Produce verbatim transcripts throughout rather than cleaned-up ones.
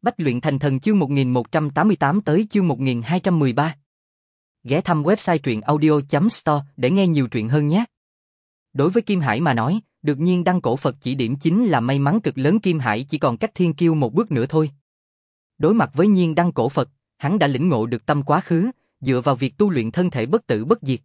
Bách luyện thành thần chương một nghìn một trăm tám mươi tám tới chương một nghìn hai trăm mười ba. Ghé thăm website truyện audio chấm store để nghe nhiều truyện hơn nhé. Đối với Kim Hải mà nói, được nhiên đăng cổ Phật chỉ điểm chính là may mắn cực lớn. Kim Hải chỉ còn cách thiên kiêu một bước nữa thôi. Đối mặt với nhiên đăng cổ Phật, hắn đã lĩnh ngộ được tâm quá khứ, dựa vào việc tu luyện thân thể bất tử bất diệt.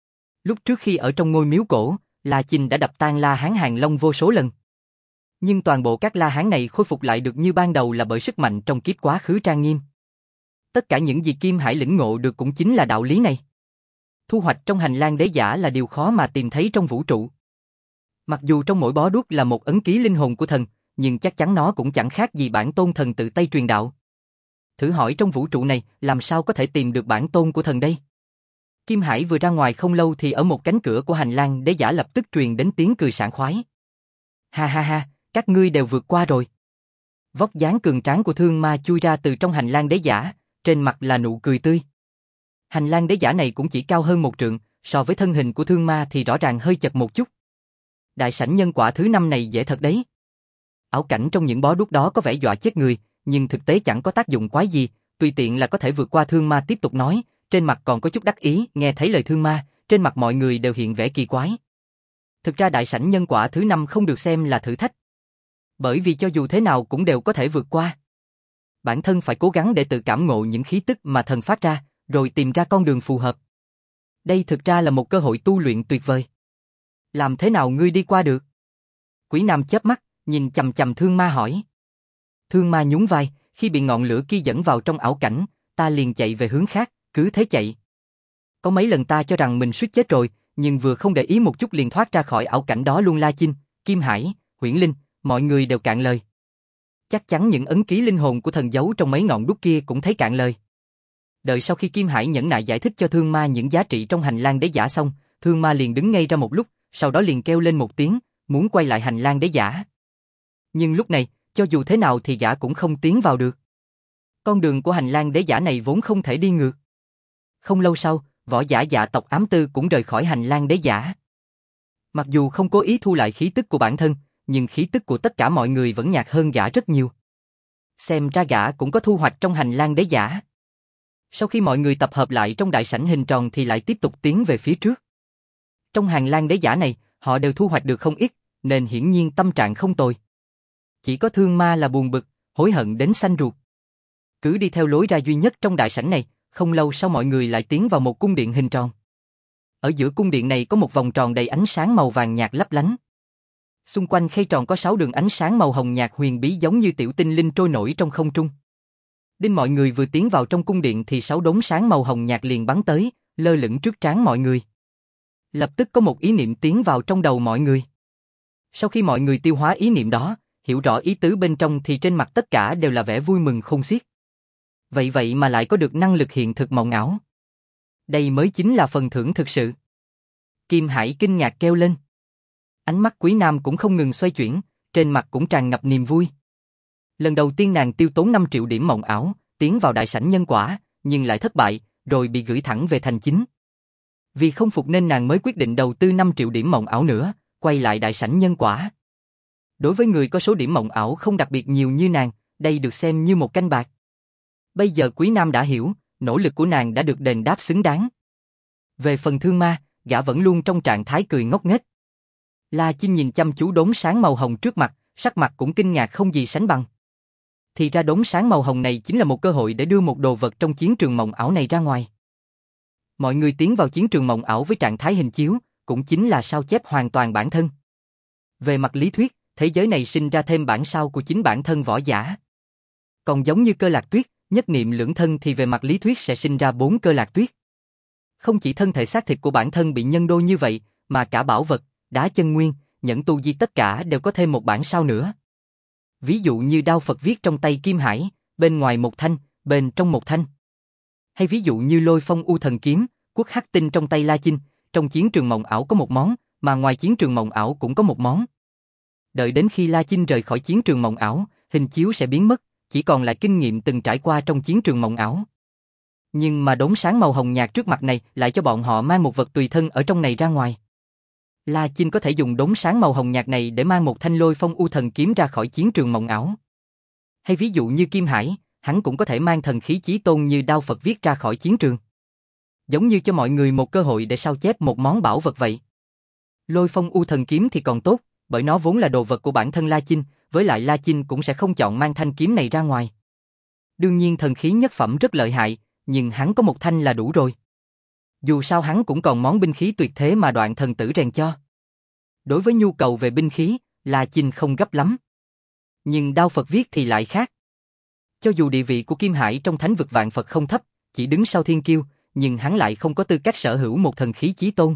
Lúc trước khi ở trong ngôi miếu cổ, La Chinh đã đập tan La Hán Hàng Long vô số lần. Nhưng toàn bộ các La Hán này khôi phục lại được như ban đầu là bởi sức mạnh trong kiếp quá khứ trang nghiêm. Tất cả những gì Kim Hải lĩnh ngộ được cũng chính là đạo lý này. Thu hoạch trong hành lang đế giả là điều khó mà tìm thấy trong vũ trụ. Mặc dù trong mỗi bó đuốc là một ấn ký linh hồn của thần, nhưng chắc chắn nó cũng chẳng khác gì bản tôn thần tự tay truyền đạo. Thử hỏi trong vũ trụ này làm sao có thể tìm được bản tôn của thần đây? Kim Hải vừa ra ngoài không lâu thì ở một cánh cửa của hành lang đế giả lập tức truyền đến tiếng cười sảng khoái. Ha ha ha, các ngươi đều vượt qua rồi. Vóc dáng cường tráng của Thương Ma chui ra từ trong hành lang đế giả, trên mặt là nụ cười tươi. Hành lang đế giả này cũng chỉ cao hơn một trượng, so với thân hình của Thương Ma thì rõ ràng hơi chật một chút. Đại sảnh nhân quả thứ năm này dễ thật đấy. Ảo cảnh trong những bó đuốc đó có vẻ dọa chết người, nhưng thực tế chẳng có tác dụng quái gì, tùy tiện là có thể vượt qua. Thương Ma tiếp tục nói, trên mặt còn có chút đắc ý. Nghe thấy lời Thương Ma, trên mặt mọi người đều hiện vẻ kỳ quái. Thực ra đại sảnh nhân quả thứ năm không được xem là thử thách. Bởi vì cho dù thế nào cũng đều có thể vượt qua. Bản thân phải cố gắng để tự cảm ngộ những khí tức mà thần phát ra, rồi tìm ra con đường phù hợp. Đây thực ra là một cơ hội tu luyện tuyệt vời. Làm thế nào ngươi đi qua được? Quỷ Nam chớp mắt, nhìn chằm chằm Thương Ma hỏi. Thương Ma nhún vai, khi bị ngọn lửa kia dẫn vào trong ảo cảnh, ta liền chạy về hướng khác, cứ thế chạy. Có mấy lần ta cho rằng mình suýt chết rồi, nhưng vừa không để ý một chút liền thoát ra khỏi ảo cảnh đó luôn. La Chinh, Kim Hải, Huyễn Linh, mọi người đều cạn lời. Chắc chắn những ấn ký linh hồn của thần giấu trong mấy ngọn đuốc kia cũng thấy cạn lời. Đợi sau khi Kim Hải nhẫn nại giải thích cho Thương Ma những giá trị trong hành lang đế giả xong, Thương Ma liền đứng ngây ra một lúc, sau đó liền kêu lên một tiếng, muốn quay lại hành lang đế giả. Nhưng lúc này, cho dù thế nào thì gã cũng không tiến vào được. Con đường của hành lang đế giả này vốn không thể đi ngược. Không lâu sau, võ giả Dạ tộc Ám Tư cũng rời khỏi hành lang đế giả. Mặc dù không cố ý thu lại khí tức của bản thân, nhưng khí tức của tất cả mọi người vẫn nhạt hơn gã rất nhiều. Xem ra gã cũng có thu hoạch trong hành lang đế giả. Sau khi mọi người tập hợp lại trong đại sảnh hình tròn thì lại tiếp tục tiến về phía trước. Trong hành lang đế giả này, họ đều thu hoạch được không ít, nên hiển nhiên tâm trạng không tồi. Chỉ có Thương Ma là buồn bực, hối hận đến xanh ruột. Cứ đi theo lối ra duy nhất trong đại sảnh này, không lâu sau mọi người lại tiến vào một cung điện hình tròn. Ở giữa cung điện này có một vòng tròn đầy ánh sáng màu vàng nhạt lấp lánh. Xung quanh khay tròn có sáu đường ánh sáng màu hồng nhạt huyền bí giống như tiểu tinh linh trôi nổi trong không trung. Đinh mọi người vừa tiến vào trong cung điện thì sáu đốm sáng màu hồng nhạt liền bắn tới, lơ lửng trước trán mọi người. Lập tức có một ý niệm tiến vào trong đầu mọi người. Sau khi mọi người tiêu hóa ý niệm đó, hiểu rõ ý tứ bên trong thì trên mặt tất cả đều là vẻ vui mừng khôn xiết. Vậy vậy mà lại có được năng lực hiện thực mộng ảo. Đây mới chính là phần thưởng thực sự. Kim Hải kinh ngạc kêu lên. Ánh mắt Quý Nam cũng không ngừng xoay chuyển, trên mặt cũng tràn ngập niềm vui. Lần đầu tiên nàng tiêu tốn năm triệu điểm mộng ảo, tiến vào đại sảnh nhân quả, nhưng lại thất bại, rồi bị gửi thẳng về thành chính. Vì không phục nên nàng mới quyết định đầu tư năm triệu điểm mộng ảo nữa, quay lại đại sảnh nhân quả. Đối với người có số điểm mộng ảo không đặc biệt nhiều như nàng, đây được xem như một canh bạc. Bây giờ Quý Nam đã hiểu, nỗ lực của nàng đã được đền đáp xứng đáng. Về phần Thương Ma, gã vẫn luôn trong trạng thái cười ngốc nghếch. La Chinh nhìn chăm chú đốm sáng màu hồng trước mặt, sắc mặt cũng kinh ngạc không gì sánh bằng. Thì ra đốm sáng màu hồng này chính là một cơ hội để đưa một đồ vật trong chiến trường mộng ảo này ra ngoài. Mọi người tiến vào chiến trường mộng ảo với trạng thái hình chiếu, cũng chính là sao chép hoàn toàn bản thân. Về mặt lý thuyết, thế giới này sinh ra thêm bản sao của chính bản thân võ giả. Còn giống như Cơ Lạc Tuyết, nhất niệm lưỡng thân thì về mặt lý thuyết sẽ sinh ra bốn Cơ Lạc Tuyết. Không chỉ thân thể xác thịt của bản thân bị nhân đôi như vậy, mà cả bảo vật, đá chân nguyên, nhẫn tu di tất cả đều có thêm một bản sao nữa. Ví dụ như đao Phật viết trong tay Kim Hải, bên ngoài một thanh, bên trong một thanh. Hay ví dụ như Lôi Phong U Thần Kiếm, Quốc Hắc Tinh trong tay La Chinh, trong chiến trường mộng ảo có một món, mà ngoài chiến trường mộng ảo cũng có một món. Đợi đến khi La Chinh rời khỏi chiến trường mộng ảo, hình chiếu sẽ biến mất, chỉ còn lại kinh nghiệm từng trải qua trong chiến trường mộng ảo. Nhưng mà đốm sáng màu hồng nhạt trước mặt này lại cho bọn họ mang một vật tùy thân ở trong này ra ngoài. La Chinh có thể dùng đốm sáng màu hồng nhạt này để mang một thanh Lôi Phong U Thần Kiếm ra khỏi chiến trường mộng ảo. Hay ví dụ như Kim Hải, hắn cũng có thể mang thần khí chí tôn như đao Phật viết ra khỏi chiến trường. Giống như cho mọi người một cơ hội để sao chép một món bảo vật vậy. Lôi Phong U Thần Kiếm thì còn tốt, bởi nó vốn là đồ vật của bản thân La Chinh, với lại La Chinh cũng sẽ không chọn mang thanh kiếm này ra ngoài. Đương nhiên thần khí nhất phẩm rất lợi hại, nhưng hắn có một thanh là đủ rồi. Dù sao hắn cũng còn món binh khí tuyệt thế mà Đoạn Thần Tử rèn cho. Đối với nhu cầu về binh khí, La Chinh không gấp lắm. Nhưng đao Phật viết thì lại khác. Cho dù địa vị của Kim Hải trong thánh vực vạn Phật không thấp, chỉ đứng sau Thiên Kiêu, nhưng hắn lại không có tư cách sở hữu một thần khí chí tôn.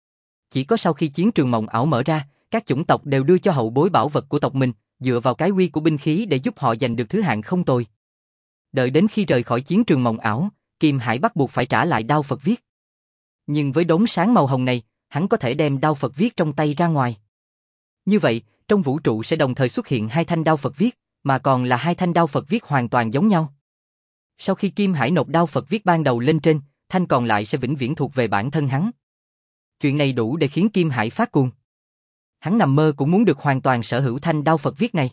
Chỉ có sau khi chiến trường mộng ảo mở ra, các chủng tộc đều đưa cho hậu bối bảo vật của tộc mình, dựa vào cái uy của binh khí để giúp họ giành được thứ hạng không tồi. Đợi đến khi rời khỏi chiến trường mộng ảo, Kim Hải bắt buộc phải trả lại đao Phật viết. Nhưng với đốm sáng màu hồng này, hắn có thể đem đao Phật viết trong tay ra ngoài. Như vậy, trong vũ trụ sẽ đồng thời xuất hiện hai thanh đao Phật viết, mà còn là hai thanh đao Phật viết hoàn toàn giống nhau. Sau khi Kim Hải nộp đao Phật viết ban đầu lên trên, thanh còn lại sẽ vĩnh viễn thuộc về bản thân hắn. Chuyện này đủ để khiến Kim Hải phát cuồng. Hắn nằm mơ cũng muốn được hoàn toàn sở hữu thanh đao Phật viết này.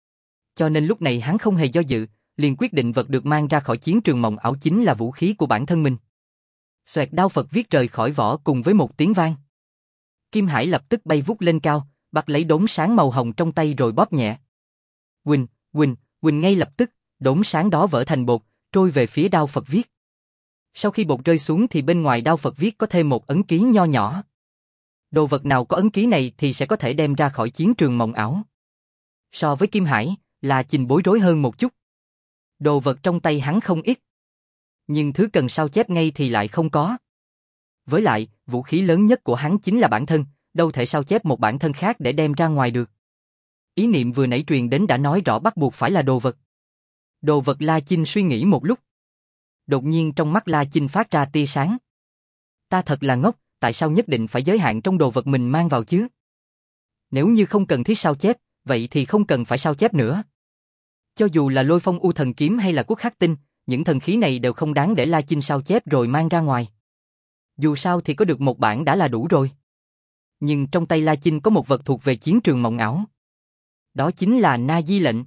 Cho nên lúc này hắn không hề do dự, liền quyết định vật được mang ra khỏi chiến trường mộng ảo chính là vũ khí của bản thân mình. Xoẹt đao Phật viết rời khỏi vỏ cùng với một tiếng vang. Kim Hải lập tức bay vút lên cao, bắt lấy đốm sáng màu hồng trong tay rồi bóp nhẹ. Huỳnh, huỳnh, huỳnh ngay lập tức, đốm sáng đó vỡ thành bột, trôi về phía đao Phật viết. Sau khi bột rơi xuống thì bên ngoài đao Phật viết có thêm một ấn ký nho nhỏ. Đồ vật nào có ấn ký này thì sẽ có thể đem ra khỏi chiến trường mộng ảo. So với Kim Hải, La Chinh bối rối hơn một chút. Đồ vật trong tay hắn không ít. Nhưng thứ cần sao chép ngay thì lại không có. Với lại, vũ khí lớn nhất của hắn chính là bản thân, đâu thể sao chép một bản thân khác để đem ra ngoài được. Ý niệm vừa nãy truyền đến đã nói rõ bắt buộc phải là đồ vật. Đồ vật La Chinh suy nghĩ một lúc. Đột nhiên trong mắt La Chinh phát ra tia sáng. Ta thật là ngốc, tại sao nhất định phải giới hạn trong đồ vật mình mang vào chứ? Nếu như không cần thiết sao chép, vậy thì không cần phải sao chép nữa. Cho dù là Lôi Phong U Thần Kiếm hay là Quốc Hắc Tinh, những thần khí này đều không đáng để La Chinh sao chép rồi mang ra ngoài. Dù sao thì có được một bản đã là đủ rồi. Nhưng trong tay La Chinh có một vật thuộc về chiến trường mộng ảo. Đó chính là Na Di lệnh.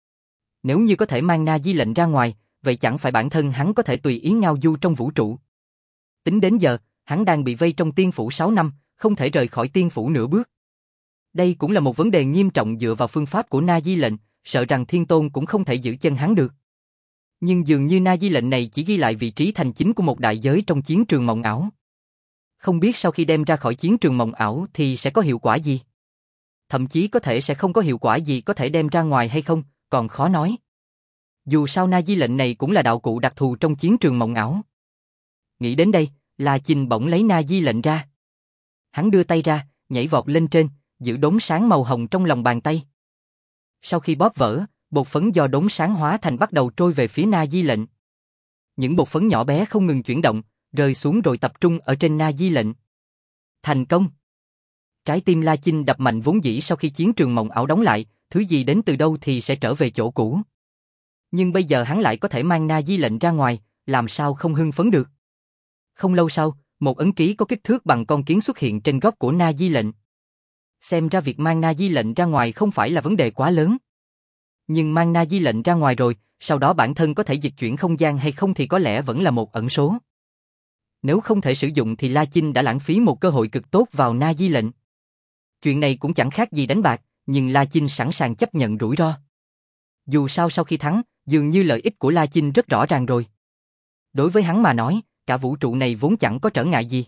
Nếu như có thể mang Na Di lệnh ra ngoài, vậy chẳng phải bản thân hắn có thể tùy ý ngao du trong vũ trụ. Tính đến giờ, hắn đang bị vây trong tiên phủ sáu năm, không thể rời khỏi tiên phủ nửa bước. Đây cũng là một vấn đề nghiêm trọng dựa vào phương pháp của Na Di lệnh, sợ rằng Thiên Tôn cũng không thể giữ chân hắn được. Nhưng dường như Na Di lệnh này chỉ ghi lại vị trí thành chính của một đại giới trong chiến trường mộng ảo. Không biết sau khi đem ra khỏi chiến trường mộng ảo thì sẽ có hiệu quả gì? Thậm chí có thể sẽ không có hiệu quả gì, có thể đem ra ngoài hay không, còn khó nói. Dù sao Na Di lệnh này cũng là đạo cụ đặc thù trong chiến trường mộng ảo. Nghĩ đến đây, La Chinh bỗng lấy Na Di lệnh ra. Hắn đưa tay ra, nhảy vọt lên trên, giữ đốm sáng màu hồng trong lòng bàn tay. Sau khi bóp vỡ, bột phấn do đốm sáng hóa thành bắt đầu trôi về phía Na Di lệnh. Những bột phấn nhỏ bé không ngừng chuyển động, rơi xuống rồi tập trung ở trên Na Di lệnh. Thành công! Trái tim La Chinh đập mạnh, vốn dĩ sau khi chiến trường mộng ảo đóng lại, thứ gì đến từ đâu thì sẽ trở về chỗ cũ. Nhưng bây giờ hắn lại có thể mang Na Di lệnh ra ngoài, làm sao không hưng phấn được. Không lâu sau, một ấn ký có kích thước bằng con kiến xuất hiện trên góc của Na Di lệnh. Xem ra việc mang Na Di lệnh ra ngoài không phải là vấn đề quá lớn. Nhưng mang Na Di lệnh ra ngoài rồi, sau đó bản thân có thể dịch chuyển không gian hay không thì có lẽ vẫn là một ẩn số. Nếu không thể sử dụng thì La Chinh đã lãng phí một cơ hội cực tốt vào Na Di lệnh. Chuyện này cũng chẳng khác gì đánh bạc, nhưng La Chinh sẵn sàng chấp nhận rủi ro. Dù sao sau khi thắng, dường như lợi ích của La Chinh rất rõ ràng rồi. Đối với hắn mà nói, cả vũ trụ này vốn chẳng có trở ngại gì.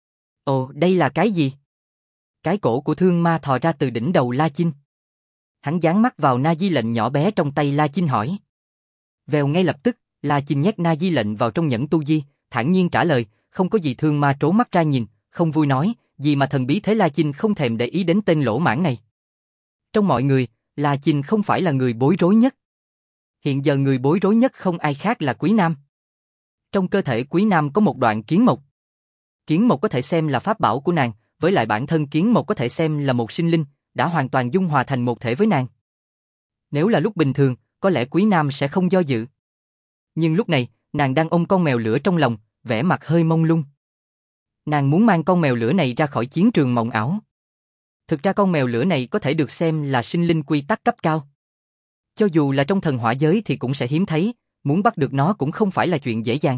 Ồ, đây là cái gì? Cái cổ của thương ma thò ra từ đỉnh đầu La Chinh. Hắn dán mắt vào Na Di lệnh nhỏ bé trong tay La Chinh hỏi. Vèo, ngay lập tức, La Chinh nhét Na Di lệnh vào trong nhẫn tu di, thản nhiên trả lời, không có gì. Thương ma trố mắt ra nhìn, không vui nói, gì mà thần bí thế. La Chinh không thèm để ý đến tên lỗ mãng này. Trong mọi người, La Chinh không phải là người bối rối nhất. Hiện giờ người bối rối nhất không ai khác là Quý Nam. Trong cơ thể Quý Nam có một đoạn kiến mộc. Kiến mộc có thể xem là pháp bảo của nàng, với lại bản thân kiến mộc có thể xem là một sinh linh, đã hoàn toàn dung hòa thành một thể với nàng. Nếu là lúc bình thường, có lẽ Quý Nam sẽ không do dự. Nhưng lúc này, nàng đang ôm con mèo lửa trong lòng, vẻ mặt hơi mông lung. Nàng muốn mang con mèo lửa này ra khỏi chiến trường mộng ảo. Thực ra con mèo lửa này có thể được xem là sinh linh quy tắc cấp cao. Cho dù là trong thần hỏa giới thì cũng sẽ hiếm thấy, muốn bắt được nó cũng không phải là chuyện dễ dàng.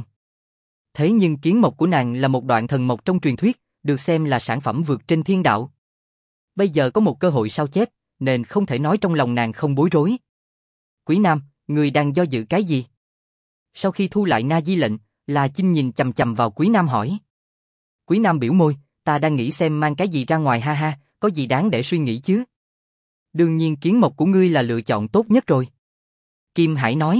Thế nhưng kiến mộc của nàng là một đoạn thần mộc trong truyền thuyết, được xem là sản phẩm vượt trên thiên đạo. Bây giờ có một cơ hội sao chép, nên không thể nói trong lòng nàng không bối rối. Quý Nam, người đang do dự cái gì? Sau khi thu lại Na Di lệnh, La Chinh nhìn chằm chằm vào Quý Nam hỏi. Quý Nam biểu môi, ta đang nghĩ xem mang cái gì ra ngoài ha ha, có gì đáng để suy nghĩ chứ? Đương nhiên kiến mộc của ngươi là lựa chọn tốt nhất rồi. Kim Hải nói.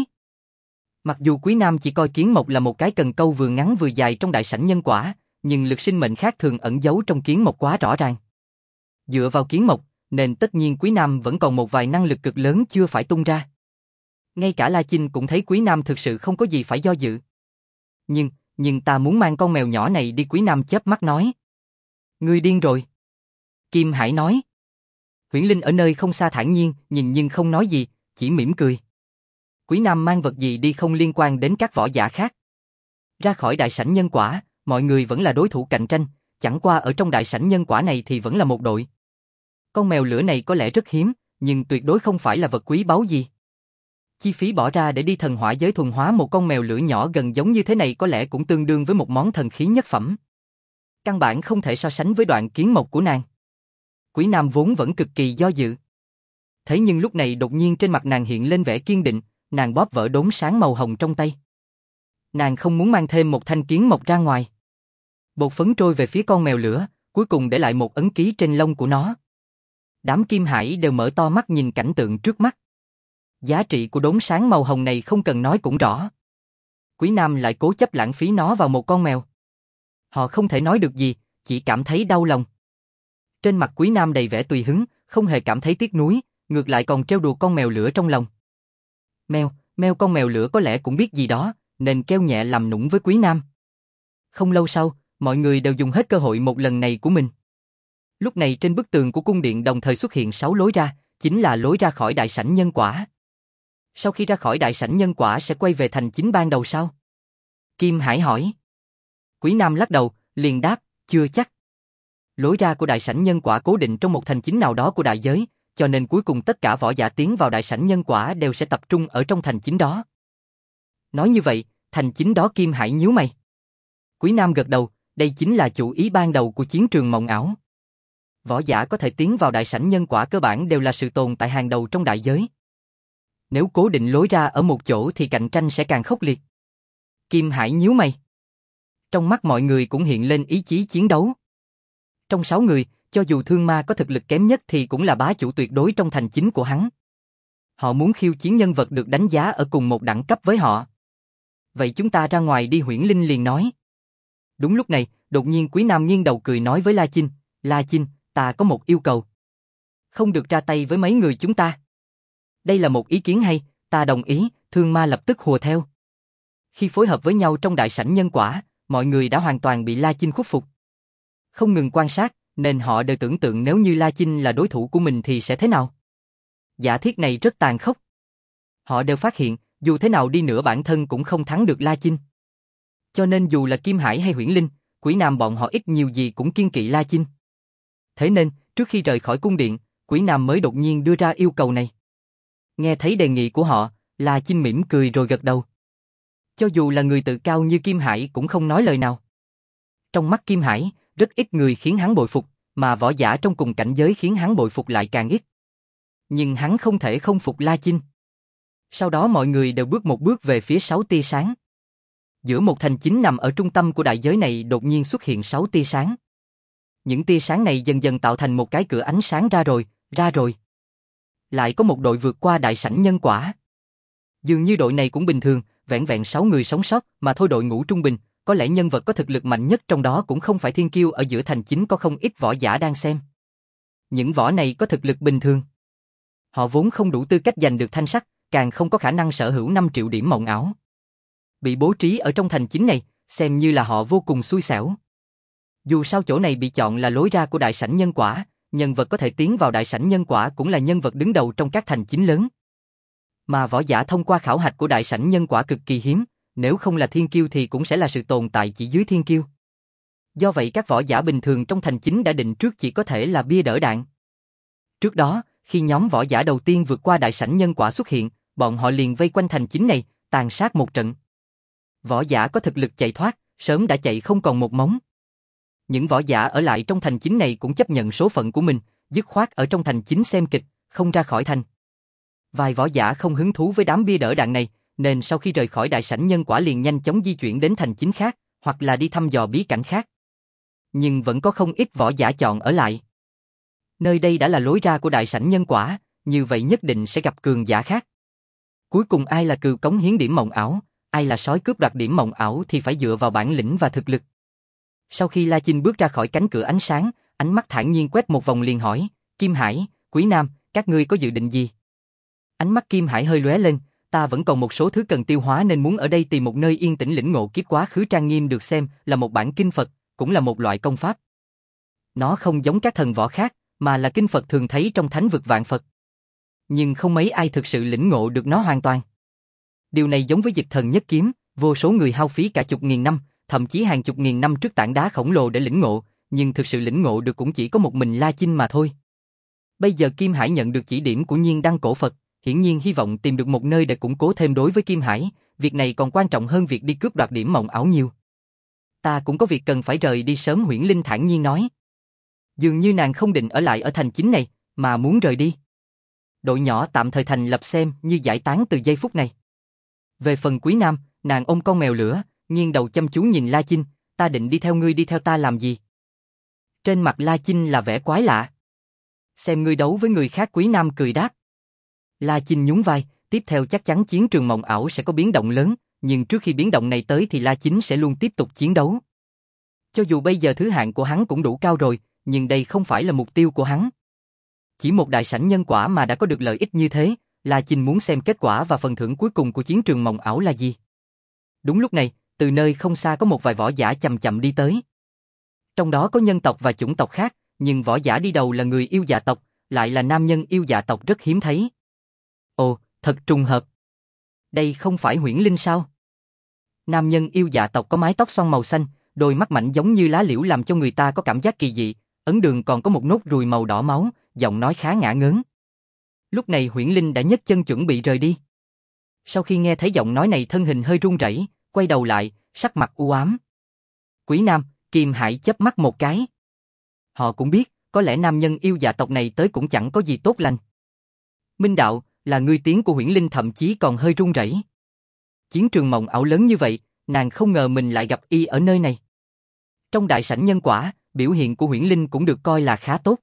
Mặc dù Quý Nam chỉ coi kiến mộc là một cái cần câu vừa ngắn vừa dài trong đại sảnh nhân quả, nhưng lực sinh mệnh khác thường ẩn giấu trong kiến mộc quá rõ ràng. Dựa vào kiến mộc, nên tất nhiên Quý Nam vẫn còn một vài năng lực cực lớn chưa phải tung ra. Ngay cả La Chinh cũng thấy Quý Nam thực sự không có gì phải do dự. Nhưng, nhưng ta muốn mang con mèo nhỏ này đi. Quý Nam chớp mắt nói. Ngươi điên rồi. Kim Hải nói. Huyễn Linh ở nơi không xa thản nhiên, nhìn nhưng không nói gì, chỉ mỉm cười. Quý Nam mang vật gì đi không liên quan đến các võ giả khác. Ra khỏi đại sảnh nhân quả, mọi người vẫn là đối thủ cạnh tranh, chẳng qua ở trong đại sảnh nhân quả này thì vẫn là một đội. Con mèo lửa này có lẽ rất hiếm, nhưng tuyệt đối không phải là vật quý báu gì. Chi phí bỏ ra để đi thần hỏa giới thuần hóa một con mèo lửa nhỏ gần giống như thế này có lẽ cũng tương đương với một món thần khí nhất phẩm. Căn bản không thể so sánh với đoạn kiến mộc của nàng. Quý Nam vốn vẫn cực kỳ do dự. Thế nhưng lúc này đột nhiên trên mặt nàng hiện lên vẻ kiên định, nàng bóp vỡ đốm sáng màu hồng trong tay. Nàng không muốn mang thêm một thanh kiến mộc ra ngoài. Bột phấn trôi về phía con mèo lửa, cuối cùng để lại một ấn ký trên lông của nó. Đám Kim Hải đều mở to mắt nhìn cảnh tượng trước mắt. Giá trị của đốm sáng màu hồng này không cần nói cũng rõ. Quý Nam lại cố chấp lãng phí nó vào một con mèo. Họ không thể nói được gì, chỉ cảm thấy đau lòng. Trên mặt Quý Nam đầy vẻ tùy hứng, không hề cảm thấy tiếc nuối, ngược lại còn trêu đùa con mèo lửa trong lòng. Mèo, mèo con mèo lửa có lẽ cũng biết gì đó, nên kêu nhẹ làm nũng với Quý Nam. Không lâu sau, mọi người đều dùng hết cơ hội một lần này của mình. Lúc này trên bức tường của cung điện đồng thời xuất hiện sáu lối ra, chính là lối ra khỏi đại sảnh nhân quả. Sau khi ra khỏi đại sảnh nhân quả sẽ quay về thành chính ban đầu sao? Kim Hải hỏi. Quý Nam lắc đầu, liền đáp, chưa chắc. Lối ra của đại sảnh nhân quả cố định trong một thành chính nào đó của đại giới, cho nên cuối cùng tất cả võ giả tiến vào đại sảnh nhân quả đều sẽ tập trung ở trong thành chính đó. Nói như vậy, thành chính đó. Kim Hải nhíu mày. Quý Nam gật đầu, đây chính là chủ ý ban đầu của chiến trường mộng ảo. Võ giả có thể tiến vào đại sảnh nhân quả cơ bản đều là sự tồn tại hàng đầu trong đại giới. Nếu cố định lối ra ở một chỗ thì cạnh tranh sẽ càng khốc liệt. Kim Hải nhíu mày. Trong mắt mọi người cũng hiện lên ý chí chiến đấu. Trong sáu người, cho dù Thương Ma có thực lực kém nhất thì cũng là bá chủ tuyệt đối trong thành chính của hắn. Họ muốn khiêu chiến nhân vật được đánh giá ở cùng một đẳng cấp với họ. Vậy chúng ta ra ngoài đi. Huyễn Linh liền nói. Đúng lúc này, đột nhiên Quý Nam nghiêng đầu cười nói với La Chinh, La Chinh, ta có một yêu cầu. Không được ra tay với mấy người chúng ta. Đây là một ý kiến hay, ta đồng ý. Thương Ma lập tức hùa theo. Khi phối hợp với nhau trong đại sảnh nhân quả, mọi người đã hoàn toàn bị La Chinh khuất phục. Không ngừng quan sát, nên họ đều tưởng tượng nếu như La Chinh là đối thủ của mình thì sẽ thế nào. Giả thiết này rất tàn khốc. Họ đều phát hiện, dù thế nào đi nữa bản thân cũng không thắng được La Chinh. Cho nên dù là Kim Hải hay Huyễn Linh, Quý Nam bọn họ ít nhiều gì cũng kiêng kỵ La Chinh. Thế nên, trước khi rời khỏi cung điện, Quý Nam mới đột nhiên đưa ra yêu cầu này. Nghe thấy đề nghị của họ, La Chinh mỉm cười rồi gật đầu. Cho dù là người tự cao như Kim Hải cũng không nói lời nào. Trong mắt Kim Hải, rất ít người khiến hắn bội phục, mà võ giả trong cùng cảnh giới khiến hắn bội phục lại càng ít. Nhưng hắn không thể không phục La Chinh. Sau đó mọi người đều bước một bước về phía sáu tia sáng. Giữa một thành chính nằm ở trung tâm của đại giới này đột nhiên xuất hiện sáu tia sáng. Những tia sáng này dần dần tạo thành một cái cửa ánh sáng ra rồi, ra rồi. Lại có một đội vượt qua đại sảnh nhân quả. Dường như đội này cũng bình thường, vẹn vẹn sáu người sống sót mà thôi. Đội ngũ trung bình, có lẽ nhân vật có thực lực mạnh nhất trong đó cũng không phải thiên kiêu. Ở giữa thành chính có không ít võ giả đang xem. Những võ này có thực lực bình thường. Họ vốn không đủ tư cách giành được thanh sắc, càng không có khả năng sở hữu năm triệu điểm mộng ảo. Bị bố trí ở trong thành chính này, xem như là họ vô cùng xui xẻo. Dù sao chỗ này bị chọn là lối ra của đại sảnh nhân quả, nhân vật có thể tiến vào đại sảnh nhân quả cũng là nhân vật đứng đầu trong các thành chính lớn. Mà võ giả thông qua khảo hạch của đại sảnh nhân quả cực kỳ hiếm, nếu không là thiên kiêu thì cũng sẽ là sự tồn tại chỉ dưới thiên kiêu. Do vậy các võ giả bình thường trong thành chính đã định trước chỉ có thể là bia đỡ đạn. Trước đó, Khi nhóm võ giả đầu tiên vượt qua đại sảnh nhân quả xuất hiện, bọn họ liền vây quanh thành chính này, tàn sát một trận. Võ giả có thực lực chạy thoát, sớm đã chạy không còn một mống. Những võ giả ở lại trong thành chính này cũng chấp nhận số phận của mình, dứt khoát ở trong thành chính xem kịch, không ra khỏi thành. Vài võ giả không hứng thú với đám bia đỡ đạn này, nên sau khi rời khỏi đại sảnh nhân quả liền nhanh chóng di chuyển đến thành chính khác, hoặc là đi thăm dò bí cảnh khác. Nhưng vẫn có không ít võ giả chọn ở lại. Nơi đây đã là lối ra của đại sảnh nhân quả, như vậy nhất định sẽ gặp cường giả khác. Cuối cùng ai là cừu cống hiến điểm mộng ảo, ai là sói cướp đoạt điểm mộng ảo thì phải dựa vào bản lĩnh và thực lực. Sau khi La Chinh bước ra khỏi cánh cửa ánh sáng, ánh mắt thản nhiên quét một vòng liền hỏi, Kim Hải, Quý Nam, các ngươi có dự định gì? Ánh mắt Kim Hải hơi lóe lên, ta vẫn còn một số thứ cần tiêu hóa nên muốn ở đây tìm một nơi yên tĩnh lĩnh ngộ kiếp quá khứ trang nghiêm được xem là một bản kinh Phật, cũng là một loại công pháp. Nó không giống các thần võ khác, mà là kinh Phật thường thấy trong thánh vực vạn Phật. Nhưng không mấy ai thực sự lĩnh ngộ được nó hoàn toàn. Điều này giống với Dịch Thần Nhất Kiếm, vô số người hao phí cả chục nghìn năm, thậm chí hàng chục nghìn năm trước tảng đá khổng lồ để lĩnh ngộ, nhưng thực sự lĩnh ngộ được cũng chỉ có một mình La Chinh mà thôi. Bây giờ Kim Hải nhận được chỉ điểm của Nhiên Đăng cổ Phật, hiển nhiên hy vọng tìm được một nơi để củng cố thêm. Đối với Kim Hải, việc này còn quan trọng hơn việc đi cướp đoạt điểm mộng ảo nhiều. Ta cũng có việc cần phải rời đi sớm, Huyễn Linh thản nhiên nói. Dường như nàng không định ở lại ở thành chính này, mà muốn rời đi. Đội nhỏ tạm thời thành lập xem như giải tán từ giây phút này. Về phần Quý Nam, nàng ôm con mèo lửa, nghiêng đầu chăm chú nhìn La Chinh, ta định đi theo ngươi, đi theo ta làm gì? Trên mặt La Chinh là vẻ quái lạ. Xem ngươi đấu với người khác, Quý Nam cười đáp. La Chinh nhún vai, tiếp theo chắc chắn chiến trường mộng ảo sẽ có biến động lớn, nhưng trước khi biến động này tới thì La Chinh sẽ luôn tiếp tục chiến đấu. Cho dù bây giờ thứ hạng của hắn cũng đủ cao rồi, nhưng đây không phải là mục tiêu của hắn. Chỉ một đại sảnh nhân quả mà đã có được lợi ích như thế, La Chinh muốn xem kết quả và phần thưởng cuối cùng của chiến trường mộng ảo là gì. Đúng lúc này, từ nơi không xa có một vài võ giả chậm chậm đi tới. Trong đó có nhân tộc và chủng tộc khác, nhưng võ giả đi đầu là người yêu dạ tộc, lại là nam nhân yêu dạ tộc rất hiếm thấy. Ồ, thật trùng hợp. Đây không phải Huyễn Linh sao? Nam nhân yêu dạ tộc có mái tóc xoăn màu xanh, đôi mắt mảnh giống như lá liễu làm cho người ta có cảm giác kỳ dị, ấn đường còn có một nốt ruồi màu đỏ máu, giọng nói khá ngả ngớn. Lúc này Huyễn Linh đã nhấc chân chuẩn bị rời đi. Sau khi nghe thấy giọng nói này, thân hình hơi run rẩy, quay đầu lại, sắc mặt u ám. Quý Nam, Kim Hải chớp mắt một cái. Họ cũng biết, có lẽ nam nhân yêu dạ tộc này tới cũng chẳng có gì tốt lành. Minh Đạo, là ngươi, tiếng của Huyễn Linh thậm chí còn hơi run rẩy. Chiến trường mộng ảo lớn như vậy, nàng không ngờ mình lại gặp y ở nơi này. Trong đại sảnh nhân quả, biểu hiện của Huyễn Linh cũng được coi là khá tốt.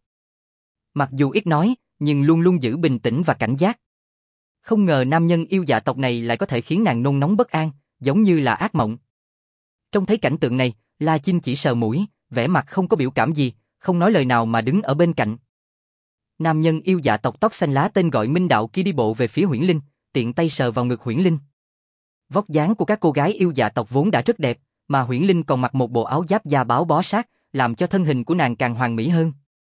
Mặc dù ít nói, nhưng luôn luôn giữ bình tĩnh và cảnh giác. Không ngờ nam nhân yêu dạ tộc này lại có thể khiến nàng nôn nóng bất an, giống như là ác mộng. Trông thấy cảnh tượng này, La Chinh chỉ sờ mũi, vẻ mặt không có biểu cảm gì, không nói lời nào mà đứng ở bên cạnh. Nam nhân yêu dạ tộc tóc xanh lá tên gọi Minh Đạo kia đi bộ về phía Huyễn Linh, tiện tay sờ vào ngực Huyễn Linh. Vóc dáng của các cô gái yêu dạ tộc vốn đã rất đẹp, mà Huyễn Linh còn mặc một bộ áo giáp da báo bó sát, làm cho thân hình của nàng càng hoàn mỹ hơn.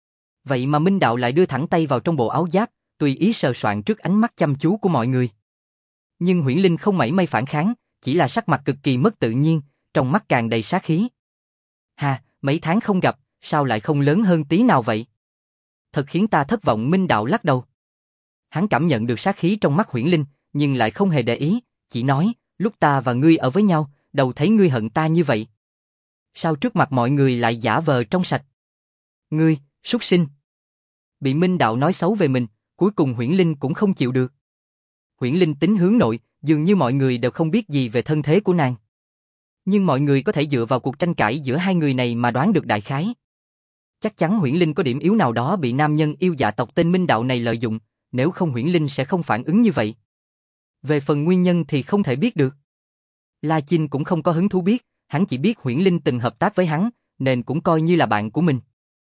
Vậy mà Minh Đạo lại đưa thẳng tay vào trong bộ áo giáp, tùy ý sờ soạn trước ánh mắt chăm chú của mọi người. Nhưng Huyễn Linh không mảy may phản kháng, chỉ là sắc mặt cực kỳ mất tự nhiên, trong mắt càng đầy sát khí. Hà, mấy tháng không gặp, sao lại không lớn hơn tí nào vậy? Thật khiến ta thất vọng. Minh Đạo lắc đầu. Hắn cảm nhận được sát khí trong mắt Huyễn Linh, nhưng lại không hề để ý, chỉ nói, lúc ta và ngươi ở với nhau, đâu thấy ngươi hận ta như vậy. Sao trước mặt mọi người lại giả vờ trong sạch? Ngươi, súc sinh. Bị Minh Đạo nói xấu về mình, cuối cùng Huyễn Linh cũng không chịu được. Huyễn Linh tính hướng nội, dường như mọi người đều không biết gì về thân thế của nàng. Nhưng mọi người có thể dựa vào cuộc tranh cãi giữa hai người này mà đoán được đại khái. Chắc chắn Huyễn Linh có điểm yếu nào đó bị nam nhân yêu dạ tộc tên Minh Đạo này lợi dụng, nếu không Huyễn Linh sẽ không phản ứng như vậy. Về phần nguyên nhân thì không thể biết được. La Chinh cũng không có hứng thú biết, hắn chỉ biết Huyễn Linh từng hợp tác với hắn, nên cũng coi như là bạn của mình.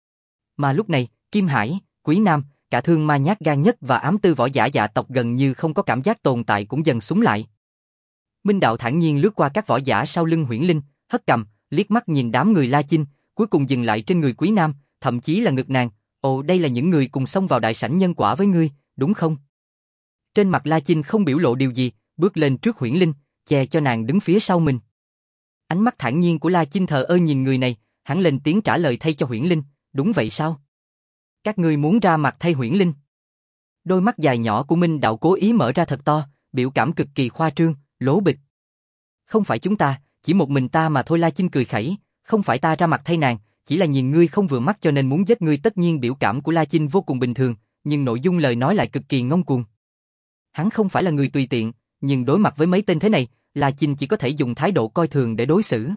Mà lúc này, Kim Hải, Quý Nam, cả Thương Ma nhát gan nhất và ám tư võ giả dạ tộc gần như không có cảm giác tồn tại cũng dần súng lại. Minh Đạo thản nhiên lướt qua các võ giả sau lưng Huyễn Linh, hất cằm, liếc mắt nhìn đám người La Chinh, cuối cùng dừng lại trên người Quý Nam, thậm chí là ngực nàng. Ồ, đây là những người cùng xông vào đại sảnh nhân quả với ngươi, đúng không? Trên mặt La Chinh không biểu lộ điều gì, bước lên trước Huyễn Linh, che cho nàng đứng phía sau mình. Ánh mắt thản nhiên của La Chinh thờ ơ nhìn người này, hắn lên tiếng trả lời thay cho Huyễn Linh, đúng vậy sao? Các ngươi muốn ra mặt thay Huyễn Linh? Đôi mắt dài nhỏ của Minh Đạo cố ý mở ra thật to, biểu cảm cực kỳ khoa trương, lố bịch. Không phải chúng ta, chỉ một mình ta mà thôi. La Chinh cười khẩy, không phải ta ra mặt thay nàng, chỉ là nhìn ngươi không vừa mắt cho nên muốn giết ngươi. Tất nhiên biểu cảm của La Chinh vô cùng bình thường, nhưng nội dung lời nói lại cực kỳ ngông cuồng. Hắn không phải là người tùy tiện, nhưng đối mặt với mấy tên thế này, La Chinh chỉ có thể dùng thái độ coi thường để đối xử.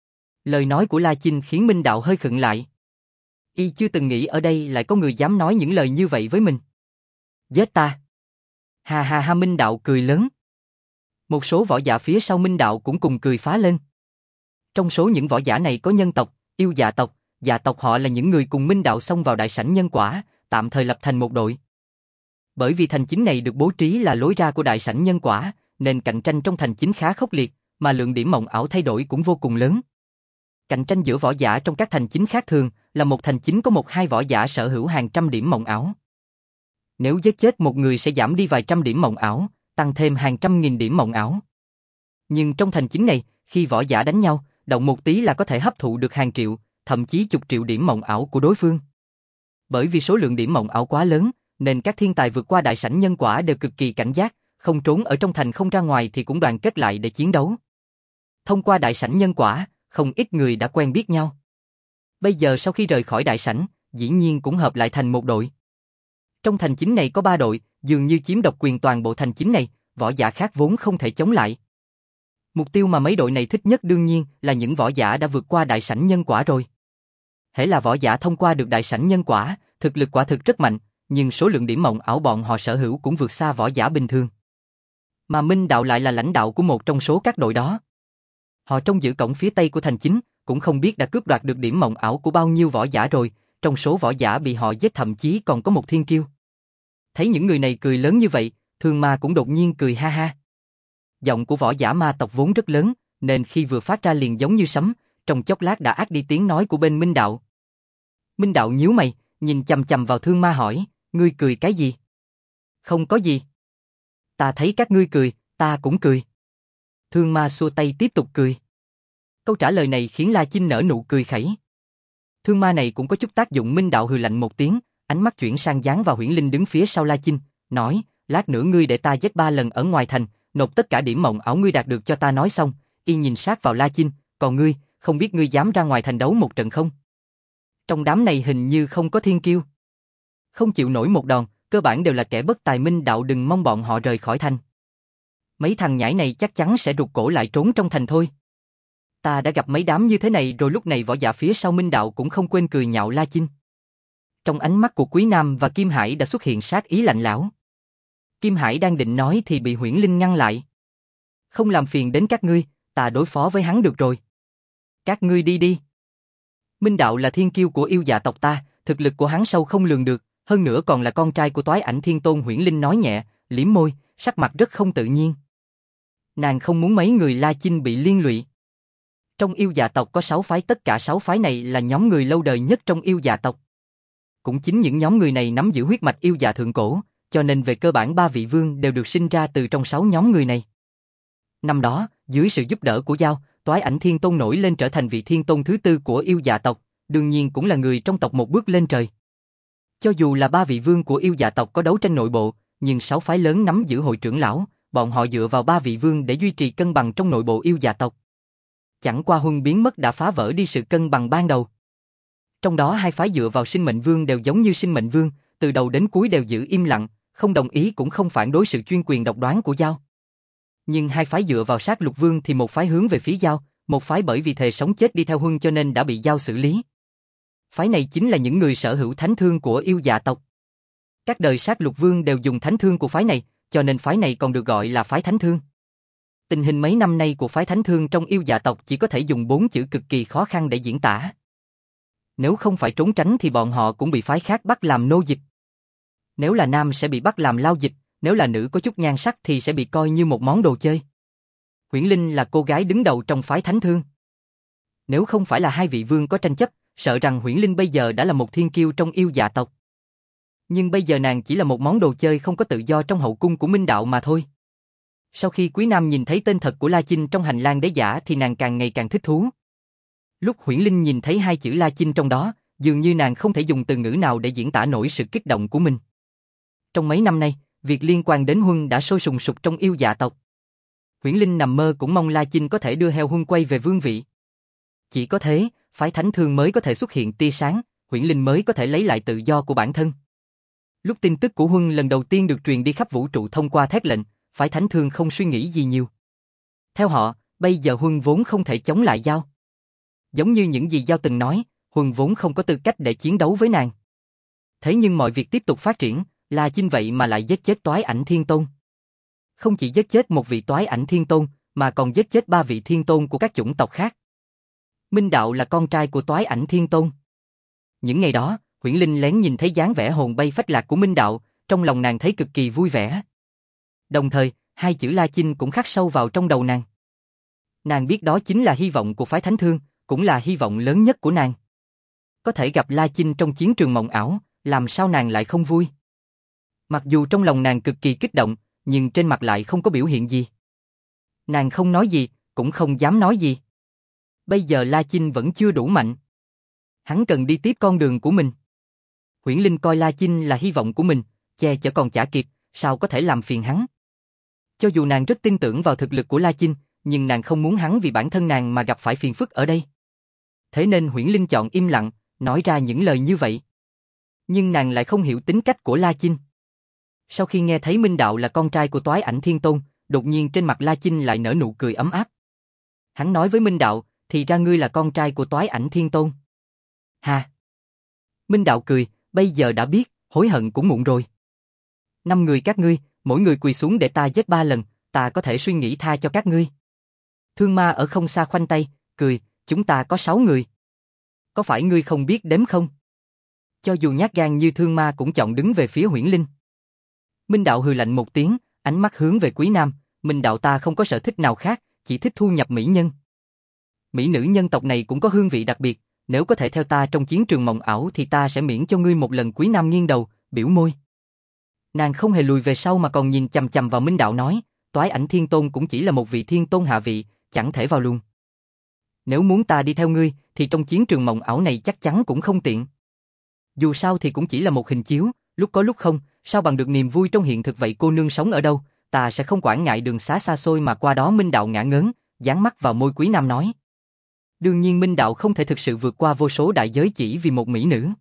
Lời nói của La Chinh khiến Minh Đạo hơi khựng lại. Y chưa từng nghĩ ở đây lại có người dám nói những lời như vậy với mình. Giết ta! Hà hà ha, Minh Đạo cười lớn. Một số võ giả phía sau Minh Đạo cũng cùng cười phá lên. Trong số những võ giả này có nhân tộc, yêu dạ tộc, dạ tộc họ là những người cùng Minh Đạo xông vào đại sảnh nhân quả, tạm thời lập thành một đội. Bởi vì thành chính này được bố trí là lối ra của đại sảnh nhân quả, nên cạnh tranh trong thành chính khá khốc liệt, mà lượng điểm mộng ảo thay đổi cũng vô cùng lớn. Cạnh tranh giữa võ giả trong các thành chính khác thường, là một thành chính có một hai võ giả sở hữu hàng trăm điểm mộng ảo. Nếu giết chết một người sẽ giảm đi vài trăm điểm mộng ảo, tăng thêm hàng trăm nghìn điểm mộng ảo. Nhưng trong thành chính này, khi võ giả đánh nhau, động một tí là có thể hấp thụ được hàng triệu, thậm chí chục triệu điểm mộng ảo của đối phương. Bởi vì số lượng điểm mộng ảo quá lớn, nên các thiên tài vượt qua đại sảnh nhân quả đều cực kỳ cảnh giác, không trốn ở trong thành không ra ngoài thì cũng đoàn kết lại để chiến đấu. Thông qua đại sảnh nhân quả, không ít người đã quen biết nhau. Bây giờ sau khi rời khỏi đại sảnh, dĩ nhiên cũng hợp lại thành một đội. Trong thành chính này có ba đội, dường như chiếm độc quyền toàn bộ thành chính này, võ giả khác vốn không thể chống lại. Mục tiêu mà mấy đội này thích nhất đương nhiên là những võ giả đã vượt qua đại sảnh nhân quả rồi. Hễ là võ giả thông qua được đại sảnh nhân quả, thực lực quả thực rất mạnh, nhưng số lượng điểm mộng ảo bọn họ sở hữu cũng vượt xa võ giả bình thường. Mà Minh Đạo lại là lãnh đạo của một trong số các đội đó. Họ trông giữ cổng phía tây của thành chính, cũng không biết đã cướp đoạt được điểm mộng ảo của bao nhiêu võ giả rồi, trong số võ giả bị họ giết thậm chí còn có một thiên kiêu. Thấy những người này cười lớn như vậy, Thương Ma cũng đột nhiên cười ha ha. Giọng của võ giả ma tộc vốn rất lớn, nên khi vừa phát ra liền giống như sấm, trong chốc lát đã át đi tiếng nói của bên Minh Đạo. Minh Đạo nhíu mày, nhìn chằm chằm vào Thương Ma hỏi, ngươi cười cái gì? Không có gì. Ta thấy các ngươi cười, ta cũng cười. Thương Ma xua tay tiếp tục cười. Câu trả lời này khiến La Chinh nở nụ cười khẩy. Thương Ma này cũng có chút tác dụng. Minh Đạo hừ lạnh một tiếng, ánh mắt chuyển sang dán vào Huyễn Linh đứng phía sau La Chinh, nói, lát nữa ngươi để ta giết ba lần ở ngoài thành, nộp tất cả điểm mộng ảo ngươi đạt được cho ta. Nói xong, y nhìn sát vào La Chinh, còn ngươi, không biết ngươi dám ra ngoài thành đấu một trận không? Trong đám này hình như không có thiên kiêu. Không chịu nổi một đòn, cơ bản đều là kẻ bất tài. Minh Đạo đừng mong bọn họ rời khỏi thành. Mấy thằng nhãi này chắc chắn sẽ rụt cổ lại trốn trong thành thôi. Ta đã gặp mấy đám như thế này rồi. Lúc này võ giả phía sau Minh Đạo cũng không quên cười nhạo La Chinh. Trong ánh mắt của Quý Nam và Kim Hải đã xuất hiện sát ý lạnh lẽo. Kim Hải đang định nói thì bị Huyễn Linh ngăn lại. Không làm phiền đến các ngươi, ta đối phó với hắn được rồi. Các ngươi đi đi. Minh Đạo là thiên kiêu của yêu dạ tộc ta, thực lực của hắn sâu không lường được, hơn nữa còn là con trai của Toái Ảnh Thiên Tôn. Huyễn Linh nói nhẹ, liếm môi, sắc mặt rất không tự nhiên. Nàng không muốn mấy người La Chinh bị liên lụy. Trong yêu dạ tộc có sáu phái, tất cả sáu phái này là nhóm người lâu đời nhất trong yêu dạ tộc. Cũng chính những nhóm người này nắm giữ huyết mạch yêu dạ thượng cổ, cho nên về cơ bản ba vị vương đều được sinh ra từ trong sáu nhóm người này. Năm đó, dưới sự giúp đỡ của Giao, Toái Ảnh Thiên Tôn nổi lên trở thành vị thiên tôn thứ tư của yêu dạ tộc, đương nhiên cũng là người trong tộc một bước lên trời. Cho dù là ba vị vương của yêu dạ tộc có đấu tranh nội bộ, nhưng sáu phái lớn nắm giữ hội trưởng lão, bọn họ dựa vào ba vị vương để duy trì cân bằng trong nội bộ yêu dạ tộc. Chẳng qua huân biến mất đã phá vỡ đi sự cân bằng ban đầu. Trong đó hai phái dựa vào sinh mệnh vương đều giống như sinh mệnh vương, từ đầu đến cuối đều giữ im lặng, không đồng ý cũng không phản đối sự chuyên quyền độc đoán của Giao. Nhưng hai phái dựa vào sát lục vương thì một phái hướng về phía Giao, một phái bởi vì thề sống chết đi theo Huân cho nên đã bị Giao xử lý. Phái này chính là những người sở hữu thánh thương của yêu dạ tộc. Các đời sát lục vương đều dùng thánh thương của phái này, cho nên phái này còn được gọi là phái thánh thương. Tình hình mấy năm nay của phái thánh thương trong yêu dạ tộc chỉ có thể dùng bốn chữ cực kỳ khó khăn để diễn tả. Nếu không phải trốn tránh thì bọn họ cũng bị phái khác bắt làm nô dịch. Nếu là nam sẽ bị bắt làm lao dịch, nếu là nữ có chút nhan sắc thì sẽ bị coi như một món đồ chơi. Huyễn Linh là cô gái đứng đầu trong phái thánh thương. Nếu không phải là hai vị vương có tranh chấp, sợ rằng Huyễn Linh bây giờ đã là một thiên kiêu trong yêu dạ tộc. Nhưng bây giờ nàng chỉ là một món đồ chơi không có tự do trong hậu cung của Minh Đạo mà thôi. Sau khi Quý Nam nhìn thấy tên thật của La Chinh trong hành lang đế giả thì nàng càng ngày càng thích thú. Lúc Huyễn Linh nhìn thấy hai chữ La Chinh trong đó, dường như nàng không thể dùng từ ngữ nào để diễn tả nổi sự kích động của mình. Trong mấy năm nay, việc liên quan đến Huân đã sôi sùng sục trong yêu dạ tộc. Huyễn Linh nằm mơ cũng mong La Chinh có thể đưa heo Huân quay về vương vị. Chỉ có thế, phái Thánh Thương mới có thể xuất hiện tia sáng, Huyễn Linh mới có thể lấy lại tự do của bản thân. Lúc tin tức của Huân lần đầu tiên được truyền đi khắp vũ trụ thông qua thét lệnh, phái Thánh Thương không suy nghĩ gì nhiều. Theo họ, bây giờ Huân vốn không thể chống lại Giao. Giống như những gì Giao từng nói, Huân vốn không có tư cách để chiến đấu với nàng. Thế nhưng mọi việc tiếp tục phát triển, La Chinh vậy mà lại giết chết Toái Ảnh Thiên Tôn. Không chỉ giết chết một vị Toái Ảnh Thiên Tôn, mà còn giết chết ba vị Thiên Tôn của các chủng tộc khác. Minh Đạo là con trai của Toái Ảnh Thiên Tôn. Những ngày đó, Huyễn Linh lén nhìn thấy dáng vẻ hồn bay phách lạc của Minh Đạo, trong lòng nàng thấy cực kỳ vui vẻ. Đồng thời, hai chữ La Chinh cũng khắc sâu vào trong đầu nàng. Nàng biết đó chính là hy vọng của phái Thánh Thương, cũng là hy vọng lớn nhất của nàng. Có thể gặp La Chinh trong chiến trường mộng ảo, làm sao nàng lại không vui? Mặc dù trong lòng nàng cực kỳ kích động, nhưng trên mặt lại không có biểu hiện gì. Nàng không nói gì, cũng không dám nói gì. Bây giờ La Chinh vẫn chưa đủ mạnh. Hắn cần đi tiếp con đường của mình. Huyễn Linh coi La Chinh là hy vọng của mình, che chở còn chả kịp, sao có thể làm phiền hắn. Cho dù nàng rất tin tưởng vào thực lực của La Chinh, nhưng nàng không muốn hắn vì bản thân nàng mà gặp phải phiền phức ở đây. Thế nên Huyễn Linh chọn im lặng, nói ra những lời như vậy. Nhưng nàng lại không hiểu tính cách của La Chinh. Sau khi nghe thấy Minh Đạo là con trai của Toái Ảnh Thiên Tôn, đột nhiên trên mặt La Chinh lại nở nụ cười ấm áp. Hắn nói với Minh Đạo, thì ra ngươi là con trai của Toái Ảnh Thiên Tôn. Hà! Minh Đạo cười, bây giờ đã biết, hối hận cũng muộn rồi. Năm người các ngươi, mỗi người quỳ xuống để ta giết ba lần, ta có thể suy nghĩ tha cho các ngươi. Thương Ma ở không xa khoanh tay, cười, chúng ta có sáu người. Có phải ngươi không biết đếm không? Cho dù nhát gan như Thương Ma cũng chọn đứng về phía Huyễn Linh. Minh Đạo hừ lạnh một tiếng, ánh mắt hướng về Quý Nam, Minh Đạo ta không có sở thích nào khác, chỉ thích thu nhập mỹ nhân. Mỹ nữ nhân tộc này cũng có hương vị đặc biệt, nếu có thể theo ta trong chiến trường mộng ảo thì ta sẽ miễn cho ngươi một lần. Quý Nam nghiêng đầu, biểu môi. Nàng không hề lùi về sau mà còn nhìn chằm chằm vào Minh Đạo nói, Toái Ảnh Thiên Tôn cũng chỉ là một vị thiên tôn hạ vị, chẳng thể vào luôn. Nếu muốn ta đi theo ngươi, thì trong chiến trường mộng ảo này chắc chắn cũng không tiện. Dù sao thì cũng chỉ là một hình chiếu, lúc có lúc không, sao bằng được niềm vui trong hiện thực vậy. Cô nương sống ở đâu, ta sẽ không quản ngại đường xá xa xôi mà qua đó. Minh Đạo ngã ngớn, dán mắt vào môi Quý Nam nói. Đương nhiên Minh Đạo không thể thực sự vượt qua vô số đại giới chỉ vì một mỹ nữ.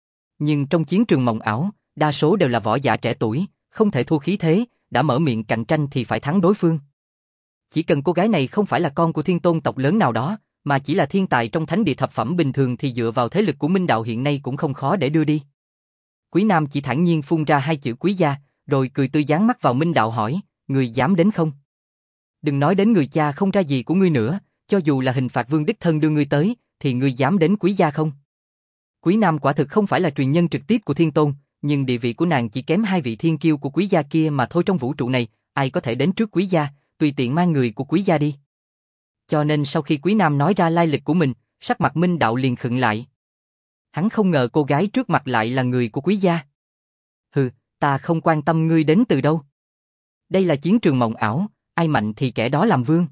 Nhưng trong chiến trường mộng ảo, đa số đều là võ giả trẻ tuổi, không thể thua khí thế, đã mở miệng cạnh tranh thì phải thắng đối phương. Chỉ cần cô gái này không phải là con của thiên tôn tộc lớn nào đó, mà chỉ là thiên tài trong thánh địa thập phẩm bình thường thì dựa vào thế lực của Minh Đạo hiện nay cũng không khó để đưa đi. Quý Nam chỉ thản nhiên phun ra hai chữ Quý gia, rồi cười tươi dán mắt vào Minh Đạo hỏi, người dám đến không? Đừng nói đến người cha không ra gì của ngươi nữa, cho dù là Hình Phạt Vương đích thân đưa ngươi tới, thì ngươi dám đến Quý gia không? Quý Nam quả thực không phải là truyền nhân trực tiếp của thiên tôn, nhưng địa vị của nàng chỉ kém hai vị thiên kiêu của Quý gia kia mà thôi. Trong vũ trụ này, ai có thể đến trước Quý gia, tùy tiện mang người của Quý gia đi. Cho nên sau khi Quý Nam nói ra lai lịch của mình, sắc mặt Minh Đạo liền khựng lại. Hắn không ngờ cô gái trước mặt lại là người của Quý gia. Hừ, ta không quan tâm ngươi đến từ đâu. Đây là chiến trường mộng ảo, ai mạnh thì kẻ đó làm vương.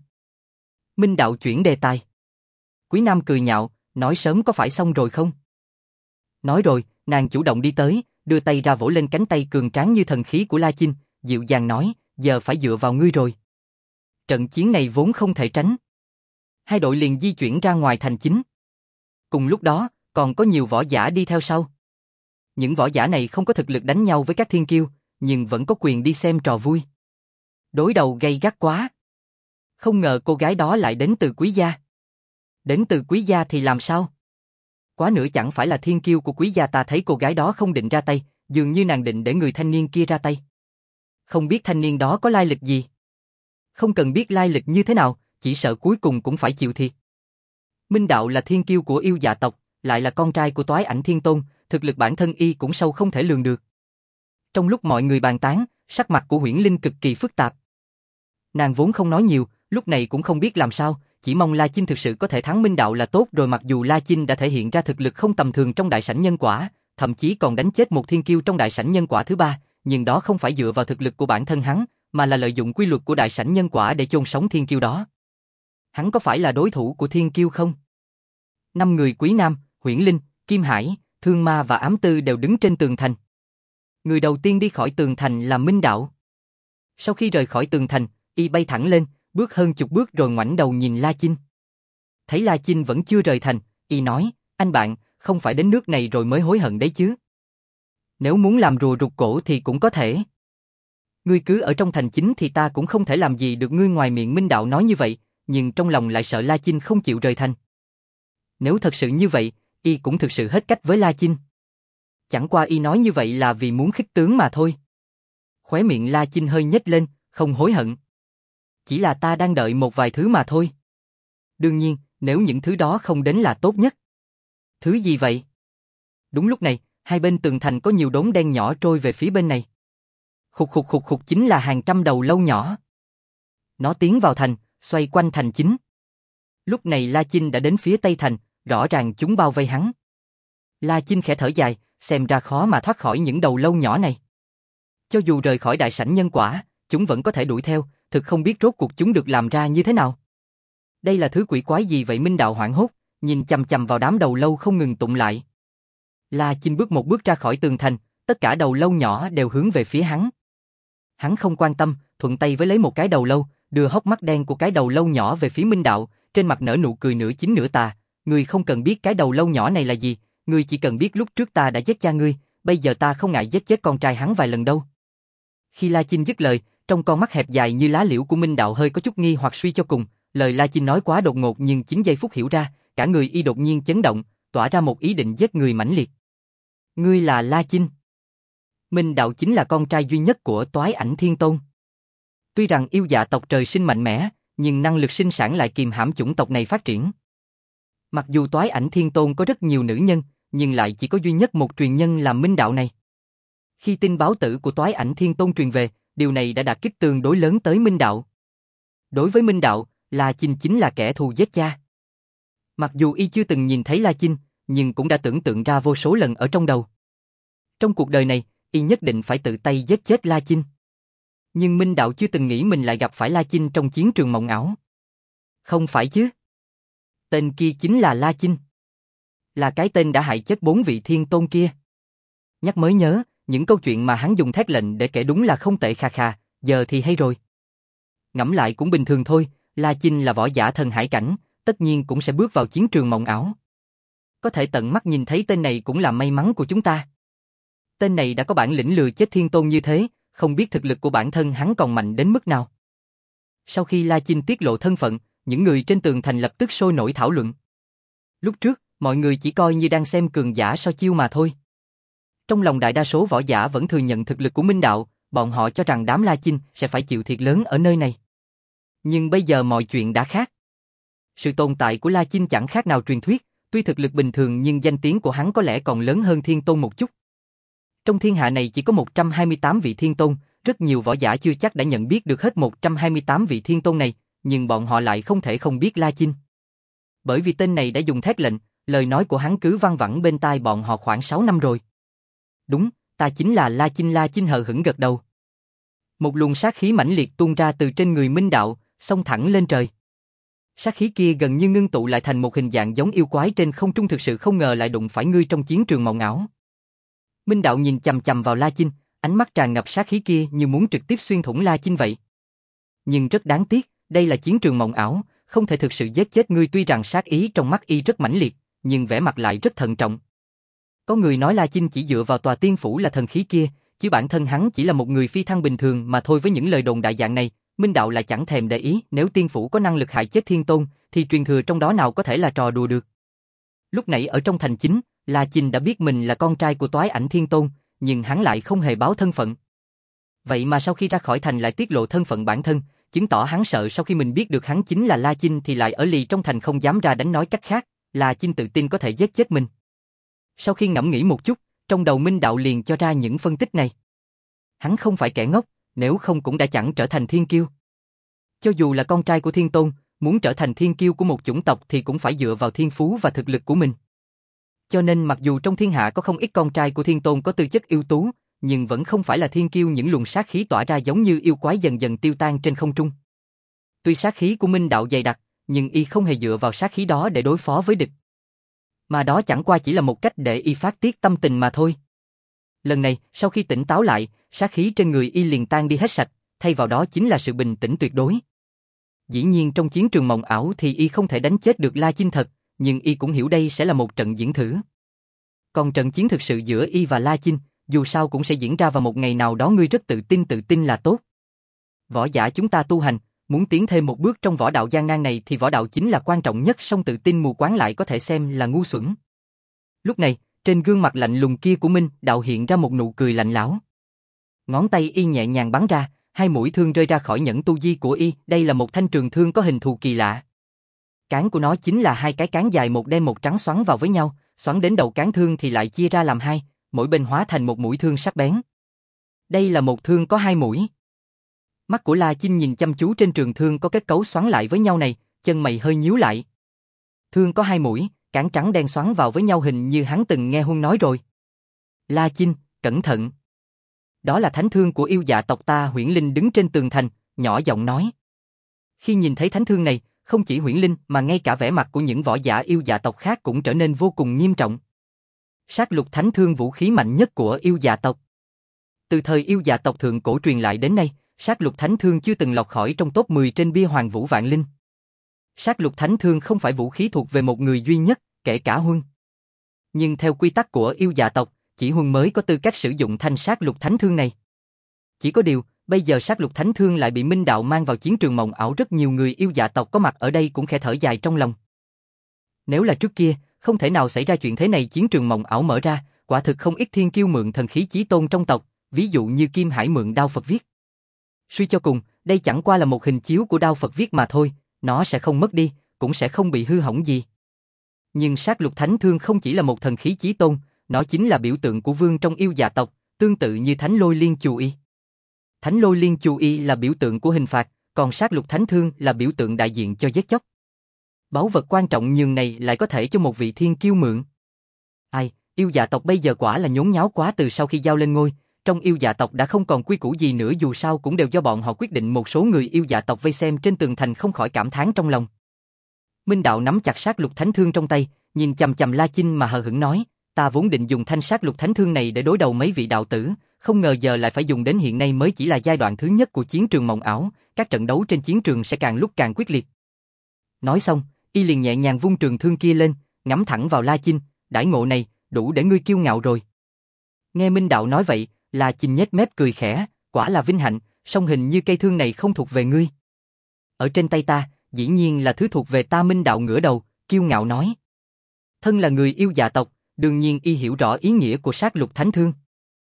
Minh Đạo chuyển đề tài. Quý Nam cười nhạo, nói sớm có phải xong rồi không? Nói rồi, nàng chủ động đi tới, đưa tay ra vỗ lên cánh tay cường tráng như thần khí của La Chinh, dịu dàng nói, giờ phải dựa vào ngươi rồi. Trận chiến này vốn không thể tránh. Hai đội liền di chuyển ra ngoài thành chính. Cùng lúc đó, còn có nhiều võ giả đi theo sau. Những võ giả này không có thực lực đánh nhau với các thiên kiêu, nhưng vẫn có quyền đi xem trò vui. Đối đầu gay gắt quá. Không ngờ cô gái đó lại đến từ Quý gia. Đến từ Quý gia thì làm sao? Quá nữa chẳng phải là thiên kiêu của Quý gia. Ta thấy cô gái đó không định ra tay, dường như nàng định để người thanh niên kia ra tay. Không biết thanh niên đó có lai lịch gì. Không cần biết lai lịch như thế nào, chỉ sợ cuối cùng cũng phải chịu thiệt. Minh Đạo là thiên kiêu của yêu dạ tộc, lại là con trai của Toái Ảnh Thiên Tôn, thực lực bản thân y cũng sâu không thể lường được. Trong lúc mọi người bàn tán, sắc mặt của Huyễn Linh cực kỳ phức tạp. Nàng vốn không nói nhiều, lúc này cũng không biết làm sao, chỉ mong La Chinh thực sự có thể thắng Minh Đạo là tốt rồi. Mặc dù La Chinh đã thể hiện ra thực lực không tầm thường trong đại sảnh nhân quả, thậm chí còn đánh chết một thiên kiêu trong đại sảnh nhân quả thứ ba, nhưng đó không phải dựa vào thực lực của bản thân hắn, mà là lợi dụng quy luật của đại sảnh nhân quả để chôn sống thiên kiêu đó. Hắn có phải là đối thủ của thiên kiêu không? Năm người Quý Nam, Huyễn Linh, Kim Hải, Thương Ma và Ám Tư đều đứng trên tường thành. Người đầu tiên đi khỏi tường thành là Minh Đạo. Sau khi rời khỏi tường thành, y bay thẳng lên, bước hơn chục bước rồi ngoảnh đầu nhìn La Chinh. Thấy La Chinh vẫn chưa rời thành, y nói, anh bạn, không phải đến nước này rồi mới hối hận đấy chứ. Nếu muốn làm rùa rụt cổ thì cũng có thể. Ngươi cứ ở trong thành chính thì ta cũng không thể làm gì được ngươi. Ngoài miệng Minh Đạo nói như vậy, nhưng trong lòng lại sợ La Chinh không chịu rời thành. Nếu thật sự như vậy, y cũng thực sự hết cách với La Chinh. Chẳng qua y nói như vậy là vì muốn khích tướng mà thôi. Khóe miệng La Chinh hơi nhếch lên, không hối hận. Chỉ là ta đang đợi một vài thứ mà thôi. Đương nhiên, nếu những thứ đó không đến là tốt nhất. Thứ gì vậy? Đúng lúc này, hai bên tường thành có nhiều đốm đen nhỏ trôi về phía bên này. Khục khục khục khục chính là hàng trăm đầu lâu nhỏ. Nó tiến vào thành, xoay quanh thành chính. Lúc này La Chinh đã đến phía tây thành, rõ ràng chúng bao vây hắn. La Chinh khẽ thở dài, xem ra khó mà thoát khỏi những đầu lâu nhỏ này. Cho dù rời khỏi đại sảnh nhân quả, chúng vẫn có thể đuổi theo, thực không biết rốt cuộc chúng được làm ra như thế nào. Đây là thứ quỷ quái gì vậy? Minh Đạo hoảng hốt, nhìn chằm chằm vào đám đầu lâu không ngừng tụng lại. La Chinh bước một bước ra khỏi tường thành, tất cả đầu lâu nhỏ đều hướng về phía hắn. Hắn không quan tâm, thuận tay với lấy một cái đầu lâu, đưa hốc mắt đen của cái đầu lâu nhỏ về phía Minh Đạo, trên mặt nở nụ cười nửa chính nửa tà. Ngươi không cần biết cái đầu lâu nhỏ này là gì, ngươi chỉ cần biết lúc trước ta đã giết cha ngươi, bây giờ ta không ngại giết chết con trai hắn vài lần đâu. Khi La Chinh dứt lời, trong con mắt hẹp dài như lá liễu của Minh Đạo hơi có chút nghi hoặc suy cho cùng, lời La Chinh nói quá đột ngột nhưng chín giây phút hiểu ra, cả người y đột nhiên chấn động, tỏa ra một ý định giết người mãnh liệt. Ngươi là La Chinh? Minh Đạo chính là con trai duy nhất của Toái Ảnh Thiên Tôn. Tuy rằng yêu dạ tộc trời sinh mạnh mẽ, nhưng năng lực sinh sản lại kìm hãm chủng tộc này phát triển. Mặc dù Toái Ảnh Thiên Tôn có rất nhiều nữ nhân, nhưng lại chỉ có duy nhất một truyền nhân là Minh Đạo này. Khi tin báo tử của Toái Ảnh Thiên Tôn truyền về, điều này đã đả kích tương đối lớn tới Minh Đạo. Đối với Minh Đạo, La Chinh chính là kẻ thù giết cha. Mặc dù y chưa từng nhìn thấy La Chinh, nhưng cũng đã tưởng tượng ra vô số lần ở trong đầu. Trong cuộc đời này, y nhất định phải tự tay giết chết La Chinh. Nhưng Minh Đạo chưa từng nghĩ mình lại gặp phải La Chinh trong chiến trường mộng ảo. Không phải chứ? Tên kia chính là La Chinh. Là cái tên đã hại chết bốn vị thiên tôn kia. Nhắc mới nhớ, những câu chuyện mà hắn dùng thét lệnh để kể đúng là không tệ khà khà, giờ thì hay rồi. Ngẫm lại cũng bình thường thôi, La Chinh là võ giả thần hải cảnh, tất nhiên cũng sẽ bước vào chiến trường mộng ảo. Có thể tận mắt nhìn thấy tên này cũng là may mắn của chúng ta. Tên này đã có bản lĩnh lừa chết thiên tôn như thế, không biết thực lực của bản thân hắn còn mạnh đến mức nào. Sau khi La Chinh tiết lộ thân phận, những người trên tường thành lập tức sôi nổi thảo luận. Lúc trước, mọi người chỉ coi như đang xem cường giả so chiêu mà thôi. Trong lòng đại đa số võ giả vẫn thừa nhận thực lực của Minh Đạo, bọn họ cho rằng đám La Chinh sẽ phải chịu thiệt lớn ở nơi này. Nhưng bây giờ mọi chuyện đã khác. Sự tồn tại của La Chinh chẳng khác nào truyền thuyết, tuy thực lực bình thường nhưng danh tiếng của hắn có lẽ còn lớn hơn Thiên Tôn một chút. Trong thiên hạ này chỉ có một trăm hai mươi tám vị Thiên Tôn, rất nhiều võ giả chưa chắc đã nhận biết được hết một trăm hai mươi tám vị Thiên Tôn này, nhưng bọn họ lại không thể không biết La Chinh. Bởi vì tên này đã dùng thét lệnh, lời nói của hắn cứ văng vẳng bên tai bọn họ khoảng sáu năm rồi. Đúng, ta chính là La Chinh. La Chinh hờ hững gật đầu. Một luồng sát khí mãnh liệt tuôn ra từ trên người Minh Đạo, xông thẳng lên trời. Sát khí kia gần như ngưng tụ lại thành một hình dạng giống yêu quái trên không trung, thực sự không ngờ lại đụng phải ngươi trong chiến trường mộng ảo. Minh Đạo nhìn chằm chằm vào La Chinh, ánh mắt tràn ngập sát khí kia như muốn trực tiếp xuyên thủng La Chinh vậy. Nhưng rất đáng tiếc, đây là chiến trường mộng ảo, không thể thực sự giết chết ngươi. Tuy rằng sát ý trong mắt y rất mãnh liệt, nhưng vẻ mặt lại rất thận trọng. Có người nói La Chinh chỉ dựa vào tòa tiên phủ là thần khí kia, chứ bản thân hắn chỉ là một người phi thăng bình thường mà thôi. Với những lời đồn đại dạng này, Minh Đạo lại chẳng thèm để ý. Nếu tiên phủ có năng lực hại chết thiên tôn, thì truyền thừa trong đó nào có thể là trò đùa được. Lúc nãy ở trong thành chính, La Chinh đã biết mình là con trai của Toái Ảnh Thiên Tôn, nhưng hắn lại không hề báo thân phận. Vậy mà sau khi ra khỏi thành lại tiết lộ thân phận bản thân, chứng tỏ hắn sợ sau khi mình biết được hắn chính là La Chinh thì lại ở lì trong thành không dám ra đánh. Nói cách khác, La Chinh tự tin có thể giết chết mình. Sau khi ngẫm nghĩ một chút, trong đầu Minh Đạo liền cho ra những phân tích này. Hắn không phải kẻ ngốc, nếu không cũng đã chẳng trở thành thiên kiêu. Cho dù là con trai của Thiên Tôn, muốn trở thành thiên kiêu của một chủng tộc thì cũng phải dựa vào thiên phú và thực lực của mình. Cho nên mặc dù trong thiên hạ có không ít con trai của Thiên Tôn có tư chất ưu tú, nhưng vẫn không phải là thiên kiêu. Những luồng sát khí tỏa ra giống như yêu quái dần dần tiêu tan trên không trung. Tuy sát khí của Minh Đạo dày đặc, nhưng y không hề dựa vào sát khí đó để đối phó với địch. Mà đó chẳng qua chỉ là một cách để y phát tiết tâm tình mà thôi. Lần này, sau khi tỉnh táo lại, sát khí trên người y liền tan đi hết sạch, thay vào đó chính là sự bình tĩnh tuyệt đối. Dĩ nhiên trong chiến trường mộng ảo thì y không thể đánh chết được La Chinh thật, nhưng y cũng hiểu đây sẽ là một trận diễn thử. Còn trận chiến thực sự giữa y và La Chinh, dù sao cũng sẽ diễn ra vào một ngày nào đó, ngươi rất tự tin tự tin là tốt. Võ giả chúng ta tu hành, muốn tiến thêm một bước trong võ đạo gian nan này thì võ đạo chính là quan trọng nhất, song tự tin mù quáng lại có thể xem là ngu xuẩn. Lúc này, trên gương mặt lạnh lùng kia của Minh Đạo hiện ra một nụ cười lạnh lẽo. Ngón tay y nhẹ nhàng bắn ra, hai mũi thương rơi ra khỏi nhẫn tu di của y, đây là một thanh trường thương có hình thù kỳ lạ. Cán của nó chính là hai cái cán dài một đen một trắng xoắn vào với nhau, xoắn đến đầu cán thương thì lại chia ra làm hai, mỗi bên hóa thành một mũi thương sắc bén. Đây là một thương có hai mũi. Mắt của La Chinh nhìn chăm chú trên trường thương có kết cấu xoắn lại với nhau này, chân mày hơi nhíu lại. Thương có hai mũi, cán trắng đen xoắn vào với nhau, hình như hắn từng nghe Huân nói rồi. La Chinh, cẩn thận. Đó là thánh thương của yêu dạ tộc ta. Huyễn Linh đứng trên tường thành, nhỏ giọng nói. Khi nhìn thấy thánh thương này, không chỉ Huyễn Linh mà ngay cả vẻ mặt của những võ giả yêu dạ tộc khác cũng trở nên vô cùng nghiêm trọng. Sát lục thánh thương, vũ khí mạnh nhất của yêu dạ tộc. Từ thời yêu dạ tộc thượng cổ truyền lại đến nay, sát lục thánh thương chưa từng lọt khỏi trong top mười trên bia Hoàng Vũ Vạn Linh. Sát lục thánh thương không phải vũ khí thuộc về một người duy nhất, kể cả Huân. Nhưng theo quy tắc của yêu dạ tộc, chỉ Huân mới có tư cách sử dụng thanh sát lục thánh thương này. Chỉ có điều, bây giờ sát lục thánh thương lại bị Minh Đạo mang vào chiến trường mộng ảo, rất nhiều người yêu dạ tộc có mặt ở đây cũng khẽ thở dài trong lòng. Nếu là trước kia, không thể nào xảy ra chuyện thế này. Chiến trường mộng ảo mở ra, quả thực không ít thiên kiêu mượn thần khí chí tôn trong tộc, ví dụ như Kim Hải mượn đao Phật viết. Suy cho cùng, đây chẳng qua là một hình chiếu của đao Phật viết mà thôi, nó sẽ không mất đi, cũng sẽ không bị hư hỏng gì. Nhưng sát lục thánh thương không chỉ là một thần khí chí tôn, nó chính là biểu tượng của vương trong yêu dạ tộc, tương tự như thánh lôi liên chù y. Thánh lôi liên chù y là biểu tượng của hình phạt, còn sát lục thánh thương là biểu tượng đại diện cho giết chóc. Báu vật quan trọng nhường này lại có thể cho một vị thiên kiêu mượn. Ai, yêu dạ tộc bây giờ quả là nhốn nháo quá. Từ sau khi giao lên ngôi, trong yêu dạ tộc đã không còn quy củ gì nữa, dù sao cũng đều do bọn họ quyết định. Một số người yêu dạ tộc vây xem trên tường thành không khỏi cảm thán trong lòng. Minh Đạo nắm chặt sát lục thánh thương trong tay, nhìn chằm chằm La Chinh mà hờ hững nói, ta vốn định dùng thanh sát lục thánh thương này để đối đầu mấy vị đạo tử, không ngờ giờ lại phải dùng đến. Hiện nay mới chỉ là giai đoạn thứ nhất của chiến trường mộng ảo, các trận đấu trên chiến trường sẽ càng lúc càng quyết liệt. Nói xong, y liền nhẹ nhàng vung trường thương kia lên, ngắm thẳng vào La Chinh, đãi ngộ này, đủ để ngươi kiêu ngạo rồi. Nghe Minh Đạo nói vậy, La Chinh nhếch mép cười khẽ, quả là vinh hạnh, song hình như cây thương này không thuộc về ngươi. Ở trên tay ta, dĩ nhiên là thứ thuộc về ta. Minh Đạo ngửa đầu, kiêu ngạo nói. Thân là người yêu dạ tộc, đương nhiên y hiểu rõ ý nghĩa của sát lục thánh thương.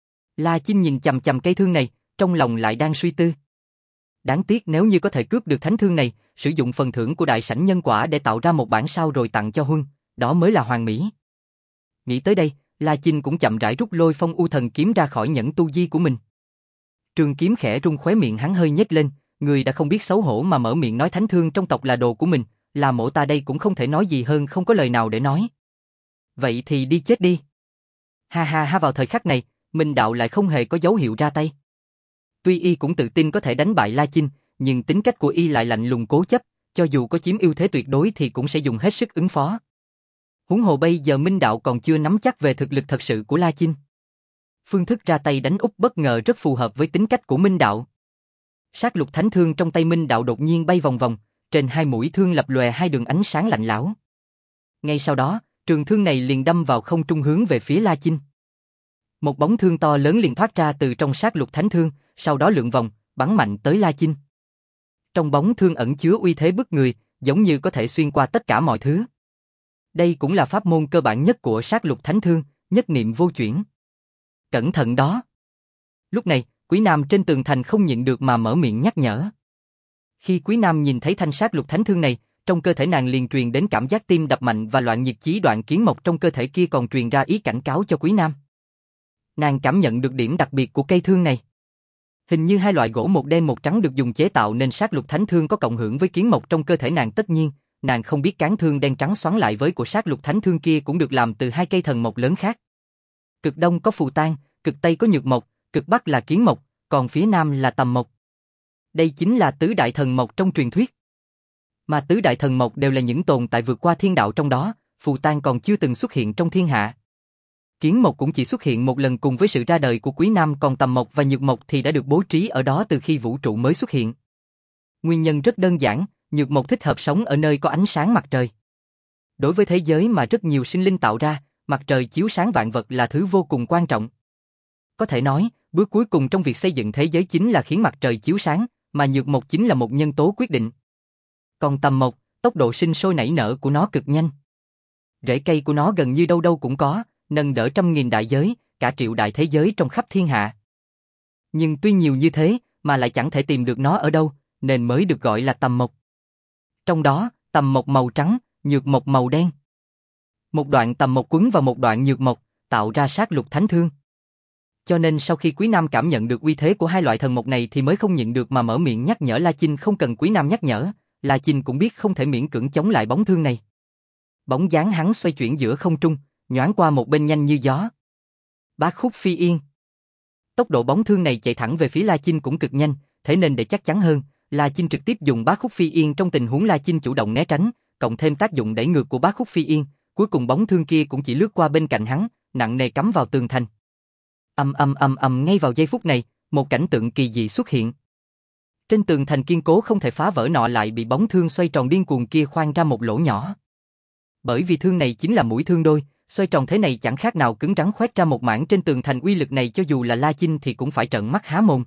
La Chinh nhìn chằm chằm cây thương này, trong lòng lại đang suy tư. Đáng tiếc nếu như có thể cướp được thánh thương này, sử dụng phần thưởng của đại sảnh nhân quả để tạo ra một bản sao rồi tặng cho Huân, đó mới là hoàn mỹ. Nghĩ tới đây, La Chinh cũng chậm rãi rút Lôi Phong U Thần kiếm ra khỏi nhẫn tu di của mình. Trường kiếm khẽ rung, khóe miệng hắn hơi nhếch lên, người đã không biết xấu hổ mà mở miệng nói thánh thương trong tộc là đồ của mình, là mổ ta đây cũng không thể nói gì hơn, không có lời nào để nói. Vậy thì đi chết đi. Ha ha ha. Vào thời khắc này, Minh Đạo lại không hề có dấu hiệu ra tay. Tuy y cũng tự tin có thể đánh bại La Chinh, nhưng tính cách của y lại lạnh lùng cố chấp, cho dù có chiếm ưu thế tuyệt đối thì cũng sẽ dùng hết sức ứng phó. Huống hồ bây giờ Minh Đạo còn chưa nắm chắc về thực lực thật sự của La Chinh. Phương thức ra tay đánh úp bất ngờ rất phù hợp với tính cách của Minh Đạo. Sát lục thánh thương trong tay Minh Đạo đột nhiên bay vòng vòng, trên hai mũi thương lập lòe hai đường ánh sáng lạnh lẽo. Ngay sau đó, trường thương này liền đâm vào không trung hướng về phía La Chinh. Một bóng thương to lớn liền thoát ra từ trong sát lục thánh thương, sau đó lượn vòng, bắn mạnh tới La Chinh. Trong bóng thương ẩn chứa uy thế bức người, giống như có thể xuyên qua tất cả mọi thứ. Đây cũng là pháp môn cơ bản nhất của sát lục thánh thương, nhất niệm vô chuyển. Cẩn thận đó. Lúc này, Quý Nam trên tường thành không nhịn được mà mở miệng nhắc nhở. Khi Quý Nam nhìn thấy thanh sát lục thánh thương này, trong cơ thể nàng liền truyền đến cảm giác tim đập mạnh và loạn nhịp, chí đoạn kiến mộc trong cơ thể kia còn truyền ra ý cảnh cáo cho Quý Nam. Nàng cảm nhận được điểm đặc biệt của cây thương này. Hình như hai loại gỗ một đen một trắng được dùng chế tạo nên sát lục thánh thương có cộng hưởng với kiến mộc trong cơ thể nàng. Tất nhiên, nàng không biết cán thương đen trắng xoắn lại với của sát lục thánh thương kia cũng được làm từ hai cây thần mộc lớn khác. Cực đông có phù tang, cực tây có nhược mộc, cực bắc là kiến mộc, còn phía nam là tầm mộc. Đây chính là tứ đại thần mộc trong truyền thuyết. Mà tứ đại thần mộc đều là những tồn tại vượt qua thiên đạo, trong đó, phù tang còn chưa từng xuất hiện trong thiên hạ. Kiến mộc cũng chỉ xuất hiện một lần cùng với sự ra đời của Quý Nam, còn tầm mộc và nhược mộc thì đã được bố trí ở đó từ khi vũ trụ mới xuất hiện. Nguyên nhân rất đơn giản, nhược mộc thích hợp sống ở nơi có ánh sáng mặt trời. Đối với thế giới mà rất nhiều sinh linh tạo ra, mặt trời chiếu sáng vạn vật là thứ vô cùng quan trọng. Có thể nói, bước cuối cùng trong việc xây dựng thế giới chính là khiến mặt trời chiếu sáng, mà nhược mộc chính là một nhân tố quyết định. Còn tầm mộc, tốc độ sinh sôi nảy nở của nó cực nhanh. Rễ cây của nó gần như đâu đâu cũng có, nâng đỡ trăm nghìn đại giới, cả triệu đại thế giới trong khắp thiên hạ. Nhưng tuy nhiều như thế, mà lại chẳng thể tìm được nó ở đâu, nên mới được gọi là tầm mộc. Trong đó, tầm mộc màu trắng, nhược mộc màu đen. Một đoạn tầm mộc quấn vào một đoạn nhược mộc, tạo ra sát lục thánh thương. Cho nên sau khi Quý Nam cảm nhận được uy thế của hai loại thần mộc này thì mới không nhịn được mà mở miệng nhắc nhở La Chinh. Không cần Quý Nam nhắc nhở, La Chinh cũng biết không thể miễn cưỡng chống lại bóng thương này. Bóng dáng hắn xoay chuyển giữa không trung, nhoáng qua một bên nhanh như gió. Bát khúc phi yên. Tốc độ bóng thương này chạy thẳng về phía La Chinh cũng cực nhanh, thế nên để chắc chắn hơn, La Chinh trực tiếp dùng bát khúc phi yên trong tình huống La Chinh chủ động né tránh, cộng thêm tác dụng đẩy ngược của bát khúc phi yên, cuối cùng bóng thương kia cũng chỉ lướt qua bên cạnh hắn, nặng nề cắm vào tường thành. Ầm ầm ầm ầm, ngay vào giây phút này, một cảnh tượng kỳ dị xuất hiện. Trên tường thành kiên cố không thể phá vỡ nọ lại bị bóng thương xoay tròn điên cuồng kia khoan ra một lỗ nhỏ. Bởi vì thương này chính là mũi thương đôi, xoay tròn thế này chẳng khác nào cứng rắn khoét ra một mảng trên tường thành, uy lực này cho dù là La Chinh thì cũng phải trợn mắt há mồm.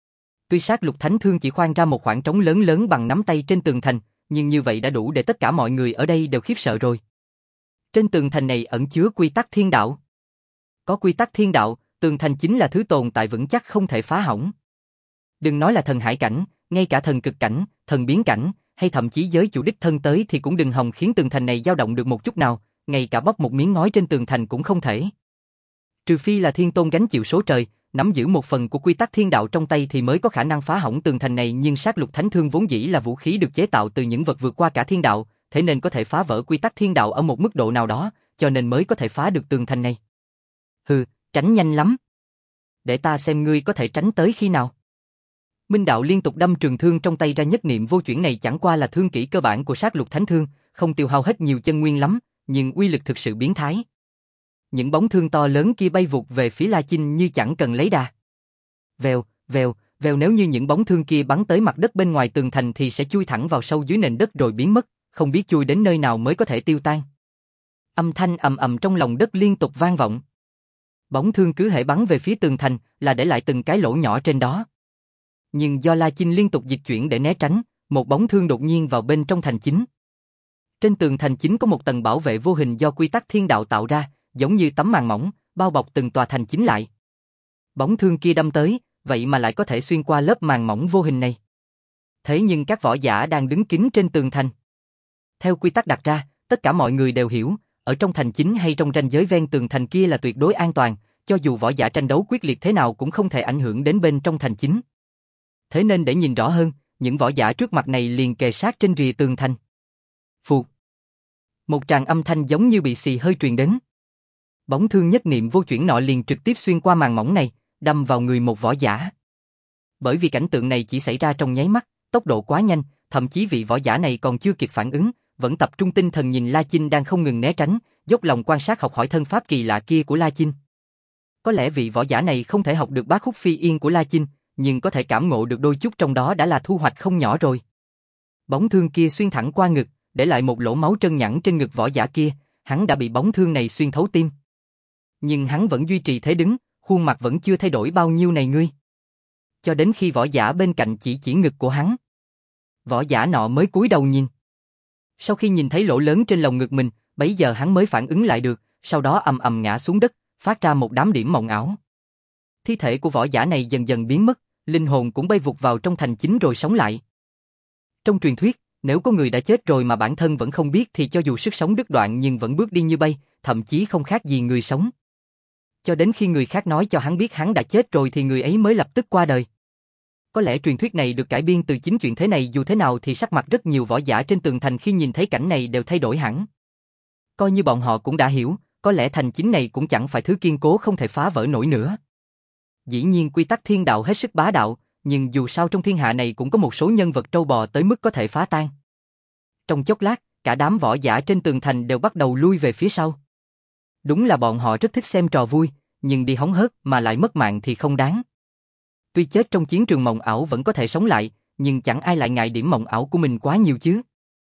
Tuy sát lục thánh thương chỉ khoan ra một khoảng trống lớn lớn bằng nắm tay trên tường thành, nhưng như vậy đã đủ để tất cả mọi người ở đây đều khiếp sợ rồi. Trên tường thành này ẩn chứa quy tắc thiên đạo. Có quy tắc thiên đạo, tường thành chính là thứ tồn tại vững chắc không thể phá hỏng. Đừng nói là thần hải cảnh, ngay cả thần cực cảnh, thần biến cảnh, hay thậm chí giới chủ đích thân tới thì cũng đừng hòng khiến tường thành này dao động được một chút nào, ngay cả bóc một miếng ngói trên tường thành cũng không thể. Trừ phi là thiên tôn gánh chịu số trời, nắm giữ một phần của quy tắc thiên đạo trong tay thì mới có khả năng phá hỏng tường thành này, nhưng sát lục thánh thương vốn dĩ là vũ khí được chế tạo từ những vật vượt qua cả thiên đạo, thế nên có thể phá vỡ quy tắc thiên đạo ở một mức độ nào đó, cho nên mới có thể phá được tường thành này. Hừ, tránh nhanh lắm. Để ta xem ngươi có thể tránh tới khi nào. Minh đạo liên tục đâm trường thương trong tay ra, nhất niệm vô chuyển này chẳng qua là thương kỹ cơ bản của sát lục thánh thương, không tiêu hao hết nhiều chân nguyên lắm, nhưng uy lực thực sự biến thái. Những bóng thương to lớn kia bay vụt về phía La Chinh như chẳng cần lấy đà. Vèo, vèo, vèo, nếu như những bóng thương kia bắn tới mặt đất bên ngoài tường thành thì sẽ chui thẳng vào sâu dưới nền đất rồi biến mất, không biết chui đến nơi nào mới có thể tiêu tan. Âm thanh ầm ầm trong lòng đất liên tục vang vọng. Bóng thương cứ hễ bắn về phía tường thành là để lại từng cái lỗ nhỏ trên đó. Nhưng do La Chinh liên tục dịch chuyển để né tránh, một bóng thương đột nhiên vào bên trong thành chính. Trên tường thành chính có một tầng bảo vệ vô hình do quy tắc thiên đạo tạo ra, giống như tấm màn mỏng, bao bọc từng tòa thành chính lại. Bóng thương kia đâm tới, vậy mà lại có thể xuyên qua lớp màn mỏng vô hình này. Thế nhưng các võ giả đang đứng kín trên tường thành. Theo quy tắc đặt ra, tất cả mọi người đều hiểu, ở trong thành chính hay trong ranh giới ven tường thành kia là tuyệt đối an toàn, cho dù võ giả tranh đấu quyết liệt thế nào cũng không thể ảnh hưởng đến bên trong thành chính. Thế nên để nhìn rõ hơn, những võ giả trước mặt này liền kề sát trên rìa tường thành. Phụt. Một tràng âm thanh giống như bị xì hơi truyền đến. Bóng thương nhất niệm vô chuyển nọ liền trực tiếp xuyên qua màn mỏng này, đâm vào người một võ giả. Bởi vì cảnh tượng này chỉ xảy ra trong nháy mắt, tốc độ quá nhanh, thậm chí vị võ giả này còn chưa kịp phản ứng, vẫn tập trung tinh thần nhìn La Chinh đang không ngừng né tránh, dốc lòng quan sát học hỏi thân pháp kỳ lạ kia của La Chinh. Có lẽ vị võ giả này không thể học được bát khúc phi yên của La Chinh, nhưng có thể cảm ngộ được đôi chút trong đó đã là thu hoạch không nhỏ rồi. Bóng thương kia xuyên thẳng qua ngực, để lại một lỗ máu trơn nhẵn trên ngực võ giả kia, hắn đã bị bóng thương này xuyên thấu tim. Nhưng hắn vẫn duy trì thế đứng, khuôn mặt vẫn chưa thay đổi bao nhiêu này ngươi. Cho đến khi võ giả bên cạnh chỉ chỉ ngực của hắn. Võ giả nọ mới cúi đầu nhìn. Sau khi nhìn thấy lỗ lớn trên lồng ngực mình, bấy giờ hắn mới phản ứng lại được, sau đó ầm ầm ngã xuống đất, phát ra một đám điểm mộng ảo. Thi thể của võ giả này dần dần biến mất, linh hồn cũng bay vụt vào trong thành chính rồi sống lại. Trong truyền thuyết, nếu có người đã chết rồi mà bản thân vẫn không biết thì cho dù sức sống đứt đoạn nhưng vẫn bước đi như bay, thậm chí không khác gì người sống. Cho đến khi người khác nói cho hắn biết hắn đã chết rồi thì người ấy mới lập tức qua đời. Có lẽ truyền thuyết này được cải biên từ chính chuyện thế này, dù thế nào thì sắc mặt rất nhiều võ giả trên tường thành khi nhìn thấy cảnh này đều thay đổi hẳn. Coi như bọn họ cũng đã hiểu, có lẽ thành chính này cũng chẳng phải thứ kiên cố không thể phá vỡ nổi nữa. Dĩ nhiên quy tắc thiên đạo hết sức bá đạo, nhưng dù sao trong thiên hạ này cũng có một số nhân vật trâu bò tới mức có thể phá tan. Trong chốc lát, cả đám võ giả trên tường thành đều bắt đầu lui về phía sau. Đúng là bọn họ rất thích xem trò vui, nhưng đi hóng hớt mà lại mất mạng thì không đáng. Tuy chết trong chiến trường mộng ảo vẫn có thể sống lại, nhưng chẳng ai lại ngại điểm mộng ảo của mình quá nhiều chứ.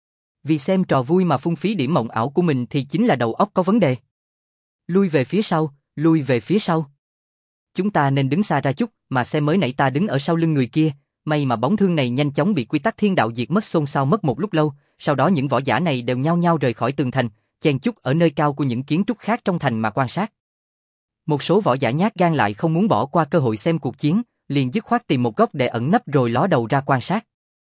Vì xem trò vui mà phung phí điểm mộng ảo của mình thì chính là đầu óc có vấn đề. Lui về phía sau, lui về phía sau. Chúng ta nên đứng xa ra chút, mà xem mới nãy ta đứng ở sau lưng người kia, may mà bóng thương này nhanh chóng bị quy tắc thiên đạo diệt mất xôn xao mất một lúc lâu, sau đó những võ giả này đều nhao nhao rời khỏi tường thành, chen chúc ở nơi cao của những kiến trúc khác trong thành mà quan sát. Một số võ giả nhát gan lại không muốn bỏ qua cơ hội xem cuộc chiến, liền dứt khoát tìm một góc để ẩn nấp rồi ló đầu ra quan sát.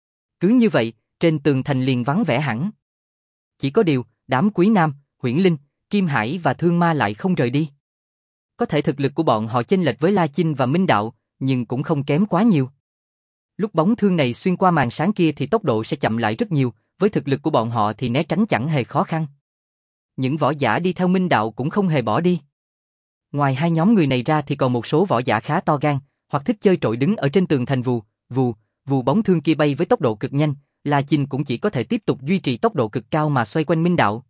Cứ như vậy, trên tường thành liền vắng vẻ hẳn. Chỉ có điều, đám Quý Nam, Huyễn Linh, Kim Hải và Thương Ma lại không rời đi. Có thể thực lực của bọn họ chênh lệch với La Chinh và Minh Đạo, nhưng cũng không kém quá nhiều. Lúc bóng thương này xuyên qua màn sáng kia thì tốc độ sẽ chậm lại rất nhiều, với thực lực của bọn họ thì né tránh chẳng hề khó khăn. Những võ giả đi theo Minh Đạo cũng không hề bỏ đi. Ngoài hai nhóm người này ra thì còn một số võ giả khá to gan, hoặc thích chơi trội đứng ở trên tường thành vù, vù, vù bóng thương kia bay với tốc độ cực nhanh, La Chinh cũng chỉ có thể tiếp tục duy trì tốc độ cực cao mà xoay quanh Minh Đạo.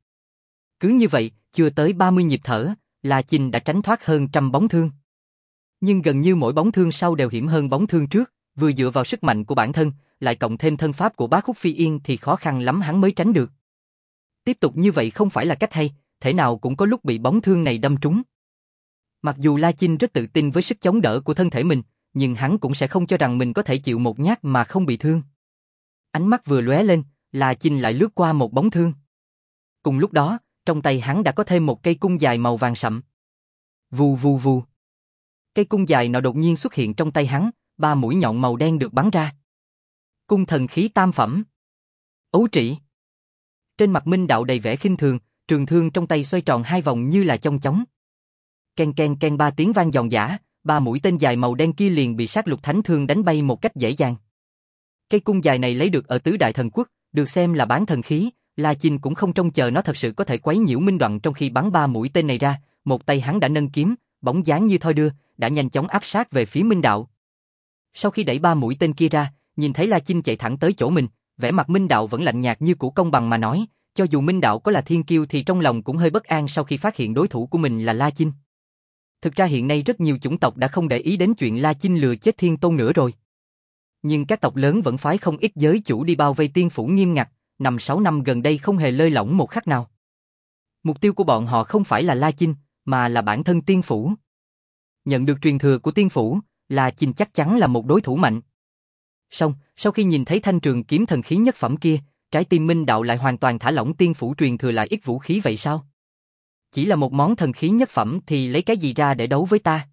Cứ như vậy, chưa tới ba mươi nhịp thở, La Chinh đã tránh thoát hơn trăm bóng thương. Nhưng gần như mỗi bóng thương sau đều hiểm hơn bóng thương trước, vừa dựa vào sức mạnh của bản thân, lại cộng thêm thân pháp của Bá Khúc Phi Yên thì khó khăn lắm hắn mới tránh được. Tiếp tục như vậy không phải là cách hay, thể nào cũng có lúc bị bóng thương này đâm trúng. Mặc dù La Chinh rất tự tin với sức chống đỡ của thân thể mình, nhưng hắn cũng sẽ không cho rằng mình có thể chịu một nhát mà không bị thương. Ánh mắt vừa lóe lên, La Chinh lại lướt qua một bóng thương. Cùng lúc đó, trong tay hắn đã có thêm một cây cung dài màu vàng sậm. Vù vù vù. Cây cung dài nọ đột nhiên xuất hiện trong tay hắn, ba mũi nhọn màu đen được bắn ra. Cung thần khí tam phẩm. Ấu trĩ. Trên mặt Minh Đạo đầy vẻ khinh thường, trường thương trong tay xoay tròn hai vòng như là chong chóng. Ken ken ken ba tiếng vang giòn giã, ba mũi tên dài màu đen kia liền bị sát lục thánh thương đánh bay một cách dễ dàng. Cây cung dài này lấy được ở tứ đại thần quốc, được xem là bán thần khí, La Chinh cũng không trông chờ nó thật sự có thể quấy nhiễu Minh Đoạn trong khi bắn ba mũi tên này ra, một tay hắn đã nâng kiếm, bóng dáng như thoi đưa, đã nhanh chóng áp sát về phía Minh Đạo. Sau khi đẩy ba mũi tên kia ra, nhìn thấy La Chinh chạy thẳng tới chỗ mình, vẻ mặt Minh Đạo vẫn lạnh nhạt như cũ công bằng mà nói, cho dù Minh Đạo có là thiên kiêu thì trong lòng cũng hơi bất an sau khi phát hiện đối thủ của mình là La Chinh. Thực ra hiện nay rất nhiều chủng tộc đã không để ý đến chuyện La Chinh lừa chết Thiên Tôn nữa rồi. Nhưng các tộc lớn vẫn phái không ít giới chủ đi bao vây tiên phủ nghiêm ngặt, năm sáu năm gần đây không hề lơi lỏng một khắc nào. Mục tiêu của bọn họ không phải là La Chinh, mà là bản thân tiên phủ. Nhận được truyền thừa của tiên phủ, La Chinh chắc chắn là một đối thủ mạnh. Song, sau khi nhìn thấy thanh trường kiếm thần khí nhất phẩm kia, trái tim Minh Đạo lại hoàn toàn thả lỏng. Tiên phủ truyền thừa lại ít vũ khí vậy sao? Chỉ là một món thần khí nhất phẩm thì lấy cái gì ra để đấu với ta?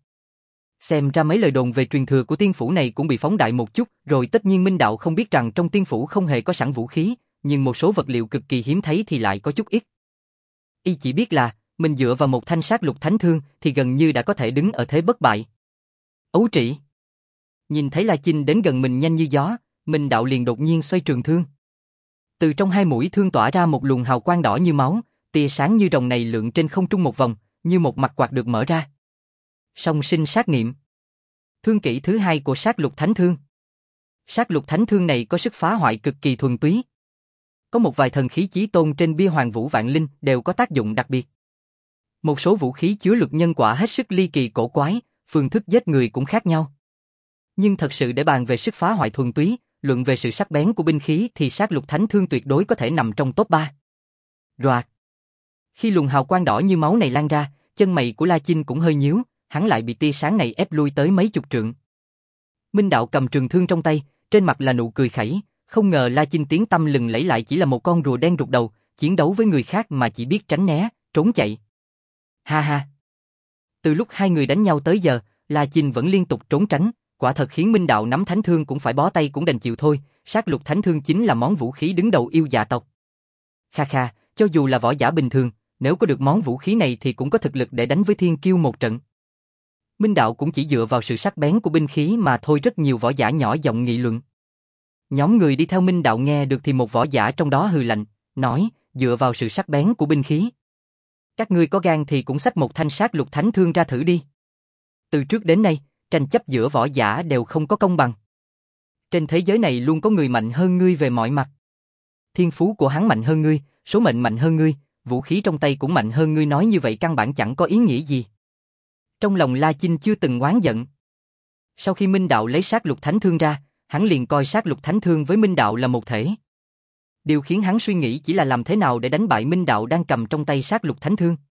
Xem ra mấy lời đồn về truyền thừa của tiên phủ này cũng bị phóng đại một chút, rồi tất nhiên Minh Đạo không biết rằng trong tiên phủ không hề có sẵn vũ khí, nhưng một số vật liệu cực kỳ hiếm thấy thì lại có chút ít. Y chỉ biết là, mình dựa vào một thanh sát lục thánh thương thì gần như đã có thể đứng ở thế bất bại. Ấu trĩ. Nhìn thấy La Chinh đến gần mình nhanh như gió, Minh Đạo liền đột nhiên xoay trường thương. Từ trong hai mũi thương tỏa ra một luồng hào quang đỏ như máu, tia sáng như rồng này lượn trên không trung một vòng, như một mặt quạt được mở ra. Song sinh sát niệm. Thương kỹ thứ hai của sát lục thánh thương. Sát lục thánh thương này có sức phá hoại cực kỳ thuần túy. Có một vài thần khí chí tôn trên bia Hoàng Vũ Vạn Linh đều có tác dụng đặc biệt. Một số vũ khí chứa luật nhân quả hết sức ly kỳ cổ quái, phương thức giết người cũng khác nhau. Nhưng thật sự để bàn về sức phá hoại thuần túy, luận về sự sắc bén của binh khí thì sát lục thánh thương tuyệt đối có thể nằm trong top ba. Roạt. Khi luồng hào quang đỏ như máu này lan ra, chân mày của La Chinh cũng hơi nhíu, hắn lại bị tia sáng này ép lui tới mấy chục trượng. Minh Đạo cầm trường thương trong tay, trên mặt là nụ cười khẩy, không ngờ La Chinh tiếng tăm lừng lẫy lại chỉ là một con rùa đen rụt đầu, chiến đấu với người khác mà chỉ biết tránh né, trốn chạy. Ha ha. Từ lúc hai người đánh nhau tới giờ, La Chinh vẫn liên tục trốn tránh, quả thật khiến Minh Đạo nắm thánh thương cũng phải bó tay cũng đành chịu thôi, sát lục thánh thương chính là món vũ khí đứng đầu yêu dạ tộc. Kha kha, cho dù là võ giả bình thường, nếu có được món vũ khí này thì cũng có thực lực để đánh với thiên kiêu một trận. Minh Đạo cũng chỉ dựa vào sự sắc bén của binh khí mà thôi. Rất nhiều võ giả nhỏ giọng nghị luận. Nhóm người đi theo Minh Đạo nghe được thì một võ giả trong đó hừ lạnh, nói, dựa vào sự sắc bén của binh khí. Các ngươi có gan thì cũng xách một thanh sát lục thánh thương ra thử đi. Từ trước đến nay, tranh chấp giữa võ giả đều không có công bằng. Trên thế giới này luôn có người mạnh hơn ngươi về mọi mặt. Thiên phú của hắn mạnh hơn ngươi, số mệnh mạnh hơn ngươi, vũ khí trong tay cũng mạnh hơn ngươi, nói như vậy căn bản chẳng có ý nghĩa gì. Trong lòng La Chinh chưa từng oán giận. Sau khi Minh Đạo lấy sát lục thánh thương ra, hắn liền coi sát lục thánh thương với Minh Đạo là một thể. Điều khiến hắn suy nghĩ chỉ là làm thế nào để đánh bại Minh Đạo đang cầm trong tay sát lục thánh thương.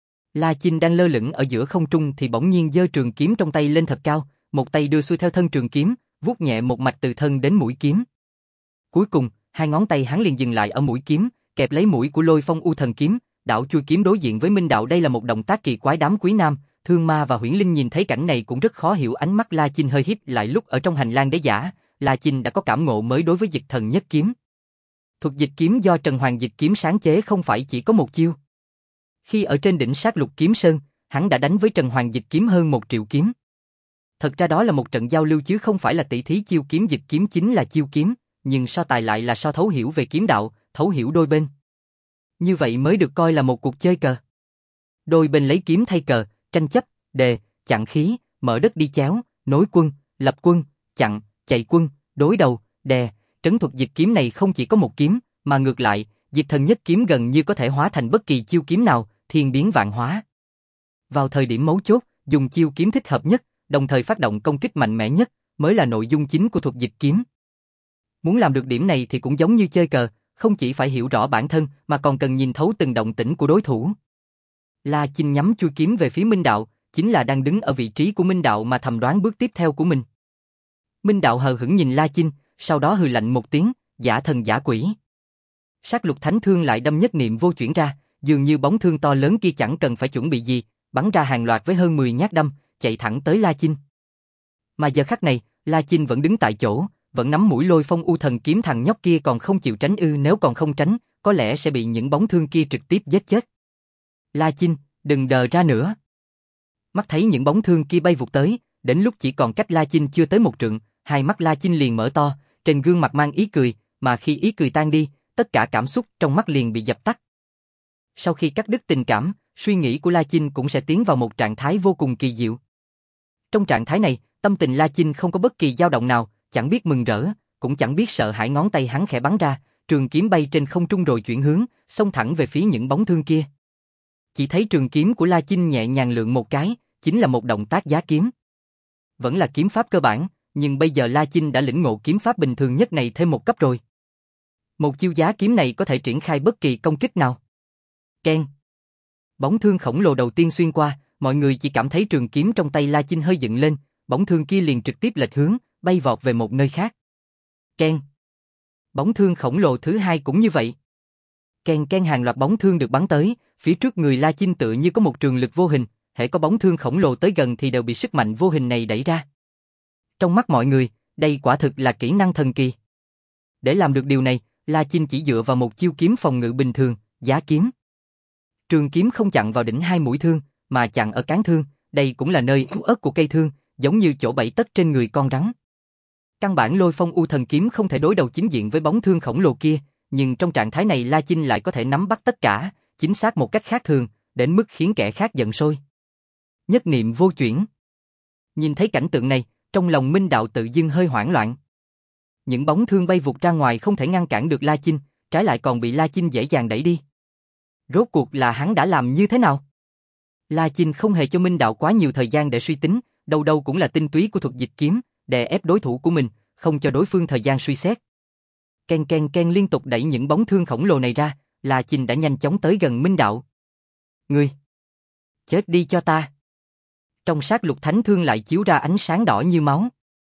La Chinh đang lơ lửng ở giữa không trung thì bỗng nhiên giơ trường kiếm trong tay lên thật cao, một tay đưa xuôi theo thân trường kiếm, vuốt nhẹ một mạch từ thân đến mũi kiếm. Cuối cùng, hai ngón tay hắn liền dừng lại ở mũi kiếm, kẹp lấy mũi của Lôi Phong U Thần kiếm, đảo chui kiếm đối diện với Minh Đạo. Đây là một động tác kỳ quái, đám Quý Nam, Thương Ma và Huyễn Linh nhìn thấy cảnh này cũng rất khó hiểu. Ánh mắt La Chinh hơi híp lại, lúc ở trong hành lang đế giả, La Chinh đã có cảm ngộ mới đối với Dịch Thần Nhất Kiếm. Thuật dịch kiếm do Trần Hoàng Dịch Kiếm sáng chế không phải chỉ có một chiêu. Khi ở trên đỉnh sát lục kiếm sơn, hắn đã đánh với Trần Hoàng Dịch Kiếm hơn một triệu kiếm. Thật ra đó là một trận giao lưu chứ không phải là tỷ thí. Chiêu kiếm dịch kiếm chính là chiêu kiếm, nhưng so tài lại là so thấu hiểu về kiếm đạo, thấu hiểu đôi bên. Như vậy mới được coi là một cuộc chơi cờ. Đôi bên lấy kiếm thay cờ, tranh chấp, đề, chặn khí, mở đất đi chéo, nối quân, lập quân, chặn, chạy quân, đối đầu, đè. Trấn thuật dịch kiếm này không chỉ có một kiếm, mà ngược lại, Dịch Thần Nhất Kiếm gần như có thể hóa thành bất kỳ chiêu kiếm nào, thiên biến vạn hóa. Vào thời điểm mấu chốt, dùng chiêu kiếm thích hợp nhất, đồng thời phát động công kích mạnh mẽ nhất, mới là nội dung chính của thuật dịch kiếm. Muốn làm được điểm này thì cũng giống như chơi cờ, không chỉ phải hiểu rõ bản thân mà còn cần nhìn thấu từng động tĩnh của đối thủ. La Chinh nhắm chui kiếm về phía Minh Đạo, chính là đang đứng ở vị trí của Minh Đạo mà thầm đoán bước tiếp theo của mình. Minh Đạo hờ hững nhìn La Chinh, sau đó hừ lạnh một tiếng, giả thần giả quỷ. Sát lục thánh thương lại đâm nhất niệm vô chuyển ra, dường như bóng thương to lớn kia chẳng cần phải chuẩn bị gì, bắn ra hàng loạt với hơn mười nhát đâm, chạy thẳng tới La Chinh. Mà giờ khắc này, La Chinh vẫn đứng tại chỗ, vẫn nắm mũi Lôi Phong U Thần kiếm. Thằng nhóc kia còn không chịu tránh ư? Nếu còn không tránh, có lẽ sẽ bị những bóng thương kia trực tiếp giết chết. La Chinh, đừng đờ ra nữa. Mắt thấy những bóng thương kia bay vụt tới, đến lúc chỉ còn cách La Chinh chưa tới một trượng, hai mắt La Chinh liền mở to, trên gương mặt mang ý cười, mà khi ý cười tan đi, tất cả cảm xúc trong mắt liền bị dập tắt. Sau khi cắt đứt tình cảm, suy nghĩ của La Chinh cũng sẽ tiến vào một trạng thái vô cùng kỳ diệu. Trong trạng thái này, tâm tình La Chinh không có bất kỳ dao động nào, chẳng biết mừng rỡ, cũng chẳng biết sợ hãi. Ngón tay hắn khẽ bắn ra, trường kiếm bay trên không trung rồi chuyển hướng, xông thẳng về phía những bóng thương kia. Chỉ thấy trường kiếm của La Chinh nhẹ nhàng lượn một cái, chính là một động tác giá kiếm. Vẫn là kiếm pháp cơ bản, nhưng bây giờ La Chinh đã lĩnh ngộ kiếm pháp bình thường nhất này thêm một cấp rồi. Một chiêu giá kiếm này có thể triển khai bất kỳ công kích nào. Keng. Bóng thương khổng lồ đầu tiên xuyên qua, mọi người chỉ cảm thấy trường kiếm trong tay La Chinh hơi dựng lên, bóng thương kia liền trực tiếp lệch hướng, bay vọt về một nơi khác. Keng. Bóng thương khổng lồ thứ hai cũng như vậy. Keng keng, hàng loạt bóng thương được bắn tới, phía trước người La Chinh tựa như có một trường lực vô hình, hễ có bóng thương khổng lồ tới gần thì đều bị sức mạnh vô hình này đẩy ra. Trong mắt mọi người, đây quả thực là kỹ năng thần kỳ. Để làm được điều này, La Chinh chỉ dựa vào một chiêu kiếm phòng ngự bình thường, giá kiếm. Trường kiếm không chặn vào đỉnh hai mũi thương, mà chặn ở cán thương, đây cũng là nơi yếu ớt của cây thương, giống như chỗ bẫy tất trên người con rắn. Căn bản Lôi Phong U Thần kiếm không thể đối đầu chính diện với bóng thương khổng lồ kia, nhưng trong trạng thái này La Chinh lại có thể nắm bắt tất cả, chính xác một cách khác thường, đến mức khiến kẻ khác giận sôi. Nhất niệm vô chuyển. Nhìn thấy cảnh tượng này, trong lòng Minh Đạo tự dưng hơi hoảng loạn. Những bóng thương bay vụt ra ngoài không thể ngăn cản được La Chinh, trái lại còn bị La Chinh dễ dàng đẩy đi. Rốt cuộc là hắn đã làm như thế nào? La Chinh không hề cho Minh Đạo quá nhiều thời gian để suy tính, đâu đâu cũng là tinh túy của thuật dịch kiếm, đè ép đối thủ của mình, không cho đối phương thời gian suy xét. Ken ken ken liên tục đẩy những bóng thương khổng lồ này ra, La Chinh đã nhanh chóng tới gần Minh Đạo. Ngươi! Chết đi cho ta! Trong sát lục thánh thương lại chiếu ra ánh sáng đỏ như máu.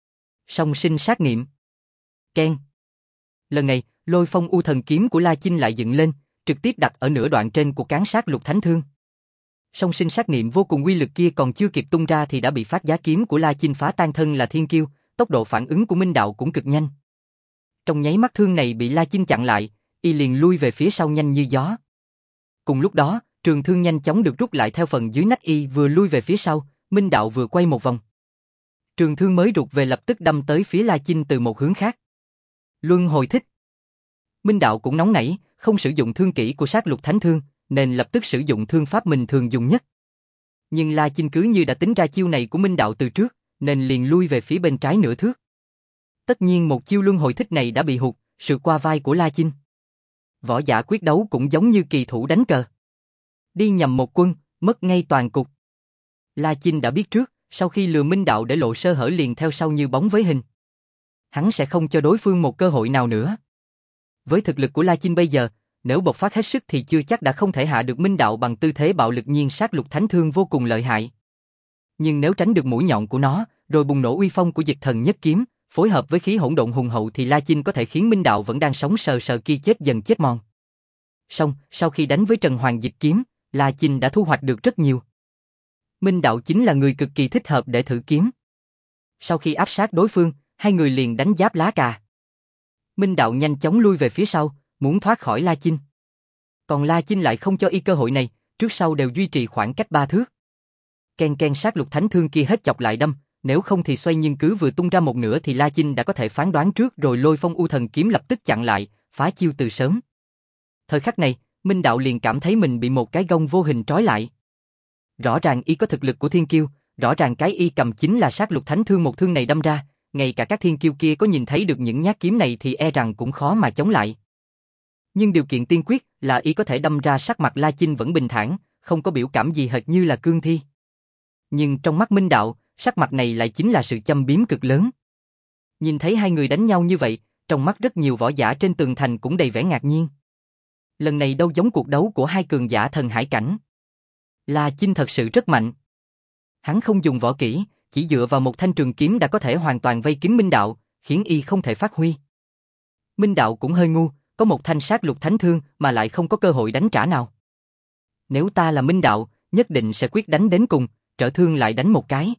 Song sinh sát niệm. Ken! Lần này, Lôi Phong U Thần kiếm của La Chinh lại dựng lên, trực tiếp đặt ở nửa đoạn trên của cán sát lục thánh thương. Song sinh sát niệm vô cùng uy lực kia còn chưa kịp tung ra thì đã bị phát giá kiếm của La Chinh phá tan. Thân là thiên kiêu, tốc độ phản ứng của Minh Đạo cũng cực nhanh. Trong nháy mắt thương này bị La Chinh chặn lại, y liền lui về phía sau nhanh như gió. Cùng lúc đó, trường thương nhanh chóng được rút lại theo phần dưới nách y, vừa lui về phía sau, Minh Đạo vừa quay một vòng. Trường thương mới rụt về lập tức đâm tới phía La Chinh từ một hướng khác. Luân hồi thích. Minh Đạo cũng nóng nảy, không sử dụng thương kỹ của sát lục thánh thương, nên lập tức sử dụng thương pháp mình thường dùng nhất. Nhưng La Chinh cứ như đã tính ra chiêu này của Minh Đạo từ trước, nên liền lui về phía bên trái nửa thước. Tất nhiên một chiêu luân hồi thích này đã bị hụt, sự qua vai của La Chinh. Võ giả quyết đấu cũng giống như kỳ thủ đánh cờ. Đi nhầm một quân, mất ngay toàn cục. La Chinh đã biết trước, sau khi lừa Minh Đạo để lộ sơ hở liền theo sau như bóng với hình. Hắn sẽ không cho đối phương một cơ hội nào nữa. Với thực lực của La Chinh bây giờ, nếu bộc phát hết sức thì chưa chắc đã không thể hạ được Minh Đạo bằng tư thế bạo lực nhiên sát Lục Thánh Thương vô cùng lợi hại. Nhưng nếu tránh được mũi nhọn của nó, rồi bùng nổ uy phong của Dịch Thần Nhất Kiếm, phối hợp với khí hỗn độn hùng hậu thì La Chinh có thể khiến Minh Đạo vẫn đang sống sờ sờ kia chết dần chết mòn. Song, sau khi đánh với Trần Hoàng Dịch Kiếm, La Chinh đã thu hoạch được rất nhiều. Minh Đạo chính là người cực kỳ thích hợp để thử kiếm. Sau khi áp sát đối phương, hai người liền đánh giáp lá cà. Minh Đạo nhanh chóng lui về phía sau, muốn thoát khỏi La Chinh. Còn La Chinh lại không cho y cơ hội này, trước sau đều duy trì khoảng cách ba thước. Ken ken sát Lục Thánh Thương kia hết chọc lại đâm, nếu không thì xoay nhưng cứ vừa tung ra một nửa thì La Chinh đã có thể phán đoán trước rồi lôi Phong U Thần Kiếm lập tức chặn lại, phá chiêu từ sớm. Thời khắc này, Minh Đạo liền cảm thấy mình bị một cái gông vô hình trói lại. Rõ ràng y có thực lực của thiên kiêu, rõ ràng cái y cầm chính là sát Lục Thánh Thương một thương này đâm ra, ngay cả các thiên kiêu kia có nhìn thấy được những nhát kiếm này thì e rằng cũng khó mà chống lại. Nhưng điều kiện tiên quyết là y có thể đâm ra sắc mặt La Chinh vẫn bình thản, không có biểu cảm gì hệt như là cương thi. Nhưng trong mắt Minh Đạo, sắc mặt này lại chính là sự châm biếm cực lớn. Nhìn thấy hai người đánh nhau như vậy, trong mắt rất nhiều võ giả trên tường thành cũng đầy vẻ ngạc nhiên. Lần này đâu giống cuộc đấu của hai cường giả thần hải cảnh. La Chinh thật sự rất mạnh. Hắn không dùng võ kỹ, chỉ dựa vào một thanh trường kiếm đã có thể hoàn toàn vây kín Minh Đạo, khiến y không thể phát huy. Minh Đạo cũng hơi ngu, có một thanh sát Lục Thánh Thương mà lại không có cơ hội đánh trả nào. Nếu ta là Minh Đạo, nhất định sẽ quyết đánh đến cùng, trở thương lại đánh một cái.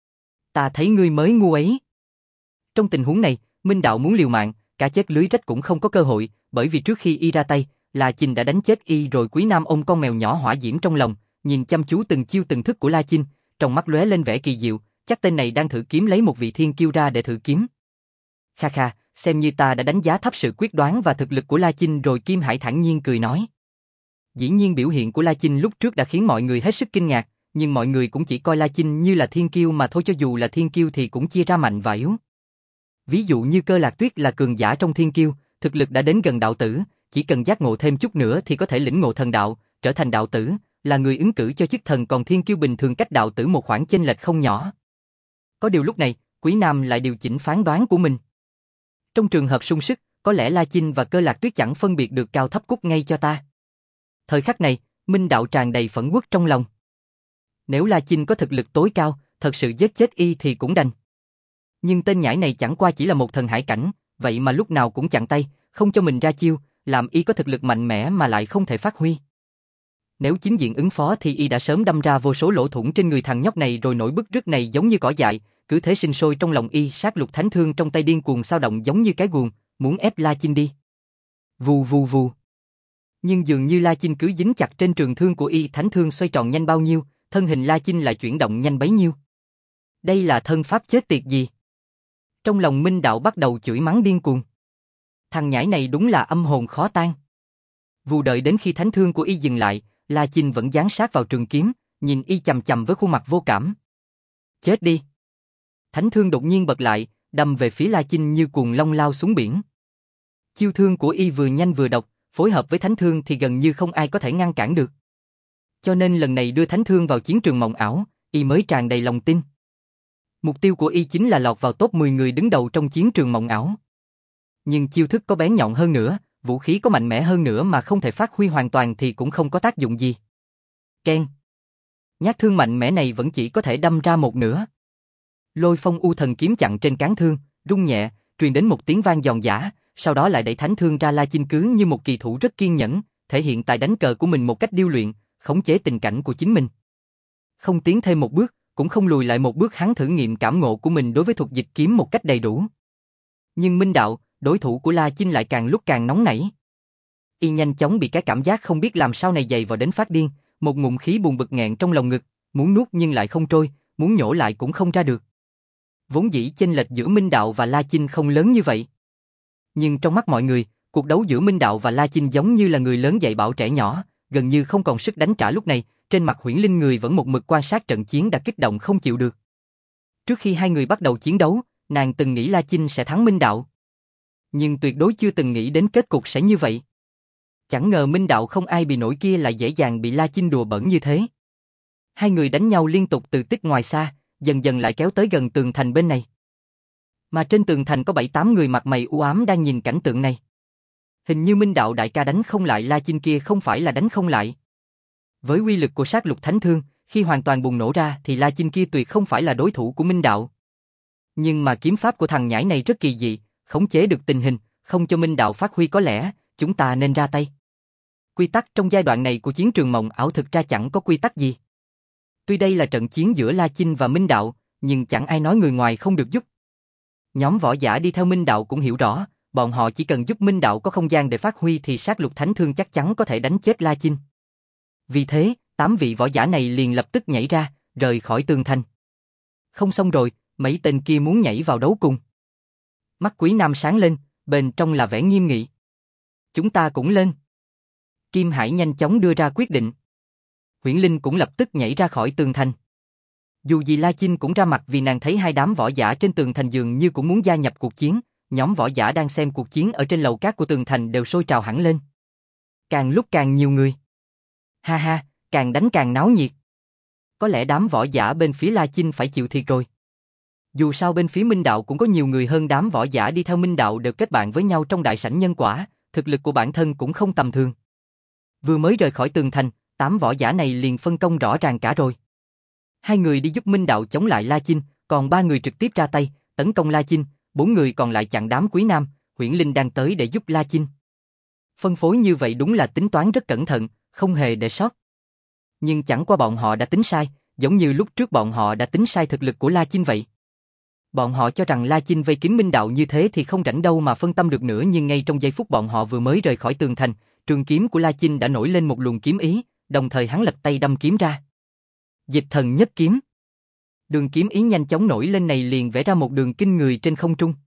Ta thấy ngươi mới ngu ấy. Trong tình huống này, Minh Đạo muốn liều mạng, cả chết lưới rách cũng không có cơ hội, bởi vì trước khi y ra tay, La Chinh đã đánh chết y rồi. Quý Nam ôm con mèo nhỏ hỏa diễm trong lòng, nhìn chăm chú từng chiêu từng thức của La Chinh, trong mắt lóe lên vẻ kỳ diệu, chắc tên này đang thử kiếm lấy một vị thiên kiêu ra để thử kiếm. Kha kha, xem như ta đã đánh giá thấp sự quyết đoán và thực lực của La Chinh rồi. Kim Hải thản nhiên cười nói. Dĩ nhiên biểu hiện của La Chinh lúc trước đã khiến mọi người hết sức kinh ngạc, nhưng mọi người cũng chỉ coi La Chinh như là thiên kiêu mà thôi, cho dù là thiên kiêu thì cũng chia ra mạnh và yếu. Ví dụ như Cơ Lạc Tuyết là cường giả trong thiên kiêu, thực lực đã đến gần đạo tử, chỉ cần giác ngộ thêm chút nữa thì có thể lĩnh ngộ thần đạo, trở thành đạo tử, là người ứng cử cho chức thần, còn thiên kiêu bình thường cách đạo tử một khoảng chênh lệch không nhỏ. Có điều lúc này, Quý Nam lại điều chỉnh phán đoán của mình. Trong trường hợp sung sức, có lẽ La Chinh và Cơ Lạc Tuyết chẳng phân biệt được cao thấp, cút ngay cho ta. Thời khắc này, Minh Đạo tràn đầy phẫn uất trong lòng. Nếu La Chinh có thực lực tối cao, thật sự giết chết y thì cũng đành. Nhưng tên nhãi này chẳng qua chỉ là một thần hải cảnh, vậy mà lúc nào cũng chặn tay, không cho mình ra chiêu, làm y có thực lực mạnh mẽ mà lại không thể phát huy. Nếu chính diện ứng phó thì y đã sớm đâm ra vô số lỗ thủng trên người thằng nhóc này rồi. Nỗi bứt rứt này giống như cỏ dại, cứ thế sinh sôi trong lòng y. Sát Lục Thánh Thương trong tay điên cuồng sao động giống như cái guồng, muốn ép La Chinh đi. Vù vù vù. Nhưng dường như La Chinh cứ dính chặt trên trường thương của y. Thánh thương xoay tròn nhanh bao nhiêu, thân hình La Chinh lại chuyển động nhanh bấy nhiêu. Đây là thân pháp chết tiệt gì? Trong lòng Minh Đạo bắt đầu chửi mắng điên cuồng. Thằng nhãi này đúng là âm hồn khó tan. Vù đợi đến khi thánh thương của y dừng lại, La Chinh vẫn dán sát vào trường kiếm, nhìn y chằm chằm với khuôn mặt vô cảm. Chết đi. Thánh thương đột nhiên bật lại, đâm về phía La Chinh như cuồng long lao xuống biển. Chiêu thương của y vừa nhanh vừa độc, phối hợp với thánh thương thì gần như không ai có thể ngăn cản được. Cho nên lần này đưa thánh thương vào chiến trường mộng ảo, y mới tràn đầy lòng tin. Mục tiêu của y chính là lọt vào top mười người đứng đầu trong chiến trường mộng ảo. Nhưng chiêu thức có bén nhọn hơn nữa, vũ khí có mạnh mẽ hơn nữa mà không thể phát huy hoàn toàn thì cũng không có tác dụng gì. Ken. Nhát thương mạnh mẽ này vẫn chỉ có thể đâm ra một nửa. Lôi Phong U Thần Kiếm chặn trên cán thương, rung nhẹ, truyền đến một tiếng vang giòn giã, sau đó lại đẩy thánh thương ra. La Chinh cứ như một kỳ thủ rất kiên nhẫn, thể hiện tài đánh cờ của mình một cách điêu luyện, khống chế tình cảnh của chính mình. Không tiến thêm một bước, cũng không lùi lại một bước, hắn thử nghiệm cảm ngộ của mình đối với thuật dịch kiếm một cách đầy đủ. Nhưng Minh Đạo, đối thủ của La Chinh lại càng lúc càng nóng nảy. Y nhanh chóng bị cái cảm giác không biết làm sao này dày vào đến phát điên, một ngụm khí buồn bực nghẹn trong lòng ngực, muốn nuốt nhưng lại không trôi, muốn nhổ lại cũng không ra được. Vốn dĩ chênh lệch giữa Minh Đạo và La Chinh không lớn như vậy. Nhưng trong mắt mọi người, cuộc đấu giữa Minh Đạo và La Chinh giống như là người lớn dạy bảo trẻ nhỏ, gần như không còn sức đánh trả. Lúc này, trên mặt Huyễn Linh người vẫn một mực quan sát trận chiến đã kích động không chịu được. Trước khi hai người bắt đầu chiến đấu, nàng từng nghĩ La Chinh sẽ thắng Minh Đạo. Nhưng tuyệt đối chưa từng nghĩ đến kết cục sẽ như vậy. Chẳng ngờ Minh Đạo không ai bị nổi kia lại dễ dàng bị La Chinh đùa bỡn như thế. Hai người đánh nhau liên tục từ tích ngoài xa, dần dần lại kéo tới gần tường thành bên này. Mà trên tường thành có bảy tám người mặt mày u ám đang nhìn cảnh tượng này. Hình như Minh Đạo đại ca đánh không lại La Chinh kia không phải là đánh không lại. Với uy lực của sát lục thánh thương, khi hoàn toàn bùng nổ ra thì La Chinh kia tuyệt không phải là đối thủ của Minh Đạo. Nhưng mà kiếm pháp của thằng nhãi này rất kỳ dị, khống chế được tình hình, không cho Minh Đạo phát huy, có lẽ chúng ta nên ra tay. Quy tắc trong giai đoạn này của chiến trường mộng ảo thực ra chẳng có quy tắc gì. Tuy đây là trận chiến giữa La Chinh và Minh Đạo, nhưng chẳng ai nói người ngoài không được giúp. Nhóm võ giả đi theo Minh Đạo cũng hiểu rõ, bọn họ chỉ cần giúp Minh Đạo có không gian để phát huy thì sát lục thánh thương chắc chắn có thể đánh chết La Chinh. Vì thế, tám vị võ giả này liền lập tức nhảy ra, rời khỏi tường thành. Không xong rồi, mấy tên kia muốn nhảy vào đấu cùng. Mắt Quý Nam sáng lên, bên trong là vẻ nghiêm nghị. Chúng ta cũng lên. Kim Hải nhanh chóng đưa ra quyết định. Huyễn Linh cũng lập tức nhảy ra khỏi tường thành. Dù gì La Chinh cũng ra mặt vì nàng thấy hai đám võ giả trên tường thành dường như cũng muốn gia nhập cuộc chiến, nhóm võ giả đang xem cuộc chiến ở trên lầu cát của tường thành đều sôi trào hẳn lên. Càng lúc càng nhiều người. Ha ha, càng đánh càng náo nhiệt. Có lẽ đám võ giả bên phía La Chinh phải chịu thiệt rồi. Dù sao bên phía Minh Đạo cũng có nhiều người hơn, đám võ giả đi theo Minh Đạo đều kết bạn với nhau trong đại sảnh nhân quả, thực lực của bản thân cũng không tầm thường. Vừa mới rời khỏi tường thành, tám võ giả này liền phân công rõ ràng cả rồi. Hai người đi giúp Minh Đạo chống lại La Chinh, còn ba người trực tiếp ra tay, tấn công La Chinh, bốn người còn lại chặn đám Quý Nam, Huyễn Linh đang tới để giúp La Chinh. Phân phối như vậy đúng là tính toán rất cẩn thận, không hề để sót. Nhưng chẳng qua bọn họ đã tính sai, giống như lúc trước bọn họ đã tính sai thực lực của La Chinh vậy. Bọn họ cho rằng La Chinh vây kín Minh Đạo như thế thì không rảnh đâu mà phân tâm được nữa, nhưng ngay trong giây phút bọn họ vừa mới rời khỏi tường thành, trường kiếm của La Chinh đã nổi lên một luồng kiếm ý, đồng thời hắn lật tay đâm kiếm ra. Dịch thần nhất kiếm. Đường kiếm ý nhanh chóng nổi lên này liền vẽ ra một đường kinh người trên không trung.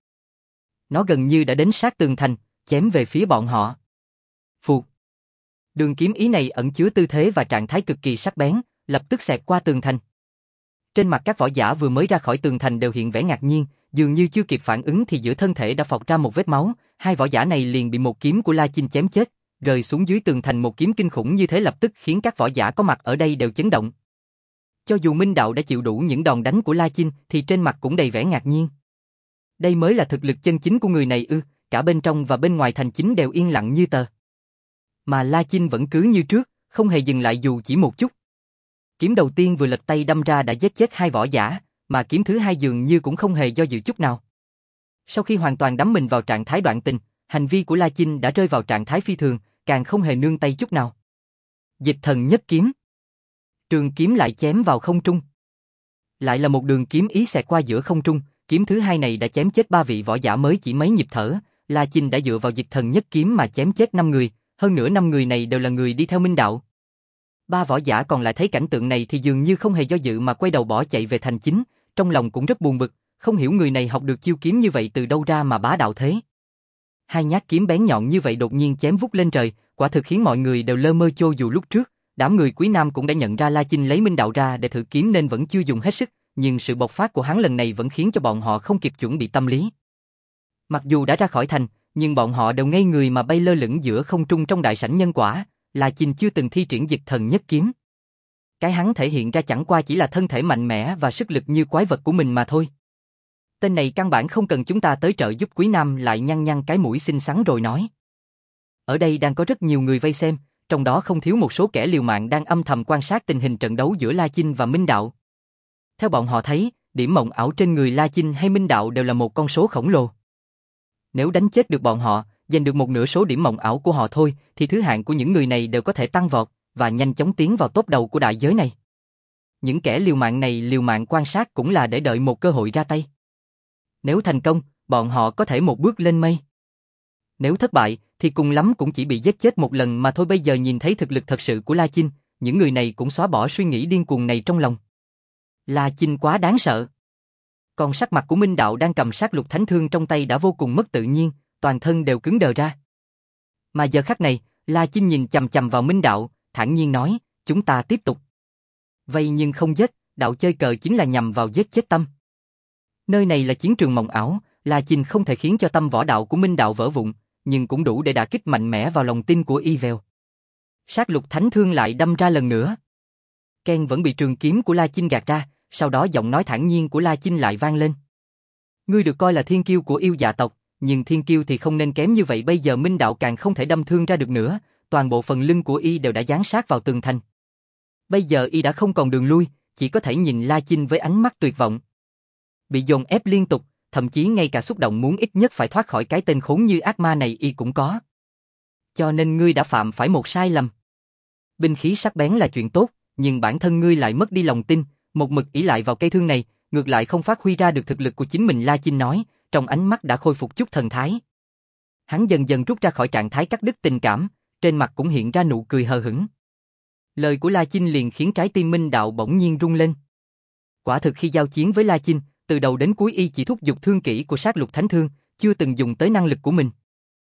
Nó gần như đã đến sát tường thành, chém về phía bọn họ. Phụt. Đường kiếm ý này ẩn chứa tư thế và trạng thái cực kỳ sắc bén, lập tức xẹt qua tường thành. Trên mặt các võ giả vừa mới ra khỏi tường thành đều hiện vẻ ngạc nhiên, dường như chưa kịp phản ứng thì giữa thân thể đã phọt ra một vết máu, hai võ giả này liền bị một kiếm của La Chinh chém chết, rơi xuống dưới tường thành. Một kiếm kinh khủng như thế lập tức khiến các võ giả có mặt ở đây đều chấn động. Cho dù Minh Đạo đã chịu đủ những đòn đánh của La Chinh thì trên mặt cũng đầy vẻ ngạc nhiên. Đây mới là thực lực chân chính của người này ư? Cả bên trong và bên ngoài thành chính đều yên lặng như tờ. Mà La Chinh vẫn cứ như trước, không hề dừng lại dù chỉ một chút. Kiếm đầu tiên vừa lật tay đâm ra đã giết chết hai võ giả, mà kiếm thứ hai dường như cũng không hề do dự chút nào. Sau khi hoàn toàn đắm mình vào trạng thái đoạn tình, hành vi của La Chinh đã rơi vào trạng thái phi thường, càng không hề nương tay chút nào. Dịch thần nhất kiếm. Trường kiếm lại chém vào không trung. Lại là một đường kiếm ý xẹt qua giữa không trung, kiếm thứ hai này đã chém chết ba vị võ giả mới chỉ mấy nhịp thở. La Chinh đã dựa vào dịch thần nhất kiếm mà chém chết năm người, hơn nữa năm người này đều là người đi theo Minh Đạo. Ba võ giả còn lại thấy cảnh tượng này thì dường như không hề do dự mà quay đầu bỏ chạy về thành chính, trong lòng cũng rất buồn bực, không hiểu người này học được chiêu kiếm như vậy từ đâu ra mà bá đạo thế. Hai nhát kiếm bén nhọn như vậy đột nhiên chém vút lên trời, quả thực khiến mọi người đều lơ mơ chô. Dù lúc trước, đám người Quý Nam cũng đã nhận ra La Chinh lấy Minh Đạo ra để thử kiếm nên vẫn chưa dùng hết sức, nhưng sự bộc phát của hắn lần này vẫn khiến cho bọn họ không kịp chuẩn bị tâm lý. Mặc dù đã ra khỏi thành, nhưng bọn họ đều ngây người mà bay lơ lửng giữa không trung trong đại sảnh nhân quả. La Chinh chưa từng thi triển dịch thần nhất kiếm. Cái hắn thể hiện ra chẳng qua chỉ là thân thể mạnh mẽ và sức lực như quái vật của mình mà thôi. Tên này căn bản không cần chúng ta tới trợ giúp. Quý Nam lại nhăn nhăn cái mũi xinh xắn rồi nói. Ở đây đang có rất nhiều người vây xem, trong đó không thiếu một số kẻ liều mạng đang âm thầm quan sát tình hình trận đấu giữa La Chinh và Minh Đạo. Theo bọn họ thấy, điểm mộng ảo trên người La Chinh hay Minh Đạo đều là một con số khổng lồ. Nếu đánh chết được bọn họ, giành được một nửa số điểm mộng ảo của họ thôi, thì thứ hạng của những người này đều có thể tăng vọt và nhanh chóng tiến vào top đầu của đại giới này. Những kẻ liều mạng này liều mạng quan sát cũng là để đợi một cơ hội ra tay. Nếu thành công, bọn họ có thể một bước lên mây. Nếu thất bại, thì cùng lắm cũng chỉ bị giết chết một lần mà thôi. Bây giờ nhìn thấy thực lực thật sự của La Chinh, những người này cũng xóa bỏ suy nghĩ điên cuồng này trong lòng. La Chinh quá đáng sợ. Còn sắc mặt của Minh Đạo đang cầm sát lục thánh thương trong tay đã vô cùng mất tự nhiên, toàn thân đều cứng đờ ra. Mà giờ khắc này, La Chinh nhìn chằm chằm vào Minh Đạo, thản nhiên nói, chúng ta tiếp tục. Vây nhưng không giết, đạo chơi cờ chính là nhằm vào giết chết tâm. Nơi này là chiến trường mộng ảo, La Chinh không thể khiến cho tâm võ đạo của Minh Đạo vỡ vụn, nhưng cũng đủ để đả kích mạnh mẽ vào lòng tin của y vèo. Sát lục thánh thương lại đâm ra lần nữa. Ken vẫn bị trường kiếm của La Chinh gạt ra, sau đó giọng nói thản nhiên của La Chinh lại vang lên. Ngươi được coi là thiên kiêu của yêu dạ tộc, nhưng thiên kiêu thì không nên kém như vậy, bây giờ Minh Đạo càng không thể đâm thương ra được nữa, toàn bộ phần lưng của y đều đã dán sát vào tường thành. Bây giờ y đã không còn đường lui, chỉ có thể nhìn La Chinh với ánh mắt tuyệt vọng. Bị dồn ép liên tục, thậm chí ngay cả xúc động muốn ít nhất phải thoát khỏi cái tên khốn như ác ma này y cũng có. Cho nên ngươi đã phạm phải một sai lầm. Binh khí sắc bén là chuyện tốt, nhưng bản thân ngươi lại mất đi lòng tin, một mực ỷ lại vào cây thương này, ngược lại không phát huy ra được thực lực của chính mình, La Chinh nói, trong ánh mắt đã khôi phục chút thần thái. Hắn dần dần rút ra khỏi trạng thái cắt đứt tình cảm, trên mặt cũng hiện ra nụ cười hờ hững. Lời của La Chinh liền khiến trái tim Minh Đạo bỗng nhiên rung lên. Quả thực khi giao chiến với La Chinh, từ đầu đến cuối y chỉ thúc giục thương kỹ của sát lục thánh thương, chưa từng dùng tới năng lực của mình.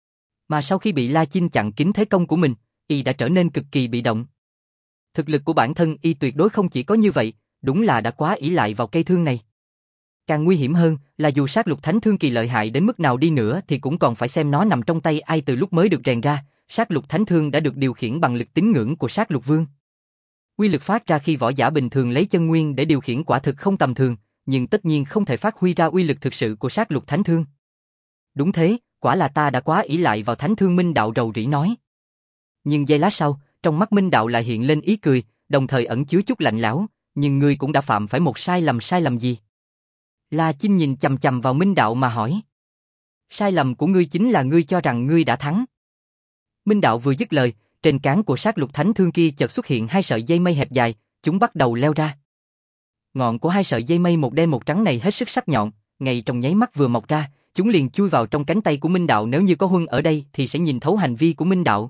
Mà sau khi bị La Chinh chặn kín thế công của mình, y đã trở nên cực kỳ bị động. Thực lực của bản thân y tuyệt đối không chỉ có như vậy, đúng là đã quá ỷ lại vào cây thương này. Càng nguy hiểm hơn là dù sát lục thánh thương kỳ lợi hại đến mức nào đi nữa thì cũng còn phải xem nó nằm trong tay ai. Từ lúc mới được rèn ra, sát lục thánh thương đã được điều khiển bằng lực tín ngưỡng của sát lục vương. Uy lực phát ra khi võ giả bình thường lấy chân nguyên để điều khiển quả thực không tầm thường, nhưng tất nhiên không thể phát huy ra uy lực thực sự của sát lục thánh thương. Đúng thế, quả là ta đã quá ỷ lại vào thánh thương, Minh Đạo rầu rĩ nói. Nhưng giây lát sau, trong mắt Minh Đạo lại hiện lên ý cười, đồng thời ẩn chứa chút lạnh lẽo, nhưng ngươi cũng đã phạm phải một sai lầm. Sai lầm gì? La Chinh nhìn chằm chằm vào Minh Đạo mà hỏi. Sai lầm của ngươi chính là ngươi cho rằng ngươi đã thắng. Minh Đạo vừa dứt lời, trên cán của sát lục thánh thương kia chợt xuất hiện hai sợi dây mây hẹp dài, chúng bắt đầu leo ra. Ngọn của hai sợi dây mây một đen một trắng này hết sức sắc nhọn, ngay trong nháy mắt vừa mọc ra, chúng liền chui vào trong cánh tay của Minh Đạo. Nếu như có Huân ở đây thì sẽ nhìn thấu hành vi của Minh Đạo.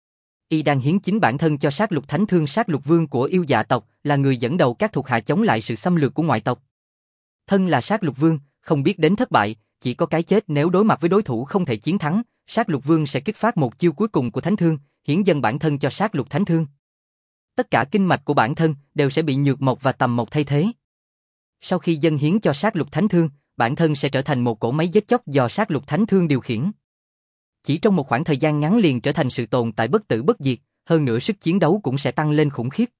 Y đang hiến chính bản thân cho sát lục thánh thương. Sát lục vương của yêu dạ tộc là người dẫn đầu các thuộc hạ chống lại sự xâm lược của ngoại tộc. Thân là sát lục vương, không biết đến thất bại, chỉ có cái chết. Nếu đối mặt với đối thủ không thể chiến thắng, sát lục vương sẽ kích phát một chiêu cuối cùng của thánh thương, hiến dâng bản thân cho sát lục thánh thương. Tất cả kinh mạch của bản thân đều sẽ bị nhược mộc và tầm mộc thay thế. Sau khi dâng hiến cho sát lục thánh thương, bản thân sẽ trở thành một cỗ máy giết chóc do sát lục thánh thương điều khiển. Chỉ trong một khoảng thời gian ngắn liền trở thành sự tồn tại bất tử bất diệt, hơn nữa sức chiến đấu cũng sẽ tăng lên khủng khiếp.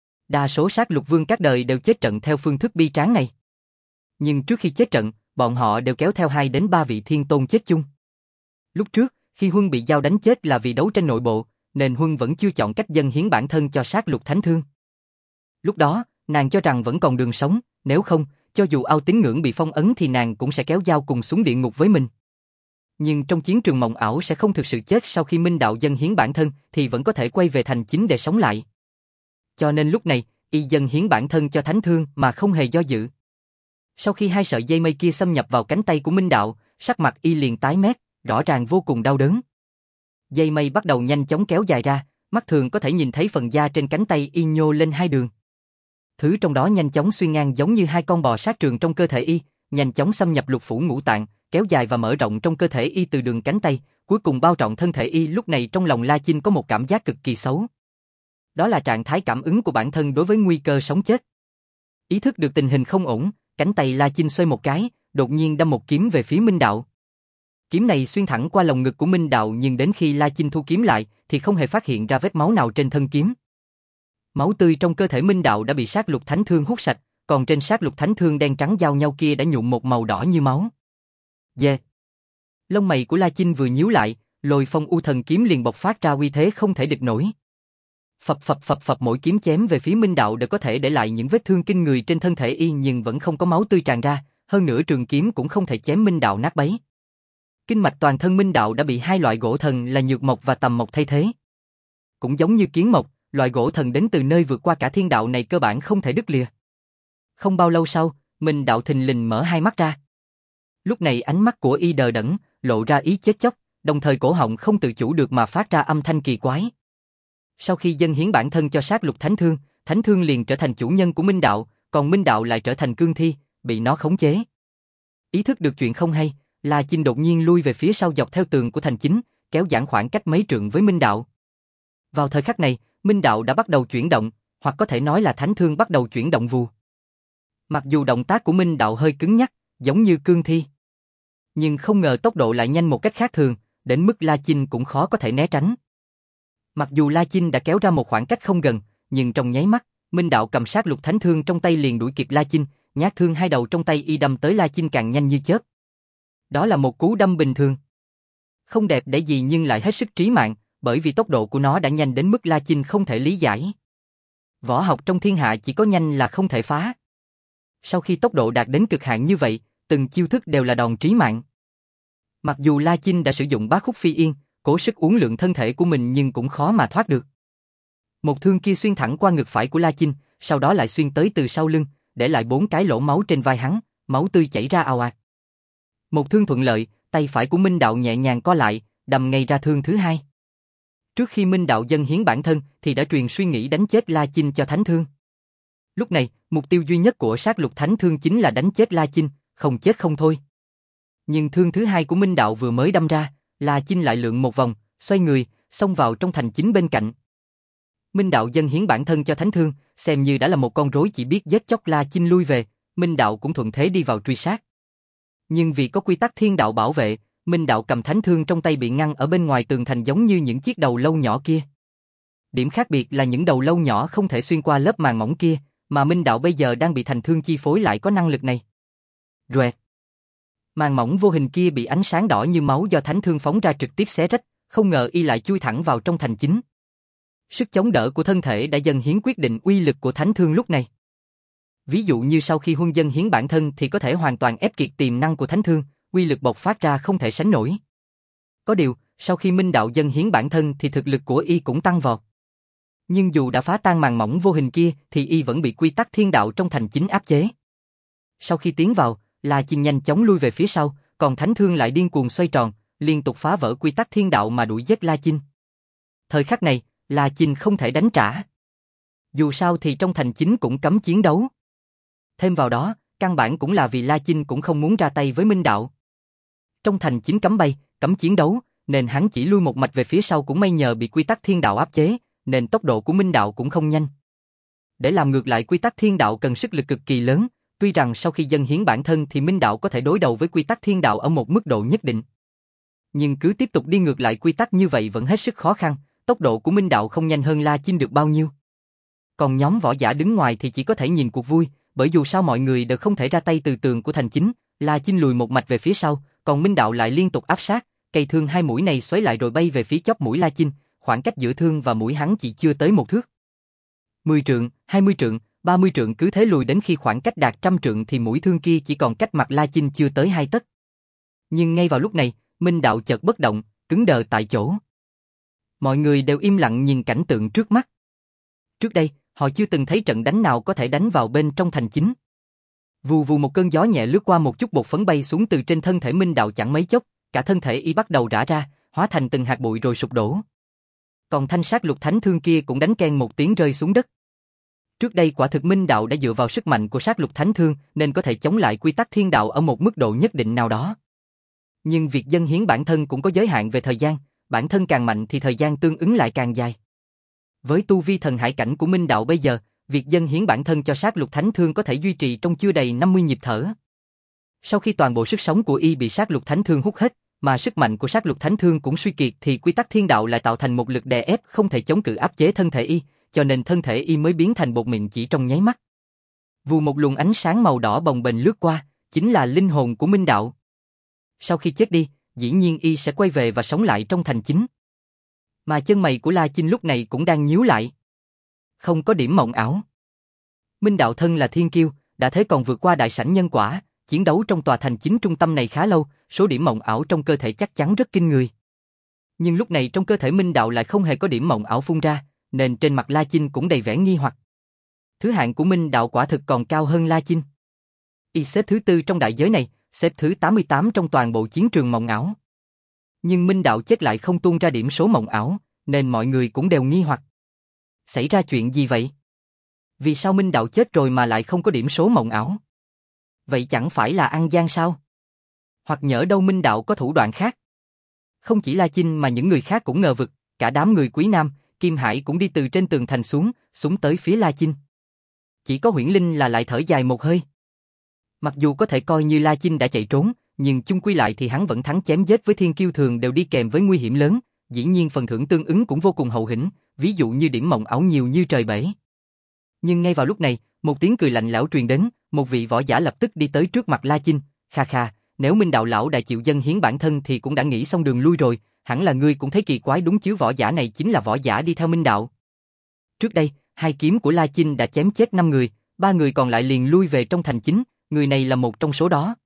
Đa số sát lục vương các đời đều chết trận theo phương thức bi tráng này. Nhưng trước khi chết trận, bọn họ đều kéo theo hai đến ba vị thiên tôn chết chung. Lúc trước, khi Huân bị Giao đánh chết là vì đấu tranh nội bộ, nên Huân vẫn chưa chọn cách dâng hiến bản thân cho sát lục thánh thương. Lúc đó, nàng cho rằng vẫn còn đường sống, nếu không, cho dù ao tín ngưỡng bị phong ấn thì nàng cũng sẽ kéo Giao cùng xuống địa ngục với mình. Nhưng trong chiến trường mộng ảo sẽ không thực sự chết, sau khi Minh Đạo dâng hiến bản thân thì vẫn có thể quay về thành chính để sống lại. Cho nên lúc này, y dâng hiến bản thân cho thánh thương mà không hề do dự. Sau khi hai sợi dây mây kia xâm nhập vào cánh tay của Minh Đạo, sắc mặt y liền tái mét, rõ ràng vô cùng đau đớn. Dây mây bắt đầu nhanh chóng kéo dài ra, mắt thường có thể nhìn thấy phần da trên cánh tay y nhô lên hai đường. Thứ trong đó nhanh chóng xuyên ngang giống như hai con bò sát trường trong cơ thể y, nhanh chóng xâm nhập lục phủ ngũ tạng, kéo dài và mở rộng trong cơ thể y từ đường cánh tay, cuối cùng bao trọn thân thể y. Lúc này trong lòng La Chinh có một cảm giác cực kỳ xấu. Đó là trạng thái cảm ứng của bản thân đối với nguy cơ sống chết. Ý thức được tình hình không ổn, cánh tay La Chinh xoay một cái, đột nhiên đâm một kiếm về phía Minh Đạo. Kiếm này xuyên thẳng qua lồng ngực của Minh Đạo, nhưng đến khi La Chinh thu kiếm lại thì không hề phát hiện ra vết máu nào trên thân kiếm. Máu tươi trong cơ thể Minh Đạo đã bị sát lục thánh thương hút sạch, còn trên sát lục thánh thương đen trắng giao nhau kia đã nhuộm một màu đỏ như máu. Dê! Lông mày của La Chinh vừa nhíu lại, Lôi Phong U Thần kiếm liền bộc phát ra uy thế không thể địch nổi. Phập phập phập phập, mỗi kiếm chém về phía Minh Đạo đều có thể để lại những vết thương kinh người trên thân thể y, nhưng vẫn không có máu tươi tràn ra, hơn nữa trường kiếm cũng không thể chém Minh Đạo nát bấy. Kinh mạch toàn thân Minh Đạo đã bị hai loại gỗ thần là nhược mộc và tầm mộc thay thế. Cũng giống như kiến mộc, loại gỗ thần đến từ nơi vượt qua cả thiên đạo này cơ bản không thể đứt lìa. Không bao lâu sau, Minh Đạo thình lình mở hai mắt ra. Lúc này ánh mắt của y đờ đẫn, lộ ra ý chết chóc, đồng thời cổ họng không tự chủ được mà phát ra âm thanh kỳ quái. Sau khi dâng hiến bản thân cho sát lục thánh thương, thánh thương liền trở thành chủ nhân của Minh Đạo, còn Minh Đạo lại trở thành cương thi, bị nó khống chế. Ý thức được chuyện không hay, La Chinh đột nhiên lui về phía sau dọc theo tường của thành chính, kéo giãn khoảng cách mấy trượng với Minh Đạo. Vào thời khắc này, Minh Đạo đã bắt đầu chuyển động, hoặc có thể nói là thánh thương bắt đầu chuyển động vù. Mặc dù động tác của Minh Đạo hơi cứng nhắc, giống như cương thi, nhưng không ngờ tốc độ lại nhanh một cách khác thường, đến mức La Chinh cũng khó có thể né tránh. Mặc dù La Chinh đã kéo ra một khoảng cách không gần, nhưng trong nháy mắt, Minh Đạo cầm sát lục thánh thương trong tay liền đuổi kịp La Chinh, nhát thương hai đầu trong tay y đâm tới La Chinh càng nhanh như chớp. Đó là một cú đâm bình thường, không đẹp để gì nhưng lại hết sức trí mạng, bởi vì tốc độ của nó đã nhanh đến mức La Chinh không thể lý giải. Võ học trong thiên hạ chỉ có nhanh là không thể phá. Sau khi tốc độ đạt đến cực hạn như vậy, từng chiêu thức đều là đòn trí mạng. Mặc dù La Chinh đã sử dụng bá khúc phi yên, cố sức uốn lượn thân thể của mình nhưng cũng khó mà thoát được. Một thương kia xuyên thẳng qua ngực phải của La Chinh, sau đó lại xuyên tới từ sau lưng, để lại bốn cái lỗ máu trên vai hắn, máu tươi chảy ra ào ạt. Một thương thuận lợi, tay phải của Minh Đạo nhẹ nhàng co lại, đâm ngay ra thương thứ hai. Trước khi Minh Đạo dâng hiến bản thân thì đã truyền suy nghĩ đánh chết La Chinh cho thánh thương. Lúc này, mục tiêu duy nhất của sát lục thánh thương chính là đánh chết La Chinh, không chết không thôi. Nhưng thương thứ hai của Minh Đạo vừa mới đâm ra, La Chinh lại lượn một vòng, xoay người, xông vào trong thành chính bên cạnh. Minh Đạo dâng hiến bản thân cho thánh thương, xem như đã là một con rối chỉ biết giết chóc La Chinh lui về, Minh Đạo cũng thuận thế đi vào truy sát. Nhưng vì có quy tắc thiên đạo bảo vệ, Minh Đạo cầm thánh thương trong tay bị ngăn ở bên ngoài tường thành giống như những chiếc đầu lâu nhỏ kia. Điểm khác biệt là những đầu lâu nhỏ không thể xuyên qua lớp màng mỏng kia, mà Minh Đạo bây giờ đang bị thành thương chi phối lại có năng lực này. Rẹt. Màng mỏng vô hình kia bị ánh sáng đỏ như máu do thánh thương phóng ra trực tiếp xé rách, không ngờ y lại chui thẳng vào trong thành chính. Sức chống đỡ của thân thể đã dần hiến quyết định uy lực của thánh thương lúc này. Ví dụ như sau khi huân dân hiến bản thân thì có thể hoàn toàn ép kiệt tiềm năng của thánh thương, uy lực bộc phát ra không thể sánh nổi. Có điều, sau khi Minh Đạo dâng hiến bản thân thì thực lực của y cũng tăng vọt. Nhưng dù đã phá tan màn mỏng vô hình kia thì y vẫn bị quy tắc thiên đạo trong thành chính áp chế. Sau khi tiến vào, La Chinh nhanh chóng lui về phía sau, còn thánh thương lại điên cuồng xoay tròn, liên tục phá vỡ quy tắc thiên đạo mà đuổi giết La Chinh. Thời khắc này, La Chinh không thể đánh trả. Dù sao thì trong thành chính cũng cấm chiến đấu. Thêm vào đó, căn bản cũng là vì La Chinh cũng không muốn ra tay với Minh Đạo. Trong thành chính cấm bay, cấm chiến đấu, nên hắn chỉ lui một mạch về phía sau cũng may nhờ bị quy tắc thiên đạo áp chế, nên tốc độ của Minh Đạo cũng không nhanh. Để làm ngược lại quy tắc thiên đạo cần sức lực cực kỳ lớn, tuy rằng sau khi dâng hiến bản thân thì Minh Đạo có thể đối đầu với quy tắc thiên đạo ở một mức độ nhất định. Nhưng cứ tiếp tục đi ngược lại quy tắc như vậy vẫn hết sức khó khăn, tốc độ của Minh Đạo không nhanh hơn La Chinh được bao nhiêu. Còn nhóm võ giả đứng ngoài thì chỉ có thể nhìn cuộc vui, bởi dù sao mọi người đều không thể ra tay từ tường của thành chính, La Chinh lùi một mạch về phía sau, còn Minh Đạo lại liên tục áp sát, cây thương hai mũi này xoáy lại rồi bay về phía chóp mũi La Chinh, khoảng cách giữa thương và mũi hắn chỉ chưa tới một thước. mười trượng, hai mươi trượng, ba mươi trượng cứ thế lùi đến khi khoảng cách đạt trăm trượng thì mũi thương kia chỉ còn cách mặt La Chinh chưa tới hai tấc. Nhưng ngay vào lúc này, Minh Đạo chợt bất động, cứng đờ tại chỗ. Mọi người đều im lặng nhìn cảnh tượng trước mắt. Trước đây, họ chưa từng thấy trận đánh nào có thể đánh vào bên trong thành chính. Vù vù một cơn gió nhẹ lướt qua, một chút bột phấn bay xuống từ trên thân thể Minh Đạo chẳng mấy chốc, cả thân thể y bắt đầu rã ra, hóa thành từng hạt bụi rồi sụp đổ. Còn thanh sát lục thánh thương kia cũng đánh keng một tiếng rơi xuống đất. Trước đây quả thực Minh Đạo đã dựa vào sức mạnh của sát lục thánh thương nên có thể chống lại quy tắc thiên đạo ở một mức độ nhất định nào đó. Nhưng việc dâng hiến bản thân cũng có giới hạn về thời gian, bản thân càng mạnh thì thời gian tương ứng lại càng dài. Với tu vi thần hải cảnh của Minh Đạo bây giờ, việc dâng hiến bản thân cho sát lục thánh thương có thể duy trì trong chưa đầy năm mươi nhịp thở. Sau khi toàn bộ sức sống của y bị sát lục thánh thương hút hết, mà sức mạnh của sát lục thánh thương cũng suy kiệt thì quy tắc thiên đạo lại tạo thành một lực đè ép không thể chống cự áp chế thân thể y, cho nên thân thể y mới biến thành bột mịn chỉ trong nháy mắt. Vù một luồng ánh sáng màu đỏ bồng bềnh lướt qua, chính là linh hồn của Minh Đạo. Sau khi chết đi, dĩ nhiên y sẽ quay về và sống lại trong thành chính. Mà chân mày của La Chinh lúc này cũng đang nhíu lại. Không có điểm mộng ảo. Minh Đạo thân là thiên kiêu, đã thế còn vượt qua đại sảnh nhân quả, chiến đấu trong tòa thành chính trung tâm này khá lâu, số điểm mộng ảo trong cơ thể chắc chắn rất kinh người. Nhưng lúc này trong cơ thể Minh Đạo lại không hề có điểm mộng ảo phun ra, nên trên mặt La Chinh cũng đầy vẻ nghi hoặc. Thứ hạng của Minh Đạo quả thực còn cao hơn La Chinh. Y xếp thứ tư trong đại giới này, xếp thứ tám mươi tám trong toàn bộ chiến trường mộng ảo. Nhưng Minh Đạo chết lại không tuôn ra điểm số mộng ảo, nên mọi người cũng đều nghi hoặc. Xảy ra chuyện gì vậy? Vì sao Minh Đạo chết rồi mà lại không có điểm số mộng ảo? Vậy chẳng phải là ăn gian sao? Hoặc nhỡ đâu Minh Đạo có thủ đoạn khác? Không chỉ La Chinh mà những người khác cũng ngờ vực, cả đám người Quý Nam, Kim Hải cũng đi từ trên tường thành xuống, xuống tới phía La Chinh. Chỉ có Huyễn Linh là lại thở dài một hơi. Mặc dù có thể coi như La Chinh đã chạy trốn, nhưng chung quy lại thì hắn vẫn thắng chém giết với thiên kiêu thường đều đi kèm với nguy hiểm lớn, dĩ nhiên phần thưởng tương ứng cũng vô cùng hậu hĩnh, ví dụ như điểm mộng ảo nhiều như trời bể. Nhưng ngay vào lúc này, một tiếng cười lạnh lẽo truyền đến, một vị võ giả lập tức đi tới trước mặt La Chinh, kha kha, nếu Minh đạo lão đã chịu dâng hiến bản thân thì cũng đã nghĩ xong đường lui rồi, hẳn là ngươi cũng thấy kỳ quái đúng chứ, võ giả này chính là võ giả đi theo Minh đạo. Trước đây, hai kiếm của La Chinh đã chém chết năm người, ba người còn lại liền lui về trong thành chính, người này là một trong số đó.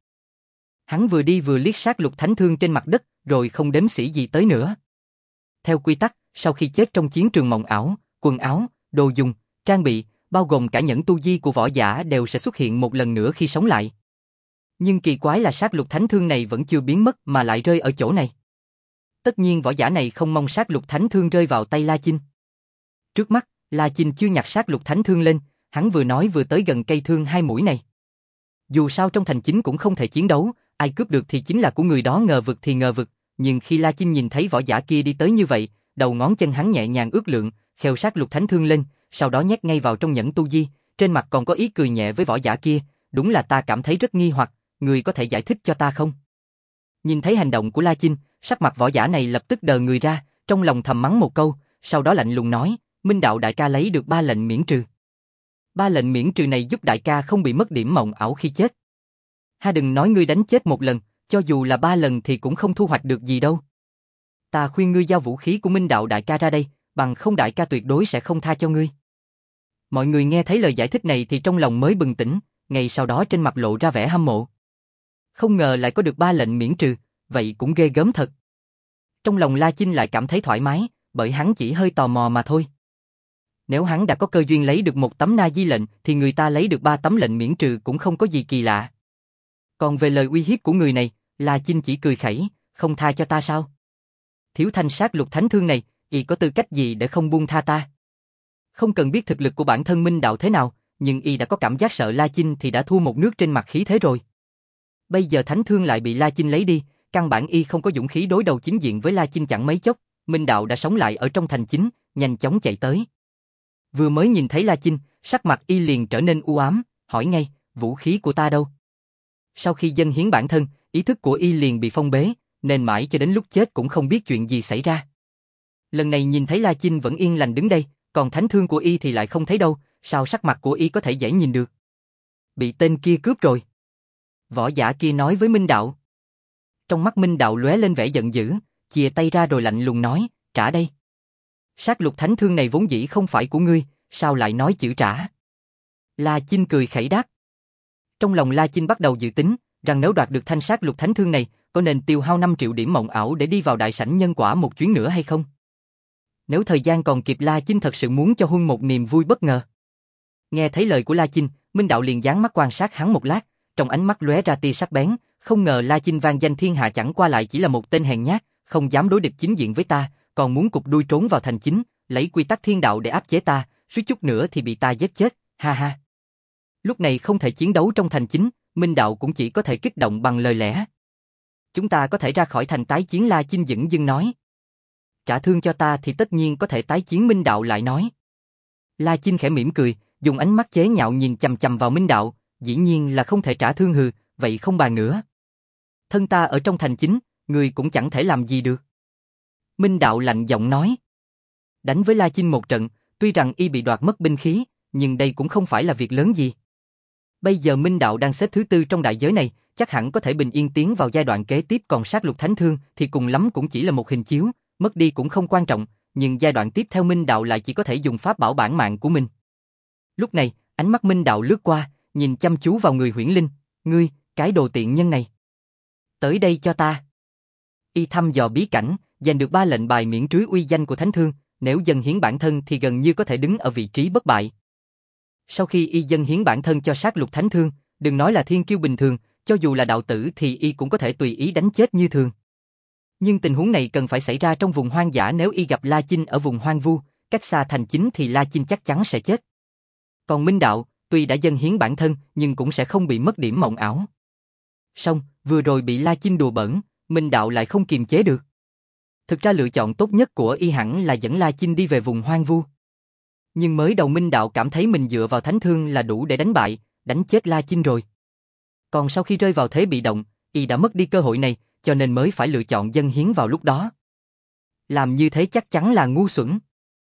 Hắn vừa đi vừa liếc sát lục thánh thương trên mặt đất, rồi không đếm xỉa gì tới nữa. Theo quy tắc, sau khi chết trong chiến trường mộng ảo, quần áo, đồ dùng, trang bị, bao gồm cả nhẫn tu di của võ giả đều sẽ xuất hiện một lần nữa khi sống lại. Nhưng kỳ quái là sát lục thánh thương này vẫn chưa biến mất mà lại rơi ở chỗ này. Tất nhiên võ giả này không mong sát lục thánh thương rơi vào tay La Chinh. Trước mắt, La Chinh chưa nhặt sát lục thánh thương lên, hắn vừa nói vừa tới gần cây thương hai mũi này. Dù sao trong thành chính cũng không thể chiến đấu, ai cướp được thì chính là của người đó, ngờ vực thì ngờ vực, nhưng khi La Chinh nhìn thấy võ giả kia đi tới như vậy, đầu ngón chân hắn nhẹ nhàng ước lượng, khều sát lục thánh thương lên, sau đó nhét ngay vào trong nhẫn tu di, trên mặt còn có ý cười nhẹ với võ giả kia, đúng là ta cảm thấy rất nghi hoặc, người có thể giải thích cho ta không? Nhìn thấy hành động của La Chinh, sắc mặt võ giả này lập tức đờ người ra, trong lòng thầm mắng một câu, sau đó lạnh lùng nói, Minh đạo đại ca lấy được ba lệnh miễn trừ. Ba lệnh miễn trừ này giúp đại ca không bị mất điểm mộng ảo khi chết. Ha, đừng nói ngươi đánh chết một lần, cho dù là ba lần thì cũng không thu hoạch được gì đâu. Ta khuyên ngươi giao vũ khí của Minh đạo đại ca ra đây, bằng không đại ca tuyệt đối sẽ không tha cho ngươi. Mọi người nghe thấy lời giải thích này thì trong lòng mới bừng tỉnh, ngay sau đó trên mặt lộ ra vẻ hâm mộ. Không ngờ lại có được ba lệnh miễn trừ, vậy cũng ghê gớm thật. Trong lòng La Chinh lại cảm thấy thoải mái, bởi hắn chỉ hơi tò mò mà thôi. Nếu hắn đã có cơ duyên lấy được một tấm na di lệnh thì người ta lấy được ba tấm lệnh miễn trừ cũng không có gì kỳ lạ. Còn về lời uy hiếp của người này, La Chinh chỉ cười khẩy, không tha cho ta sao? Thiếu thanh sát lục thánh thương này, y có tư cách gì để không buông tha ta? Không cần biết thực lực của bản thân Minh đạo thế nào, nhưng y đã có cảm giác sợ La Chinh thì đã thua một nước trên mặt khí thế rồi. Bây giờ thánh thương lại bị La Chinh lấy đi, căn bản y không có dũng khí đối đầu chính diện với La Chinh chẳng mấy chốc, Minh đạo đã sống lại ở trong thành chính, nhanh chóng chạy tới. Vừa mới nhìn thấy La Chinh, sắc mặt y liền trở nên u ám, hỏi ngay, vũ khí của ta đâu? Sau khi dâng hiến bản thân, ý thức của y liền bị phong bế, nên mãi cho đến lúc chết cũng không biết chuyện gì xảy ra. Lần này nhìn thấy La Chinh vẫn yên lành đứng đây, còn thánh thương của y thì lại không thấy đâu, sao sắc mặt của y có thể dễ nhìn được? Bị tên kia cướp rồi. Võ giả kia nói với Minh đạo. Trong mắt Minh đạo lóe lên vẻ giận dữ, chìa tay ra rồi lạnh lùng nói, trả đây. Sát lục thánh thương này vốn dĩ không phải của ngươi, sao lại nói chữ trả? La Chinh cười khẩy đáp. Trong lòng La Chinh bắt đầu dự tính, rằng nếu đoạt được thanh sát lục thánh thương này, có nên tiêu hao năm triệu điểm mộng ảo để đi vào đại sảnh nhân quả một chuyến nữa hay không? Nếu thời gian còn kịp, La Chinh thật sự muốn cho Huân một niềm vui bất ngờ. Nghe thấy lời của La Chinh, Minh đạo liền dán mắt quan sát hắn một lát, trong ánh mắt lóe ra tia sắc bén, không ngờ La Chinh vang danh thiên hạ chẳng qua lại chỉ là một tên hèn nhát, không dám đối địch chính diện với ta, còn muốn cụp đuôi trốn vào thành chính, lấy quy tắc thiên đạo để áp chế ta, suýt chút nữa thì bị ta giết chết, ha ha. Lúc này không thể chiến đấu trong thành chính, Minh đạo cũng chỉ có thể kích động bằng lời lẽ. Chúng ta có thể ra khỏi thành tái chiến, La Chinh dửng dưng nói. Trả thương cho ta thì tất nhiên có thể tái chiến, Minh đạo lại nói. La Chinh khẽ mỉm cười, dùng ánh mắt chế nhạo nhìn chằm chằm vào Minh đạo, dĩ nhiên là không thể trả thương hừ, vậy không bàn nữa. Thân ta ở trong thành chính, người cũng chẳng thể làm gì được. Minh đạo lạnh giọng nói. Đánh với La Chinh một trận, tuy rằng y bị đoạt mất binh khí, nhưng đây cũng không phải là việc lớn gì. Bây giờ Minh đạo đang xếp thứ tư trong đại giới này, chắc hẳn có thể bình yên tiến vào giai đoạn kế tiếp, còn sát lục thánh thương thì cùng lắm cũng chỉ là một hình chiếu, mất đi cũng không quan trọng, nhưng giai đoạn tiếp theo Minh đạo lại chỉ có thể dùng pháp bảo bản mạng của mình. Lúc này, ánh mắt Minh đạo lướt qua, nhìn chăm chú vào người Huyễn Linh, ngươi, cái đồ tiện nhân này. Tới đây cho ta. Y thăm dò bí cảnh, giành được ba lệnh bài miễn trừ uy danh của thánh thương, nếu dâng hiến bản thân thì gần như có thể đứng ở vị trí bất bại. Sau khi y dâng hiến bản thân cho sát lục thánh thương, đừng nói là thiên kiêu bình thường, cho dù là đạo tử thì y cũng có thể tùy ý đánh chết như thường. Nhưng tình huống này cần phải xảy ra trong vùng hoang dã, nếu y gặp La Chinh ở vùng hoang vu, cách xa thành chính thì La Chinh chắc chắn sẽ chết. Còn Minh đạo, tuy đã dâng hiến bản thân nhưng cũng sẽ không bị mất điểm mộng ảo. Song, vừa rồi bị La Chinh đùa bỡn, Minh đạo lại không kiềm chế được. Thực ra lựa chọn tốt nhất của y hẳn là dẫn La Chinh đi về vùng hoang vu. Nhưng mới đầu Minh đạo cảm thấy mình dựa vào thánh thương là đủ để đánh bại, đánh chết La Chinh rồi. Còn sau khi rơi vào thế bị động, Y đã mất đi cơ hội này, cho nên mới phải lựa chọn dâng hiến vào lúc đó. Làm như thế chắc chắn là ngu xuẩn.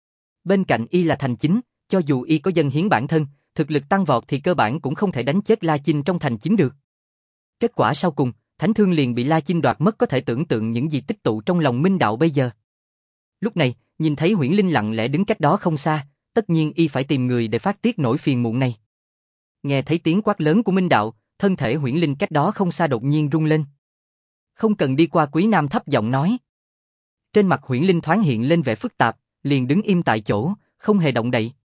Bên cạnh Y là Thành Chính, cho dù Y có dâng hiến bản thân, thực lực tăng vọt thì cơ bản cũng không thể đánh chết La Chinh trong Thành Chính được. Kết quả sau cùng, Thánh Thương liền bị La Chinh đoạt mất, có thể tưởng tượng những gì tích tụ trong lòng Minh Đạo bây giờ. Lúc này, nhìn thấy Huyễn Linh lặng lẽ đứng cách đó không xa, tất nhiên Y phải tìm người để phát tiết nỗi phiền muộn này. Nghe thấy tiếng quát lớn của Minh Đạo, thân thể Huyễn Linh cách đó không xa đột nhiên rung lên. Không cần đi qua, Quý Nam thấp giọng nói. Trên mặt Huyễn Linh thoáng hiện lên vẻ phức tạp, liền đứng im tại chỗ, không hề động đậy.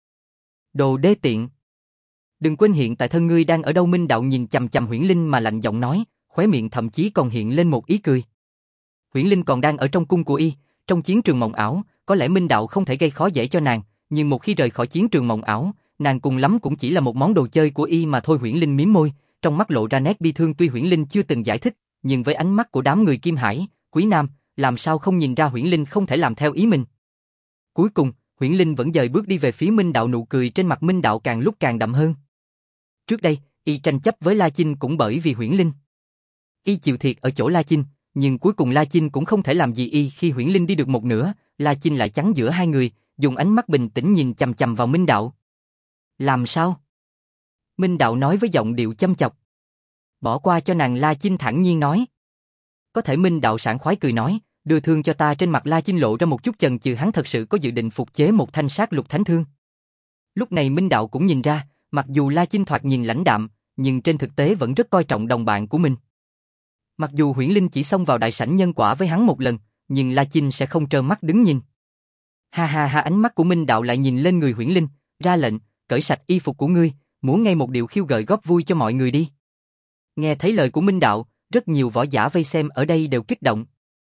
Đồ đê tiện! Đừng quên hiện tại thân ngươi đang ở đâu. Minh Đạo nhìn chằm chằm Huyễn Linh mà lạnh giọng nói, khóe miệng thậm chí còn hiện lên một ý cười. Huyễn Linh còn đang ở trong cung của Y, trong chiến trường mộng ảo, có lẽ Minh Đạo không thể gây khó dễ cho nàng, nhưng một khi rời khỏi chiến trường mộng ảo, nàng cùng lắm cũng chỉ là một món đồ chơi của Y mà thôi. Huyễn Linh mím môi, trong mắt lộ ra nét bi thương. Tuy Huyễn Linh chưa từng giải thích, nhưng với ánh mắt của đám người Kim Hải, Quý Nam, làm sao không nhìn ra Huyễn Linh không thể làm theo ý mình. Cuối cùng, Huyễn Linh vẫn dời bước đi về phía Minh Đạo, nụ cười trên mặt Minh Đạo càng lúc càng đậm hơn. Trước đây, Y tranh chấp với La Chinh cũng bởi vì Huyễn Linh. Y chịu thiệt ở chỗ La Chinh, nhưng cuối cùng La Chinh cũng không thể làm gì Y. Khi Huyễn Linh đi được một nửa, La Chinh lại chắn giữa hai người, dùng ánh mắt bình tĩnh nhìn chằm chằm vào Minh Đạo. Làm sao? Minh Đạo nói với giọng điệu châm chọc. Bỏ qua cho nàng. La Chinh thản nhiên nói. Có thể. Minh Đạo sảng khoái cười nói, đưa thương cho ta. Trên mặt La Chinh lộ ra một chút chần chừ, hắn thật sự có dự định phục chế một thanh sát lục thánh thương. Lúc này Minh Đạo cũng nhìn ra, mặc dù La Chinh thoạt nhìn lãnh đạm, nhưng trên thực tế vẫn rất coi trọng đồng bạn của mình. Mặc dù Huyễn Linh chỉ xông vào đại sảnh nhân quả với hắn một lần, nhưng La Chinh sẽ không trơ mắt đứng nhìn. Ha ha ha, ánh mắt của Minh Đạo lại nhìn lên người Huyễn Linh, ra lệnh, cởi sạch y phục của ngươi, múa ngay một điệu khiêu gợi góp vui cho mọi người đi. Nghe thấy lời của Minh Đạo, rất nhiều võ giả vây xem ở đây đều kích động.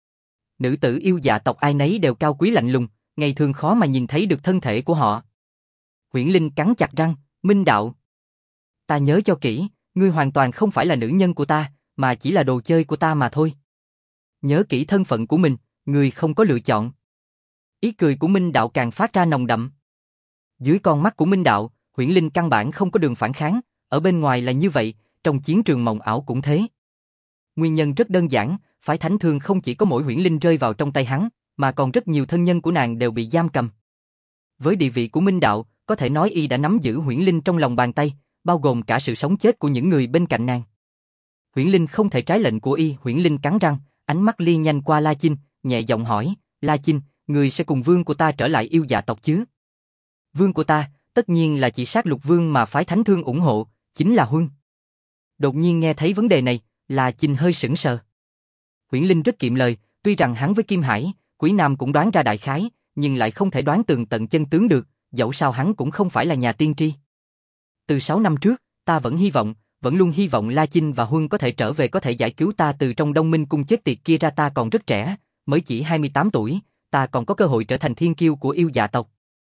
Nữ tử yêu dạ tộc ai nấy đều cao quý lạnh lùng, ngày thường khó mà nhìn thấy được thân thể của họ. Huyễn Linh cắn chặt răng, Minh Đạo. Ta nhớ cho kỹ, ngươi hoàn toàn không phải là nữ nhân của ta, mà chỉ là đồ chơi của ta mà thôi. Nhớ kỹ thân phận của mình, ngươi không có lựa chọn. Ý cười của Minh Đạo càng phát ra nồng đậm. Dưới con mắt của Minh Đạo, Huyễn Linh căn bản không có đường phản kháng, ở bên ngoài là như vậy, trong chiến trường mộng ảo cũng thế. Nguyên nhân rất đơn giản, phái thánh thương không chỉ có mỗi Huyễn Linh rơi vào trong tay hắn, mà còn rất nhiều thân nhân của nàng đều bị giam cầm. Với địa vị của Minh Đạo, có thể nói Y đã nắm giữ Huyễn Linh trong lòng bàn tay, bao gồm cả sự sống chết của những người bên cạnh nàng. Huyễn Linh không thể trái lệnh của Y. Huyễn Linh cắn răng, ánh mắt lia nhanh qua La Chinh, nhẹ giọng hỏi, La Chinh, ngươi sẽ cùng vương của ta trở lại yêu dạ tộc chứ? Vương của ta, tất nhiên là chỉ sát lục vương mà phái thánh thương ủng hộ, chính là Huân. Đột nhiên nghe thấy vấn đề này, La Chinh hơi sững sờ. Huyễn Linh rất kiệm lời, tuy rằng hắn với Kim Hải, Quý Nam cũng đoán ra đại khái, nhưng lại không thể đoán tường tận chân tướng được, dẫu sao hắn cũng không phải là nhà tiên tri. Từ sáu năm trước, ta vẫn hy vọng, vẫn luôn hy vọng La Chinh và Huân có thể trở về, có thể giải cứu ta từ trong Đông Minh cung chết tiệt kia ra. Ta còn rất trẻ, mới chỉ hai mươi tám tuổi, ta còn có cơ hội trở thành thiên kiêu của yêu dạ tộc.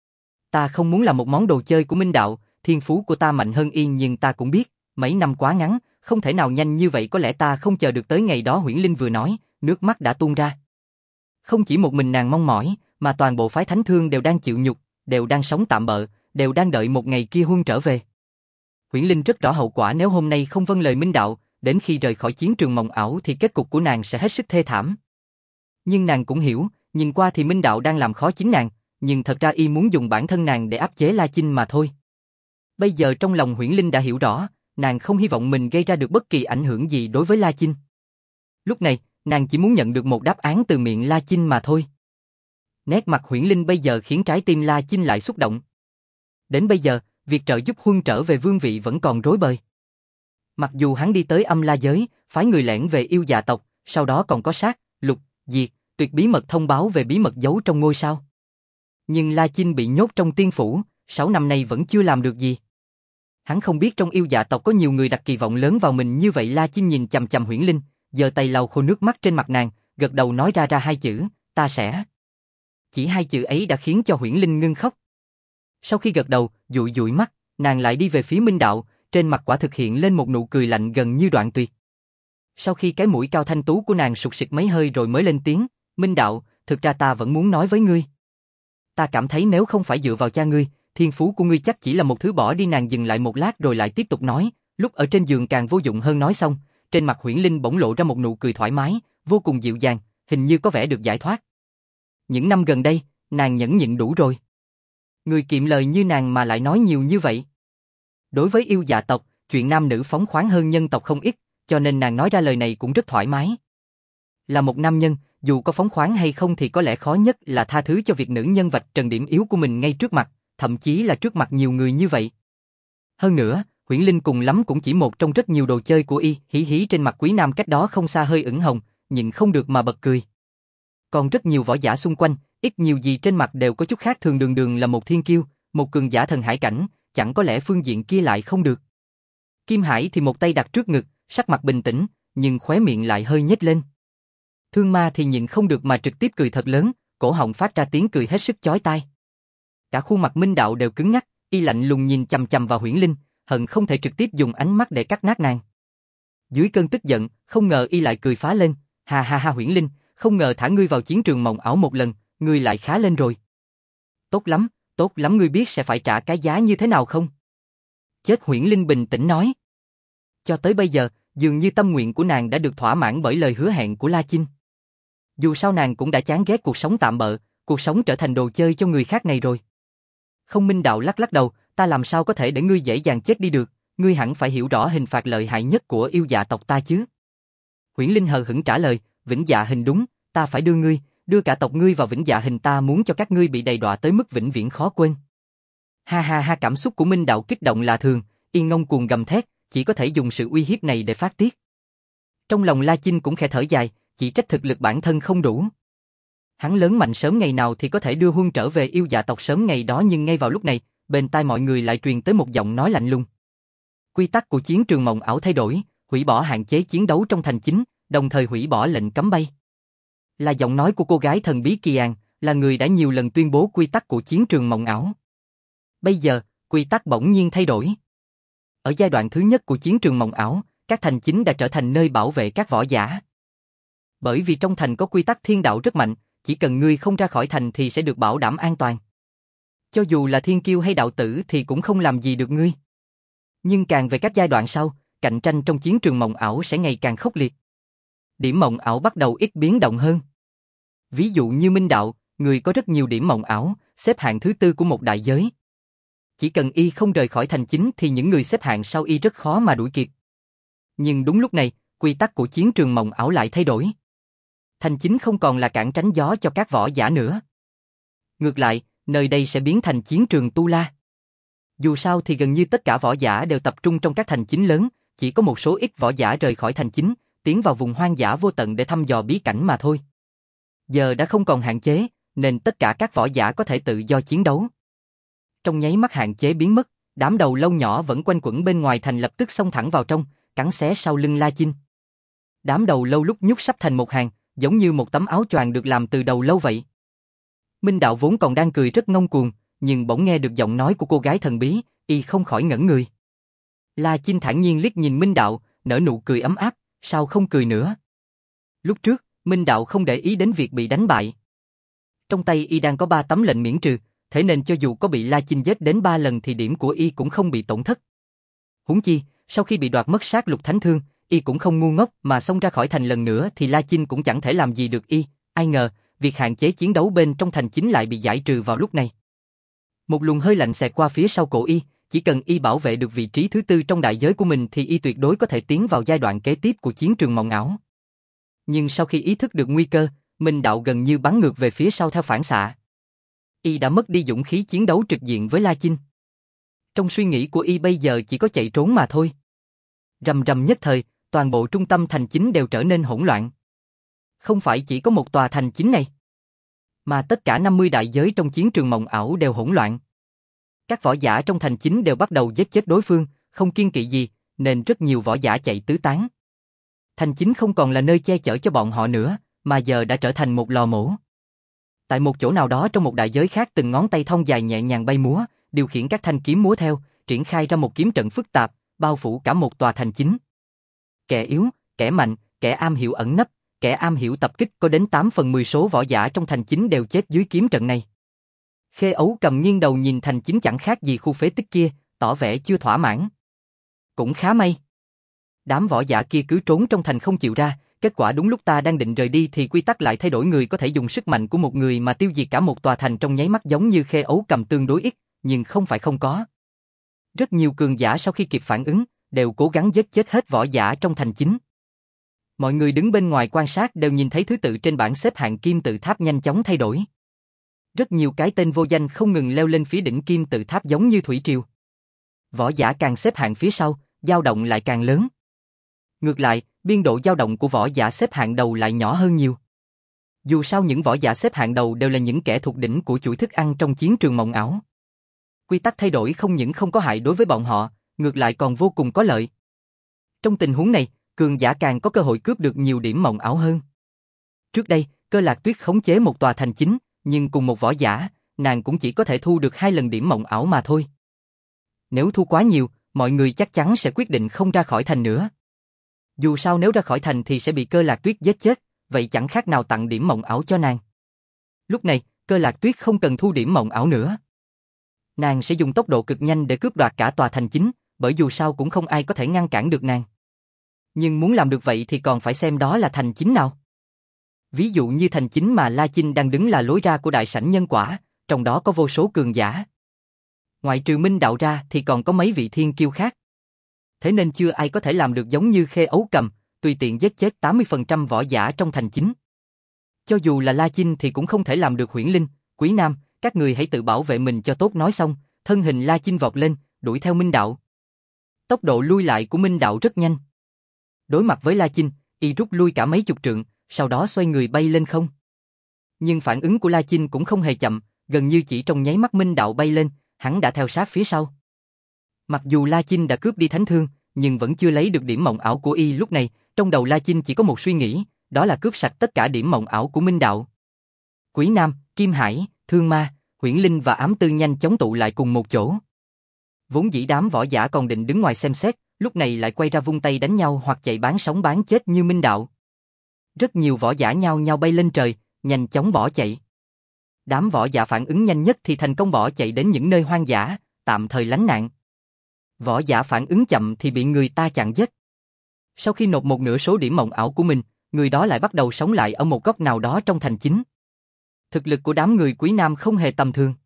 Ta không muốn là một món đồ chơi của Minh Đạo, thiên phú của ta mạnh hơn Y, nhưng ta cũng biết, mấy năm quá ngắn, không thể nào nhanh như vậy, có lẽ ta không chờ được tới ngày đó. Huyễn Linh vừa nói, nước mắt đã tuôn ra. Không chỉ một mình nàng mong mỏi, mà toàn bộ phái thánh thương đều đang chịu nhục, đều đang sống tạm bợ, đều đang đợi một ngày kia Huân trở về. Huyễn Linh rất rõ hậu quả nếu hôm nay không vâng lời Minh Đạo, đến khi rời khỏi chiến trường mộng ảo thì kết cục của nàng sẽ hết sức thê thảm. Nhưng nàng cũng hiểu, nhìn qua thì Minh Đạo đang làm khó chính nàng, nhưng thật ra Y muốn dùng bản thân nàng để áp chế La Chinh mà thôi. Bây giờ trong lòng Huyễn Linh đã hiểu rõ, nàng không hy vọng mình gây ra được bất kỳ ảnh hưởng gì đối với La Chinh. Lúc này, nàng chỉ muốn nhận được một đáp án từ miệng La Chinh mà thôi. Nét mặt Huyễn Linh bây giờ khiến trái tim La Chinh lại xúc động. Đến bây giờ, việc trợ giúp Huân trở về vương vị vẫn còn rối bời. Mặc dù hắn đi tới âm la giới, phái người lẻn về yêu dạ tộc, sau đó còn có sát, lục, diệt, tuyệt bí mật thông báo về bí mật giấu trong ngôi sao. Nhưng La Chinh bị nhốt trong tiên phủ, sáu năm nay vẫn chưa làm được gì. Hắn không biết trong yêu dạ tộc có nhiều người đặt kỳ vọng lớn vào mình như vậy. La Chinh nhìn chằm chằm Huyễn Linh, giơ tay lau khô nước mắt trên mặt nàng, gật đầu nói ra ra hai chữ, ta sẽ. Chỉ hai chữ ấy đã khiến cho Huyễn Linh ngưng khóc. Sau khi gật đầu, dụi dụi mắt, nàng lại đi về phía Minh Đạo, trên mặt quả thực hiện lên một nụ cười lạnh gần như đoạn tuyệt. Sau khi cái mũi cao thanh tú của nàng sụt sịt mấy hơi rồi mới lên tiếng, Minh Đạo, thực ra ta vẫn muốn nói với ngươi. Ta cảm thấy nếu không phải dựa vào cha ngươi, thiên phú của ngươi chắc chỉ là một thứ bỏ đi. Nàng dừng lại một lát rồi lại tiếp tục nói, lúc ở trên giường càng vô dụng hơn. Nói xong, trên mặt Huyễn Linh bỗng lộ ra một nụ cười thoải mái, vô cùng dịu dàng, hình như có vẻ được giải thoát. Những năm gần đây, nàng nhẫn nhịn đủ rồi. Người kiệm lời như nàng mà lại nói nhiều như vậy. Đối với yêu dạ tộc, chuyện nam nữ phóng khoáng hơn nhân tộc không ít, cho nên nàng nói ra lời này cũng rất thoải mái. Là một nam nhân, dù có phóng khoáng hay không thì có lẽ khó nhất là tha thứ cho việc nữ nhân vạch trần điểm yếu của mình ngay trước mặt, thậm chí là trước mặt nhiều người như vậy. Hơn nữa, Huyễn Linh cùng lắm cũng chỉ một trong rất nhiều đồ chơi của y, hí hí trên mặt Quý Nam cách đó không xa hơi ửng hồng, nhịn không được mà bật cười. Còn rất nhiều võ giả xung quanh, ít nhiều gì trên mặt đều có chút khác thường, đường đường là một thiên kiêu, một cường giả thần hải cảnh, chẳng có lẽ phương diện kia lại không được. Kim Hải thì một tay đặt trước ngực, sắc mặt bình tĩnh, nhưng khóe miệng lại hơi nhếch lên. Thương Ma thì nhịn không được mà trực tiếp cười thật lớn, cổ họng phát ra tiếng cười hết sức chói tai. Cả khuôn mặt Minh Đạo đều cứng ngắc, y lạnh lùng nhìn chằm chằm vào Huyễn Linh, hận không thể trực tiếp dùng ánh mắt để cắt nát nàng. Dưới cơn tức giận, không ngờ y lại cười phá lên, ha ha ha Huyễn Linh, không ngờ thả ngươi vào chiến trường mộng ảo một lần, ngươi lại khá lên rồi. Tốt lắm, tốt lắm, ngươi biết sẽ phải trả cái giá như thế nào không? Chết. Huyễn Linh bình tĩnh nói. Cho tới bây giờ, dường như tâm nguyện của nàng đã được thỏa mãn bởi lời hứa hẹn của La Chinh. Dù sao nàng cũng đã chán ghét cuộc sống tạm bợ, cuộc sống trở thành đồ chơi cho người khác này rồi. Không. Minh Đạo lắc lắc đầu, ta làm sao có thể để ngươi dễ dàng chết đi được, ngươi hẳn phải hiểu rõ hình phạt lợi hại nhất của yêu dạ tộc ta chứ. Huyễn Linh hờ hững trả lời, vĩnh dạ hình đúng, ta phải đưa ngươi, đưa cả tộc ngươi vào vĩnh dạ hình, ta muốn cho các ngươi bị đầy đọa tới mức vĩnh viễn khó quên. Ha ha ha, cảm xúc của Minh Đạo kích động là thường, y ngông cuồng gầm thét, chỉ có thể dùng sự uy hiếp này để phát tiết. Trong lòng La Chinh cũng khẽ thở dài, chỉ trách thực lực bản thân không đủ. Hắn lớn mạnh sớm ngày nào thì có thể đưa Huân trở về yêu dạ tộc sớm ngày đó, nhưng ngay vào lúc này, bên tai mọi người lại truyền tới một giọng nói lạnh lùng. Quy tắc của chiến trường mộng ảo thay đổi, hủy bỏ hạn chế chiến đấu trong thành chính, đồng thời hủy bỏ lệnh cấm bay. Là giọng nói của cô gái thần bí Kian, là người đã nhiều lần tuyên bố quy tắc của chiến trường mộng ảo. Bây giờ, quy tắc bỗng nhiên thay đổi. Ở giai đoạn thứ nhất của chiến trường mộng ảo, các thành chính đã trở thành nơi bảo vệ các võ giả. Bởi vì trong thành có quy tắc thiên đạo rất mạnh, chỉ cần ngươi không ra khỏi thành thì sẽ được bảo đảm an toàn. Cho dù là thiên kiêu hay đạo tử thì cũng không làm gì được ngươi. Nhưng càng về các giai đoạn sau, cạnh tranh trong chiến trường mộng ảo sẽ ngày càng khốc liệt. Điểm mộng ảo bắt đầu ít biến động hơn. Ví dụ như Minh Đạo, người có rất nhiều điểm mộng ảo, xếp hạng thứ tư của một đại giới. Chỉ cần y không rời khỏi thành chính thì những người xếp hạng sau y rất khó mà đuổi kịp. Nhưng đúng lúc này, quy tắc của chiến trường mộng ảo lại thay đổi. Thành chính không còn là cản tránh gió cho các võ giả nữa. Ngược lại, nơi đây sẽ biến thành chiến trường tu la. Dù sao thì gần như tất cả võ giả đều tập trung trong các thành chính lớn, chỉ có một số ít võ giả rời khỏi thành chính, tiến vào vùng hoang dã vô tận để thăm dò bí cảnh mà thôi. Giờ đã không còn hạn chế, nên tất cả các võ giả có thể tự do chiến đấu. Trong nháy mắt hạn chế biến mất, đám đầu lâu nhỏ vẫn quanh quẩn bên ngoài thành lập tức xông thẳng vào trong, cắn xé sau lưng La Chinh. Đám đầu lâu lúc nhúc sắp thành một hàng, giống như một tấm áo choàng được làm từ đầu lâu vậy. Minh Đạo vốn còn đang cười rất ngông cuồng, nhưng bỗng nghe được giọng nói của cô gái thần bí, y không khỏi ngẩn người. La Chinh thản nhiên liếc nhìn Minh Đạo, nở nụ cười ấm áp, sao không cười nữa. Lúc trước, Minh Đạo không để ý đến việc bị đánh bại. Trong tay y đang có ba tấm lệnh miễn trừ, thế nên cho dù có bị La Chinh giết đến ba lần thì điểm của y cũng không bị tổn thất. Huống chi, sau khi bị đoạt mất sát lục thánh thương, y cũng không ngu ngốc mà xông ra khỏi thành lần nữa thì La Chinh cũng chẳng thể làm gì được y. Ai ngờ, việc hạn chế chiến đấu bên trong thành chính lại bị giải trừ vào lúc này. Một luồng hơi lạnh xẹt qua phía sau cổ y, chỉ cần y bảo vệ được vị trí thứ tư trong đại giới của mình thì y tuyệt đối có thể tiến vào giai đoạn kế tiếp của chiến trường mộng ảo. Nhưng sau khi ý thức được nguy cơ, Minh Đạo gần như bắn ngược về phía sau theo phản xạ. Y đã mất đi dũng khí chiến đấu trực diện với La Chinh. Trong suy nghĩ của y bây giờ chỉ có chạy trốn mà thôi. Rầm rầm nhất thời, toàn bộ trung tâm thành chính đều trở nên hỗn loạn. Không phải chỉ có một tòa thành chính này, mà tất cả năm mươi đại giới trong chiến trường mộng ảo đều hỗn loạn. Các võ giả trong thành chính đều bắt đầu giết chết đối phương, không kiêng kỵ gì, nên rất nhiều võ giả chạy tứ tán. Thành chính không còn là nơi che chở cho bọn họ nữa, mà giờ đã trở thành một lò mổ. Tại một chỗ nào đó trong một đại giới khác, từng ngón tay thon dài nhẹ nhàng bay múa, điều khiển các thanh kiếm múa theo, triển khai ra một kiếm trận phức tạp, bao phủ cả một tòa thành chính. Kẻ yếu, kẻ mạnh, kẻ am hiểu ẩn nấp, kẻ am hiểu tập kích, có đến tám phần mười số võ giả trong thành chính đều chết dưới kiếm trận này. Khê Ấu Cầm nghiêng đầu nhìn thành chính chẳng khác gì khu phế tích kia, tỏ vẻ chưa thỏa mãn. Cũng khá may. Đám võ giả kia cứ trốn trong thành không chịu ra, kết quả đúng lúc ta đang định rời đi thì quy tắc lại thay đổi, người có thể dùng sức mạnh của một người mà tiêu diệt cả một tòa thành trong nháy mắt, giống như Khê Ấu Cầm tương đối ít, nhưng không phải không có. Rất nhiều cường giả sau khi kịp phản ứng, đều cố gắng giết chết hết võ giả trong thành chính. Mọi người đứng bên ngoài quan sát đều nhìn thấy thứ tự trên bảng xếp hạng kim tự tháp nhanh chóng thay đổi. Rất nhiều cái tên vô danh không ngừng leo lên phía đỉnh kim tự tháp giống như thủy triều. Võ giả càng xếp hạng phía sau, dao động lại càng lớn. Ngược lại, biên độ dao động của võ giả xếp hạng đầu lại nhỏ hơn nhiều. Dù sao những võ giả xếp hạng đầu đều là những kẻ thuộc đỉnh của chuỗi thức ăn trong chiến trường mộng ảo. Quy tắc thay đổi không những không có hại đối với bọn họ, ngược lại còn vô cùng có lợi. Trong tình huống này, cường giả càng có cơ hội cướp được nhiều điểm mộng ảo hơn. Trước đây, Cơ Lạc Tuyết khống chế một tòa thành chính, nhưng cùng một võ giả, nàng cũng chỉ có thể thu được hai lần điểm mộng ảo mà thôi. Nếu thu quá nhiều, mọi người chắc chắn sẽ quyết định không ra khỏi thành nữa. Dù sao nếu ra khỏi thành thì sẽ bị Cơ Lạc Tuyết giết chết, vậy chẳng khác nào tặng điểm mộng ảo cho nàng. Lúc này, Cơ Lạc Tuyết không cần thu điểm mộng ảo nữa. Nàng sẽ dùng tốc độ cực nhanh để cướp đoạt cả tòa thành chính, bởi dù sao cũng không ai có thể ngăn cản được nàng. Nhưng muốn làm được vậy thì còn phải xem đó là thành chính nào. Ví dụ như thành chính mà La Chinh đang đứng là lối ra của đại sảnh nhân quả, trong đó có vô số cường giả. Ngoại trừ Minh Đạo ra thì còn có mấy vị thiên kiêu khác. Thế nên chưa ai có thể làm được giống như Khê Ấu Cầm, tùy tiện giết chết tám mươi phần trăm võ giả trong thành chính. Cho dù là La Chinh thì cũng không thể làm được. Huyễn Linh, Quý Nam, các người hãy tự bảo vệ mình cho tốt. Nói xong, thân hình La Chinh vọt lên, đuổi theo Minh Đạo. Tốc độ lui lại của Minh Đạo rất nhanh. Đối mặt với La Chinh, y rút lui cả mấy chục trượng, sau đó xoay người bay lên không. Nhưng phản ứng của La Chinh cũng không hề chậm, gần như chỉ trong nháy mắt Minh Đạo bay lên, hắn đã theo sát phía sau. Mặc dù La Chinh đã cướp đi thánh thương, nhưng vẫn chưa lấy được điểm mộng ảo của y. Lúc này, trong đầu La Chinh chỉ có một suy nghĩ, đó là cướp sạch tất cả điểm mộng ảo của Minh Đạo. Quý Nam, Kim Hải, Thương Ma, Huyễn Linh và Ám Tư nhanh chóng tụ lại cùng một chỗ. Vốn dĩ đám võ giả còn định đứng ngoài xem xét, lúc này lại quay ra vung tay đánh nhau hoặc chạy bán sống bán chết như Minh Đạo. Rất nhiều võ giả nhao nhao bay lên trời, nhanh chóng bỏ chạy. Đám võ giả phản ứng nhanh nhất thì thành công bỏ chạy đến những nơi hoang dã, tạm thời lánh nạn. Võ giả phản ứng chậm thì bị người ta chặn giết. Sau khi nộp một nửa số điểm mộng ảo của mình, người đó lại bắt đầu sống lại ở một góc nào đó trong thành chính. Thực lực của đám người Quý Nam không hề tầm thường.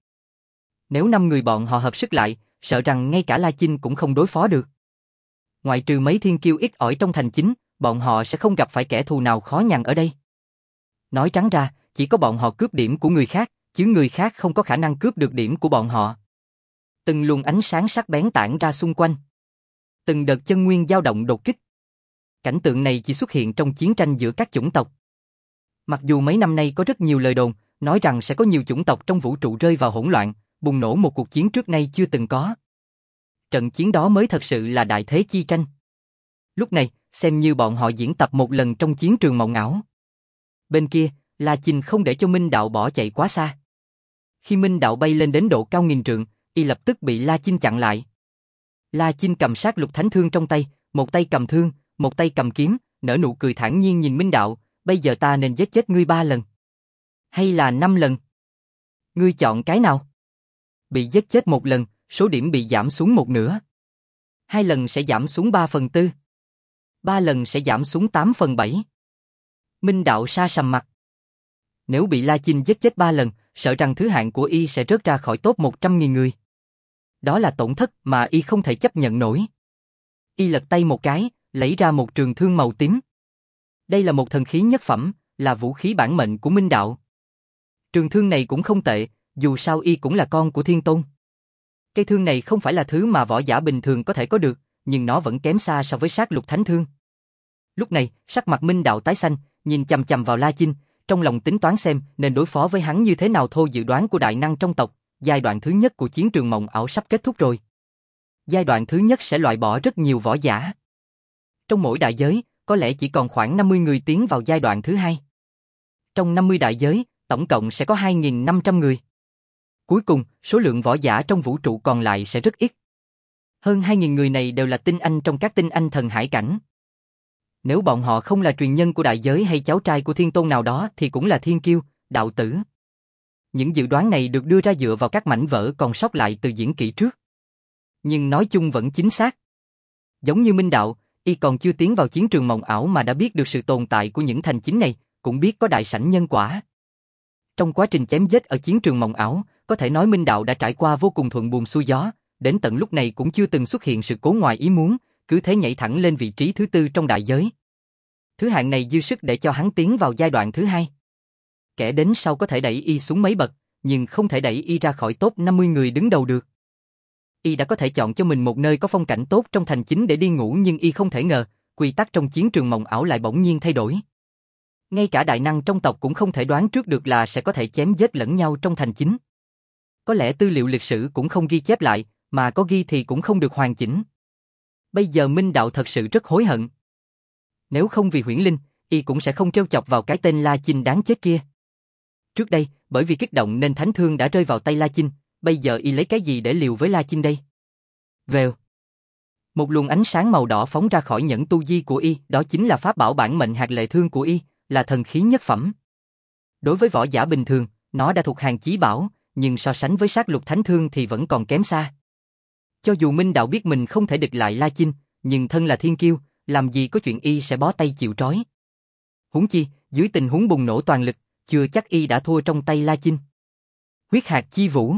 Nếu năm người bọn họ hợp sức lại, sợ rằng ngay cả La Chinh cũng không đối phó được. Ngoại trừ mấy thiên kiêu ít ỏi trong thành chính, bọn họ sẽ không gặp phải kẻ thù nào khó nhằn ở đây. Nói trắng ra, chỉ có bọn họ cướp điểm của người khác, chứ người khác không có khả năng cướp được điểm của bọn họ. Từng luồng ánh sáng sắc bén tản ra xung quanh. Từng đợt chân nguyên dao động đột kích. Cảnh tượng này chỉ xuất hiện trong chiến tranh giữa các chủng tộc. Mặc dù mấy năm nay có rất nhiều lời đồn, nói rằng sẽ có nhiều chủng tộc trong vũ trụ rơi vào hỗn loạn, bùng nổ một cuộc chiến trước nay chưa từng có. Trận chiến đó mới thật sự là đại thế chi tranh. Lúc này, xem như bọn họ diễn tập một lần trong chiến trường mộng ảo. Bên kia, La Chinh không để cho Minh Đạo bỏ chạy quá xa. Khi Minh Đạo bay lên đến độ cao nghìn trượng, y lập tức bị La Chinh chặn lại. La Chinh cầm sát lục thánh thương trong tay, một tay cầm thương, một tay cầm kiếm, nở nụ cười thản nhiên nhìn Minh Đạo, bây giờ ta nên giết chết ngươi ba lần. Hay là năm lần? Ngươi chọn cái nào? Bị giết chết một lần, số điểm bị giảm xuống một nửa. Hai lần sẽ giảm xuống ba phần tư. Ba lần sẽ giảm xuống tám phần bảy. Minh Đạo sa sầm mặt. Nếu bị La Chinh giết chết ba lần, sợ rằng thứ hạng của y sẽ rớt ra khỏi top một trăm nghìn người. Đó là tổn thất mà y không thể chấp nhận nổi. Y lật tay một cái, lấy ra một trường thương màu tím. Đây là một thần khí nhất phẩm, là vũ khí bản mệnh của Minh Đạo. Trường thương này cũng không tệ, dù sao y cũng là con của Thiên Tôn. Cây thương này không phải là thứ mà võ giả bình thường có thể có được, nhưng nó vẫn kém xa so với sát lục thánh thương. Lúc này, sắc mặt Minh Đạo tái xanh, nhìn chằm chằm vào La Chinh, trong lòng tính toán xem nên đối phó với hắn như thế nào. Thô dự đoán của đại năng trong tộc, giai đoạn thứ nhất của chiến trường mộng ảo sắp kết thúc rồi. Giai đoạn thứ nhất sẽ loại bỏ rất nhiều võ giả. Trong mỗi đại giới, có lẽ chỉ còn khoảng năm mươi người tiến vào giai đoạn thứ hai. Trong năm mươi đại giới, tổng cộng sẽ có hai nghìn năm trăm người. Cuối cùng, số lượng võ giả trong vũ trụ còn lại sẽ rất ít. Hơn hai nghìn người này đều là tinh anh trong các tinh anh thần hải cảnh. Nếu bọn họ không là truyền nhân của đại giới hay cháu trai của thiên tôn nào đó thì cũng là thiên kiêu, đạo tử. Những dự đoán này được đưa ra dựa vào các mảnh vỡ còn sót lại từ diễn kỹ trước. Nhưng nói chung vẫn chính xác. Giống như Minh Đạo, y còn chưa tiến vào chiến trường mộng ảo mà đã biết được sự tồn tại của những thành chính này, cũng biết có đại sảnh nhân quả. Trong quá trình chém giết ở chiến trường mộng ảo, có thể nói Minh Đạo đã trải qua vô cùng thuận buồm xuôi gió, đến tận lúc này cũng chưa từng xuất hiện sự cố ngoài ý muốn, cứ thế nhảy thẳng lên vị trí thứ tư trong đại giới. Thứ hạng này dư sức để cho hắn tiến vào giai đoạn thứ hai. Kẻ đến sau có thể đẩy y xuống mấy bậc, nhưng không thể đẩy y ra khỏi top năm mươi người đứng đầu được. Y đã có thể chọn cho mình một nơi có phong cảnh tốt trong thành chính để đi ngủ, nhưng y không thể ngờ, quy tắc trong chiến trường mộng ảo lại bỗng nhiên thay đổi. Ngay cả đại năng trong tộc cũng không thể đoán trước được là sẽ có thể chém giết lẫn nhau trong thành chính. Có lẽ tư liệu lịch sử cũng không ghi chép lại, mà có ghi thì cũng không được hoàn chỉnh. Bây giờ Minh Đạo thật sự rất hối hận. Nếu không vì Huyễn Linh, y cũng sẽ không trêu chọc vào cái tên La Chinh đáng chết kia. Trước đây, bởi vì kích động nên thánh thương đã rơi vào tay La Chinh, bây giờ y lấy cái gì để liều với La Chinh đây? Vèo. Một luồng ánh sáng màu đỏ phóng ra khỏi nhẫn tu di của y, đó chính là pháp bảo bản mệnh hạt lệ thương của y, là thần khí nhất phẩm. Đối với võ giả bình thường, nó đã thuộc hàng chí bảo, nhưng so sánh với sát lục thánh thương thì vẫn còn kém xa. Cho dù Minh Đạo biết mình không thể địch lại La Chinh, nhưng thân là thiên kiêu, làm gì có chuyện y sẽ bó tay chịu trói. Huống chi, dưới tình huống bùng nổ toàn lực, chưa chắc y đã thua trong tay La Chinh. Huyết hạt chi vũ.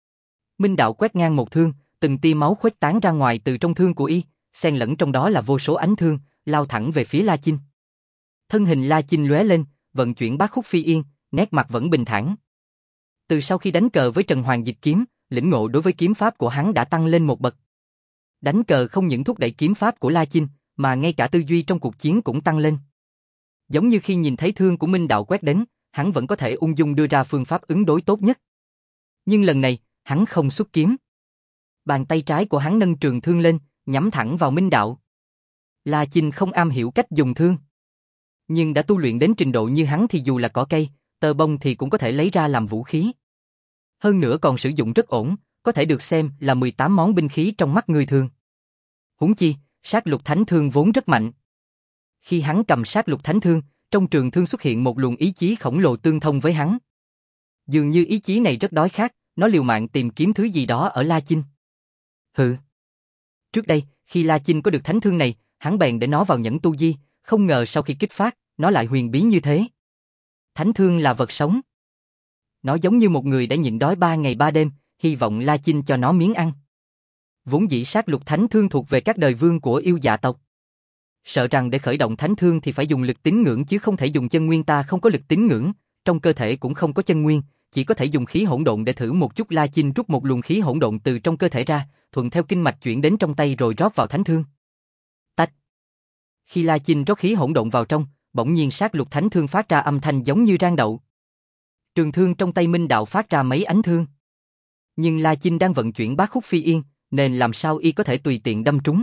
Minh Đạo quét ngang một thương, từng tia máu khuếch tán ra ngoài từ trong thương của y, xen lẫn trong đó là vô số ánh thương, lao thẳng về phía La Chinh. Thân hình La Chinh lóe lên, vận chuyển bát khúc phi yên, nét mặt vẫn bình thản. Từ sau khi đánh cờ với Trần Hoàng Dịch Kiếm, lĩnh ngộ đối với kiếm pháp của hắn đã tăng lên một bậc. Đánh cờ không những thúc đẩy kiếm pháp của La Chinh, mà ngay cả tư duy trong cuộc chiến cũng tăng lên. Giống như khi nhìn thấy thương của Minh Đạo quét đến, hắn vẫn có thể ung dung đưa ra phương pháp ứng đối tốt nhất. Nhưng lần này, hắn không xuất kiếm. Bàn tay trái của hắn nâng trường thương lên, nhắm thẳng vào Minh Đạo. La Chinh không am hiểu cách dùng thương. Nhưng đã tu luyện đến trình độ như hắn thì dù là cỏ cây, tơ bông thì cũng có thể lấy ra làm vũ khí. Hơn nữa còn sử dụng rất ổn, có thể được xem là mười tám món binh khí trong mắt người thường. Huống chi, sát lục thánh thương vốn rất mạnh. Khi hắn cầm sát lục thánh thương, trong trường thương xuất hiện một luồng ý chí khổng lồ tương thông với hắn. Dường như ý chí này rất đói khát, nó liều mạng tìm kiếm thứ gì đó ở La Chinh. Hừ. Trước đây, khi La Chinh có được thánh thương này, hắn bèn để nó vào nhẫn tu di, không ngờ sau khi kích phát, nó lại huyền bí như thế. Thánh thương là vật sống. Nó giống như một người đã nhịn đói ba ngày ba đêm, hy vọng La Chinh cho nó miếng ăn. Vốn dĩ sát lục thánh thương thuộc về các đời vương của yêu dạ tộc. Sợ rằng để khởi động thánh thương thì phải dùng lực tín ngưỡng chứ không thể dùng chân nguyên, ta không có lực tín ngưỡng, trong cơ thể cũng không có chân nguyên, chỉ có thể dùng khí hỗn độn để thử một chút. La Chinh rút một luồng khí hỗn độn từ trong cơ thể ra, thuận theo kinh mạch chuyển đến trong tay rồi rót vào thánh thương. Tách. Khi La Chinh rót khí hỗn độn vào trong, bỗng nhiên sát lục thánh thương phát ra âm thanh giống như rang đậu. Trường thương trong tay Minh Đạo phát ra mấy ánh thương. Nhưng La Chinh đang vận chuyển bát khúc phi yên, nên làm sao y có thể tùy tiện đâm trúng.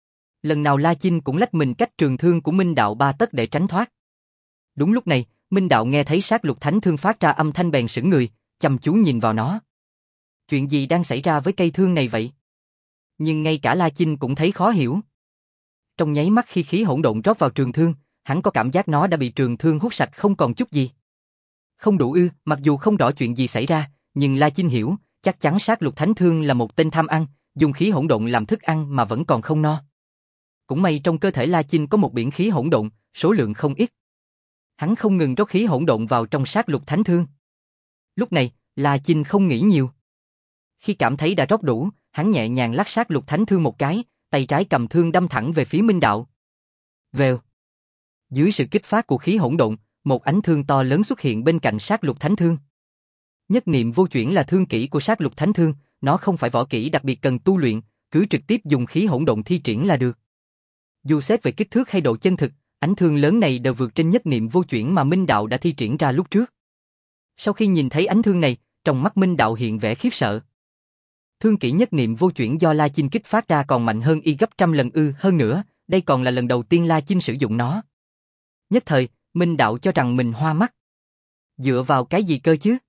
Lần nào La Chinh cũng lách mình cách trường thương của Minh Đạo ba tấc để tránh thoát. Đúng lúc này, Minh Đạo nghe thấy sát lục thánh thương phát ra âm thanh bèn sững người, chăm chú nhìn vào nó. Chuyện gì đang xảy ra với cây thương này vậy? Nhưng ngay cả La Chinh cũng thấy khó hiểu. Trong nháy mắt khi khí hỗn độn rót vào trường thương, hắn có cảm giác nó đã bị trường thương hút sạch không còn chút gì. Không đủ ư? Mặc dù không rõ chuyện gì xảy ra, nhưng La Chinh hiểu, chắc chắn sát lục thánh thương là một tên tham ăn, dùng khí hỗn độn làm thức ăn mà vẫn còn không no. Cũng may trong cơ thể La Chinh có một biển khí hỗn độn, số lượng không ít. Hắn không ngừng rót khí hỗn độn vào trong sát lục thánh thương. Lúc này, La Chinh không nghĩ nhiều. Khi cảm thấy đã rót đủ, hắn nhẹ nhàng lắc sát lục thánh thương một cái, tay trái cầm thương đâm thẳng về phía Minh Đạo. Vèo. Dưới sự kích phát của khí hỗn độn, một ánh thương to lớn xuất hiện bên cạnh sát lục thánh thương. Nhất niệm vô chuyển là thương kỹ của sát lục thánh thương, nó không phải võ kỹ đặc biệt cần tu luyện, cứ trực tiếp dùng khí hỗn độn thi triển là được. Dù xét về kích thước hay độ chân thực, ánh thương lớn này đều vượt trên nhất niệm vô chuyển mà Minh Đạo đã thi triển ra lúc trước. Sau khi nhìn thấy ánh thương này, trong mắt Minh Đạo hiện vẻ khiếp sợ. Thương kỹ nhất niệm vô chuyển do La Chinh kích phát ra còn mạnh hơn y gấp trăm lần ư, hơn nữa, đây còn là lần đầu tiên La Chinh sử dụng nó. Nhất thời, Minh Đạo cho rằng mình hoa mắt. Dựa vào cái gì cơ chứ?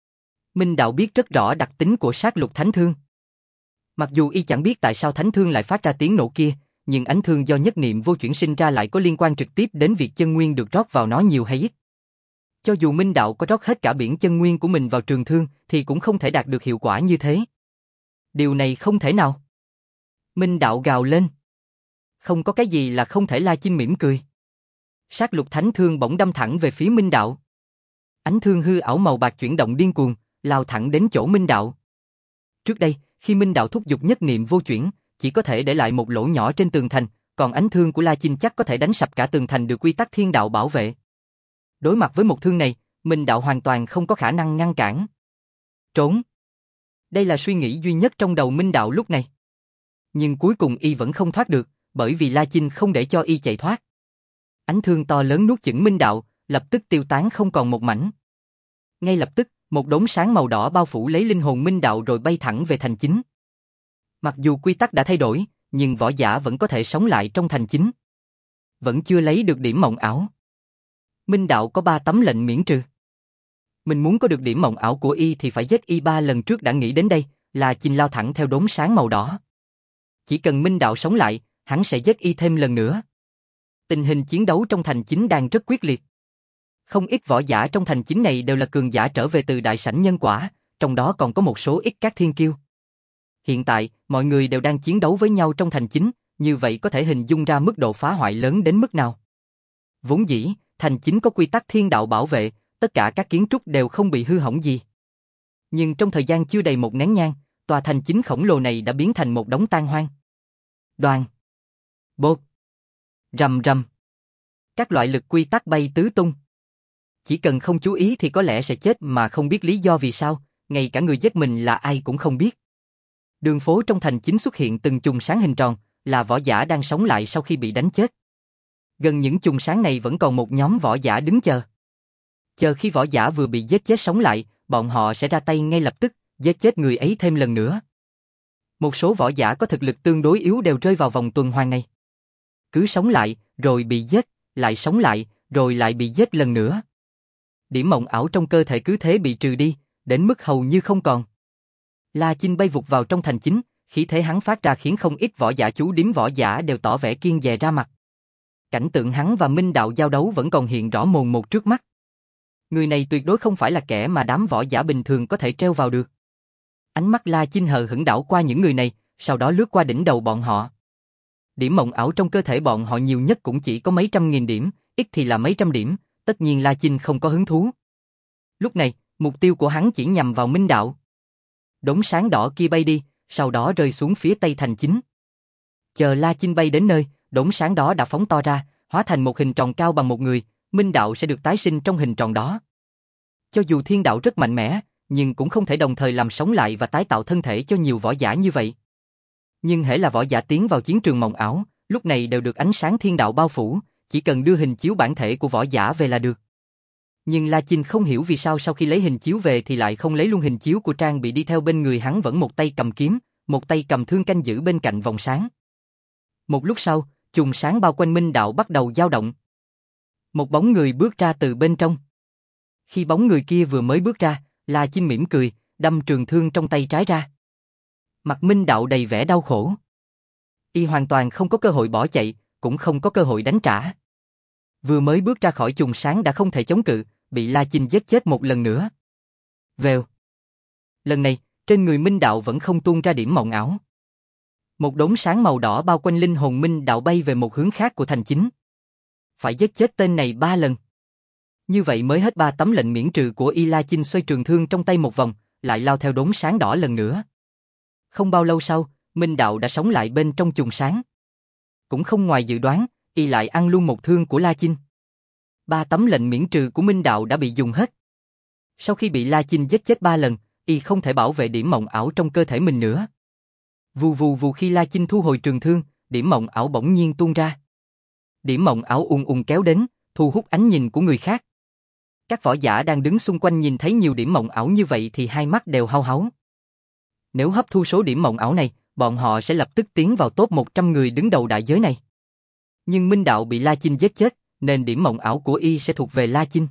Minh Đạo biết rất rõ đặc tính của sát lục thánh thương. Mặc dù y chẳng biết tại sao thánh thương lại phát ra tiếng nổ kia, nhưng ánh thương do nhất niệm vô chuyển sinh ra lại có liên quan trực tiếp đến việc chân nguyên được rót vào nó nhiều hay ít. Cho dù Minh Đạo có rót hết cả biển chân nguyên của mình vào trường thương, thì cũng không thể đạt được hiệu quả như thế. Điều này không thể nào. Minh Đạo gào lên. Không có cái gì là không thể, La Chinh mỉm cười. Sát lục thánh thương bỗng đâm thẳng về phía Minh Đạo. Ánh thương hư ảo màu bạc chuyển động điên cuồng, lao thẳng đến chỗ Minh Đạo. Trước đây, khi Minh Đạo thúc giục nhất niệm vô chuyển, chỉ có thể để lại một lỗ nhỏ trên tường thành, còn ánh thương của La Chinh chắc có thể đánh sập cả tường thành được quy tắc thiên đạo bảo vệ. Đối mặt với một thương này, Minh Đạo hoàn toàn không có khả năng ngăn cản. Trốn. Đây là suy nghĩ duy nhất trong đầu Minh Đạo lúc này. Nhưng cuối cùng y vẫn không thoát được, bởi vì La Chinh không để cho y chạy thoát. Ánh thương to lớn nuốt chửng Minh Đạo, lập tức tiêu tán không còn một mảnh. Ngay lập tức, một đốm sáng màu đỏ bao phủ lấy linh hồn Minh Đạo rồi bay thẳng về thành chính. Mặc dù quy tắc đã thay đổi, nhưng võ giả vẫn có thể sống lại trong thành chính. Vẫn chưa lấy được điểm mộng ảo. Minh Đạo có ba tấm lệnh miễn trừ. Mình muốn có được điểm mộng ảo của y thì phải giết y ba lần trước đã nghĩ đến đây, là Chinh lao thẳng theo đốm sáng màu đỏ. Chỉ cần Minh Đạo sống lại, hắn sẽ giết y thêm lần nữa. Tình hình chiến đấu trong thành chính đang rất quyết liệt. Không ít võ giả trong thành chính này đều là cường giả trở về từ đại sảnh nhân quả, trong đó còn có một số ít các thiên kiêu. Hiện tại, mọi người đều đang chiến đấu với nhau trong thành chính, như vậy có thể hình dung ra mức độ phá hoại lớn đến mức nào. Vốn dĩ, thành chính có quy tắc thiên đạo bảo vệ, tất cả các kiến trúc đều không bị hư hỏng gì. Nhưng trong thời gian chưa đầy một nén nhang, tòa thành chính khổng lồ này đã biến thành một đống tan hoang. Đoàn. Bột. Rầm rầm. Các loại lực quy tắc bay tứ tung. Chỉ cần không chú ý thì có lẽ sẽ chết mà không biết lý do vì sao, ngay cả người giết mình là ai cũng không biết. Đường phố trong thành chính xuất hiện từng chùm sáng hình tròn, là võ giả đang sống lại sau khi bị đánh chết. Gần những chùm sáng này vẫn còn một nhóm võ giả đứng chờ. Chờ khi võ giả vừa bị giết chết sống lại, bọn họ sẽ ra tay ngay lập tức, giết chết người ấy thêm lần nữa. Một số võ giả có thực lực tương đối yếu đều rơi vào vòng tuần hoàn này. Cứ sống lại, rồi bị giết, lại sống lại, rồi lại bị giết lần nữa. Điểm mộng ảo trong cơ thể cứ thế bị trừ đi, đến mức hầu như không còn. La Chinh bay vụt vào trong thành chính, khí thế hắn phát ra khiến không ít võ giả chú điếm võ giả đều tỏ vẻ kiêng dè ra mặt. Cảnh tượng hắn và Minh Đạo giao đấu vẫn còn hiện rõ mồn một trước mắt. Người này tuyệt đối không phải là kẻ mà đám võ giả bình thường có thể treo vào được. Ánh mắt La Chinh hờ hững đảo qua những người này, sau đó lướt qua đỉnh đầu bọn họ. Điểm mộng ảo trong cơ thể bọn họ nhiều nhất cũng chỉ có mấy trăm nghìn điểm, ít thì là mấy trăm điểm, tất nhiên La Chinh không có hứng thú. Lúc này, mục tiêu của hắn chỉ nhằm vào Minh Đạo. Đốm sáng đỏ kia bay đi, sau đó rơi xuống phía tây thành chính. Chờ La Chinh bay đến nơi, đốm sáng đó đã phóng to ra, hóa thành một hình tròn cao bằng một người, Minh Đạo sẽ được tái sinh trong hình tròn đó. Cho dù thiên đạo rất mạnh mẽ, nhưng cũng không thể đồng thời làm sống lại và tái tạo thân thể cho nhiều võ giả như vậy. Nhưng hễ là võ giả tiến vào chiến trường mộng ảo, lúc này đều được ánh sáng thiên đạo bao phủ, chỉ cần đưa hình chiếu bản thể của võ giả về là được. Nhưng La Chinh không hiểu vì sao sau khi lấy hình chiếu về thì lại không lấy luôn hình chiếu của trang bị đi theo bên người hắn, vẫn một tay cầm kiếm, một tay cầm thương canh giữ bên cạnh vòng sáng. Một lúc sau, chùm sáng bao quanh Minh Đạo bắt đầu dao động. Một bóng người bước ra từ bên trong. Khi bóng người kia vừa mới bước ra, La Chinh mỉm cười, đâm trường thương trong tay trái ra. Mặt Minh Đạo đầy vẻ đau khổ. Y hoàn toàn không có cơ hội bỏ chạy, cũng không có cơ hội đánh trả. Vừa mới bước ra khỏi chùm sáng đã không thể chống cự, bị La Chinh giết chết một lần nữa. Vèo. Lần này, trên người Minh Đạo vẫn không tuôn ra điểm mộng ảo. Một đốm sáng màu đỏ bao quanh linh hồn Minh Đạo bay về một hướng khác của thành chính. Phải giết chết tên này ba lần. Như vậy mới hết ba tấm lệnh miễn trừ của Y. La Chinh xoay trường thương trong tay một vòng, lại lao theo đốm sáng đỏ lần nữa. Không bao lâu sau, Minh Đạo đã sống lại bên trong chùm sáng. Cũng không ngoài dự đoán, Y lại ăn luôn một thương của La Chinh. Ba tấm lệnh miễn trừ của Minh Đạo đã bị dùng hết. Sau khi bị La Chinh giết chết ba lần, Y không thể bảo vệ điểm mộng ảo trong cơ thể mình nữa. Vù vù vù, khi La Chinh thu hồi trường thương, điểm mộng ảo bỗng nhiên tuôn ra. Điểm mộng ảo ùn ùn kéo đến, thu hút ánh nhìn của người khác. Các võ giả đang đứng xung quanh nhìn thấy nhiều điểm mộng ảo như vậy thì hai mắt đều hau háu. Nếu hấp thu số điểm mộng ảo này, bọn họ sẽ lập tức tiến vào top một trăm người đứng đầu đại giới này. Nhưng Minh Đạo bị La Chinh giết chết, nên điểm mộng ảo của Y sẽ thuộc về La Chinh.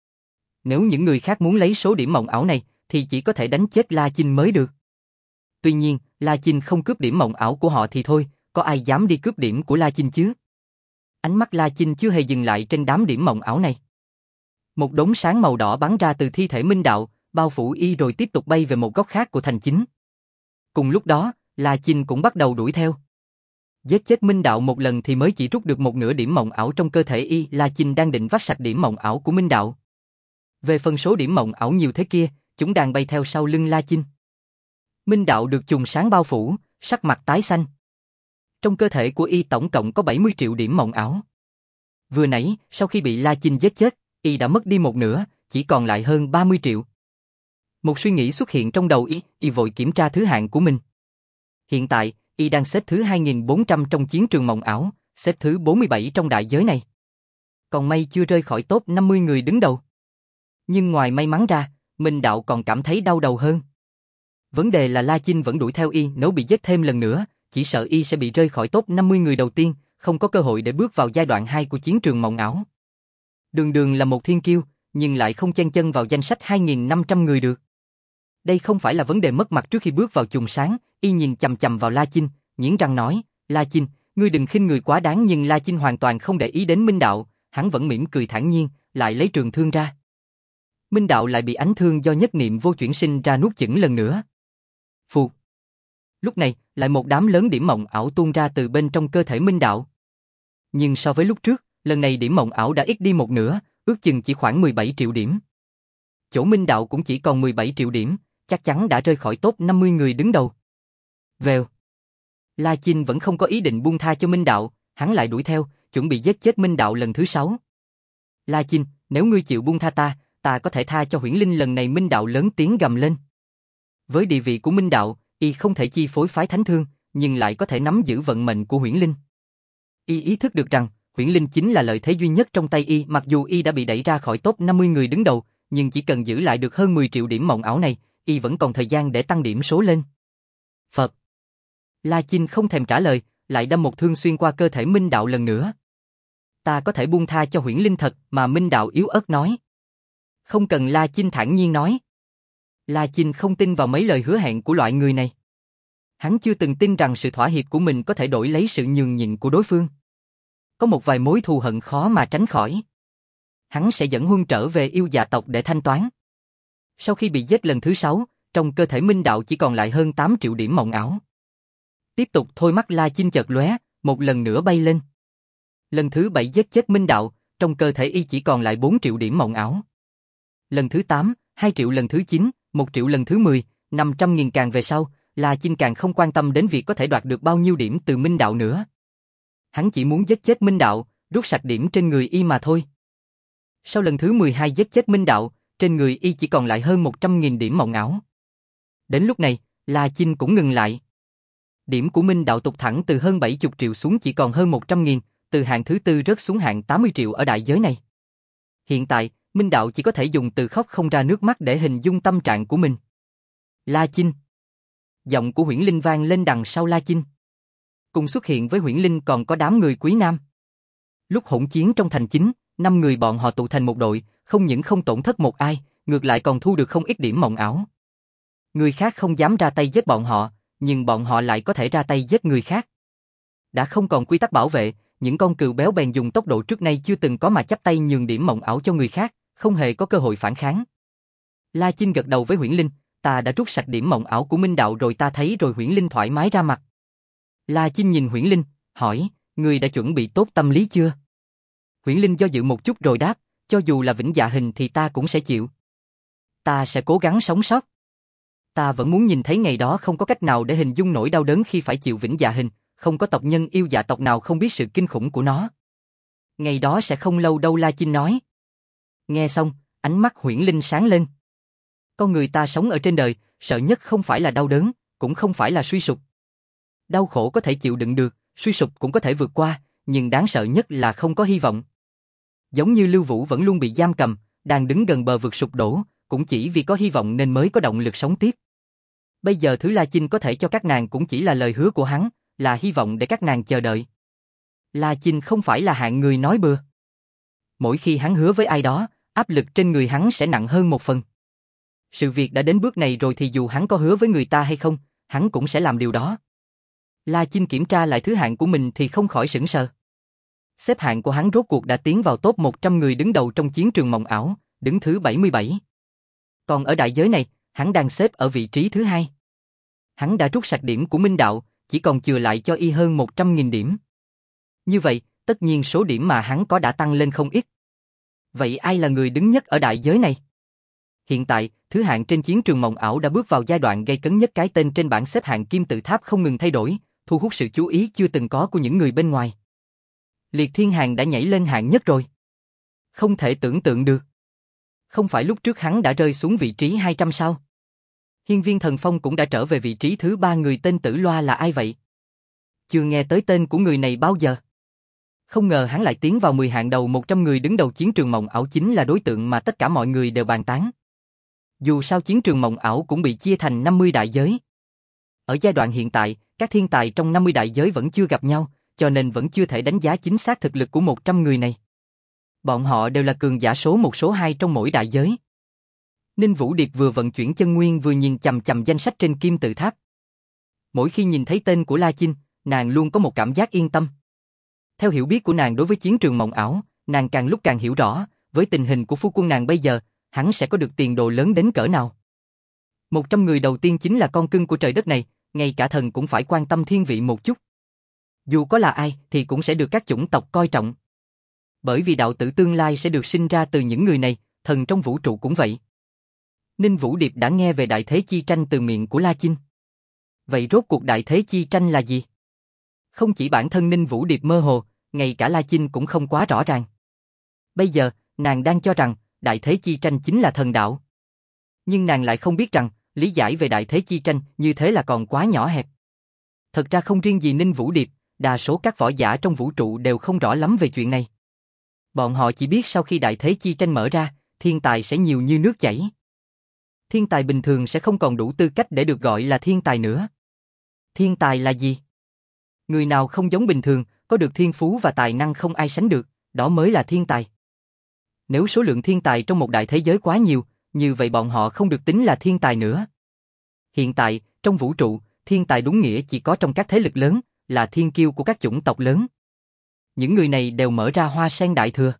Nếu những người khác muốn lấy số điểm mộng ảo này, thì chỉ có thể đánh chết La Chinh mới được. Tuy nhiên, La Chinh không cướp điểm mộng ảo của họ thì thôi, có ai dám đi cướp điểm của La Chinh chứ? Ánh mắt La Chinh chưa hề dừng lại trên đám điểm mộng ảo này. Một đốm sáng màu đỏ bắn ra từ thi thể Minh Đạo, bao phủ Y rồi tiếp tục bay về một góc khác của thành chính. Cùng lúc đó, La Chinh cũng bắt đầu đuổi theo. Giết chết Minh Đạo một lần thì mới chỉ rút được một nửa điểm mộng ảo trong cơ thể y. La Chinh đang định vắt sạch điểm mộng ảo của Minh Đạo. Về phần số điểm mộng ảo nhiều thế kia, chúng đang bay theo sau lưng La Chinh. Minh Đạo được chùm sáng bao phủ, sắc mặt tái xanh. Trong cơ thể của y tổng cộng có bảy mươi triệu điểm mộng ảo. Vừa nãy, sau khi bị La Chinh giết chết, y đã mất đi một nửa, chỉ còn lại hơn ba mươi triệu. Một suy nghĩ xuất hiện trong đầu y, y vội kiểm tra thứ hạng của mình. Hiện tại, y đang xếp thứ hai nghìn bốn trăm trong chiến trường mộng ảo, xếp thứ bốn mươi bảy trong đại giới này. Còn may chưa rơi khỏi top năm mươi người đứng đầu. Nhưng ngoài may mắn ra, Minh Đạo còn cảm thấy đau đầu hơn. Vấn đề là La Chinh vẫn đuổi theo y, nếu bị giết thêm lần nữa, chỉ sợ y sẽ bị rơi khỏi top năm mươi người đầu tiên, không có cơ hội để bước vào giai đoạn hai của chiến trường mộng ảo. Đường Đường là một thiên kiêu, nhưng lại không chen chân vào danh sách hai nghìn năm trăm người được. Đây không phải là vấn đề mất mặt. Trước khi bước vào chùm sáng, y nhìn chằm chằm vào La Chinh, nghiến răng nói, La Chinh, ngươi đừng khinh người quá đáng. Nhưng La Chinh hoàn toàn không để ý đến Minh Đạo, hắn vẫn mỉm cười thản nhiên, lại lấy trường thương ra. Minh Đạo lại bị ánh thương do nhất niệm vô chuyển sinh ra nuốt chửng lần nữa. Phụt. Lúc này, lại một đám lớn điểm mộng ảo tuôn ra từ bên trong cơ thể Minh Đạo. Nhưng so với lúc trước, lần này điểm mộng ảo đã ít đi một nửa, ước chừng chỉ khoảng mười bảy triệu điểm. Chỗ Minh Đạo cũng chỉ còn mười bảy triệu điểm, chắc chắn đã rơi khỏi top năm mươi người đứng đầu. Vèo. La Chinh vẫn không có ý định buông tha cho Minh Đạo, hắn lại đuổi theo, chuẩn bị giết chết Minh Đạo lần thứ sáu. La Chinh, nếu ngươi chịu buông tha ta, ta có thể tha cho Huyễn Linh. Lần này Minh Đạo lớn tiếng gầm lên. Với địa vị của Minh Đạo, y không thể chi phối phái Thánh Thương, nhưng lại có thể nắm giữ vận mệnh của Huyễn Linh. Y ý thức được rằng, Huyễn Linh chính là lợi thế duy nhất trong tay y. Mặc dù y đã bị đẩy ra khỏi top năm mươi người đứng đầu, nhưng chỉ cần giữ lại được hơn mười triệu điểm mộng ảo này, y vẫn còn thời gian để tăng điểm số lên. Phật. La Chinh không thèm trả lời, lại đâm một thương xuyên qua cơ thể Minh Đạo lần nữa. Ta có thể buông tha cho Huyễn Linh thật, mà Minh Đạo yếu ớt nói. Không cần. La Chinh thản nhiên nói. La Chinh không tin vào mấy lời hứa hẹn của loại người này. Hắn chưa từng tin rằng sự thỏa hiệp của mình có thể đổi lấy sự nhường nhịn của đối phương. Có một vài mối thù hận khó mà tránh khỏi. Hắn sẽ dẫn Huân trở về yêu dạ tộc để thanh toán. Sau khi bị giết lần thứ sáu, trong cơ thể Minh Đạo chỉ còn lại hơn tám triệu điểm mộng ảo. Tiếp tục thôi. Mắt La Chinh chợt lóe, một lần nữa bay lên. Lần thứ bảy giết chết Minh Đạo, trong cơ thể y chỉ còn lại bốn triệu điểm mộng ảo. Lần thứ tám, hai triệu. Lần thứ chín, một triệu. Lần thứ mười, năm trăm nghìn. Càng về sau, La Chinh càng không quan tâm đến việc có thể đoạt được bao nhiêu điểm từ Minh Đạo nữa. Hắn chỉ muốn giết chết Minh Đạo, rút sạch điểm trên người y mà thôi. Sau lần thứ mười hai giết chết Minh Đạo, trên người y chỉ còn lại hơn một trăm nghìn điểm mộng ảo. Đến lúc này, La Chinh cũng ngừng lại. Điểm của Minh Đạo tụt thẳng từ hơn bảy mươi triệu xuống chỉ còn hơn một trăm nghìn, từ hạng thứ tư rớt xuống hạng tám mươi triệu ở đại giới này. Hiện tại, Minh Đạo chỉ có thể dùng từ khóc không ra nước mắt để hình dung tâm trạng của mình. La Chinh. Giọng của Huyễn Linh vang lên đằng sau La Chinh. Cùng xuất hiện với Huyễn Linh còn có đám người Quý Nam. Lúc hỗn chiến trong thành chính, năm người bọn họ tụ thành một đội, không những không tổn thất một ai, ngược lại còn thu được không ít điểm mộng ảo. Người khác không dám ra tay giết bọn họ, nhưng bọn họ lại có thể ra tay giết người khác. Đã không còn quy tắc bảo vệ, những con cừu béo bèn dùng tốc độ trước nay chưa từng có mà chắp tay nhường điểm mộng ảo cho người khác, không hề có cơ hội phản kháng. La Chinh gật đầu với Huyễn Linh, ta đã rút sạch điểm mộng ảo của Minh Đạo rồi. Ta thấy rồi. Huyễn Linh thoải mái ra mặt. La Chinh nhìn Huyễn Linh, hỏi, ngươi đã chuẩn bị tốt tâm lý chưa? Huyễn Linh do dự một chút rồi đáp, cho dù là vĩnh dạ hình thì ta cũng sẽ chịu. Ta sẽ cố gắng sống sót. Ta vẫn muốn nhìn thấy ngày đó. Không có cách nào để hình dung nỗi đau đớn khi phải chịu vĩnh dạ hình, không có tộc nhân yêu dạ tộc nào không biết sự kinh khủng của nó. Ngày đó sẽ không lâu đâu. La Chinh nói. Nghe xong, ánh mắt Huyễn Linh sáng lên. Con người ta sống ở trên đời, sợ nhất không phải là đau đớn, cũng không phải là suy sụp. Đau khổ có thể chịu đựng được, suy sụp cũng có thể vượt qua, nhưng đáng sợ nhất là không có hy vọng. Giống như Lưu Vũ vẫn luôn bị giam cầm, đang đứng gần bờ vực sụp đổ, cũng chỉ vì có hy vọng nên mới có động lực sống tiếp. Bây giờ thứ La Chinh có thể cho các nàng cũng chỉ là lời hứa của hắn, là hy vọng để các nàng chờ đợi. La Chinh không phải là hạng người nói bừa. Mỗi khi hắn hứa với ai đó, áp lực trên người hắn sẽ nặng hơn một phần. Sự việc đã đến bước này rồi thì dù hắn có hứa với người ta hay không, hắn cũng sẽ làm điều đó. La Chinh kiểm tra lại thứ hạng của mình thì không khỏi sửng sờ. Xếp hạng của hắn rốt cuộc đã tiến vào top một trăm người đứng đầu trong chiến trường mộng ảo, đứng thứ bảy mươi bảy. Còn ở đại giới này, hắn đang xếp ở vị trí thứ hai. Hắn đã rút sạch điểm của Minh Đạo, chỉ còn chừa lại cho y hơn một trăm nghìn điểm. Như vậy, tất nhiên số điểm mà hắn có đã tăng lên không ít. Vậy ai là người đứng nhất ở đại giới này? Hiện tại, thứ hạng trên chiến trường mộng ảo đã bước vào giai đoạn gây cấn nhất, cái tên trên bảng xếp hạng kim tự tháp không ngừng thay đổi, thu hút sự chú ý chưa từng có của những người bên ngoài. Liệt Thiên Hàn đã nhảy lên hạng nhất rồi. Không thể tưởng tượng được. Không phải lúc trước hắn đã rơi xuống vị trí hai trăm sao? Hiên Viên Thần Phong cũng đã trở về vị trí thứ ba, người tên Tử Loa là ai vậy? Chưa nghe tới tên của người này bao giờ. Không ngờ hắn lại tiến vào mười hạng đầu một trăm người đứng đầu chiến trường mộng ảo, chính là đối tượng mà tất cả mọi người đều bàn tán. Dù sao chiến trường mộng ảo cũng bị chia thành năm mươi đại giới. Ở giai đoạn hiện tại, các thiên tài trong năm mươi đại giới vẫn chưa gặp nhau, cho nên vẫn chưa thể đánh giá chính xác thực lực của một trăm người này. Bọn họ đều là cường giả số một số hai trong mỗi đại giới. Ninh Vũ Điệp vừa vận chuyển chân nguyên vừa nhìn chằm chằm danh sách trên kim tự tháp. Mỗi khi nhìn thấy tên của La Chinh, nàng luôn có một cảm giác yên tâm. Theo hiểu biết của nàng đối với chiến trường mộng ảo, nàng càng lúc càng hiểu rõ, với tình hình của phu quân nàng bây giờ, hắn sẽ có được tiền đồ lớn đến cỡ nào. Một trăm người đầu tiên chính là con cưng của trời đất này, ngay cả thần cũng phải quan tâm thiên vị một chút. Dù có là ai thì cũng sẽ được các chủng tộc coi trọng. Bởi vì đạo tử tương lai sẽ được sinh ra từ những người này, thần trong vũ trụ cũng vậy. Ninh Vũ Điệp đã nghe về đại thế chi tranh từ miệng của La Chinh. Vậy rốt cuộc đại thế chi tranh là gì? Không chỉ bản thân Ninh Vũ Điệp mơ hồ, ngay cả La Chinh cũng không quá rõ ràng. Bây giờ, nàng đang cho rằng đại thế chi tranh chính là thần đạo. Nhưng nàng lại không biết rằng, lý giải về đại thế chi tranh như thế là còn quá nhỏ hẹp. Thật ra không riêng gì Ninh Vũ Điệp, đa số các võ giả trong vũ trụ đều không rõ lắm về chuyện này. Bọn họ chỉ biết sau khi đại thế chi tranh mở ra, thiên tài sẽ nhiều như nước chảy. Thiên tài bình thường sẽ không còn đủ tư cách để được gọi là thiên tài nữa. Thiên tài là gì? Người nào không giống bình thường, có được thiên phú và tài năng không ai sánh được, đó mới là thiên tài. Nếu số lượng thiên tài trong một đại thế giới quá nhiều, như vậy bọn họ không được tính là thiên tài nữa. Hiện tại, trong vũ trụ, thiên tài đúng nghĩa chỉ có trong các thế lực lớn, là thiên kiêu của các chủng tộc lớn. Những người này đều mở ra hoa sen đại thừa.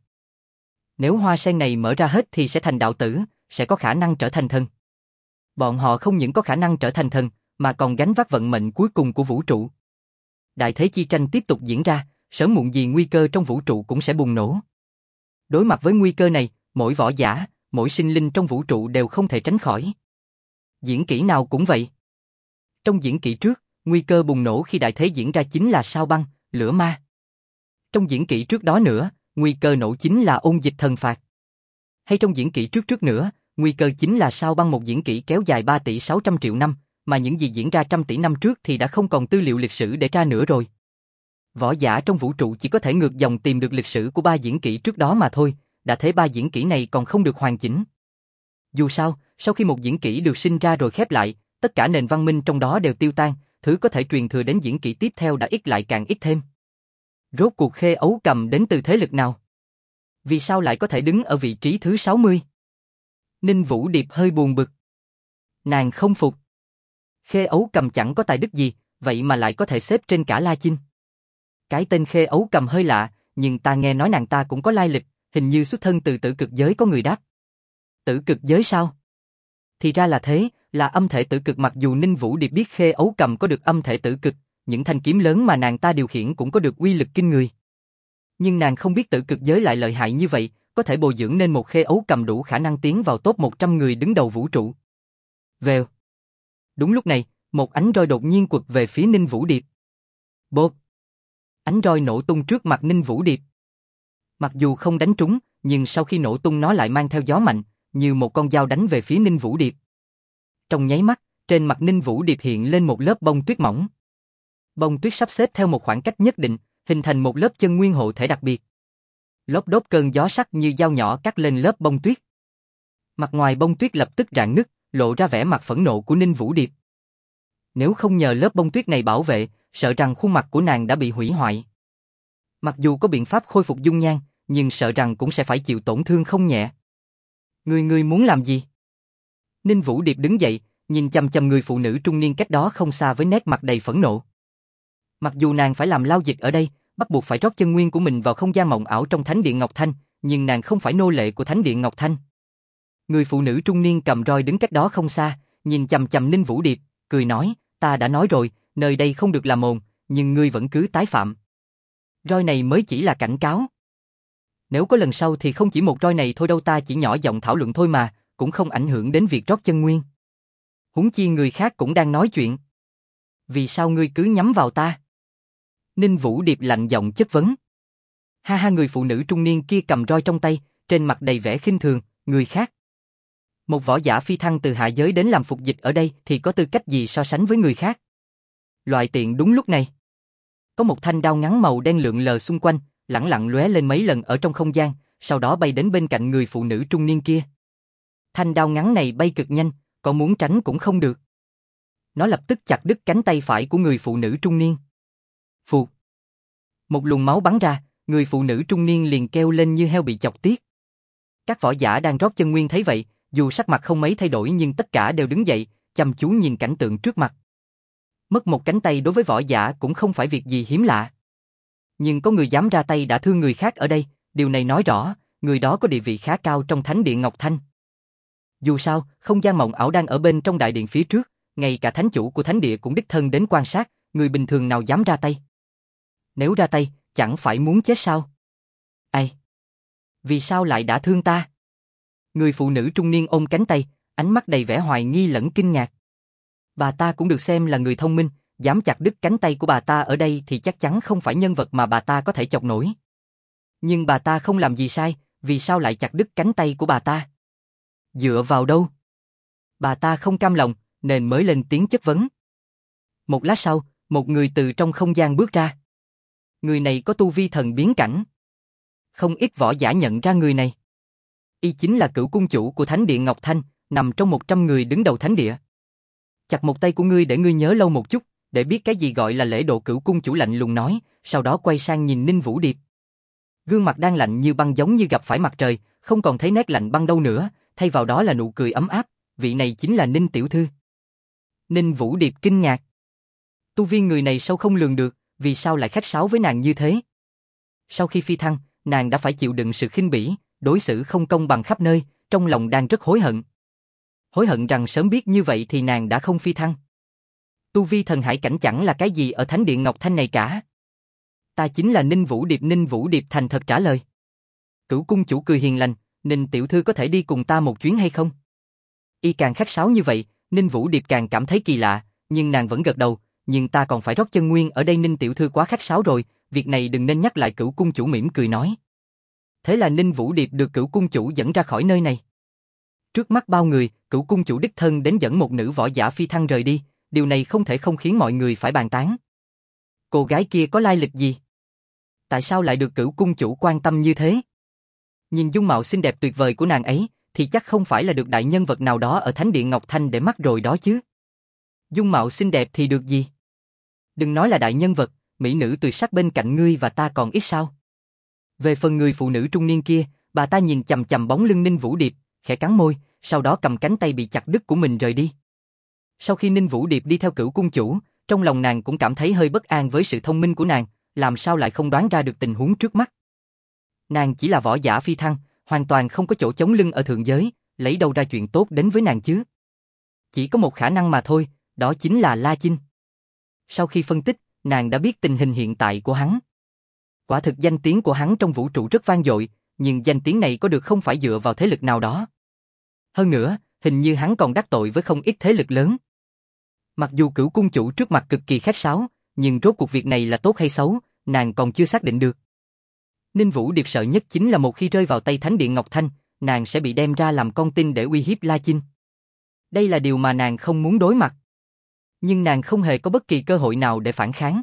Nếu hoa sen này mở ra hết thì sẽ thành đạo tử, sẽ có khả năng trở thành thần. Bọn họ không những có khả năng trở thành thần, mà còn gánh vác vận mệnh cuối cùng của vũ trụ. Đại thế chi tranh tiếp tục diễn ra, sớm muộn gì nguy cơ trong vũ trụ cũng sẽ bùng nổ. Đối mặt với nguy cơ này, mỗi võ giả, mỗi sinh linh trong vũ trụ đều không thể tránh khỏi. Diễn kỹ nào cũng vậy. Trong diễn kỹ trước, nguy cơ bùng nổ khi đại thế diễn ra chính là sao băng, lửa ma. Trong diễn kỹ trước đó nữa, nguy cơ nổ chính là ôn dịch thần phạt. Hay trong diễn kỹ trước trước nữa, nguy cơ chính là sao băng, một diễn kỹ kéo dài ba tỷ sáu trăm triệu năm, mà những gì diễn ra trăm tỷ năm trước thì đã không còn tư liệu lịch sử để tra nữa rồi. Võ giả trong vũ trụ chỉ có thể ngược dòng tìm được lịch sử của ba diễn kỹ trước đó mà thôi, đã thế ba diễn kỹ này còn không được hoàn chỉnh. Dù sao, sau khi một diễn kỹ được sinh ra rồi khép lại, tất cả nền văn minh trong đó đều tiêu tan, thứ có thể truyền thừa đến diễn kỹ tiếp theo đã ít lại càng ít thêm. Rốt cuộc Khê Ấu Cầm đến từ thế lực nào? Vì sao lại có thể đứng ở vị trí thứ sáu mươi? Ninh Vũ Điệp hơi buồn bực. Nàng không phục. Khê Ấu Cầm chẳng có tài đức gì, vậy mà lại có thể xếp trên cả La Chinh. Cái tên Khê Ấu Cầm hơi lạ, nhưng ta nghe nói nàng ta cũng có lai lịch, hình như xuất thân từ tử cực giới. Có người đáp. Tử cực giới sao? Thì ra là thế, là âm thể tử cực. Mặc dù Ninh Vũ Điệp biết Khê Ấu Cầm có được âm thể tử cực, những thanh kiếm lớn mà nàng ta điều khiển cũng có được uy lực kinh người. Nhưng nàng không biết tử cực giới lại lợi hại như vậy, có thể bồi dưỡng nên một Khê Ấu Cầm đủ khả năng tiến vào top một trăm người đứng đầu vũ trụ. Vèo. Đúng lúc này, một ánh roi đột nhiên quật về phía Ninh Vũ Điệp. Bột. Ánh roi nổ tung trước mặt Ninh Vũ Điệp. Mặc dù không đánh trúng, nhưng sau khi nổ tung nó lại mang theo gió mạnh, như một con dao đánh về phía Ninh Vũ Điệp. Trong nháy mắt, trên mặt Ninh Vũ Điệp hiện lên một lớp bông tuyết mỏng. Bông tuyết sắp xếp theo một khoảng cách nhất định, hình thành một lớp chân nguyên hộ thể đặc biệt. Lốp đốp cơn gió sắc như dao nhỏ cắt lên lớp bông tuyết. Mặt ngoài bông tuyết lập tức rạn nứt, lộ ra vẻ mặt phẫn nộ của Ninh Vũ Điệp. Nếu không nhờ lớp bông tuyết này bảo vệ, sợ rằng khuôn mặt của nàng đã bị hủy hoại. Mặc dù có biện pháp khôi phục dung nhan, nhưng sợ rằng cũng sẽ phải chịu tổn thương không nhẹ. Ngươi ngươi muốn làm gì? Ninh Vũ Điệp đứng dậy, nhìn chằm chằm người phụ nữ trung niên cách đó không xa với nét mặt đầy phẫn nộ. Mặc dù nàng phải làm lao dịch ở đây, bắt buộc phải rót chân nguyên của mình vào không gian mộng ảo trong Thánh Điện Ngọc Thanh, nhưng nàng không phải nô lệ của Thánh Điện Ngọc Thanh. Người phụ nữ trung niên cầm roi đứng cách đó không xa, nhìn chằm chằm Ninh Vũ Điệp, cười nói, ta đã nói rồi, nơi đây không được làm ồn, nhưng ngươi vẫn cứ tái phạm. Roi này mới chỉ là cảnh cáo. Nếu có lần sau thì không chỉ một roi này thôi đâu, ta chỉ nhỏ giọng thảo luận thôi mà, cũng không ảnh hưởng đến việc rót chân nguyên. Huống chi người khác cũng đang nói chuyện. Vì sao ngươi cứ nhắm vào ta? Ninh Vũ Điệp lạnh giọng chất vấn. Ha ha, người phụ nữ trung niên kia cầm roi trong tay, trên mặt đầy vẻ khinh thường, người khác. Một võ giả phi thăng từ hạ giới đến làm phục dịch ở đây thì có tư cách gì so sánh với người khác? Loại tiện. Đúng lúc này, có một thanh đao ngắn màu đen lượn lờ xung quanh, lẳng lặng lóe lên mấy lần ở trong không gian, sau đó bay đến bên cạnh người phụ nữ trung niên kia. Thanh đao ngắn này bay cực nhanh, có muốn tránh cũng không được. Nó lập tức chặt đứt cánh tay phải của người phụ nữ trung niên. Phụt. Một luồng máu bắn ra, người phụ nữ trung niên liền kêu lên như heo bị chọc tiết. Các võ giả đang rót chân nguyên thấy vậy, dù sắc mặt không mấy thay đổi nhưng tất cả đều đứng dậy, chăm chú nhìn cảnh tượng trước mặt. Mất một cánh tay đối với võ giả cũng không phải việc gì hiếm lạ. Nhưng có người dám ra tay đã thương người khác ở đây, điều này nói rõ, người đó có địa vị khá cao trong Thánh Điện Ngọc Thanh. Dù sao, không gian mộng ảo đang ở bên trong đại điện phía trước, ngay cả thánh chủ của thánh địa cũng đích thân đến quan sát, người bình thường nào dám ra tay. Nếu ra tay, chẳng phải muốn chết sao? Ai? Vì sao lại đã thương ta? Người phụ nữ trung niên ôm cánh tay, ánh mắt đầy vẻ hoài nghi lẫn kinh ngạc. Bà ta cũng được xem là người thông minh, dám chặt đứt cánh tay của bà ta ở đây thì chắc chắn không phải nhân vật mà bà ta có thể chọc nổi. Nhưng bà ta không làm gì sai, vì sao lại chặt đứt cánh tay của bà ta? Dựa vào đâu? Bà ta không cam lòng, nên mới lên tiếng chất vấn. Một lát sau, một người từ trong không gian bước ra. Người này có tu vi thần biến cảnh. Không ít võ giả nhận ra người này. Y chính là Cửu cung chủ của Thánh Điện Ngọc Thanh, nằm trong một trăm người đứng đầu thánh địa. Chặt một tay của ngươi để ngươi nhớ lâu một chút, để biết cái gì gọi là lễ độ. Cửu cung chủ lạnh lùng nói, sau đó quay sang nhìn Ninh Vũ Điệp. Gương mặt đang lạnh như băng giống như gặp phải mặt trời, không còn thấy nét lạnh băng đâu nữa, thay vào đó là nụ cười ấm áp, vị này chính là Ninh tiểu thư. Ninh Vũ Điệp kinh ngạc. Tu vi người này sâu không lường được, vì sao lại khách sáo với nàng như thế? Sau khi phi thăng, nàng đã phải chịu đựng sự khinh bỉ, đối xử không công bằng khắp nơi, trong lòng đang rất hối hận. Hối hận rằng sớm biết như vậy thì nàng đã không phi thăng. Tu vi thần hải cảnh chẳng là cái gì ở Thánh Điện Ngọc Thanh này cả. Ta chính là Ninh Vũ Điệp. Ninh Vũ Điệp thành thật trả lời. Cửu cung chủ cười hiền lành, Ninh tiểu thư có thể đi cùng ta một chuyến hay không? Y càng khách sáo như vậy, Ninh Vũ Điệp càng cảm thấy kỳ lạ, nhưng nàng vẫn gật đầu, nhưng ta còn phải rót chân nguyên ở đây. Ninh tiểu thư quá khách sáo rồi, việc này đừng nên nhắc lại. Cửu cung chủ mỉm cười nói. Thế là Ninh Vũ Điệp được Cửu cung chủ dẫn ra khỏi nơi này. Trước mắt bao người, Cửu cung chủ đích thân đến dẫn một nữ võ giả phi thăng rời đi, điều này không thể không khiến mọi người phải bàn tán. Cô gái kia có lai lịch gì? Tại sao lại được Cửu cung chủ quan tâm như thế? Nhìn dung mạo xinh đẹp tuyệt vời của nàng ấy, thì chắc không phải là được đại nhân vật nào đó ở Thánh Điện Ngọc Thanh để mắt rồi đó chứ. Dung mạo xinh đẹp thì được gì? Đừng nói là đại nhân vật, mỹ nữ tuyệt sắc bên cạnh ngươi và ta còn ít sao? Về phần người phụ nữ trung niên kia, bà ta nhìn chằm chằm bóng lưng Ninh Vũ Điệp, khẽ cắn môi, sau đó cầm cánh tay bị chặt đứt của mình rời đi. Sau khi Ninh Vũ Điệp đi theo Cửu cung chủ, trong lòng nàng cũng cảm thấy hơi bất an với sự thông minh của nàng, làm sao lại không đoán ra được tình huống trước mắt. Nàng chỉ là võ giả phi thăng, hoàn toàn không có chỗ chống lưng ở thượng giới, lấy đâu ra chuyện tốt đến với nàng chứ? Chỉ có một khả năng mà thôi, đó chính là La Chinh. Sau khi phân tích, nàng đã biết tình hình hiện tại của hắn. Quả thực danh tiếng của hắn trong vũ trụ rất vang dội, nhưng danh tiếng này có được không phải dựa vào thế lực nào đó. Hơn nữa, hình như hắn còn đắc tội với không ít thế lực lớn. Mặc dù Cửu cung chủ trước mặt cực kỳ khách sáo, nhưng rốt cuộc việc này là tốt hay xấu, nàng còn chưa xác định được. Ninh Vũ Điệp sợ nhất chính là một khi rơi vào tay Thánh Điện Ngọc Thanh, nàng sẽ bị đem ra làm con tin để uy hiếp La Chinh. Đây là điều mà nàng không muốn đối mặt. Nhưng nàng không hề có bất kỳ cơ hội nào để phản kháng.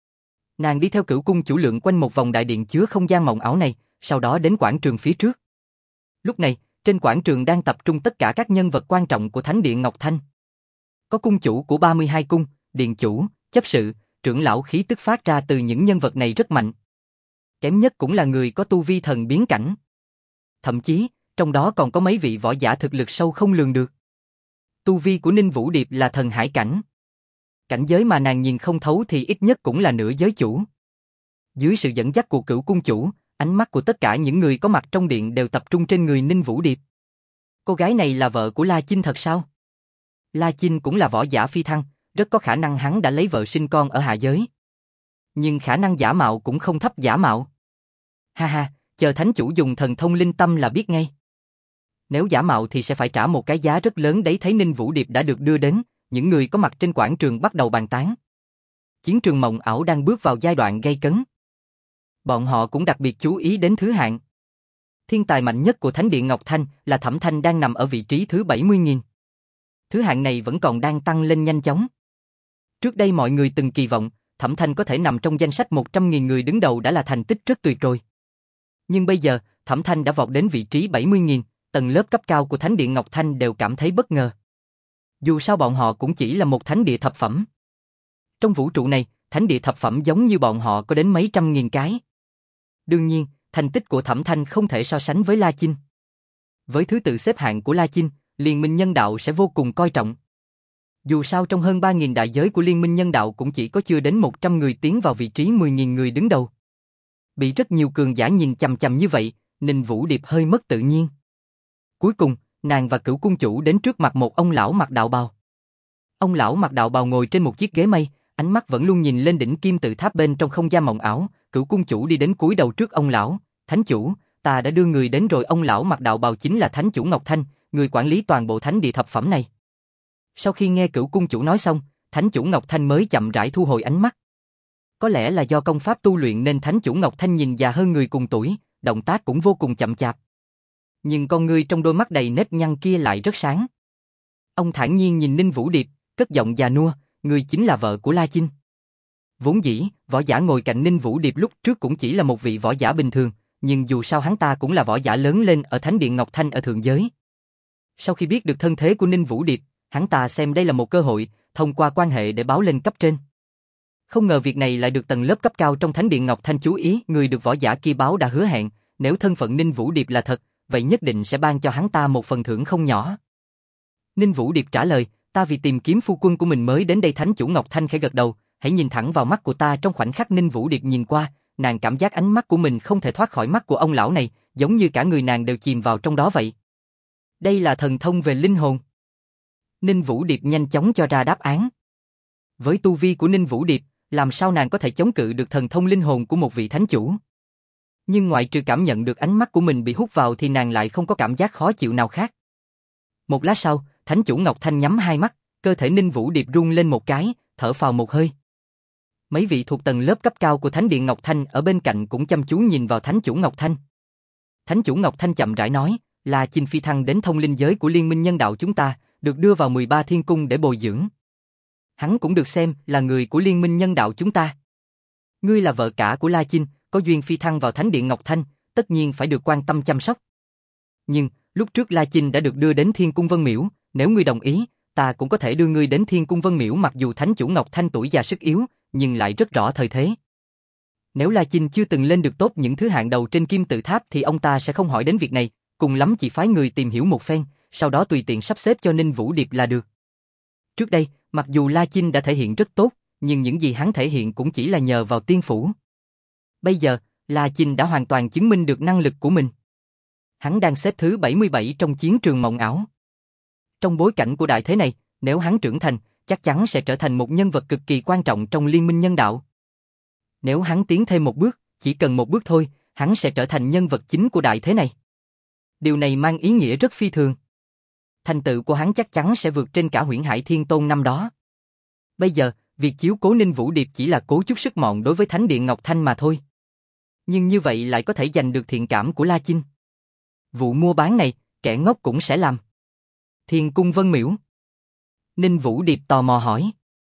Nàng đi theo Cửu cung chủ lượn quanh một vòng đại điện chứa không gian mộng ảo này, sau đó đến quảng trường phía trước. Lúc này, trên quảng trường đang tập trung tất cả các nhân vật quan trọng của Thánh Điện Ngọc Thanh. Có cung chủ của ba mươi hai cung, điện chủ, chấp sự, trưởng lão, khí tức phát ra từ những nhân vật này rất mạnh. Kém nhất cũng là người có tu vi thần biến cảnh. Thậm chí, trong đó còn có mấy vị võ giả thực lực sâu không lường được. Tu vi của Ninh Vũ Điệp là thần hải cảnh. Cảnh giới mà nàng nhìn không thấu thì ít nhất cũng là nửa giới chủ. Dưới sự dẫn dắt của Cửu cung chủ, ánh mắt của tất cả những người có mặt trong điện đều tập trung trên người Ninh Vũ Điệp. Cô gái này là vợ của La Chinh thật sao? La Chinh cũng là võ giả phi thăng, rất có khả năng hắn đã lấy vợ sinh con ở hạ giới. Nhưng khả năng giả mạo cũng không thấp giả mạo. Ha ha, chờ thánh chủ dùng thần thông linh tâm là biết ngay. Nếu giả mạo thì sẽ phải trả một cái giá rất lớn đấy. Thấy Ninh Vũ Điệp đã được đưa đến, những người có mặt trên quảng trường bắt đầu bàn tán. Chiến trường mộng ảo đang bước vào giai đoạn gay cấn. Bọn họ cũng đặc biệt chú ý đến thứ hạng. Thiên tài mạnh nhất của Thánh điện Ngọc Thanh là Thẩm Thanh đang nằm ở vị trí thứ bảy mươi nghìn. Thứ hạng này vẫn còn đang tăng lên nhanh chóng. Trước đây mọi người từng kỳ vọng, Thẩm Thanh có thể nằm trong danh sách một trăm nghìn người đứng đầu đã là thành tích rất tuyệt rồi. Nhưng bây giờ, Thẩm Thanh đã vọt đến vị trí bảy mươi nghìn, tầng lớp cấp cao của Thánh điện Ngọc Thanh đều cảm thấy bất ngờ. Dù sao bọn họ cũng chỉ là một thánh địa thập phẩm. Trong vũ trụ này, thánh địa thập phẩm giống như bọn họ có đến mấy trăm nghìn cái. Đương nhiên, thành tích của Thẩm Thanh không thể so sánh với La Chinh. Với thứ tự xếp hạng của La Chinh, Liên minh nhân đạo sẽ vô cùng coi trọng. Dù sao trong hơn ba nghìn đại giới của Liên minh nhân đạo cũng chỉ có chưa đến một trăm người tiến vào vị trí mười nghìn người đứng đầu. Bị rất nhiều cường giả nhìn chằm chằm như vậy, Ninh Vũ Điệp hơi mất tự nhiên. Cuối cùng, nàng và Cửu cung chủ đến trước mặt một ông lão mặc đạo bào. Ông lão mặc đạo bào ngồi trên một chiếc ghế mây, ánh mắt vẫn luôn nhìn lên đỉnh kim tự tháp bên trong không gian mộng ảo. Cửu cung chủ đi đến cúi đầu trước ông lão. Thánh chủ, ta đã đưa người đến rồi. Ông lão mặc đạo bào chính là Thánh chủ Ngọc Thanh, người quản lý toàn bộ thánh địa thập phẩm này. Sau khi nghe Cửu cung chủ nói xong, Thánh chủ Ngọc Thanh mới chậm rãi thu hồi ánh mắt. Có lẽ là do công pháp tu luyện nên Thánh chủ Ngọc Thanh nhìn già hơn người cùng tuổi, động tác cũng vô cùng chậm chạp. Nhưng con ngươi trong đôi mắt đầy nếp nhăn kia lại rất sáng. Ông thản nhiên nhìn Ninh Vũ Điệp, cất giọng già nua, người chính là vợ của La Chinh. Vốn dĩ, võ giả ngồi cạnh Ninh Vũ Điệp lúc trước cũng chỉ là một vị võ giả bình thường, nhưng dù sao hắn ta cũng là võ giả lớn lên ở Thánh điện Ngọc Thanh ở thượng giới. Sau khi biết được thân thế của Ninh Vũ Điệp, hắn ta xem đây là một cơ hội, thông qua quan hệ để báo lên cấp trên. Không ngờ việc này lại được tầng lớp cấp cao trong Thánh điện Ngọc Thanh chú ý. Người được võ giả kia báo đã hứa hẹn, nếu thân phận Ninh Vũ Điệp là thật, vậy nhất định sẽ ban cho hắn ta một phần thưởng không nhỏ. Ninh Vũ Điệp trả lời, ta vì tìm kiếm phu quân của mình mới đến đây. Thánh chủ Ngọc Thanh khẽ gật đầu, hãy nhìn thẳng vào mắt của ta. Trong khoảnh khắc Ninh Vũ Điệp nhìn qua, nàng cảm giác ánh mắt của mình không thể thoát khỏi mắt của ông lão này, giống như cả người nàng đều chìm vào trong đó vậy. Đây là thần thông về linh hồn. Ninh Vũ Điệp nhanh chóng cho ra đáp án. Với tu vi của Ninh Vũ Điệp, làm sao nàng có thể chống cự được thần thông linh hồn của một vị thánh chủ? Nhưng ngoại trừ cảm nhận được ánh mắt của mình bị hút vào thì nàng lại không có cảm giác khó chịu nào khác. Một lát sau, Thánh chủ Ngọc Thanh nhắm hai mắt, cơ thể Ninh Vũ Điệp rung lên một cái, thở phào một hơi. Mấy vị thuộc tầng lớp cấp cao của Thánh điện Ngọc Thanh ở bên cạnh cũng chăm chú nhìn vào Thánh chủ Ngọc Thanh. Thánh chủ Ngọc Thanh chậm rãi nói, là Chinh phi thăng đến thông linh giới của Liên minh nhân đạo chúng ta, được đưa vào mười ba thiên cung để bồi dưỡng. Hắn cũng được xem là người của Liên minh nhân đạo chúng ta. Ngươi là vợ cả của La Chinh, có duyên phi thăng vào Thánh điện Ngọc Thanh, tất nhiên phải được quan tâm chăm sóc. Nhưng, lúc trước La Chinh đã được đưa đến Thiên cung Vân Miễu, nếu ngươi đồng ý, ta cũng có thể đưa ngươi đến Thiên cung Vân Miễu. Mặc dù Thánh chủ Ngọc Thanh tuổi già sức yếu, nhưng lại rất rõ thời thế. Nếu La Chinh chưa từng lên được tốt những thứ hạng đầu trên kim tự tháp thì ông ta sẽ không hỏi đến việc này, cùng lắm chỉ phái người tìm hiểu một phen, sau đó tùy tiện sắp xếp cho Ninh Vũ Điệp là được. Trước đây, mặc dù La Chinh đã thể hiện rất tốt, nhưng những gì hắn thể hiện cũng chỉ là nhờ vào tiên phủ. Bây giờ, La Chinh đã hoàn toàn chứng minh được năng lực của mình. Hắn đang xếp thứ bảy mươi bảy trong chiến trường mộng ảo. Trong bối cảnh của đại thế này, nếu hắn trưởng thành, chắc chắn sẽ trở thành một nhân vật cực kỳ quan trọng trong Liên minh nhân đạo. Nếu hắn tiến thêm một bước, chỉ cần một bước thôi, hắn sẽ trở thành nhân vật chính của đại thế này. Điều này mang ý nghĩa rất phi thường. Thành tựu của hắn chắc chắn sẽ vượt trên cả Huyễn Hải Thiên Tôn năm đó. Bây giờ, việc chiếu cố Ninh Vũ Điệp chỉ là cố chút sức mọn đối với Thánh điện Ngọc Thanh mà thôi. Nhưng như vậy lại có thể giành được thiện cảm của La Chinh. Vụ mua bán này, kẻ ngốc cũng sẽ làm. Thiên cung Vân Miễu. Ninh Vũ Điệp tò mò hỏi.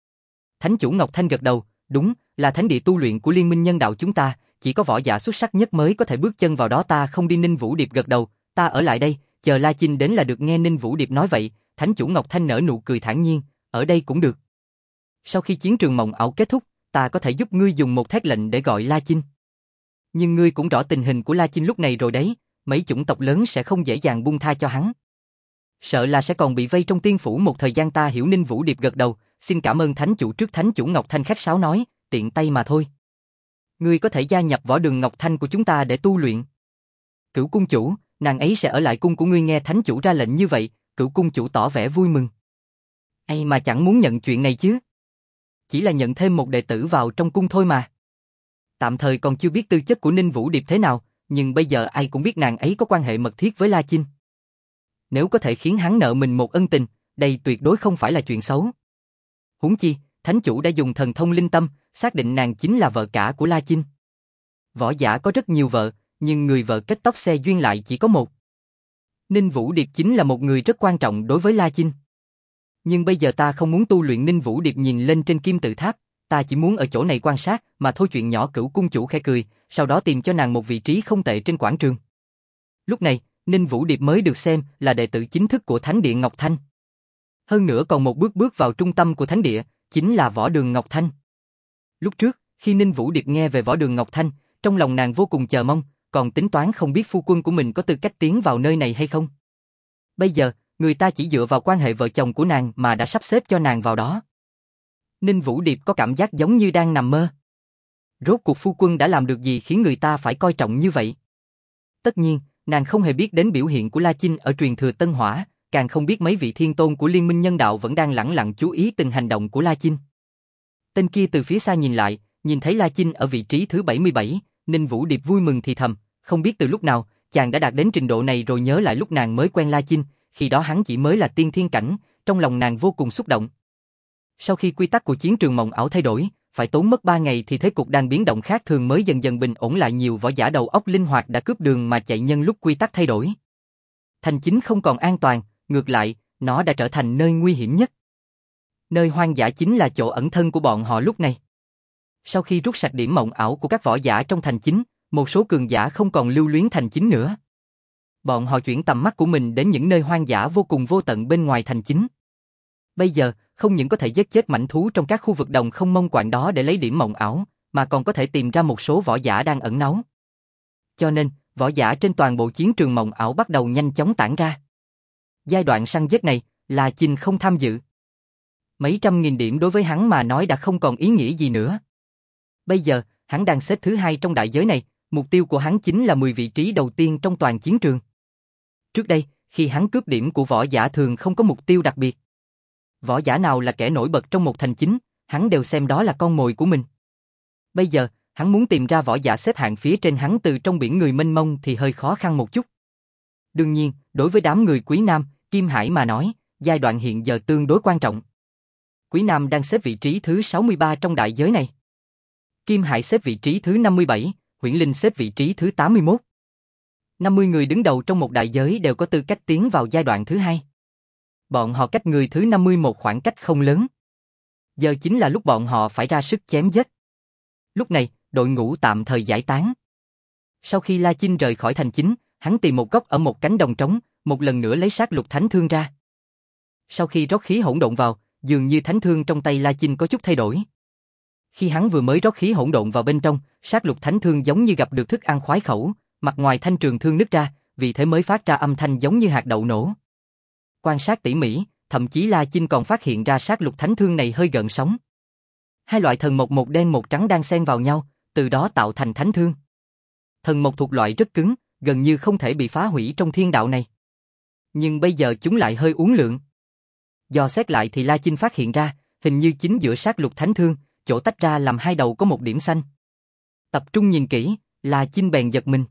Thánh chủ Ngọc Thanh gật đầu, đúng, là thánh địa tu luyện của Liên minh nhân đạo chúng ta, chỉ có võ giả xuất sắc nhất mới có thể bước chân vào đó. Ta không đi. Ninh Vũ Điệp gật đầu, ta ở lại đây, chờ La Chinh đến là được. Nghe Ninh Vũ Điệp nói vậy, Thánh chủ Ngọc Thanh nở nụ cười thản nhiên, ở đây cũng được. Sau khi chiến trường mộng ảo kết thúc, ta có thể giúp ngươi dùng một thét lệnh để gọi La Chinh. Nhưng ngươi cũng rõ tình hình của La Chinh lúc này rồi đấy, mấy chủng tộc lớn sẽ không dễ dàng buông tha cho hắn. Sợ là sẽ còn bị vây trong tiên phủ một thời gian. Ta hiểu. Ninh Vũ Điệp gật đầu, xin cảm ơn thánh chủ. Trước Thánh chủ Ngọc Thanh khách sáo nói, tiện tay mà thôi. Ngươi có thể gia nhập võ đường Ngọc Thanh của chúng ta để tu luyện. Cửu cung chủ, nàng ấy sẽ ở lại cung của ngươi. Nghe thánh chủ ra lệnh như vậy, Cửu cung chủ tỏ vẻ vui mừng. Ai mà chẳng muốn nhận chuyện này chứ. chỉ là nhận thêm một đệ tử vào trong cung thôi mà. Tạm thời còn chưa biết tư chất của Ninh Vũ Điệp thế nào, nhưng bây giờ ai cũng biết nàng ấy có quan hệ mật thiết với La Chinh. Nếu có thể khiến hắn nợ mình một ân tình, đây tuyệt đối không phải là chuyện xấu. Huống chi, thánh chủ đã dùng thần thông linh tâm, xác định nàng chính là vợ cả của La Chinh. Võ giả có rất nhiều vợ, nhưng người vợ kết tóc xe duyên lại chỉ có một. Ninh Vũ Điệp chính là một người rất quan trọng đối với La Chinh. Nhưng bây giờ ta không muốn tu luyện Ninh Vũ Điệp nhìn lên trên kim tự tháp, ta chỉ muốn ở chỗ này quan sát, mà thôi. Chuyện nhỏ. Cửu cung chủ khẽ cười, sau đó tìm cho nàng một vị trí không tệ trên quảng trường. Lúc này, Ninh Vũ Điệp mới được xem là đệ tử chính thức của Thánh địa Ngọc Thanh. Hơn nữa còn một bước bước vào trung tâm của Thánh địa, chính là Võ Đường Ngọc Thanh. Lúc trước, khi Ninh Vũ Điệp nghe về Võ Đường Ngọc Thanh, trong lòng nàng vô cùng chờ mong, còn tính toán không biết phu quân của mình có tư cách tiến vào nơi này hay không. Bây giờ, người ta chỉ dựa vào quan hệ vợ chồng của nàng mà đã sắp xếp cho nàng vào đó. Ninh Vũ Điệp có cảm giác giống như đang nằm mơ. Rốt cuộc phu quân đã làm được gì khiến người ta phải coi trọng như vậy? Tất nhiên, nàng không hề biết đến biểu hiện của La Chinh ở truyền thừa Tân Hỏa, càng không biết mấy vị thiên tôn của Liên minh Nhân Đạo vẫn đang lẳng lặng chú ý từng hành động của La Chinh. Tên kia từ phía xa nhìn lại, nhìn thấy La Chinh ở vị trí thứ bảy mươi bảy, Ninh Vũ Điệp vui mừng thì thầm, không biết từ lúc nào, chàng đã đạt đến trình độ này rồi. Nhớ lại lúc nàng mới quen La Chinh, khi đó hắn chỉ mới là tiên thiên cảnh, trong lòng nàng vô cùng xúc động. Sau khi quy tắc của chiến trường mộng ảo thay đổi, phải tốn mất ba ngày thì thế cục đang biến động khác thường mới dần dần bình ổn lại. Nhiều võ giả đầu óc linh hoạt đã cướp đường mà chạy nhân lúc quy tắc thay đổi. Thành chính không còn an toàn, ngược lại, nó đã trở thành nơi nguy hiểm nhất. Nơi hoang dã chính là chỗ ẩn thân của bọn họ lúc này. Sau khi rút sạch điểm mộng ảo của các võ giả trong thành chính, một số cường giả không còn lưu luyến thành chính nữa. Bọn họ chuyển tầm mắt của mình đến những nơi hoang dã vô cùng vô tận bên ngoài thành chính. Bây giờ, không những có thể giết chết mãnh thú trong các khu vực đồng không mông quạng đó để lấy điểm mộng ảo, mà còn có thể tìm ra một số võ giả đang ẩn náu. Cho nên, võ giả trên toàn bộ chiến trường mộng ảo bắt đầu nhanh chóng tản ra. Giai đoạn săn giết này, La Chinh không tham dự. Mấy trăm nghìn điểm đối với hắn mà nói đã không còn ý nghĩa gì nữa. Bây giờ, hắn đang xếp thứ hai trong đại giới này, mục tiêu của hắn chính là mười vị trí đầu tiên trong toàn chiến trường. Trước đây, khi hắn cướp điểm của võ giả thường không có mục tiêu đặc biệt. Võ giả nào là kẻ nổi bật trong một thành chính, hắn đều xem đó là con mồi của mình. Bây giờ, hắn muốn tìm ra võ giả xếp hạng phía trên hắn từ trong biển người mênh mông thì hơi khó khăn một chút. Đương nhiên, đối với đám người Quý Nam, Kim Hải mà nói, giai đoạn hiện giờ tương đối quan trọng. Quý Nam đang xếp vị trí thứ sáu mươi ba trong đại giới này. Kim Hải xếp vị trí thứ năm mươi bảy, Huyễn Linh xếp vị trí thứ tám mươi mốt. năm mươi người đứng đầu trong một đại giới đều có tư cách tiến vào giai đoạn thứ hai. Bọn họ cách người thứ năm mươi mốt khoảng cách không lớn. Giờ chính là lúc bọn họ phải ra sức chém giết. Lúc này, đội ngũ tạm thời giải tán. Sau khi La Chinh rời khỏi thành chính, hắn tìm một góc ở một cánh đồng trống, một lần nữa lấy sát lục thánh thương ra. Sau khi rót khí hỗn độn vào, dường như thánh thương trong tay La Chinh có chút thay đổi. Khi hắn vừa mới rót khí hỗn độn vào bên trong, sát lục thánh thương giống như gặp được thức ăn khoái khẩu, mặt ngoài thanh trường thương nứt ra, vì thế mới phát ra âm thanh giống như hạt đậu nổ. Quan sát tỉ mỉ, thậm chí La Chinh còn phát hiện ra sát lục thánh thương này hơi gợn sóng. Hai loại thần mộc một đen một trắng đang xen vào nhau, từ đó tạo thành thánh thương. Thần mộc thuộc loại rất cứng, gần như không thể bị phá hủy trong thiên đạo này. Nhưng bây giờ chúng lại hơi uốn lượn. Dò xét lại thì La Chinh phát hiện ra, hình như chính giữa sát lục thánh thương, chỗ tách ra làm hai đầu có một điểm xanh. Tập trung nhìn kỹ, La Chinh bèn giật mình.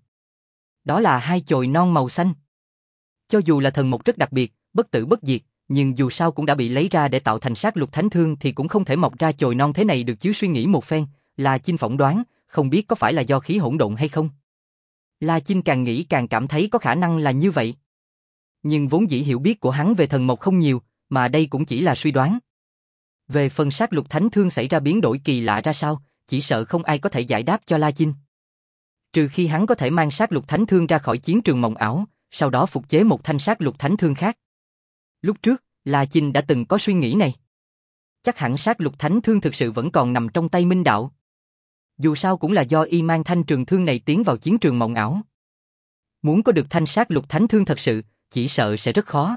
Đó là hai chồi non màu xanh. Cho dù là thần mộc rất đặc biệt, bất tử bất diệt, nhưng dù sao cũng đã bị lấy ra để tạo thành sát lục thánh thương thì cũng không thể mọc ra chồi non thế này được chứ. Suy nghĩ một phen, La Chinh phỏng đoán, không biết có phải là do khí hỗn độn hay không. La Chinh càng nghĩ càng cảm thấy có khả năng là như vậy. Nhưng vốn dĩ hiểu biết của hắn về thần mộc không nhiều, mà đây cũng chỉ là suy đoán. Về phần sát lục thánh thương xảy ra biến đổi kỳ lạ ra sao, chỉ sợ không ai có thể giải đáp cho La Chinh. Trừ khi hắn có thể mang sát lục thánh thương ra khỏi chiến trường mộng ảo, sau đó phục chế một thanh sát lục thánh thương khác. Lúc trước, La Chinh đã từng có suy nghĩ này. Chắc hẳn sát lục thánh thương thực sự vẫn còn nằm trong tay Minh Đạo. Dù sao cũng là do y mang thanh trường thương này tiến vào chiến trường mộng ảo. Muốn có được thanh sát lục thánh thương thật sự, chỉ sợ sẽ rất khó.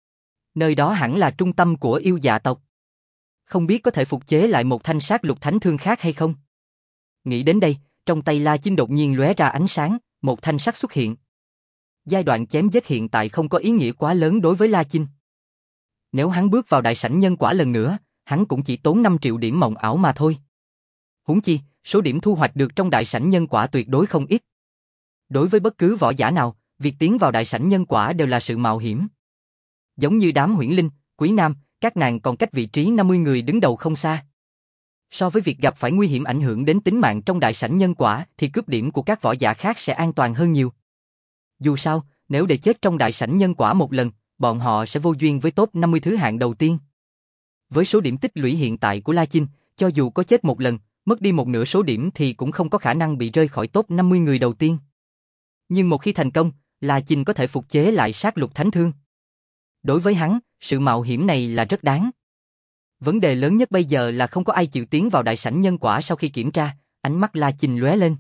Nơi đó hẳn là trung tâm của yêu dạ tộc. Không biết có thể phục chế lại một thanh sát lục thánh thương khác hay không? Nghĩ đến đây, trong tay La Chinh đột nhiên lóe ra ánh sáng, một thanh sắt xuất hiện. Giai đoạn chém giết hiện tại không có ý nghĩa quá lớn đối với La Chinh. Nếu hắn bước vào đại sảnh nhân quả lần nữa, hắn cũng chỉ tốn năm triệu điểm mộng ảo mà thôi. Huống chi, số điểm thu hoạch được trong đại sảnh nhân quả tuyệt đối không ít. Đối với bất cứ võ giả nào, việc tiến vào đại sảnh nhân quả đều là sự mạo hiểm. Giống như đám Huyễn Linh, Quý Nam, các nàng còn cách vị trí năm mươi người đứng đầu không xa. So với việc gặp phải nguy hiểm ảnh hưởng đến tính mạng trong đại sảnh nhân quả thì cướp điểm của các võ giả khác sẽ an toàn hơn nhiều. Dù sao, nếu để chết trong đại sảnh nhân quả một lần, bọn họ sẽ vô duyên với top năm mươi thứ hạng đầu tiên. Với số điểm tích lũy hiện tại của La Chinh, cho dù có chết một lần, mất đi một nửa số điểm thì cũng không có khả năng bị rơi khỏi top năm mươi người đầu tiên. Nhưng một khi thành công, La Chinh có thể phục chế lại sát lục thánh thương. Đối với hắn, sự mạo hiểm này là rất đáng. Vấn đề lớn nhất bây giờ là không có ai chịu tiến vào đại sảnh nhân quả. Sau khi kiểm tra, ánh mắt La Chinh lóe lên.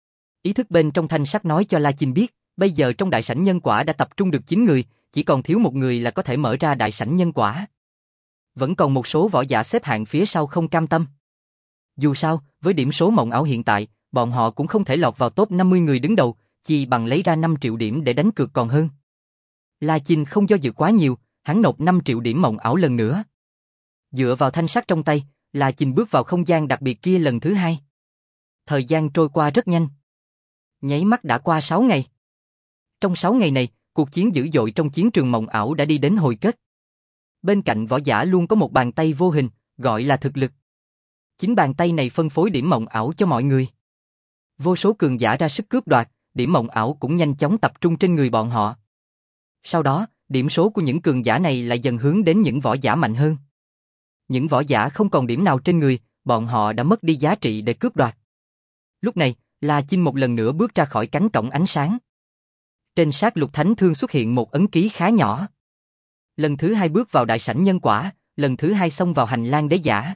Ý thức bên trong thanh sắc nói cho La Chinh biết, bây giờ trong đại sảnh nhân quả đã tập trung được chín người, chỉ còn thiếu một người là có thể mở ra đại sảnh nhân quả. Vẫn còn một số võ giả xếp hạng phía sau không cam tâm. Dù sao, với điểm số mộng ảo hiện tại, bọn họ cũng không thể lọt vào top năm mươi người đứng đầu, chỉ bằng lấy ra năm triệu điểm để đánh cược còn hơn. La Chinh không do dự quá nhiều, hắn nộp năm triệu điểm mộng ảo lần nữa. Dựa vào thanh sắt trong tay, La Chinh bước vào không gian đặc biệt kia lần thứ hai. Thời gian trôi qua rất nhanh. Nháy mắt đã qua sáu ngày. Trong sáu ngày này, cuộc chiến dữ dội trong chiến trường mộng ảo đã đi đến hồi kết. Bên cạnh võ giả luôn có một bàn tay vô hình, gọi là thực lực. Chính bàn tay này phân phối điểm mộng ảo cho mọi người. Vô số cường giả ra sức cướp đoạt, điểm mộng ảo cũng nhanh chóng tập trung trên người bọn họ. Sau đó, điểm số của những cường giả này lại dần hướng đến những võ giả mạnh hơn. Những võ giả không còn điểm nào trên người, bọn họ đã mất đi giá trị để cướp đoạt. Lúc này, La Chinh một lần nữa bước ra khỏi cánh cổng ánh sáng. Trên sát lục thánh thương xuất hiện một ấn ký khá nhỏ. Lần thứ hai bước vào đại sảnh nhân quả, lần thứ hai xông vào hành lang đế giả.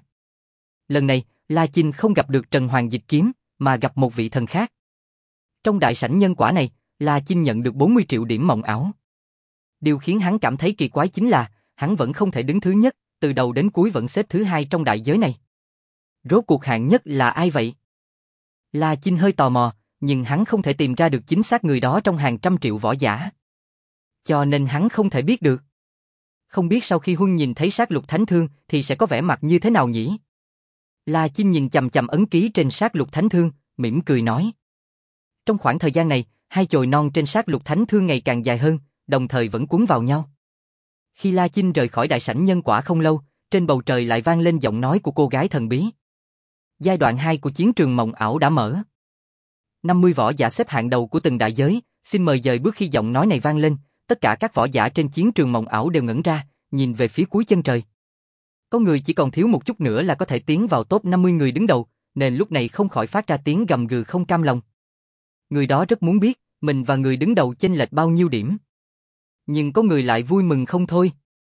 Lần này, La Chinh không gặp được Trần Hoàng Dịch Kiếm, mà gặp một vị thần khác. Trong đại sảnh nhân quả này, La Chinh nhận được bốn mươi triệu điểm mộng ảo. Điều khiến hắn cảm thấy kỳ quái chính là, hắn vẫn không thể đứng thứ nhất, từ đầu đến cuối vẫn xếp thứ hai trong đại giới này. Rốt cuộc hạng nhất là ai vậy? La Chinh hơi tò mò, nhưng hắn không thể tìm ra được chính xác người đó trong hàng trăm triệu võ giả. Cho nên hắn không thể biết được. Không biết sau khi Huân nhìn thấy sát lục thánh thương thì sẽ có vẻ mặt như thế nào nhỉ? La Chinh nhìn chằm chằm ấn ký trên sát lục thánh thương, mỉm cười nói. Trong khoảng thời gian này, hai chồi non trên sát lục thánh thương ngày càng dài hơn, đồng thời vẫn cuốn vào nhau. Khi La Chinh rời khỏi đại sảnh nhân quả không lâu, trên bầu trời lại vang lên giọng nói của cô gái thần bí. Giai đoạn hai của chiến trường mộng ảo đã mở. năm mươi võ giả xếp hạng đầu của từng đại giới, xin mời dời bước. Khi giọng nói này vang lên, tất cả các võ giả trên chiến trường mộng ảo đều ngẩng ra, nhìn về phía cuối chân trời. Có người chỉ còn thiếu một chút nữa là có thể tiến vào top năm mươi người đứng đầu, nên lúc này không khỏi phát ra tiếng gầm gừ không cam lòng. Người đó rất muốn biết, mình và người đứng đầu chênh lệch bao nhiêu điểm. Nhưng có người lại vui mừng không thôi.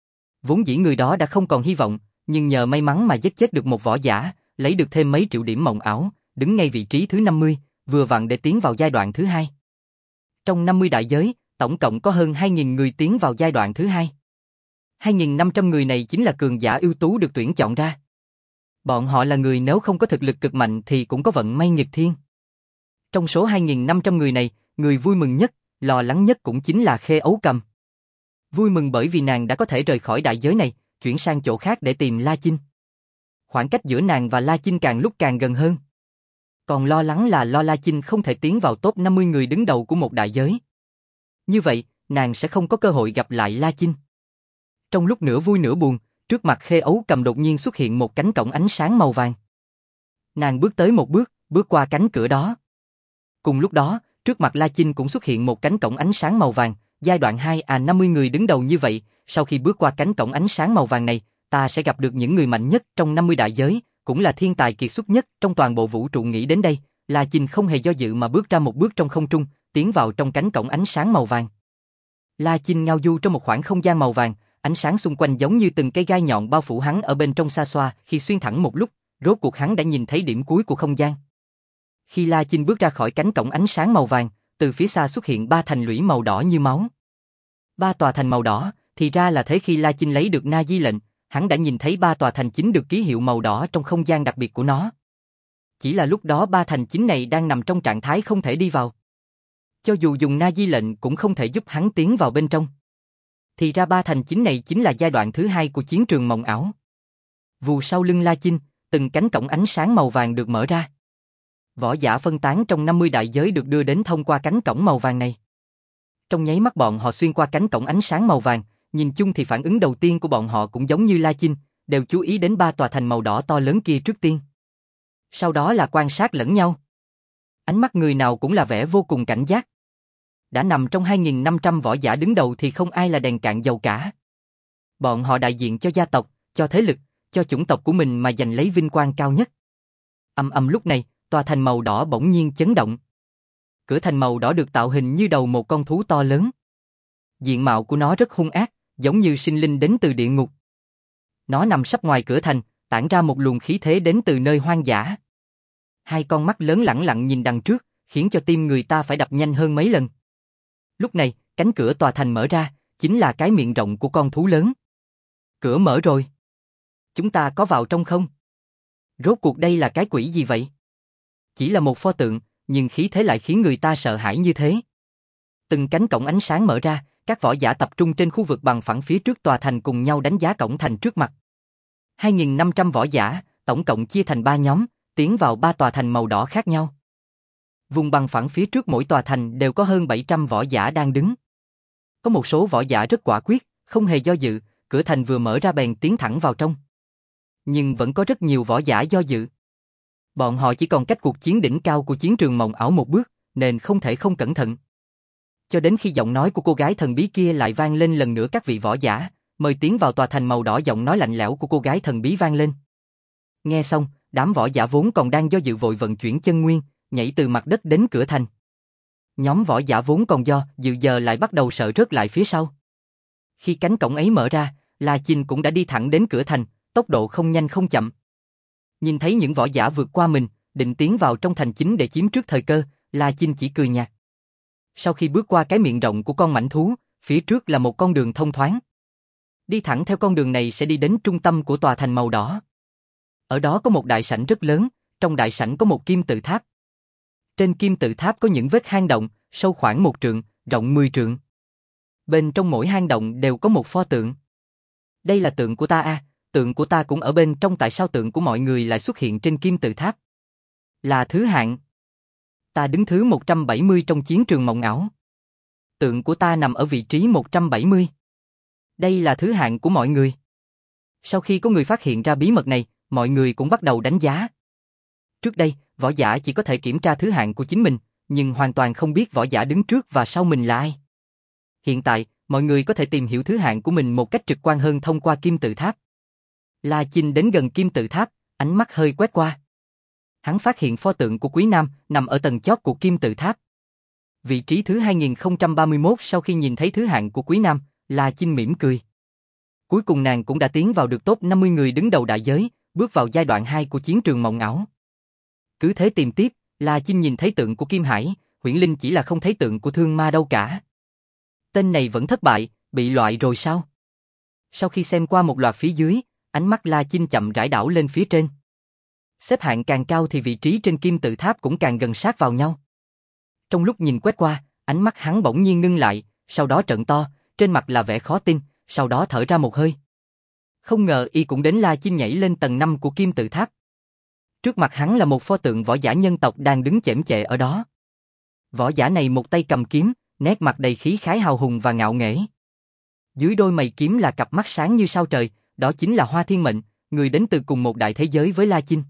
Vốn dĩ người đó đã không còn hy vọng, nhưng nhờ may mắn mà giết chết được một võ giả, lấy được thêm mấy triệu điểm mộng ảo, đứng ngay vị trí thứ năm mươi, vừa vặn để tiến vào giai đoạn thứ hai. Trong năm mươi đại giới, tổng cộng có hơn hai nghìn người tiến vào giai đoạn thứ hai. hai nghìn năm trăm người này chính là cường giả ưu tú được tuyển chọn ra. Bọn họ là người nếu không có thực lực cực mạnh thì cũng có vận may nghịch thiên. Trong số hai nghìn năm trăm người này, người vui mừng nhất, lo lắng nhất cũng chính là Khê Ấu Cầm. Vui mừng bởi vì nàng đã có thể rời khỏi đại giới này, chuyển sang chỗ khác để tìm La Chinh. Khoảng cách giữa nàng và La Chinh càng lúc càng gần hơn. Còn lo lắng là lo La Chinh không thể tiến vào top năm mươi người đứng đầu của một đại giới. Như vậy, nàng sẽ không có cơ hội gặp lại La Chinh. Trong lúc nửa vui nửa buồn, trước mặt Khê Ấu Cầm đột nhiên xuất hiện một cánh cổng ánh sáng màu vàng. Nàng bước tới một bước, bước qua cánh cửa đó. Cùng lúc đó, trước mặt La Chinh cũng xuất hiện một cánh cổng ánh sáng màu vàng, giai đoạn hai à năm mươi người đứng đầu như vậy, sau khi bước qua cánh cổng ánh sáng màu vàng này, ta sẽ gặp được những người mạnh nhất trong năm mươi đại giới, cũng là thiên tài kiệt xuất nhất trong toàn bộ vũ trụ. Nghĩ đến đây, La Chinh không hề do dự mà bước ra một bước trong không trung, tiến vào trong cánh cổng ánh sáng màu vàng. La Chinh ngao du trong một khoảng không gian màu vàng, ánh sáng xung quanh giống như từng cây gai nhọn bao phủ hắn ở bên trong xa xoa. Khi xuyên thẳng một lúc, rốt cuộc hắn đã nhìn thấy điểm cuối của không gian. Khi La Chinh bước ra khỏi cánh cổng ánh sáng màu vàng, từ phía xa xuất hiện ba thành lũy màu đỏ như máu. Ba tòa thành màu đỏ, thì ra là thế. Khi La Chinh lấy được Na Di lệnh, hắn đã nhìn thấy ba tòa thành chính được ký hiệu màu đỏ trong không gian đặc biệt của nó. Chỉ là lúc đó ba thành chính này đang nằm trong trạng thái không thể đi vào. Cho dù dùng Na Di lệnh cũng không thể giúp hắn tiến vào bên trong. Thì ra ba thành chính này chính là giai đoạn thứ hai của chiến trường mộng ảo. Vù sau lưng La Chinh, từng cánh cổng ánh sáng màu vàng được mở ra. Võ giả phân tán trong năm mươi đại giới được đưa đến thông qua cánh cổng màu vàng này. Trong nháy mắt bọn họ xuyên qua cánh cổng ánh sáng màu vàng, nhìn chung thì phản ứng đầu tiên của bọn họ cũng giống như La Chinh, đều chú ý đến ba tòa thành màu đỏ to lớn kia trước tiên. Sau đó là quan sát lẫn nhau. Ánh mắt người nào cũng là vẻ vô cùng cảnh giác. Đã nằm trong hai nghìn năm trăm võ giả đứng đầu thì không ai là đèn cạn dầu cả. Bọn họ đại diện cho gia tộc, cho thế lực, cho chủng tộc của mình mà giành lấy vinh quang cao nhất. Ầm ầm lúc này, tòa thành màu đỏ bỗng nhiên chấn động. Cửa thành màu đỏ được tạo hình như đầu một con thú to lớn. Diện mạo của nó rất hung ác, giống như sinh linh đến từ địa ngục. Nó nằm sắp ngoài cửa thành, tản ra một luồng khí thế đến từ nơi hoang dã. Hai con mắt lớn lẳng lặng nhìn đằng trước, khiến cho tim người ta phải đập nhanh hơn mấy lần. Lúc này, cánh cửa tòa thành mở ra, chính là cái miệng rộng của con thú lớn. Cửa mở rồi. Chúng ta có vào trong không? Rốt cuộc đây là cái quỷ gì vậy? Chỉ là một pho tượng, nhưng khí thế lại khiến người ta sợ hãi như thế. Từng cánh cổng ánh sáng mở ra, các võ giả tập trung trên khu vực bằng phẳng phía trước tòa thành cùng nhau đánh giá cổng thành trước mặt. hai nghìn năm trăm võ giả, tổng cộng chia thành ba nhóm, tiến vào ba tòa thành màu đỏ khác nhau. Vùng bằng phẳng phía trước mỗi tòa thành đều có hơn bảy trăm võ giả đang đứng. Có một số võ giả rất quả quyết, không hề do dự, cửa thành vừa mở ra bèn tiến thẳng vào trong. Nhưng vẫn có rất nhiều võ giả do dự. Bọn họ chỉ còn cách cuộc chiến đỉnh cao của chiến trường mộng ảo một bước, nên không thể không cẩn thận. Cho đến khi giọng nói của cô gái thần bí kia lại vang lên lần nữa, các vị võ giả, mời tiến vào tòa thành màu đỏ. Giọng nói lạnh lẽo của cô gái thần bí vang lên. Nghe xong, đám võ giả vốn còn đang do dự vội vận chuyển chân nguyên, nhảy từ mặt đất đến cửa thành. Nhóm võ giả vốn còn do dự giờ lại bắt đầu sợ rớt lại phía sau. Khi cánh cổng ấy mở ra, La Chinh cũng đã đi thẳng đến cửa thành, tốc độ không nhanh không chậm. Nhìn thấy những võ giả vượt qua mình, định tiến vào trong thành chính để chiếm trước thời cơ, La Chinh chỉ cười nhạt. Sau khi bước qua cái miệng rộng của con mãnh thú, phía trước là một con đường thông thoáng. Đi thẳng theo con đường này sẽ đi đến trung tâm của tòa thành màu đỏ. Ở đó có một đại sảnh rất lớn, trong đại sảnh có một kim tự tháp. Trên kim tự tháp có những vết hang động, sâu khoảng một trượng, rộng mười trượng. Bên trong mỗi hang động đều có một pho tượng. Đây là tượng của ta à, tượng của ta cũng ở bên trong, tại sao tượng của mọi người lại xuất hiện trên kim tự tháp? Là thứ hạng. Ta đứng thứ một trăm bảy mươi trong chiến trường mộng ảo. Tượng của ta nằm ở vị trí một trăm bảy mươi. Đây là thứ hạng của mọi người. Sau khi có người phát hiện ra bí mật này, mọi người cũng bắt đầu đánh giá. Trước đây, võ giả chỉ có thể kiểm tra thứ hạng của chính mình, nhưng hoàn toàn không biết võ giả đứng trước và sau mình là ai. Hiện tại, mọi người có thể tìm hiểu thứ hạng của mình một cách trực quan hơn thông qua kim tự tháp. La Chinh đến gần kim tự tháp, ánh mắt hơi quét qua. Hắn phát hiện pho tượng của Quý Nam nằm ở tầng chót của kim tự tháp. Vị trí thứ hai nghìn không trăm ba mươi mốt. Sau khi nhìn thấy thứ hạng của Quý Nam, La Chinh mỉm cười. Cuối cùng nàng cũng đã tiến vào được top năm mươi người đứng đầu đại giới, bước vào giai đoạn hai của chiến trường mộng ảo. Cứ thế tìm tiếp, La Chinh nhìn thấy tượng của Kim Hải, Huyễn Linh, chỉ là không thấy tượng của Thương Ma đâu cả. Tên này vẫn thất bại, bị loại rồi sao? Sau khi xem qua một loạt phía dưới, ánh mắt La Chinh chậm rãi đảo lên phía trên. Xếp hạng càng cao thì vị trí trên kim tự tháp cũng càng gần sát vào nhau. Trong lúc nhìn quét qua, ánh mắt hắn bỗng nhiên ngưng lại, sau đó trợn to, trên mặt là vẻ khó tin, sau đó thở ra một hơi. Không ngờ y cũng đến. La Chinh nhảy lên tầng năm của kim tự tháp. Trước mặt hắn là một pho tượng võ giả nhân tộc đang đứng chễm chệ ở đó. Võ giả này một tay cầm kiếm, nét mặt đầy khí khái hào hùng và ngạo nghễ. Dưới đôi mày kiếm là cặp mắt sáng như sao trời, đó chính là Hoa Thiên Mệnh, người đến từ cùng một đại thế giới với La Chinh.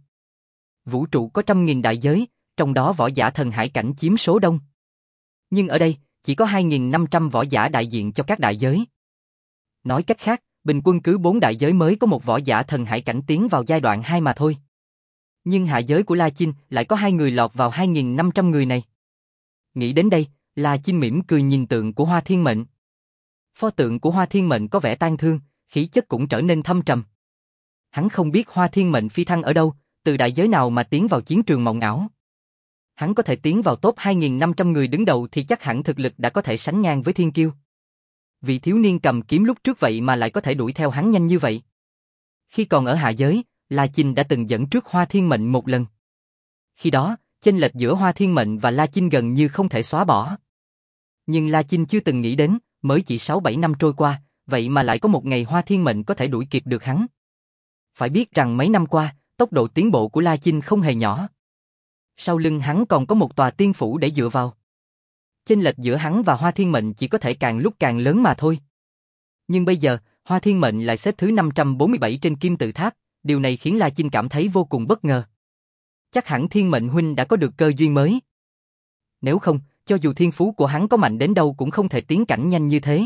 Vũ trụ có trăm nghìn đại giới, trong đó võ giả thần hải cảnh chiếm số đông. Nhưng ở đây, chỉ có hai nghìn năm trăm võ giả đại diện cho các đại giới. Nói cách khác, bình quân cứ bốn đại giới mới có một võ giả thần hải cảnh tiến vào giai đoạn hai mà thôi. Nhưng hạ giới của La Chinh lại có hai người lọt vào hai nghìn năm trăm người này. Nghĩ đến đây, La Chinh mỉm cười nhìn tượng của Hoa Thiên Mệnh. Pho tượng của Hoa Thiên Mệnh có vẻ tang thương, khí chất cũng trở nên thâm trầm. Hắn không biết Hoa Thiên Mệnh phi thăng ở đâu, từ đại giới nào mà tiến vào chiến trường mộng ảo. Hắn có thể tiến vào top hai nghìn năm trăm người đứng đầu thì chắc hẳn thực lực đã có thể sánh ngang với Thiên Kiêu. Vị thiếu niên cầm kiếm lúc trước vậy mà lại có thể đuổi theo hắn nhanh như vậy. Khi còn ở hạ giới, La Chinh đã từng dẫn trước Hoa Thiên Mệnh một lần. Khi đó, chênh lệch giữa Hoa Thiên Mệnh và La Chinh gần như không thể xóa bỏ. Nhưng La Chinh chưa từng nghĩ đến, mới chỉ sáu bảy năm trôi qua, vậy mà lại có một ngày Hoa Thiên Mệnh có thể đuổi kịp được hắn. Phải biết rằng mấy năm qua, tốc độ tiến bộ của La Chinh không hề nhỏ. Sau lưng hắn còn có một tòa tiên phủ để dựa vào. Chênh lệch giữa hắn và Hoa Thiên Mệnh chỉ có thể càng lúc càng lớn mà thôi. Nhưng bây giờ, Hoa Thiên Mệnh lại xếp thứ năm trăm bốn mươi bảy trên kim tự tháp, điều này khiến La Chinh cảm thấy vô cùng bất ngờ. Chắc hẳn Thiên Mệnh huynh đã có được cơ duyên mới. Nếu không, cho dù thiên phú của hắn có mạnh đến đâu cũng không thể tiến cảnh nhanh như thế.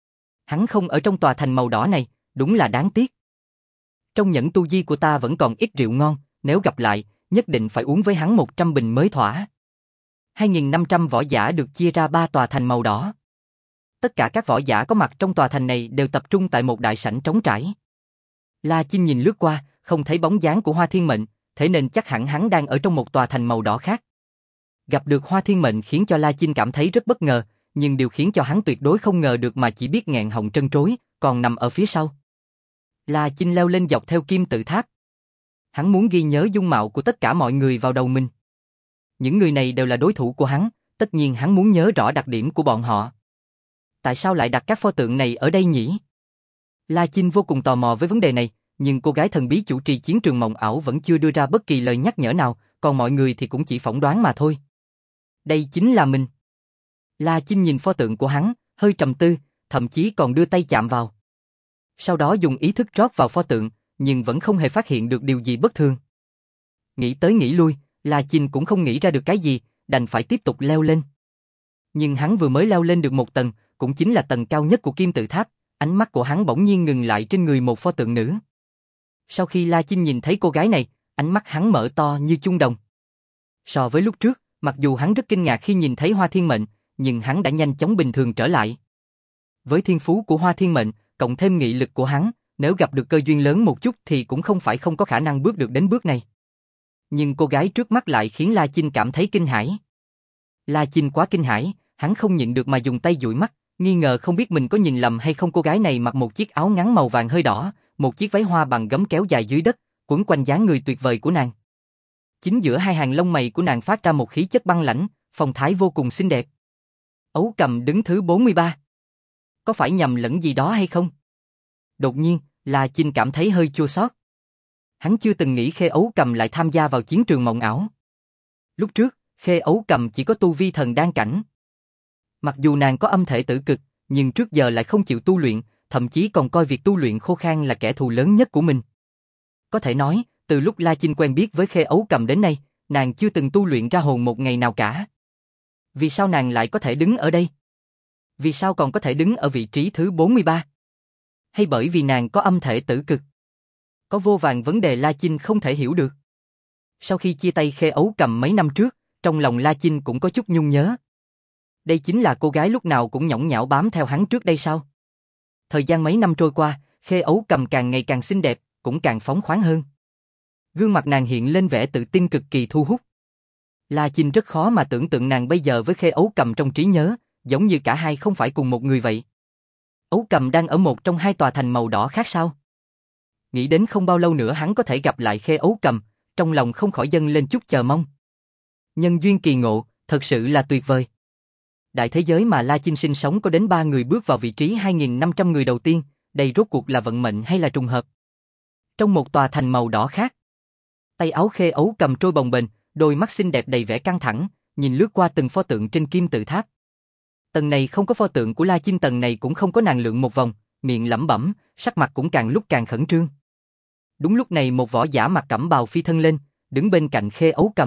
Hắn không ở trong tòa thành màu đỏ này, đúng là đáng tiếc. Trong nhẫn tu di của ta vẫn còn ít rượu ngon, nếu gặp lại, nhất định phải uống với hắn một trăm bình mới thỏa. hai nghìn năm trăm võ giả được chia ra ba tòa thành màu đỏ. Tất cả các võ giả có mặt trong tòa thành này đều tập trung tại một đại sảnh trống trải. La Chinh nhìn lướt qua, không thấy bóng dáng của Hoa Thiên Mệnh, thế nên chắc hẳn hắn đang ở trong một tòa thành màu đỏ khác. Gặp được Hoa Thiên Mệnh khiến cho La Chinh cảm thấy rất bất ngờ, nhưng điều khiến cho hắn tuyệt đối không ngờ được mà chỉ biết nghẹn họng trân trối, còn nằm ở phía sau. La Chinh leo lên dọc theo kim tự tháp. Hắn muốn ghi nhớ dung mạo của tất cả mọi người vào đầu mình. Những người này đều là đối thủ của hắn, tất nhiên hắn muốn nhớ rõ đặc điểm của bọn họ. Tại sao lại đặt các pho tượng này ở đây nhỉ? La Chinh vô cùng tò mò với vấn đề này, nhưng cô gái thần bí chủ trì chiến trường mộng ảo vẫn chưa đưa ra bất kỳ lời nhắc nhở nào, còn mọi người thì cũng chỉ phỏng đoán mà thôi. Đây chính là mình. La Chinh nhìn pho tượng của hắn, hơi trầm tư, thậm chí còn đưa tay chạm vào. Sau đó dùng ý thức rót vào pho tượng, nhưng vẫn không hề phát hiện được điều gì bất thường. Nghĩ tới nghĩ lui, La Chinh cũng không nghĩ ra được cái gì, đành phải tiếp tục leo lên. Nhưng hắn vừa mới leo lên được một tầng, cũng chính là tầng cao nhất của kim tự tháp, ánh mắt của hắn bỗng nhiên ngừng lại trên người một pho tượng nữ. Sau khi La Chinh nhìn thấy cô gái này, ánh mắt hắn mở to như chuông đồng. So với lúc trước, mặc dù hắn rất kinh ngạc khi nhìn thấy Hoa Thiên Mệnh, nhưng hắn đã nhanh chóng bình thường trở lại. Với thiên phú của Hoa Thiên Mệnh, cộng thêm nghị lực của hắn, nếu gặp được cơ duyên lớn một chút thì cũng không phải không có khả năng bước được đến bước này. Nhưng cô gái trước mắt lại khiến La Chinh cảm thấy kinh hãi. La Chinh quá kinh hãi, hắn không nhịn được mà dùng tay dụi mắt, nghi ngờ không biết mình có nhìn lầm hay không. Cô gái này mặc một chiếc áo ngắn màu vàng hơi đỏ, một chiếc váy hoa bằng gấm kéo dài dưới đất, quấn quanh dáng người tuyệt vời của nàng. Chính giữa hai hàng lông mày của nàng phát ra một khí chất băng lãnh, phong thái vô cùng xinh đẹp. Ấu Cầm đứng thứ bốn mươi ba. Có phải nhầm lẫn gì đó hay không? Đột nhiên, La Chinh cảm thấy hơi chua xót. Hắn chưa từng nghĩ Khê Ấu Cầm lại tham gia vào chiến trường mộng ảo. Lúc trước, Khê Ấu Cầm chỉ có tu vi thần đan cảnh. Mặc dù nàng có âm thể tử cực, nhưng trước giờ lại không chịu tu luyện, thậm chí còn coi việc tu luyện khô khan là kẻ thù lớn nhất của mình. Có thể nói, từ lúc La Chinh quen biết với Khê Ấu Cầm đến nay, nàng chưa từng tu luyện ra hồn một ngày nào cả. Vì sao nàng lại có thể đứng ở đây? Vì sao còn có thể đứng ở vị trí thứ bốn mươi ba? Hay bởi vì nàng có âm thể tử cực? Có vô vàn vấn đề La Chinh không thể hiểu được. Sau khi chia tay Khê Ấu Cầm mấy năm trước, trong lòng La Chinh cũng có chút nhung nhớ. Đây chính là cô gái lúc nào cũng nhõng nhẽo bám theo hắn trước đây sao? Thời gian mấy năm trôi qua, Khê Ấu Cầm càng ngày càng xinh đẹp, cũng càng phóng khoáng hơn. Gương mặt nàng hiện lên vẻ tự tin cực kỳ thu hút. La Chinh rất khó mà tưởng tượng nàng bây giờ với Khê Ấu Cầm trong trí nhớ, giống như cả hai không phải cùng một người vậy. Ấu Cầm đang ở một trong hai tòa thành màu đỏ khác sao? Nghĩ đến không bao lâu nữa hắn có thể gặp lại Khê Ấu Cầm, trong lòng không khỏi dâng lên chút chờ mong. Nhân duyên kỳ ngộ, thật sự là tuyệt vời. Đại thế giới mà La Chinh sinh sống có đến ba người bước vào vị trí hai nghìn năm trăm người đầu tiên, đây rốt cuộc là vận mệnh hay là trùng hợp? Trong một tòa thành màu đỏ khác, tay áo Khê Ấu Cầm trôi bồng bềnh, đôi mắt xinh đẹp đầy vẻ căng thẳng, nhìn lướt qua từng pho tượng trên kim tự tháp. Tầng này không có pho tượng của La Chinh, tầng này cũng không có nàng lượn một vòng, miệng lẩm bẩm, sắc mặt cũng càng lúc càng khẩn trương. Đúng lúc này một võ giả mặc cẩm bào phi thân lên, đứng bên cạnh Khê Ấu Cầm.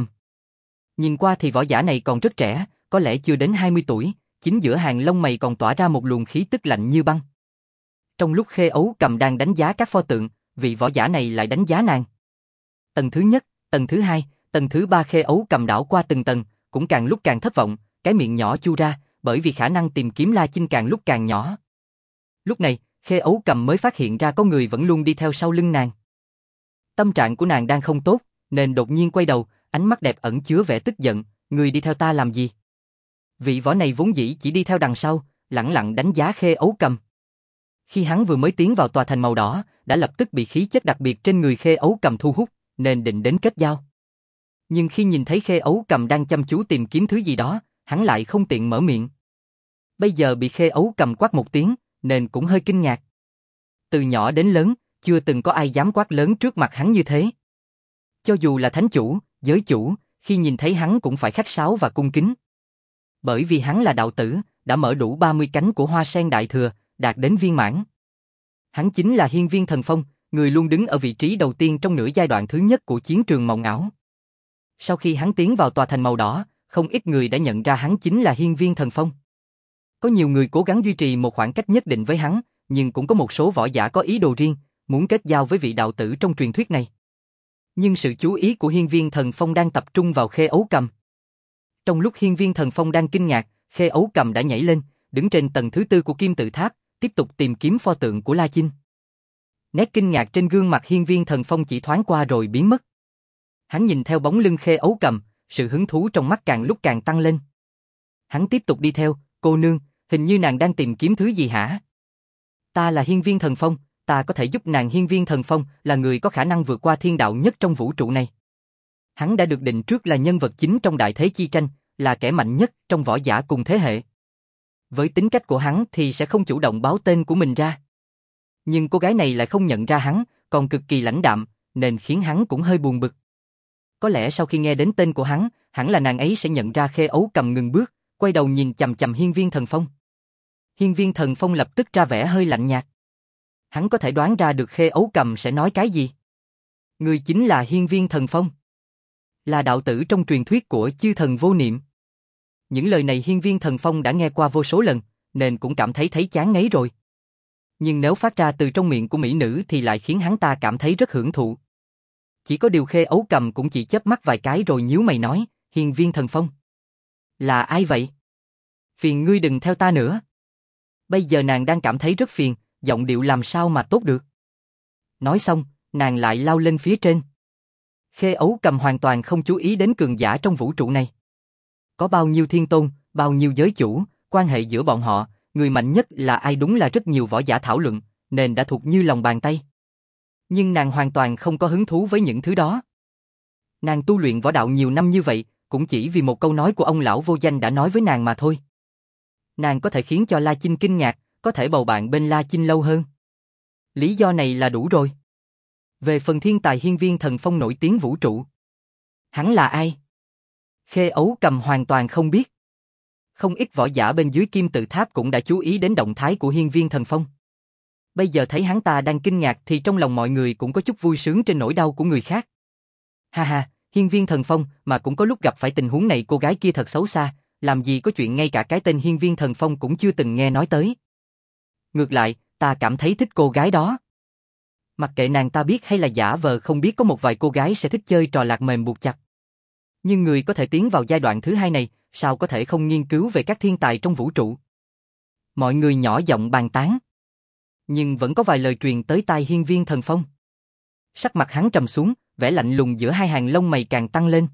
Nhìn qua thì võ giả này còn rất trẻ, có lẽ chưa đến hai mươi tuổi, chính giữa hàng lông mày còn tỏa ra một luồng khí tức lạnh như băng. Trong lúc Khê Ấu Cầm đang đánh giá các pho tượng, vị võ giả này lại đánh giá nàng. Tầng thứ nhất, tầng thứ hai, tầng thứ ba Khê Ấu Cầm đảo qua từng tầng, cũng càng lúc càng thất vọng, cái miệng nhỏ chu ra, bởi vì khả năng tìm kiếm La Chinh càng lúc càng nhỏ. Lúc này, Khê Ấu Cầm mới phát hiện ra có người vẫn luôn đi theo sau lưng nàng. Tâm trạng của nàng đang không tốt, nên đột nhiên quay đầu, ánh mắt đẹp ẩn chứa vẻ tức giận, người đi theo ta làm gì? Vị võ này vốn dĩ chỉ đi theo đằng sau, lẳng lặng đánh giá Khê Ấu Cầm. Khi hắn vừa mới tiến vào tòa thành màu đỏ, đã lập tức bị khí chất đặc biệt trên người Khê Ấu Cầm thu hút, nên định đến kết giao. Nhưng khi nhìn thấy Khê Ấu Cầm đang chăm chú tìm kiếm thứ gì đó, hắn lại không tiện mở miệng. Bây giờ bị Khê Ấu Cầm quát một tiếng, nên cũng hơi kinh ngạc. Từ nhỏ đến lớn, chưa từng có ai dám quát lớn trước mặt hắn như thế. Cho dù là thánh chủ, giới chủ, khi nhìn thấy hắn cũng phải khách sáo và cung kính. Bởi vì hắn là đạo tử, đã mở đủ ba mươi cánh của Hoa Sen Đại Thừa, đạt đến viên mãn. Hắn chính là Hiên Viên Thần Phong, người luôn đứng ở vị trí đầu tiên trong nửa giai đoạn thứ nhất của chiến trường mộng ảo. Sau khi hắn tiến vào tòa thành màu đỏ, không ít người đã nhận ra hắn chính là Hiên Viên Thần Phong. Có nhiều người cố gắng duy trì một khoảng cách nhất định với hắn, nhưng cũng có một số võ giả có ý đồ riêng, muốn kết giao với vị đạo tử trong truyền thuyết này. Nhưng sự chú ý của Hiên Viên Thần Phong đang tập trung vào Khê Ấu Cầm. Trong lúc Hiên Viên Thần Phong đang kinh ngạc, Khê Ấu Cầm đã nhảy lên, đứng trên tầng thứ tư của kim tự tháp, tiếp tục tìm kiếm pho tượng của La Chinh. Nét kinh ngạc trên gương mặt Hiên Viên Thần Phong chỉ thoáng qua rồi biến mất. Hắn nhìn theo bóng lưng Khê Ấu Cầm, sự hứng thú trong mắt càng lúc càng tăng lên. Hắn tiếp tục đi theo, cô nương, hình như nàng đang tìm kiếm thứ gì hả? Ta là Hiên Viên Thần Phong, ta có thể giúp nàng. Hiên Viên Thần Phong là người có khả năng vượt qua thiên đạo nhất trong vũ trụ này. Hắn đã được định trước là nhân vật chính trong đại thế chi tranh, là kẻ mạnh nhất trong võ giả cùng thế hệ. Với tính cách của hắn thì sẽ không chủ động báo tên của mình ra. Nhưng cô gái này lại không nhận ra hắn, còn cực kỳ lãnh đạm, nên khiến hắn cũng hơi buồn bực. Có lẽ sau khi nghe đến tên của hắn, hẳn là nàng ấy sẽ nhận ra Khê Ấu Cầm ngừng bước, quay đầu nhìn chằm chằm Hiên Viên Thần Phong. Hiên Viên Thần Phong lập tức ra vẻ hơi lạnh nhạt. Hắn có thể đoán ra được Khê Ấu Cầm sẽ nói cái gì. Người chính là Hiên Viên Thần Phong, là đạo tử trong truyền thuyết của chư thần vô niệm. Những lời này Hiên Viên Thần Phong đã nghe qua vô số lần, nên cũng cảm thấy thấy chán ngấy rồi. Nhưng nếu phát ra từ trong miệng của mỹ nữ thì lại khiến hắn ta cảm thấy rất hưởng thụ. Chỉ có điều Khê Ấu Cầm cũng chỉ chớp mắt vài cái rồi nhíu mày nói, Hiên Viên Thần Phong. Là ai vậy? Phiền ngươi đừng theo ta nữa. Bây giờ nàng đang cảm thấy rất phiền, giọng điệu làm sao mà tốt được. Nói xong, nàng lại lao lên phía trên. Khê Ấu Cầm hoàn toàn không chú ý đến cường giả trong vũ trụ này. Có bao nhiêu thiên tôn, bao nhiêu giới chủ, quan hệ giữa bọn họ, người mạnh nhất là ai đúng là rất nhiều võ giả thảo luận, nên đã thuộc như lòng bàn tay. Nhưng nàng hoàn toàn không có hứng thú với những thứ đó. Nàng tu luyện võ đạo nhiều năm như vậy, cũng chỉ vì một câu nói của ông lão vô danh đã nói với nàng mà thôi. Nàng có thể khiến cho La Chinh kinh ngạc, có thể bầu bạn bên La Chinh lâu hơn. Lý do này là đủ rồi. Về phần thiên tài Hiên Viên Thần Phong nổi tiếng vũ trụ, hắn là ai? Khê Ấu Cầm hoàn toàn không biết. Không ít võ giả bên dưới kim tự tháp cũng đã chú ý đến động thái của Hiên Viên Thần Phong. Bây giờ thấy hắn ta đang kinh ngạc thì trong lòng mọi người cũng có chút vui sướng trên nỗi đau của người khác. Ha ha, Hiên Viên Thần Phong mà cũng có lúc gặp phải tình huống này, cô gái kia thật xấu xa, làm gì có chuyện ngay cả cái tên Hiên Viên Thần Phong cũng chưa từng nghe nói tới. Ngược lại, ta cảm thấy thích cô gái đó. Mặc kệ nàng ta biết hay là giả vờ không biết, có một vài cô gái sẽ thích chơi trò lạc mềm buộc chặt. Nhưng người có thể tiến vào giai đoạn thứ hai này, sao có thể không nghiên cứu về các thiên tài trong vũ trụ? Mọi người nhỏ giọng bàn tán. Nhưng vẫn có vài lời truyền tới tai Hiên Viên Thần Phong. Sắc mặt hắn trầm xuống, vẻ lạnh lùng giữa hai hàng lông mày càng tăng lên.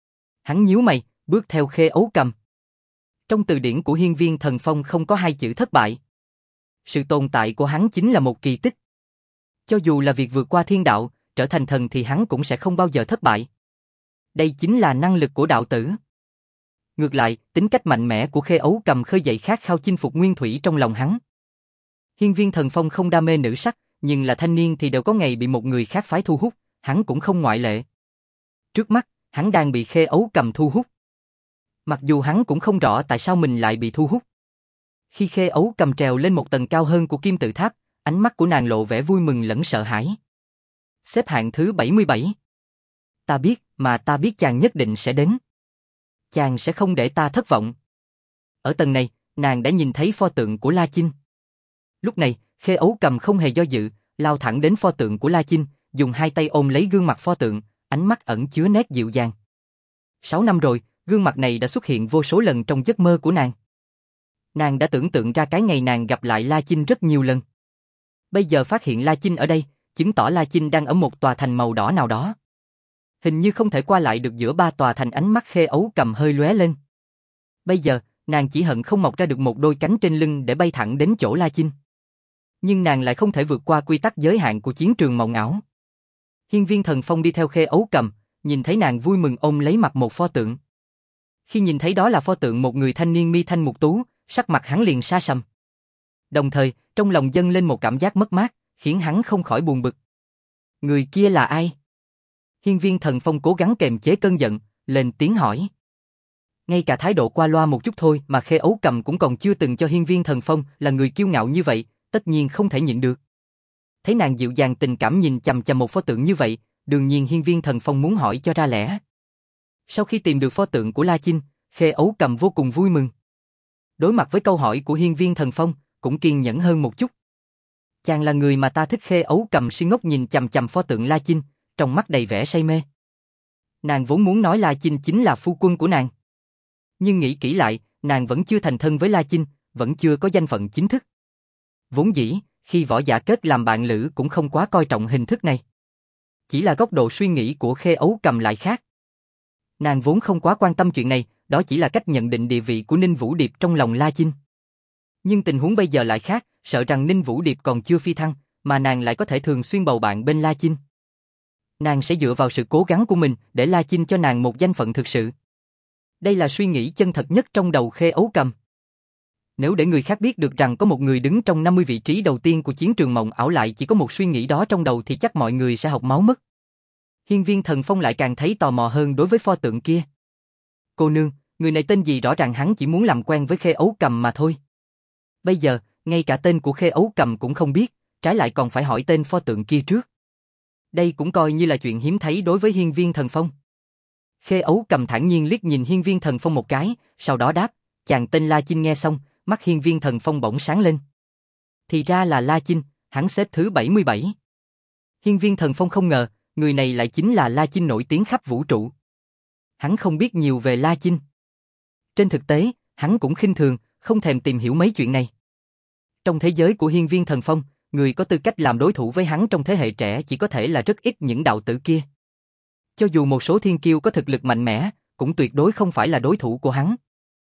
Hắn nhíu mày, bước theo Khê Ấu Cầm. Trong từ điển của Hiên Viên Thần Phong không có hai chữ thất bại. Sự tồn tại của hắn chính là một kỳ tích. Cho dù là việc vượt qua thiên đạo, trở thành thần thì hắn cũng sẽ không bao giờ thất bại. Đây chính là năng lực của đạo tử. Ngược lại, tính cách mạnh mẽ của Khê Ấu Cầm khơi dậy khát khao chinh phục nguyên thủy trong lòng hắn. Hiên Viên Thần Phong không đam mê nữ sắc, nhưng là thanh niên thì đều có ngày bị một người khác phái thu hút, hắn cũng không ngoại lệ. Trước mắt, hắn đang bị Khê Ấu Cầm thu hút. Mặc dù hắn cũng không rõ tại sao mình lại bị thu hút. Khi Khê Ấu Cầm trèo lên một tầng cao hơn của kim tự tháp, ánh mắt của nàng lộ vẻ vui mừng lẫn sợ hãi. Xếp hạng thứ bảy mươi bảy. Ta biết, mà ta biết chàng nhất định sẽ đến. Chàng sẽ không để ta thất vọng. Ở tầng này, nàng đã nhìn thấy pho tượng của La Chinh. Lúc này, Khê Ấu Cầm không hề do dự, lao thẳng đến pho tượng của La Chinh, dùng hai tay ôm lấy gương mặt pho tượng, ánh mắt ẩn chứa nét dịu dàng. Sáu năm rồi, gương mặt này đã xuất hiện vô số lần trong giấc mơ của nàng. Nàng đã tưởng tượng ra cái ngày nàng gặp lại La Chinh rất nhiều lần. Bây giờ phát hiện La Chinh ở đây, chứng tỏ La Chinh đang ở một tòa thành màu đỏ nào đó. Hình như không thể qua lại được giữa ba tòa thành. Ánh mắt Khê Ấu Cầm hơi lóe lên. Bây giờ, nàng chỉ hận không mọc ra được một đôi cánh trên lưng để bay thẳng đến chỗ La Chinh. Nhưng nàng lại không thể vượt qua quy tắc giới hạn của chiến trường mộng ảo. Hiên Viên Thần Phong đi theo Khê Ấu Cầm, nhìn thấy nàng vui mừng ôm lấy mặt một pho tượng. Khi nhìn thấy đó là pho tượng một người thanh niên mi thanh mục tú, sắc mặt hắn liền sa sầm. Đồng thời, trong lòng dâng lên một cảm giác mất mát, khiến hắn không khỏi buồn bực. Người kia là ai? Hiên Viên Thần Phong cố gắng kềm chế cơn giận, lên tiếng hỏi. Ngay cả thái độ qua loa một chút thôi mà Khê Ấu Cầm cũng còn chưa từng cho Hiên Viên Thần Phong là người kiêu ngạo như vậy, tất nhiên không thể nhịn được. Thấy nàng dịu dàng tình cảm nhìn chằm chằm một pho tượng như vậy, đương nhiên Hiên Viên Thần Phong muốn hỏi cho ra lẽ. Sau khi tìm được pho tượng của La Chinh, Khê Ấu Cầm vô cùng vui mừng. Đối mặt với câu hỏi của Hiên Viên Thần Phong, cũng kiên nhẫn hơn một chút. Chàng là người mà ta thích. Khê Ấu Cầm si ngốc nhìn chằm chằm pho tượng La Chinh, trong mắt đầy vẻ say mê. Nàng vốn muốn nói La Chinh chính là phu quân của nàng. Nhưng nghĩ kỹ lại, nàng vẫn chưa thành thân với La Chinh, vẫn chưa có danh phận chính thức. Vốn dĩ, khi võ giả kết làm bạn lữ cũng không quá coi trọng hình thức này. Chỉ là góc độ suy nghĩ của Khê Ấu Cầm lại khác. Nàng vốn không quá quan tâm chuyện này, đó chỉ là cách nhận định địa vị của Ninh Vũ Điệp trong lòng La Chinh. Nhưng tình huống bây giờ lại khác, sợ rằng Ninh Vũ Điệp còn chưa phi thăng, mà nàng lại có thể thường xuyên bầu bạn bên La Chinh. Nàng sẽ dựa vào sự cố gắng của mình để La Chinh cho nàng một danh phận thực sự. Đây là suy nghĩ chân thật nhất trong đầu Khê Ấu Cầm. Nếu để người khác biết được rằng có một người đứng trong năm mươi vị trí đầu tiên của chiến trường mộng ảo lại chỉ có một suy nghĩ đó trong đầu thì chắc mọi người sẽ học máu mất. Hiên Viên Thần Phong lại càng thấy tò mò hơn đối với pho tượng kia. Cô nương, người này tên gì? Rõ ràng hắn chỉ muốn làm quen với Khê Ấu Cầm mà thôi. Bây giờ, ngay cả tên của Khê Ấu Cầm cũng không biết, trái lại còn phải hỏi tên pho tượng kia trước. Đây cũng coi như là chuyện hiếm thấy đối với Hiên Viên Thần Phong. Khê Ấu Cầm thản nhiên liếc nhìn Hiên Viên Thần Phong một cái, sau đó đáp, chàng tên La Chinh. Nghe xong, mắt Hiên Viên Thần Phong bỗng sáng lên. Thì ra là La Chinh, hắn xếp thứ bảy mươi bảy. Hiên Viên Thần Phong không ngờ, người này lại chính là La Chinh nổi tiếng khắp vũ trụ. Hắn không biết nhiều về La Chinh. Trên thực tế, hắn cũng khinh thường, không thèm tìm hiểu mấy chuyện này. Trong thế giới của Hiên Viên Thần Phong, người có tư cách làm đối thủ với hắn trong thế hệ trẻ chỉ có thể là rất ít những đạo tử kia. Cho dù một số thiên kiêu có thực lực mạnh mẽ, cũng tuyệt đối không phải là đối thủ của hắn.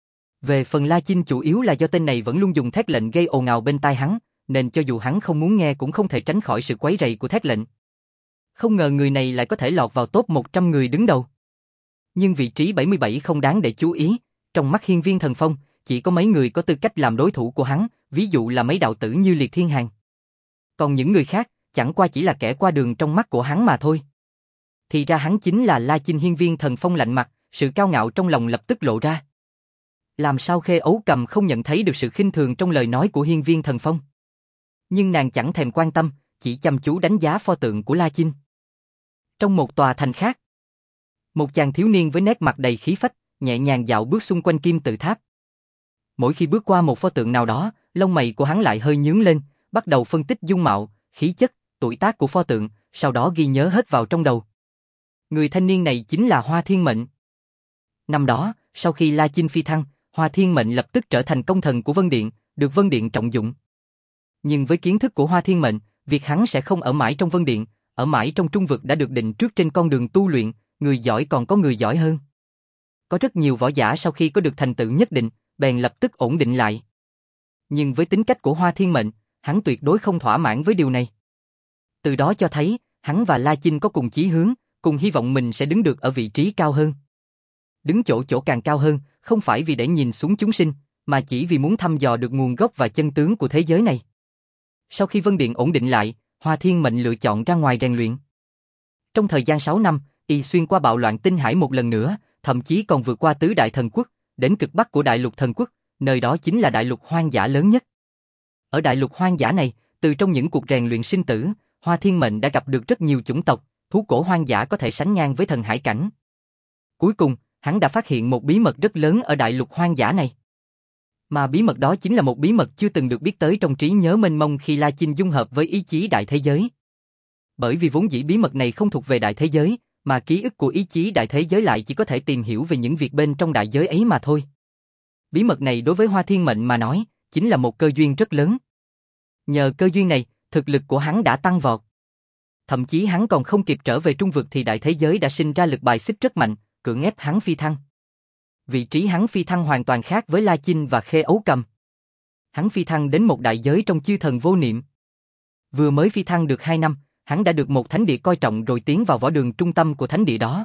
Về phần La Chinh chủ yếu là do tên này vẫn luôn dùng thét lệnh gây ồn ào bên tai hắn, nên cho dù hắn không muốn nghe cũng không thể tránh khỏi sự quấy rầy của thét lệnh. Không ngờ người này lại có thể lọt vào top một trăm người đứng đầu. Nhưng vị trí bảy mươi bảy không đáng để chú ý, trong mắt Hiên Viên Thần Phong, chỉ có mấy người có tư cách làm đối thủ của hắn, ví dụ là mấy đạo tử như Liệt Thiên Hàn. Còn những người khác, chẳng qua chỉ là kẻ qua đường trong mắt của hắn mà thôi. Thì ra hắn chính là La Chinh. Hiên Viên Thần Phong lạnh mặt, sự cao ngạo trong lòng lập tức lộ ra. Làm sao Khê Ấu Cầm không nhận thấy được sự khinh thường trong lời nói của Hiên Viên Thần Phong? Nhưng nàng chẳng thèm quan tâm, chỉ chăm chú đánh giá pho tượng của La Chinh. Trong một tòa thành khác, một chàng thiếu niên với nét mặt đầy khí phách, nhẹ nhàng dạo bước xung quanh kim tự tháp. Mỗi khi bước qua một pho tượng nào đó, lông mày của hắn lại hơi nhướng lên, bắt đầu phân tích dung mạo, khí chất, tuổi tác của pho tượng, sau đó ghi nhớ hết vào trong đầu. Người thanh niên này chính là Hoa Thiên Mệnh. Năm đó, sau khi La Chinh phi thăng, Hoa Thiên Mệnh lập tức trở thành công thần của Vân Điện, được Vân Điện trọng dụng. Nhưng với kiến thức của Hoa Thiên Mệnh, việc hắn sẽ không ở mãi trong Vân Điện, ở mãi trong Trung Vực đã được định trước trên con đường tu luyện, người giỏi còn có người giỏi hơn. Có rất nhiều võ giả sau khi có được thành tựu nhất định, bèn lập tức ổn định lại. Nhưng với tính cách của Hoa Thiên Mệnh, hắn tuyệt đối không thỏa mãn với điều này. Từ đó cho thấy, hắn và La Chinh có cùng chí hướng, cùng hy vọng mình sẽ đứng được ở vị trí cao hơn. Đứng chỗ chỗ càng cao hơn, không phải vì để nhìn xuống chúng sinh, mà chỉ vì muốn thăm dò được nguồn gốc và chân tướng của thế giới này. Sau khi Vân Điện ổn định lại, Hoa Thiên Mệnh lựa chọn ra ngoài rèn luyện. Trong thời gian sáu năm, y xuyên qua bạo loạn tinh hải một lần nữa, thậm chí còn vượt qua tứ đại thần quốc, đến cực bắc của đại lục thần quốc, nơi đó chính là đại lục hoang dã lớn nhất. Ở đại lục hoang dã này, từ trong những cuộc rèn luyện sinh tử, Hoa Thiên Mệnh đã gặp được rất nhiều chủng tộc, thú cổ hoang dã có thể sánh ngang với thần hải cảnh. Cuối cùng, hắn đã phát hiện một bí mật rất lớn ở đại lục hoang dã này. Mà bí mật đó chính là một bí mật chưa từng được biết tới trong trí nhớ mênh mông khi La Chinh dung hợp với ý chí đại thế giới. Bởi vì vốn dĩ bí mật này không thuộc về đại thế giới, mà ký ức của ý chí đại thế giới lại chỉ có thể tìm hiểu về những việc bên trong đại giới ấy mà thôi. Bí mật này đối với Hoa Thiên Mệnh mà nói, chính là một cơ duyên rất lớn. Nhờ cơ duyên này, thực lực của hắn đã tăng vọt. Thậm chí hắn còn không kịp trở về Trung Vực thì đại thế giới đã sinh ra lực bài xích rất mạnh, cưỡng ép hắn phi thăng. Vị trí hắn phi thăng hoàn toàn khác với La Chinh và Khê Ấu Cầm. Hắn phi thăng đến một đại giới trong chư thần vô niệm. Vừa mới phi thăng được hai năm, hắn đã được một thánh địa coi trọng rồi tiến vào võ đường trung tâm của thánh địa đó.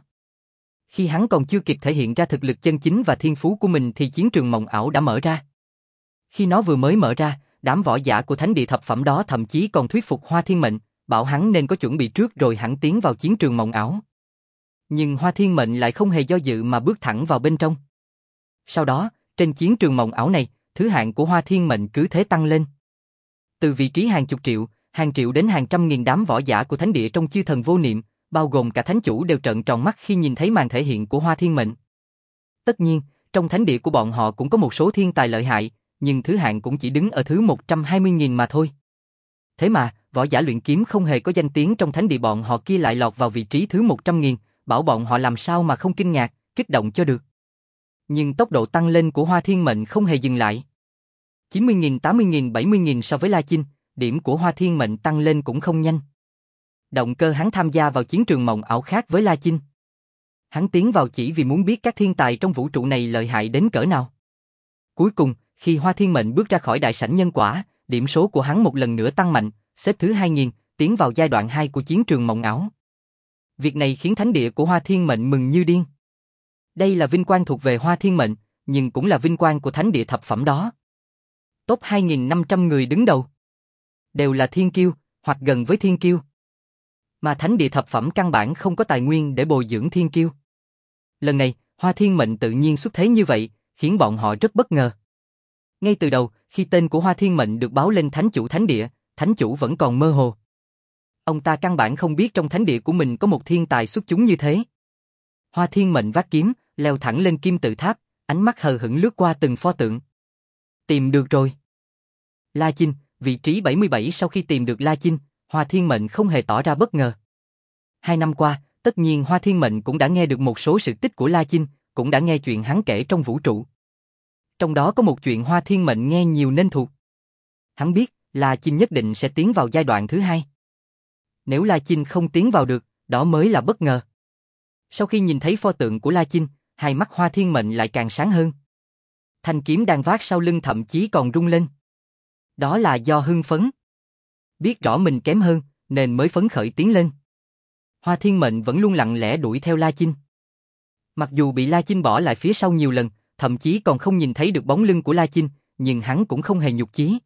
Khi hắn còn chưa kịp thể hiện ra thực lực chân chính và thiên phú của mình thì chiến trường mộng ảo đã mở ra. Khi nó vừa mới mở ra, đám võ giả của thánh địa thập phẩm đó thậm chí còn thuyết phục Hoa Thiên Mệnh, bảo hắn nên có chuẩn bị trước rồi hẳn tiến vào chiến trường mộng ảo. Nhưng Hoa Thiên Mệnh lại không hề do dự mà bước thẳng vào bên trong. Sau đó, trên chiến trường mộng ảo này, thứ hạng của Hoa Thiên Mệnh cứ thế tăng lên. Từ vị trí hàng chục triệu, hàng triệu đến hàng trăm nghìn đám võ giả của thánh địa trong chư thần vô niệm, bao gồm cả thánh chủ đều trợn tròn mắt khi nhìn thấy màn thể hiện của Hoa Thiên Mệnh. Tất nhiên, trong thánh địa của bọn họ cũng có một số thiên tài lợi hại, nhưng thứ hạng cũng chỉ đứng ở thứ một trăm hai mươi nghìn mà thôi. Thế mà, võ giả luyện kiếm không hề có danh tiếng trong thánh địa bọn họ kia lại lọt vào vị trí thứ một trăm nghìn, bảo bọn họ làm sao mà không kinh ngạc, kích động cho được. Nhưng tốc độ tăng lên của Hoa Thiên Mệnh không hề dừng lại. chín mươi nghìn, tám mươi nghìn, bảy mươi nghìn so với La Chinh, điểm của Hoa Thiên Mệnh tăng lên cũng không nhanh. Động cơ hắn tham gia vào chiến trường mộng ảo khác với La Chinh. Hắn tiến vào chỉ vì muốn biết các thiên tài trong vũ trụ này lợi hại đến cỡ nào. Cuối cùng, khi Hoa Thiên Mệnh bước ra khỏi đại sảnh nhân quả, điểm số của hắn một lần nữa tăng mạnh, xếp thứ hai nghìn, tiến vào giai đoạn hai của chiến trường mộng ảo. Việc này khiến thánh địa của Hoa Thiên Mệnh mừng như điên. Đây là vinh quang thuộc về Hoa Thiên Mệnh, nhưng cũng là vinh quang của thánh địa thập phẩm đó. Top hai nghìn năm trăm người đứng đầu đều là thiên kiêu, hoặc gần với thiên kiêu. Mà thánh địa thập phẩm căn bản không có tài nguyên để bồi dưỡng thiên kiêu. Lần này, Hoa Thiên Mệnh tự nhiên xuất thế như vậy, khiến bọn họ rất bất ngờ. Ngay từ đầu, khi tên của Hoa Thiên Mệnh được báo lên thánh chủ thánh địa, thánh chủ vẫn còn mơ hồ. Ông ta căn bản không biết trong thánh địa của mình có một thiên tài xuất chúng như thế. Hoa Thiên Mệnh vác kiếm, leo thẳng lên kim tự tháp, ánh mắt hờ hững lướt qua từng pho tượng. Tìm được rồi. La Chinh, vị trí bảy mươi bảy. Sau khi tìm được La Chinh, Hoa Thiên Mệnh không hề tỏ ra bất ngờ. Hai năm qua, tất nhiên Hoa Thiên Mệnh cũng đã nghe được một số sự tích của La Chinh, cũng đã nghe chuyện hắn kể trong vũ trụ. Trong đó có một chuyện Hoa Thiên Mệnh nghe nhiều nên thuộc. Hắn biết, La Chinh nhất định sẽ tiến vào giai đoạn thứ hai. Nếu La Chinh không tiến vào được, đó mới là bất ngờ. Sau khi nhìn thấy pho tượng của La Chinh, hai mắt Hoa Thiên Mệnh lại càng sáng hơn. Thanh kiếm đang vác sau lưng thậm chí còn rung lên. Đó là do hưng phấn. Biết rõ mình kém hơn, nên mới phấn khởi tiến lên. Hoa Thiên Mệnh vẫn luôn lặng lẽ đuổi theo La Chinh. Mặc dù bị La Chinh bỏ lại phía sau nhiều lần, thậm chí còn không nhìn thấy được bóng lưng của La Chinh, nhưng hắn cũng không hề nhục chí.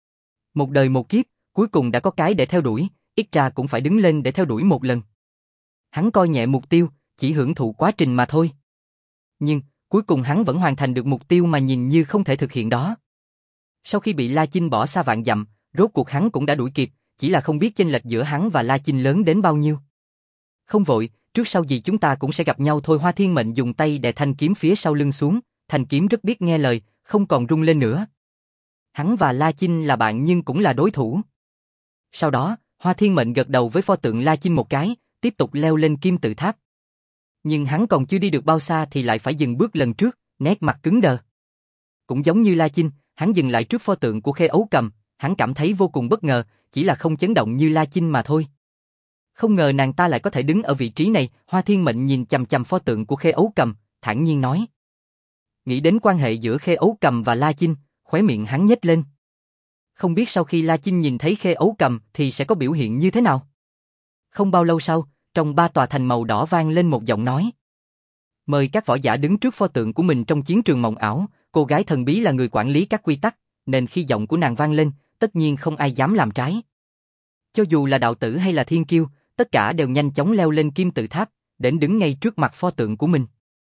Một đời một kiếp, cuối cùng đã có cái để theo đuổi, ít ra cũng phải đứng lên để theo đuổi một lần. Hắn coi nhẹ mục tiêu, chỉ hưởng thụ quá trình mà thôi. Nhưng, cuối cùng hắn vẫn hoàn thành được mục tiêu mà nhìn như không thể thực hiện đó. Sau khi bị La Chinh bỏ xa vạn dặm, rốt cuộc hắn cũng đã đuổi kịp, chỉ là không biết chênh lệch giữa hắn và La Chinh lớn đến bao nhiêu. Không vội, trước sau gì chúng ta cũng sẽ gặp nhau thôi. Hoa Thiên Mệnh dùng tay đè thanh kiếm phía sau lưng xuống, thanh kiếm rất biết nghe lời, không còn rung lên nữa. Hắn và La Chinh là bạn nhưng cũng là đối thủ. Sau đó, Hoa Thiên Mệnh gật đầu với pho tượng La Chinh một cái, tiếp tục leo lên kim tự tháp. Nhưng hắn còn chưa đi được bao xa thì lại phải dừng bước lần trước, nét mặt cứng đờ. Cũng giống như La Chinh, hắn dừng lại trước pho tượng của Khê Ấu Cầm, hắn cảm thấy vô cùng bất ngờ, chỉ là không chấn động như La Chinh mà thôi. Không ngờ nàng ta lại có thể đứng ở vị trí này. Hoa Thiên Mệnh nhìn chằm chằm pho tượng của Khê Ấu Cầm, thản nhiên nói. Nghĩ đến quan hệ giữa Khê Ấu Cầm và La Chinh, khóe miệng hắn nhếch lên. Không biết sau khi La Chinh nhìn thấy Khê Ấu Cầm thì sẽ có biểu hiện như thế nào? Không bao lâu sau, trong ba tòa thành màu đỏ vang lên một giọng nói. Mời các võ giả đứng trước pho tượng của mình trong chiến trường mộng ảo. Cô gái thần bí là người quản lý các quy tắc, nên khi giọng của nàng vang lên, tất nhiên không ai dám làm trái. Cho dù là đạo tử hay là thiên kiêu, tất cả đều nhanh chóng leo lên kim tự tháp, đến đứng ngay trước mặt pho tượng của mình.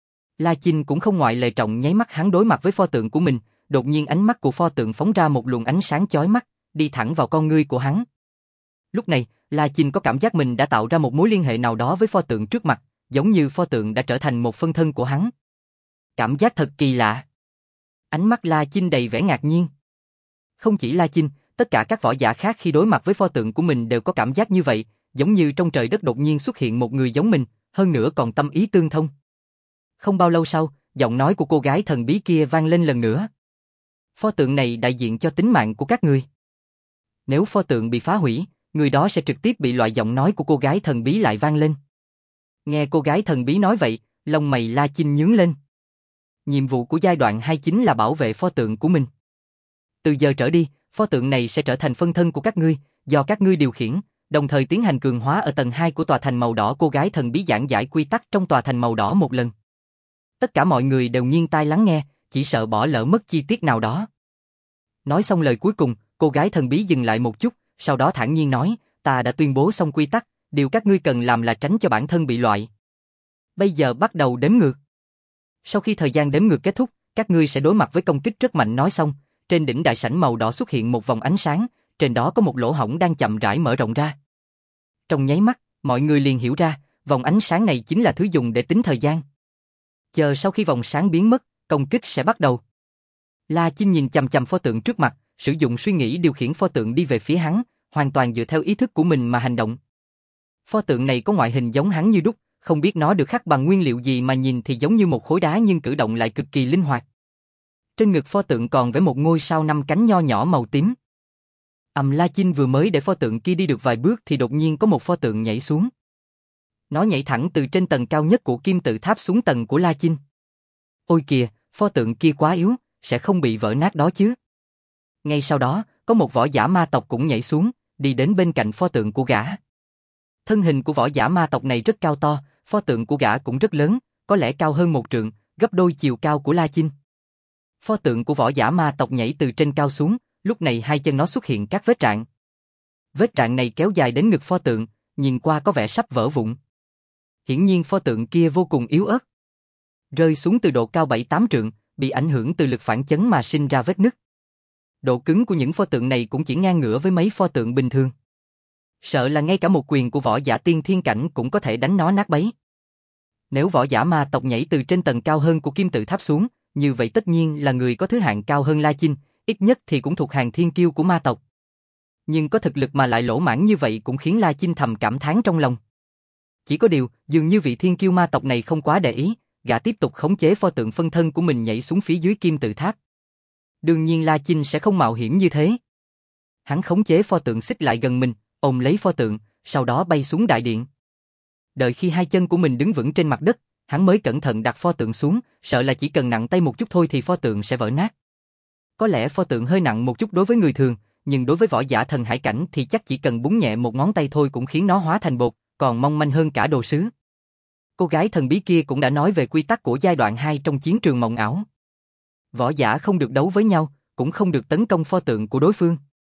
La Chinh cũng không ngoại lệ, trọng nháy mắt hắn đối mặt với pho tượng của mình, đột nhiên ánh mắt của pho tượng phóng ra một luồng ánh sáng chói mắt, đi thẳng vào con ngươi của hắn. Lúc này, La Chinh có cảm giác mình đã tạo ra một mối liên hệ nào đó với pho tượng trước mặt, giống như pho tượng đã trở thành một phân thân của hắn. Cảm giác thật kỳ lạ. Ánh mắt La Chinh đầy vẻ ngạc nhiên. Không chỉ La Chinh, tất cả các võ giả khác khi đối mặt với pho tượng của mình đều có cảm giác như vậy, giống như trong trời đất đột nhiên xuất hiện một người giống mình, hơn nữa còn tâm ý tương thông. Không bao lâu sau, giọng nói của cô gái thần bí kia vang lên lần nữa. Pho tượng này đại diện cho tính mạng của các người. Nếu pho tượng bị phá hủy, người đó sẽ trực tiếp bị loại. Giọng nói của cô gái thần bí lại vang lên. Nghe cô gái thần bí nói vậy, lông mày La Chinh nhướng lên. Nhiệm vụ của giai đoạn hai chính là bảo vệ pho tượng của mình. Từ giờ trở đi, pho tượng này sẽ trở thành phân thân của các ngươi, do các ngươi điều khiển, đồng thời tiến hành cường hóa ở tầng hai của tòa thành màu đỏ. Cô gái thần bí giảng giải quy tắc trong tòa thành màu đỏ một lần. Tất cả mọi người đều nghiêng tai lắng nghe, chỉ sợ bỏ lỡ mất chi tiết nào đó. Nói xong lời cuối cùng, cô Cô gái thần bí dừng lại một chút, sau đó thản nhiên nói, ta đã tuyên bố xong quy tắc, điều các ngươi cần làm là tránh cho bản thân bị loại. Bây giờ bắt đầu đếm ngược. Sau khi thời gian đếm ngược kết thúc, các ngươi sẽ đối mặt với công kích rất mạnh. Nói xong, trên đỉnh đại sảnh màu đỏ xuất hiện một vòng ánh sáng, trên đó có một lỗ hổng đang chậm rãi mở rộng ra. Trong nháy mắt, mọi người liền hiểu ra, vòng ánh sáng này chính là thứ dùng để tính thời gian. Chờ sau khi vòng sáng biến mất, công kích sẽ bắt đầu. La Chinh nhìn chằm chằm pho tượng trước mặt, sử dụng suy nghĩ điều khiển pho tượng đi về phía hắn, hoàn toàn dựa theo ý thức của mình mà hành động. Pho tượng này có ngoại hình giống hắn như đúc, không biết nó được khắc bằng nguyên liệu gì mà nhìn thì giống như một khối đá nhưng cử động lại cực kỳ linh hoạt. Trên ngực pho tượng còn vẽ một ngôi sao năm cánh nho nhỏ màu tím. Ầm, La Chinh vừa mới để pho tượng kia đi được vài bước thì đột nhiên có một pho tượng nhảy xuống. Nó nhảy thẳng từ trên tầng cao nhất của kim tự tháp xuống tầng của La Chinh. Ôi kìa, pho tượng kia quá yếu, sẽ không bị vỡ nát đó chứ. Ngay sau đó, có một võ giả ma tộc cũng nhảy xuống, đi đến bên cạnh pho tượng của gã. Thân hình của võ giả ma tộc này rất cao to, pho tượng của gã cũng rất lớn, có lẽ cao hơn một trượng, gấp đôi chiều cao của La Chinh. Pho tượng của võ giả ma tộc nhảy từ trên cao xuống, lúc này hai chân nó xuất hiện các vết rạn. Vết rạn này kéo dài đến ngực pho tượng, nhìn qua có vẻ sắp vỡ vụn. Hiển nhiên pho tượng kia vô cùng yếu ớt. Rơi xuống từ độ cao bảy tám trượng, bị ảnh hưởng từ lực phản chấn mà sinh ra vết nứt. Độ cứng của những pho tượng này cũng chỉ ngang ngửa với mấy pho tượng bình thường. Sợ là ngay cả một quyền của võ giả tiên thiên cảnh cũng có thể đánh nó nát bấy. Nếu võ giả ma tộc nhảy từ trên tầng cao hơn của kim tự tháp xuống, như vậy tất nhiên là người có thứ hạng cao hơn La Chinh, ít nhất thì cũng thuộc hàng thiên kiêu của ma tộc. Nhưng có thực lực mà lại lỗ mãng như vậy cũng khiến La Chinh thầm cảm thán trong lòng. Chỉ có điều, dường như vị thiên kiêu ma tộc này không quá để ý, gã tiếp tục khống chế pho tượng phân thân của mình nhảy xuống phía dưới kim tự tháp. Đương nhiên La Chinh sẽ không mạo hiểm như thế. Hắn khống chế pho tượng xích lại gần mình, ôm lấy pho tượng, sau đó bay xuống đại điện. Đợi khi hai chân của mình đứng vững trên mặt đất, hắn mới cẩn thận đặt pho tượng xuống, sợ là chỉ cần nặng tay một chút thôi thì pho tượng sẽ vỡ nát. Có lẽ pho tượng hơi nặng một chút đối với người thường, nhưng đối với võ giả thần hải cảnh thì chắc chỉ cần búng nhẹ một ngón tay thôi cũng khiến nó hóa thành bột, còn mong manh hơn cả đồ sứ. Cô gái thần bí kia cũng đã nói về quy tắc của giai đoạn hai trong chiến trường mộng ảo. Võ giả không được đấu với nhau, cũng không được tấn công pho tượng của đối phương.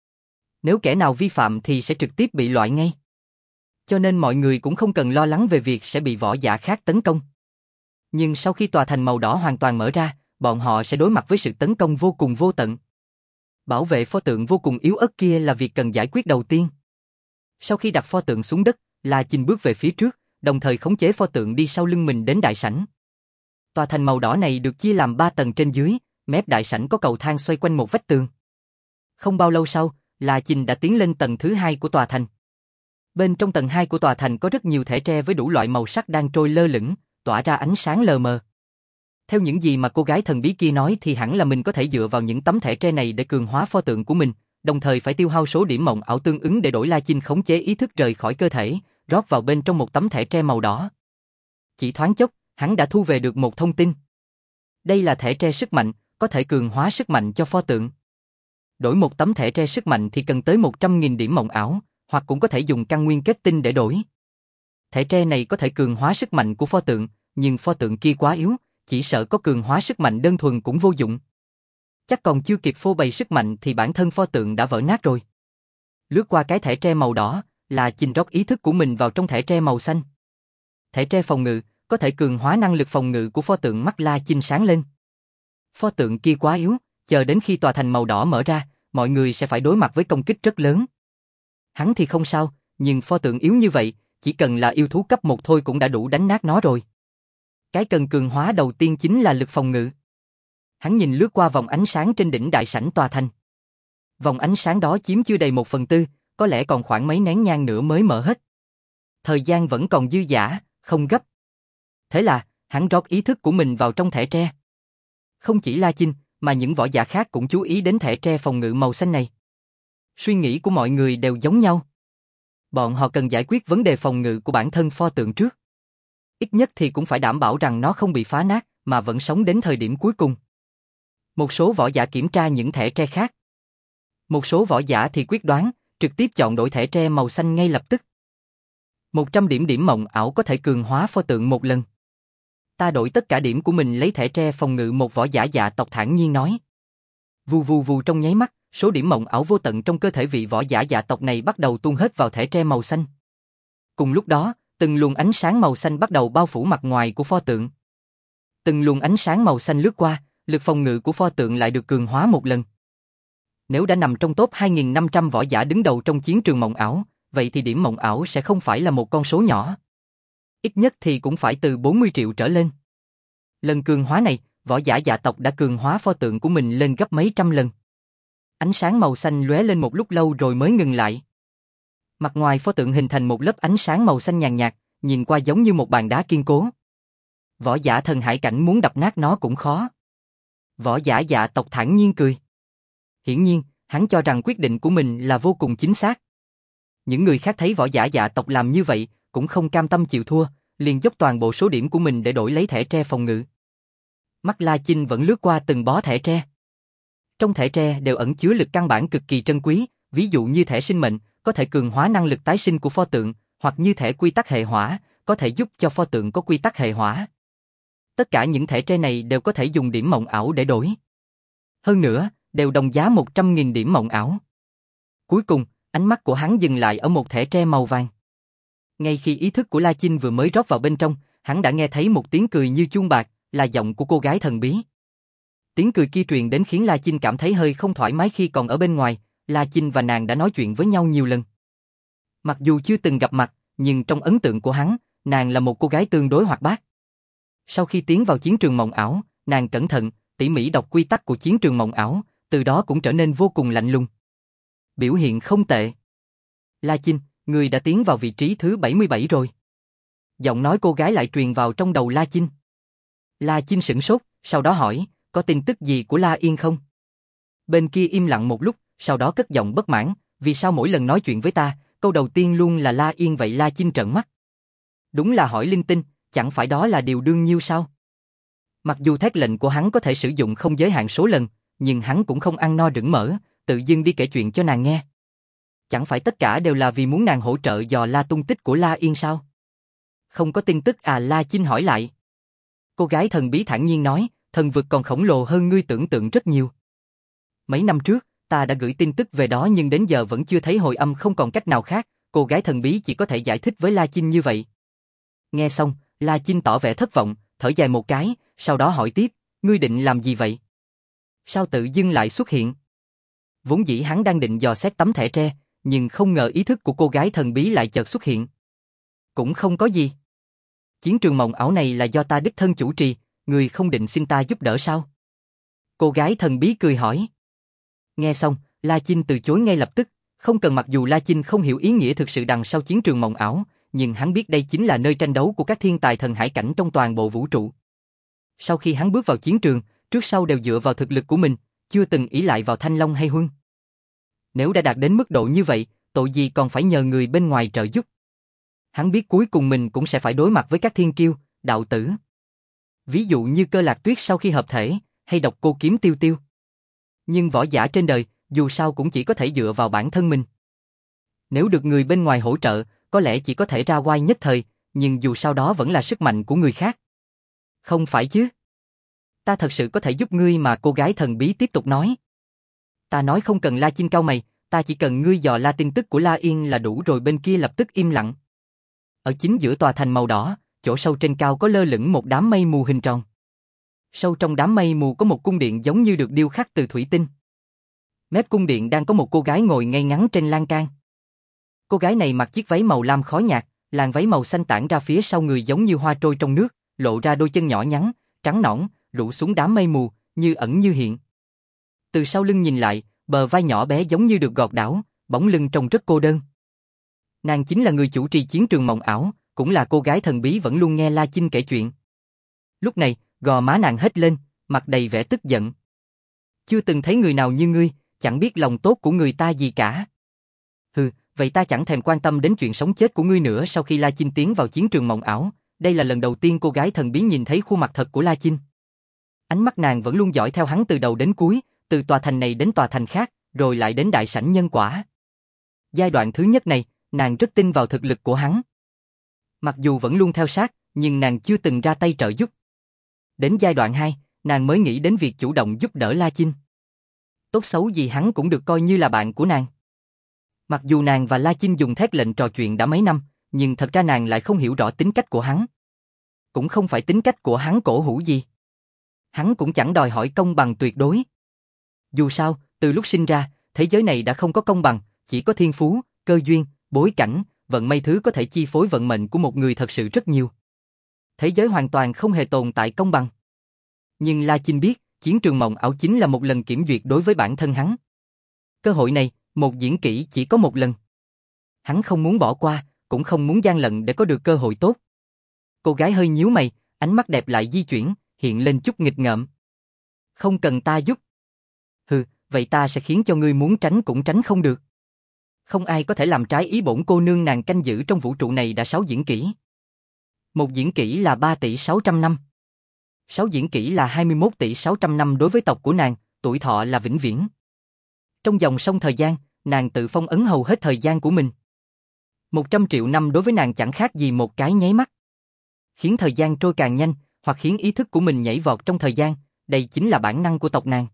Nếu kẻ nào vi phạm thì sẽ trực tiếp bị loại ngay. Cho nên mọi người cũng không cần lo lắng về việc sẽ bị võ giả khác tấn công. Nhưng sau khi tòa thành màu đỏ hoàn toàn mở ra, bọn họ sẽ đối mặt với sự tấn công vô cùng vô tận. Bảo vệ pho tượng vô cùng yếu ớt kia là việc cần giải quyết đầu tiên. Sau khi đặt pho tượng xuống đất, La Chinh bước về phía trước, đồng thời khống chế pho tượng đi sau lưng mình đến đại sảnh. Tòa thành màu đỏ này được chia làm ba tầng trên dưới, mép đại sảnh có cầu thang xoay quanh một vách tường. Không bao lâu sau, La Chinh đã tiến lên tầng thứ hai của tòa thành. Bên trong tầng hai của tòa thành có rất nhiều thẻ tre với đủ loại màu sắc đang trôi lơ lửng, tỏa ra ánh sáng lờ mờ. Theo những gì mà cô gái thần bí kia nói thì hẳn là mình có thể dựa vào những tấm thẻ tre này để cường hóa pho tượng của mình, đồng thời phải tiêu hao số điểm mộng ảo tương ứng để đổi La Chinh khống chế ý thức rời khỏi cơ thể, rót vào bên trong một tấm thẻ tre màu đỏ. Chỉ thoáng chốc, hắn đã thu về được một thông tin. Đây là thẻ tre sức mạnh, có thể cường hóa sức mạnh cho pho tượng. Đổi một tấm thẻ tre sức mạnh thì cần tới một trăm nghìn điểm mộng ảo, hoặc cũng có thể dùng căn nguyên kết tinh để đổi. Thẻ tre này có thể cường hóa sức mạnh của pho tượng, nhưng pho tượng kia quá yếu, chỉ sợ có cường hóa sức mạnh đơn thuần cũng vô dụng. Chắc còn chưa kịp phô bày sức mạnh thì bản thân pho tượng đã vỡ nát rồi. Lướt qua cái thẻ tre màu đỏ, là Chinh rót ý thức của mình vào trong thẻ tre màu xanh. Thẻ tre phòng ngự, có thể cường hóa năng lực phòng ngự của pho tượng. Mắt La Chinh sáng lên. Pho tượng kia quá yếu, chờ đến khi tòa thành màu đỏ mở ra, mọi người sẽ phải đối mặt với công kích rất lớn. Hắn thì không sao, nhưng pho tượng yếu như vậy, chỉ cần là yêu thú cấp một thôi cũng đã đủ đánh nát nó rồi. Cái cần cường hóa đầu tiên chính là lực phòng ngự. Hắn nhìn lướt qua vòng ánh sáng trên đỉnh đại sảnh tòa thành. Vòng ánh sáng đó chiếm chưa đầy một phần tư, có lẽ còn khoảng mấy nén nhang nữa mới mở hết. Thời gian vẫn còn dư dả, không gấp. Thế là, hắn rót ý thức của mình vào trong thẻ tre. Không chỉ La Chinh, mà những võ giả khác cũng chú ý đến thẻ tre phòng ngự màu xanh này. Suy nghĩ của mọi người đều giống nhau. Bọn họ cần giải quyết vấn đề phòng ngự của bản thân pho tượng trước. Ít nhất thì cũng phải đảm bảo rằng nó không bị phá nát, mà vẫn sống đến thời điểm cuối cùng. Một số võ giả kiểm tra những thẻ tre khác. Một số võ giả thì quyết đoán, trực tiếp chọn đổi thẻ tre màu xanh ngay lập tức. một trăm điểm điểm mộng ảo có thể cường hóa pho tượng một lần. Ta đổi tất cả điểm của mình lấy thẻ tre phòng ngự, một võ giả dạ tộc thản nhiên nói. Vù vù vù, trong nháy mắt, Số điểm mộng ảo vô tận trong cơ thể vị võ giả dạ tộc này bắt đầu tuôn hết vào thẻ tre màu xanh. Cùng lúc đó, từng luồng ánh sáng màu xanh bắt đầu bao phủ mặt ngoài của pho tượng. Từng luồng ánh sáng màu xanh lướt qua, lực phòng ngự của pho tượng lại được cường hóa một lần. Nếu đã nằm trong top hai nghìn năm trăm võ giả đứng đầu trong chiến trường mộng ảo, vậy thì điểm mộng ảo sẽ không phải là một con số nhỏ. Ít nhất thì cũng phải từ bốn mươi triệu trở lên. Lần cường hóa này, võ giả dạ tộc đã cường hóa pho tượng của mình lên gấp mấy trăm lần. Ánh sáng màu xanh lóe lên một lúc lâu rồi mới ngừng lại. Mặt ngoài pho tượng hình thành một lớp ánh sáng màu xanh nhàn nhạt, nhìn qua giống như một bàn đá kiên cố. Võ giả thần hải cảnh muốn đập nát nó cũng khó. Võ giả dạ tộc thản nhiên cười. Hiển nhiên, hắn cho rằng quyết định của mình là vô cùng chính xác. Những người khác thấy võ giả dạ tộc làm như vậy, cũng không cam tâm chịu thua, liền dốc toàn bộ số điểm của mình để đổi lấy thẻ tre phòng ngự. Mắt La Chinh vẫn lướt qua từng bó thẻ tre. Trong thẻ tre đều ẩn chứa lực căn bản cực kỳ trân quý, ví dụ như thẻ sinh mệnh, có thể cường hóa năng lực tái sinh của pho tượng, hoặc như thẻ quy tắc hệ hỏa, có thể giúp cho pho tượng có quy tắc hệ hỏa. Tất cả những thẻ tre này đều có thể dùng điểm mộng ảo để đổi. Hơn nữa, đều đồng giá một trăm nghìn điểm mộng ảo. Cuối cùng, ánh mắt của hắn dừng lại ở một thẻ tre màu vàng. Ngay khi ý thức của La Chinh vừa mới rót vào bên trong, hắn đã nghe thấy một tiếng cười như chuông bạc, là giọng của cô gái thần bí. Tiếng cười kia truyền đến khiến La Chinh cảm thấy hơi không thoải mái khi còn ở bên ngoài. La Chinh và nàng đã nói chuyện với nhau nhiều lần. Mặc dù chưa từng gặp mặt, nhưng trong ấn tượng của hắn, nàng là một cô gái tương đối hoạt bát. Sau khi tiến vào chiến trường mộng ảo, nàng cẩn thận, tỉ mỉ đọc quy tắc của chiến trường mộng ảo, từ đó cũng trở nên vô cùng lạnh lùng. Biểu hiện không tệ. La Chinh, người đã tiến vào vị trí thứ bảy mươi bảy rồi. Giọng nói cô gái lại truyền vào trong đầu La Chinh. La Chinh sửng sốt, sau đó hỏi, có tin tức gì của La Yên không? Bên kia im lặng một lúc, sau đó cất giọng bất mãn, vì sao mỗi lần nói chuyện với ta, câu đầu tiên luôn là La Yên vậy? La Chinh trợn mắt. Đúng là hỏi linh tinh, chẳng phải đó là điều đương nhiên sao? Mặc dù thét lệnh của hắn có thể sử dụng không giới hạn số lần, nhưng hắn cũng không ăn no rửng mỡ, tự dưng đi kể chuyện cho nàng nghe. Chẳng phải tất cả đều là vì muốn nàng hỗ trợ dò la tung tích của La Yên sao? Không có tin tức à? La Chinh hỏi lại. Cô gái thần bí thản nhiên nói, thần vực còn khổng lồ hơn ngươi tưởng tượng rất nhiều. Mấy năm trước, ta đã gửi tin tức về đó nhưng đến giờ vẫn chưa thấy hồi âm, không còn cách nào khác, cô gái thần bí chỉ có thể giải thích với La Chinh như vậy. Nghe xong, La Chinh tỏ vẻ thất vọng, thở dài một cái, sau đó hỏi tiếp, ngươi định làm gì vậy? Sao tự dưng lại xuất hiện? Vốn dĩ hắn đang định dò xét tấm thẻ tre, nhưng không ngờ ý thức của cô gái thần bí lại chợt xuất hiện. Cũng không có gì. Chiến trường mộng ảo này là do ta đích thân chủ trì, người không định xin ta giúp đỡ sao? Cô gái thần bí cười hỏi. Nghe xong, La Chinh từ chối ngay lập tức, không cần. Mặc dù La Chinh không hiểu ý nghĩa thực sự đằng sau chiến trường mộng ảo, nhưng hắn biết đây chính là nơi tranh đấu của các thiên tài thần hải cảnh trong toàn bộ vũ trụ. Sau khi hắn bước vào chiến trường, trước sau đều dựa vào thực lực của mình, chưa từng ỷ lại vào Thanh Long hay Huân. Nếu đã đạt đến mức độ như vậy, tội gì còn phải nhờ người bên ngoài trợ giúp. Hắn biết cuối cùng mình cũng sẽ phải đối mặt với các thiên kiêu, đạo tử. Ví dụ như Cơ Lạc Tuyết sau khi hợp thể, hay Độc Cô Kiếm Tiêu Tiêu. Nhưng võ giả trên đời, dù sao cũng chỉ có thể dựa vào bản thân mình. Nếu được người bên ngoài hỗ trợ, có lẽ chỉ có thể ra oai nhất thời, nhưng dù sao đó vẫn là sức mạnh của người khác. Không phải chứ? Ta thật sự có thể giúp ngươi mà? Cô gái thần bí tiếp tục nói. Ta nói không cần. La Chinh cau mày, ta chỉ cần ngươi dò la tin tức của La Yên là đủ rồi. Bên kia lập tức im lặng. Ở chính giữa tòa thành màu đỏ, chỗ sâu trên cao có lơ lửng một đám mây mù hình tròn. Sâu trong đám mây mù có một cung điện giống như được điêu khắc từ thủy tinh. Mép cung điện đang có một cô gái ngồi ngay ngắn trên lan can. Cô gái này mặc chiếc váy màu lam khói nhạt, làn váy màu xanh tản ra phía sau người giống như hoa trôi trong nước, lộ ra đôi chân nhỏ nhắn, trắng nõn, rủ xuống đám mây mù, như ẩn như hiện. Từ sau lưng nhìn lại, bờ vai nhỏ bé giống như được gọt đảo, bóng lưng trông rất cô đơn. Nàng chính là người chủ trì chiến trường mộng ảo, cũng là cô gái thần bí vẫn luôn nghe La Chinh kể chuyện. Lúc này, gò má nàng hét lên, mặt đầy vẻ tức giận. Chưa từng thấy người nào như ngươi, chẳng biết lòng tốt của người ta gì cả. Hừ, vậy ta chẳng thèm quan tâm đến chuyện sống chết của ngươi nữa. Sau khi La Chinh tiến vào chiến trường mộng ảo, đây là lần đầu tiên cô gái thần bí nhìn thấy khuôn mặt thật của La Chinh. Ánh mắt nàng vẫn luôn dõi theo hắn từ đầu đến cuối, từ tòa thành này đến tòa thành khác, rồi lại đến đại sảnh nhân quả. Giai đoạn thứ nhất này, nàng rất tin vào thực lực của hắn. Mặc dù vẫn luôn theo sát, nhưng nàng chưa từng ra tay trợ giúp. Đến giai đoạn hai, nàng mới nghĩ đến việc chủ động giúp đỡ La Chinh. tốt xấu gì hắn cũng được coi như là bạn của nàng. Mặc dù nàng và La Chinh dùng thét lệnh trò chuyện đã mấy năm, nhưng thật ra nàng lại không hiểu rõ tính cách của hắn. Cũng không phải tính cách của hắn cổ hủ gì. Hắn cũng chẳng đòi hỏi công bằng tuyệt đối. Dù sao, từ lúc sinh ra, thế giới này đã không có công bằng, chỉ có thiên phú, cơ duyên, bối cảnh, vận may thứ có thể chi phối vận mệnh của một người thật sự rất nhiều. Thế giới hoàn toàn không hề tồn tại công bằng. Nhưng La Chinh biết, chiến trường mộng ảo chính là một lần kiểm duyệt đối với bản thân hắn. Cơ hội này, một diễn kỹ chỉ có một lần. Hắn không muốn bỏ qua, cũng không muốn gian lận để có được cơ hội tốt. Cô gái hơi nhíu mày, ánh mắt đẹp lại di chuyển, hiện lên chút nghịch ngợm. Không cần ta giúp. Hừ, vậy ta sẽ khiến cho ngươi muốn tránh cũng tránh không được. Không ai có thể làm trái ý bổn cô nương, nàng canh giữ trong vũ trụ này đã sáu diễn kỹ. Một diễn kỹ là ba tỷ sáu trăm năm. Sáu diễn kỹ là hai mươi mốt tỷ sáu trăm năm đối với tộc của nàng, tuổi thọ là vĩnh viễn. Trong dòng sông thời gian, nàng tự phong ấn hầu hết thời gian của mình. Một trăm triệu năm đối với nàng chẳng khác gì một cái nháy mắt. Khiến thời gian trôi càng nhanh, hoặc khiến ý thức của mình nhảy vọt trong thời gian, đây chính là bản năng của tộc nàng.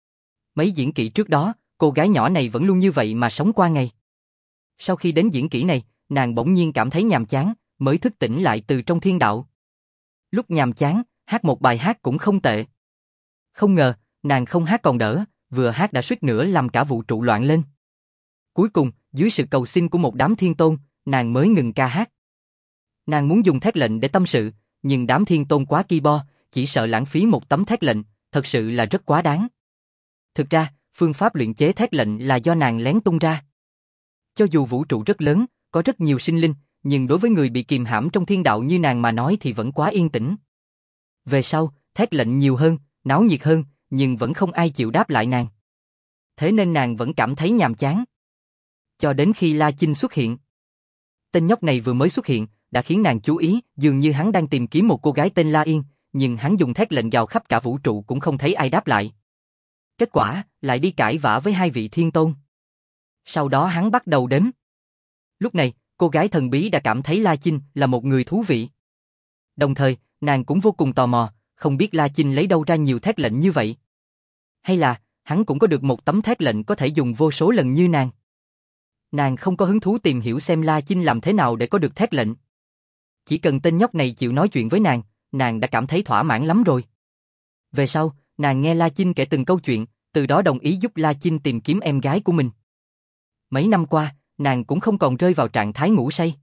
Mấy diễn kỹ trước đó, cô gái nhỏ này vẫn luôn như vậy mà sống qua ngày. Sau khi đến diễn kỹ này, nàng bỗng nhiên cảm thấy nhàm chán, mới thức tỉnh lại từ trong thiên đạo. Lúc nhàm chán, hát một bài hát cũng không tệ. Không ngờ, nàng không hát còn đỡ, vừa hát đã suýt nữa làm cả vũ trụ loạn lên. Cuối cùng, dưới sự cầu xin của một đám thiên tôn, nàng mới ngừng ca hát. Nàng muốn dùng thét lệnh để tâm sự, nhưng đám thiên tôn quá ki bo, chỉ sợ lãng phí một tấm thét lệnh, thật sự là rất quá đáng. Thực ra, phương pháp luyện chế thét lệnh là do nàng lén tung ra. Cho dù vũ trụ rất lớn, có rất nhiều sinh linh, nhưng đối với người bị kìm hãm trong thiên đạo như nàng mà nói thì vẫn quá yên tĩnh. Về sau, thét lệnh nhiều hơn, náo nhiệt hơn, nhưng vẫn không ai chịu đáp lại nàng. Thế nên nàng vẫn cảm thấy nhàm chán. Cho đến khi La Chinh xuất hiện. Tên nhóc này vừa mới xuất hiện, đã khiến nàng chú ý, dường như hắn đang tìm kiếm một cô gái tên La Yên, nhưng hắn dùng thét lệnh gào khắp cả vũ trụ cũng không thấy ai đáp lại. Kết quả, lại đi cãi vã với hai vị thiên tôn. Sau đó hắn bắt đầu đếm. Lúc này, cô gái thần bí đã cảm thấy La Chinh là một người thú vị. Đồng thời, nàng cũng vô cùng tò mò, không biết La Chinh lấy đâu ra nhiều thét lệnh như vậy. Hay là, hắn cũng có được một tấm thét lệnh có thể dùng vô số lần như nàng. Nàng không có hứng thú tìm hiểu xem La Chinh làm thế nào để có được thét lệnh. Chỉ cần tên nhóc này chịu nói chuyện với nàng, nàng đã cảm thấy thỏa mãn lắm rồi. Về sau, nàng nghe La Chinh kể từng câu chuyện, từ đó đồng ý giúp La Chinh tìm kiếm em gái của mình. Mấy năm qua, nàng cũng không còn rơi vào trạng thái ngủ say.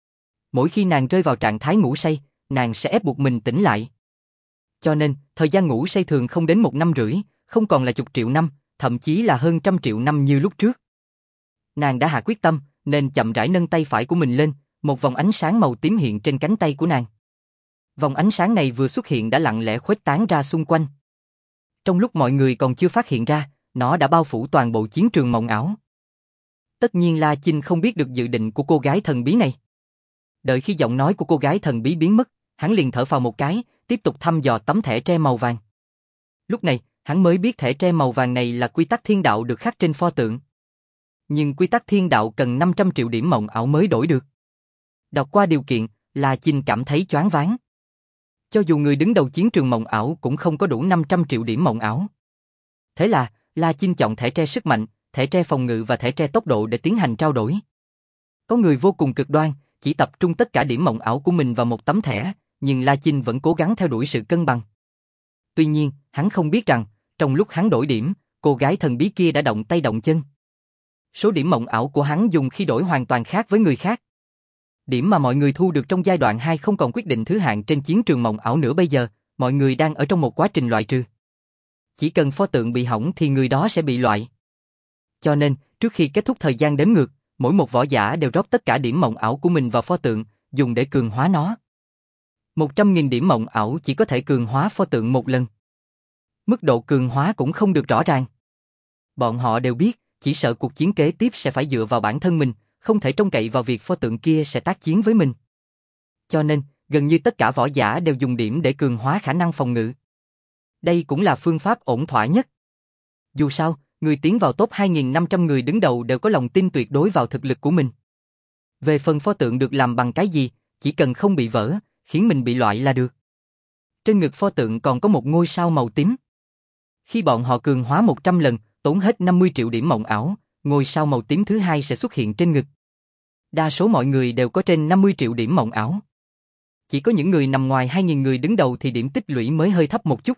Mỗi khi nàng rơi vào trạng thái ngủ say, nàng sẽ ép buộc mình tỉnh lại. Cho nên, thời gian ngủ say thường không đến một năm rưỡi, không còn là chục triệu năm, thậm chí là hơn trăm triệu năm như lúc trước. Nàng đã hạ quyết tâm, nên chậm rãi nâng tay phải của mình lên, một vòng ánh sáng màu tím hiện trên cánh tay của nàng. Vòng ánh sáng này vừa xuất hiện đã lặng lẽ khuếch tán ra xung quanh. Trong lúc mọi người còn chưa phát hiện ra, nó đã bao phủ toàn bộ chiến trường mộng ảo. Tất nhiên La Chinh không biết được dự định của cô gái thần bí này. Đợi khi giọng nói của cô gái thần bí biến mất, hắn liền thở phào một cái, tiếp tục thăm dò tấm thẻ tre màu vàng. Lúc này, hắn mới biết thẻ tre màu vàng này là quy tắc thiên đạo được khắc trên pho tượng. Nhưng quy tắc thiên đạo cần năm trăm triệu điểm mộng ảo mới đổi được. Đọc qua điều kiện, La Chinh cảm thấy choáng váng. Cho dù người đứng đầu chiến trường mộng ảo cũng không có đủ năm trăm triệu điểm mộng ảo. Thế là, La Chinh chọn thẻ tre sức mạnh, thẻ tre phòng ngự và thẻ tre tốc độ để tiến hành trao đổi. Có người vô cùng cực đoan, chỉ tập trung tất cả điểm mộng ảo của mình vào một tấm thẻ, nhưng La Chinh vẫn cố gắng theo đuổi sự cân bằng. Tuy nhiên, hắn không biết rằng, trong lúc hắn đổi điểm, cô gái thần bí kia đã động tay động chân. Số điểm mộng ảo của hắn dùng khi đổi hoàn toàn khác với người khác. Điểm mà mọi người thu được trong giai đoạn hai không còn quyết định thứ hạng trên chiến trường mộng ảo nữa bây giờ, mọi người đang ở trong một quá trình loại trừ. Chỉ cần pho tượng bị hỏng thì người đó sẽ bị loại. Cho nên, trước khi kết thúc thời gian đếm ngược, mỗi một võ giả đều rót tất cả điểm mộng ảo của mình vào pho tượng, dùng để cường hóa nó. một trăm nghìn điểm mộng ảo chỉ có thể cường hóa pho tượng một lần. Mức độ cường hóa cũng không được rõ ràng. Bọn họ đều biết, chỉ sợ cuộc chiến kế tiếp sẽ phải dựa vào bản thân mình, không thể trông cậy vào việc pho tượng kia sẽ tác chiến với mình. Cho nên, gần như tất cả võ giả đều dùng điểm để cường hóa khả năng phòng ngự. Đây cũng là phương pháp ổn thỏa nhất. Dù sao, người tiến vào top hai nghìn năm trăm người đứng đầu đều có lòng tin tuyệt đối vào thực lực của mình. Về phần pho tượng được làm bằng cái gì, chỉ cần không bị vỡ, khiến mình bị loại là được. Trên ngực pho tượng còn có một ngôi sao màu tím. Khi bọn họ cường hóa một trăm lần, tốn hết năm mươi triệu điểm mộng ảo, ngôi sao màu tím thứ hai sẽ xuất hiện trên ngực. Đa số mọi người đều có trên năm mươi triệu điểm mộng ảo. Chỉ có những người nằm ngoài hai nghìn người đứng đầu thì điểm tích lũy mới hơi thấp một chút.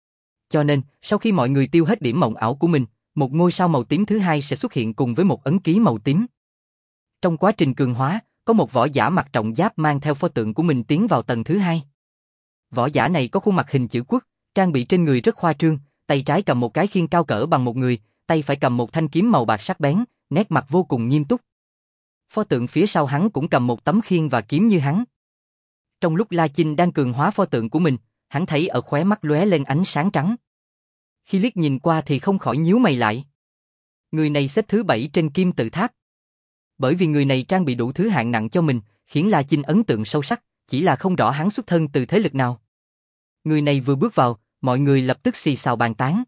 Cho nên, sau khi mọi người tiêu hết điểm mộng ảo của mình, một ngôi sao màu tím thứ hai sẽ xuất hiện cùng với một ấn ký màu tím. Trong quá trình cường hóa, có một võ giả mặc trọng giáp mang theo pho tượng của mình tiến vào tầng thứ hai. Võ giả này có khuôn mặt hình chữ quốc, trang bị trên người rất khoa trương, tay trái cầm một cái khiên cao cỡ bằng một người, tay phải cầm một thanh kiếm màu bạc sắc bén, nét mặt vô cùng nghiêm túc. Pho tượng phía sau hắn cũng cầm một tấm khiên và kiếm như hắn. Trong lúc La Chinh đang cường hóa pho tượng của mình, hắn thấy ở khóe mắt lóe lên ánh sáng trắng. Khi liếc nhìn qua thì không khỏi nhíu mày lại. Người này xếp thứ bảy trên kim tự tháp. Bởi vì người này trang bị đủ thứ hạng nặng cho mình, khiến La Chinh ấn tượng sâu sắc, chỉ là không rõ hắn xuất thân từ thế lực nào. Người này vừa bước vào, mọi người lập tức xì xào bàn tán.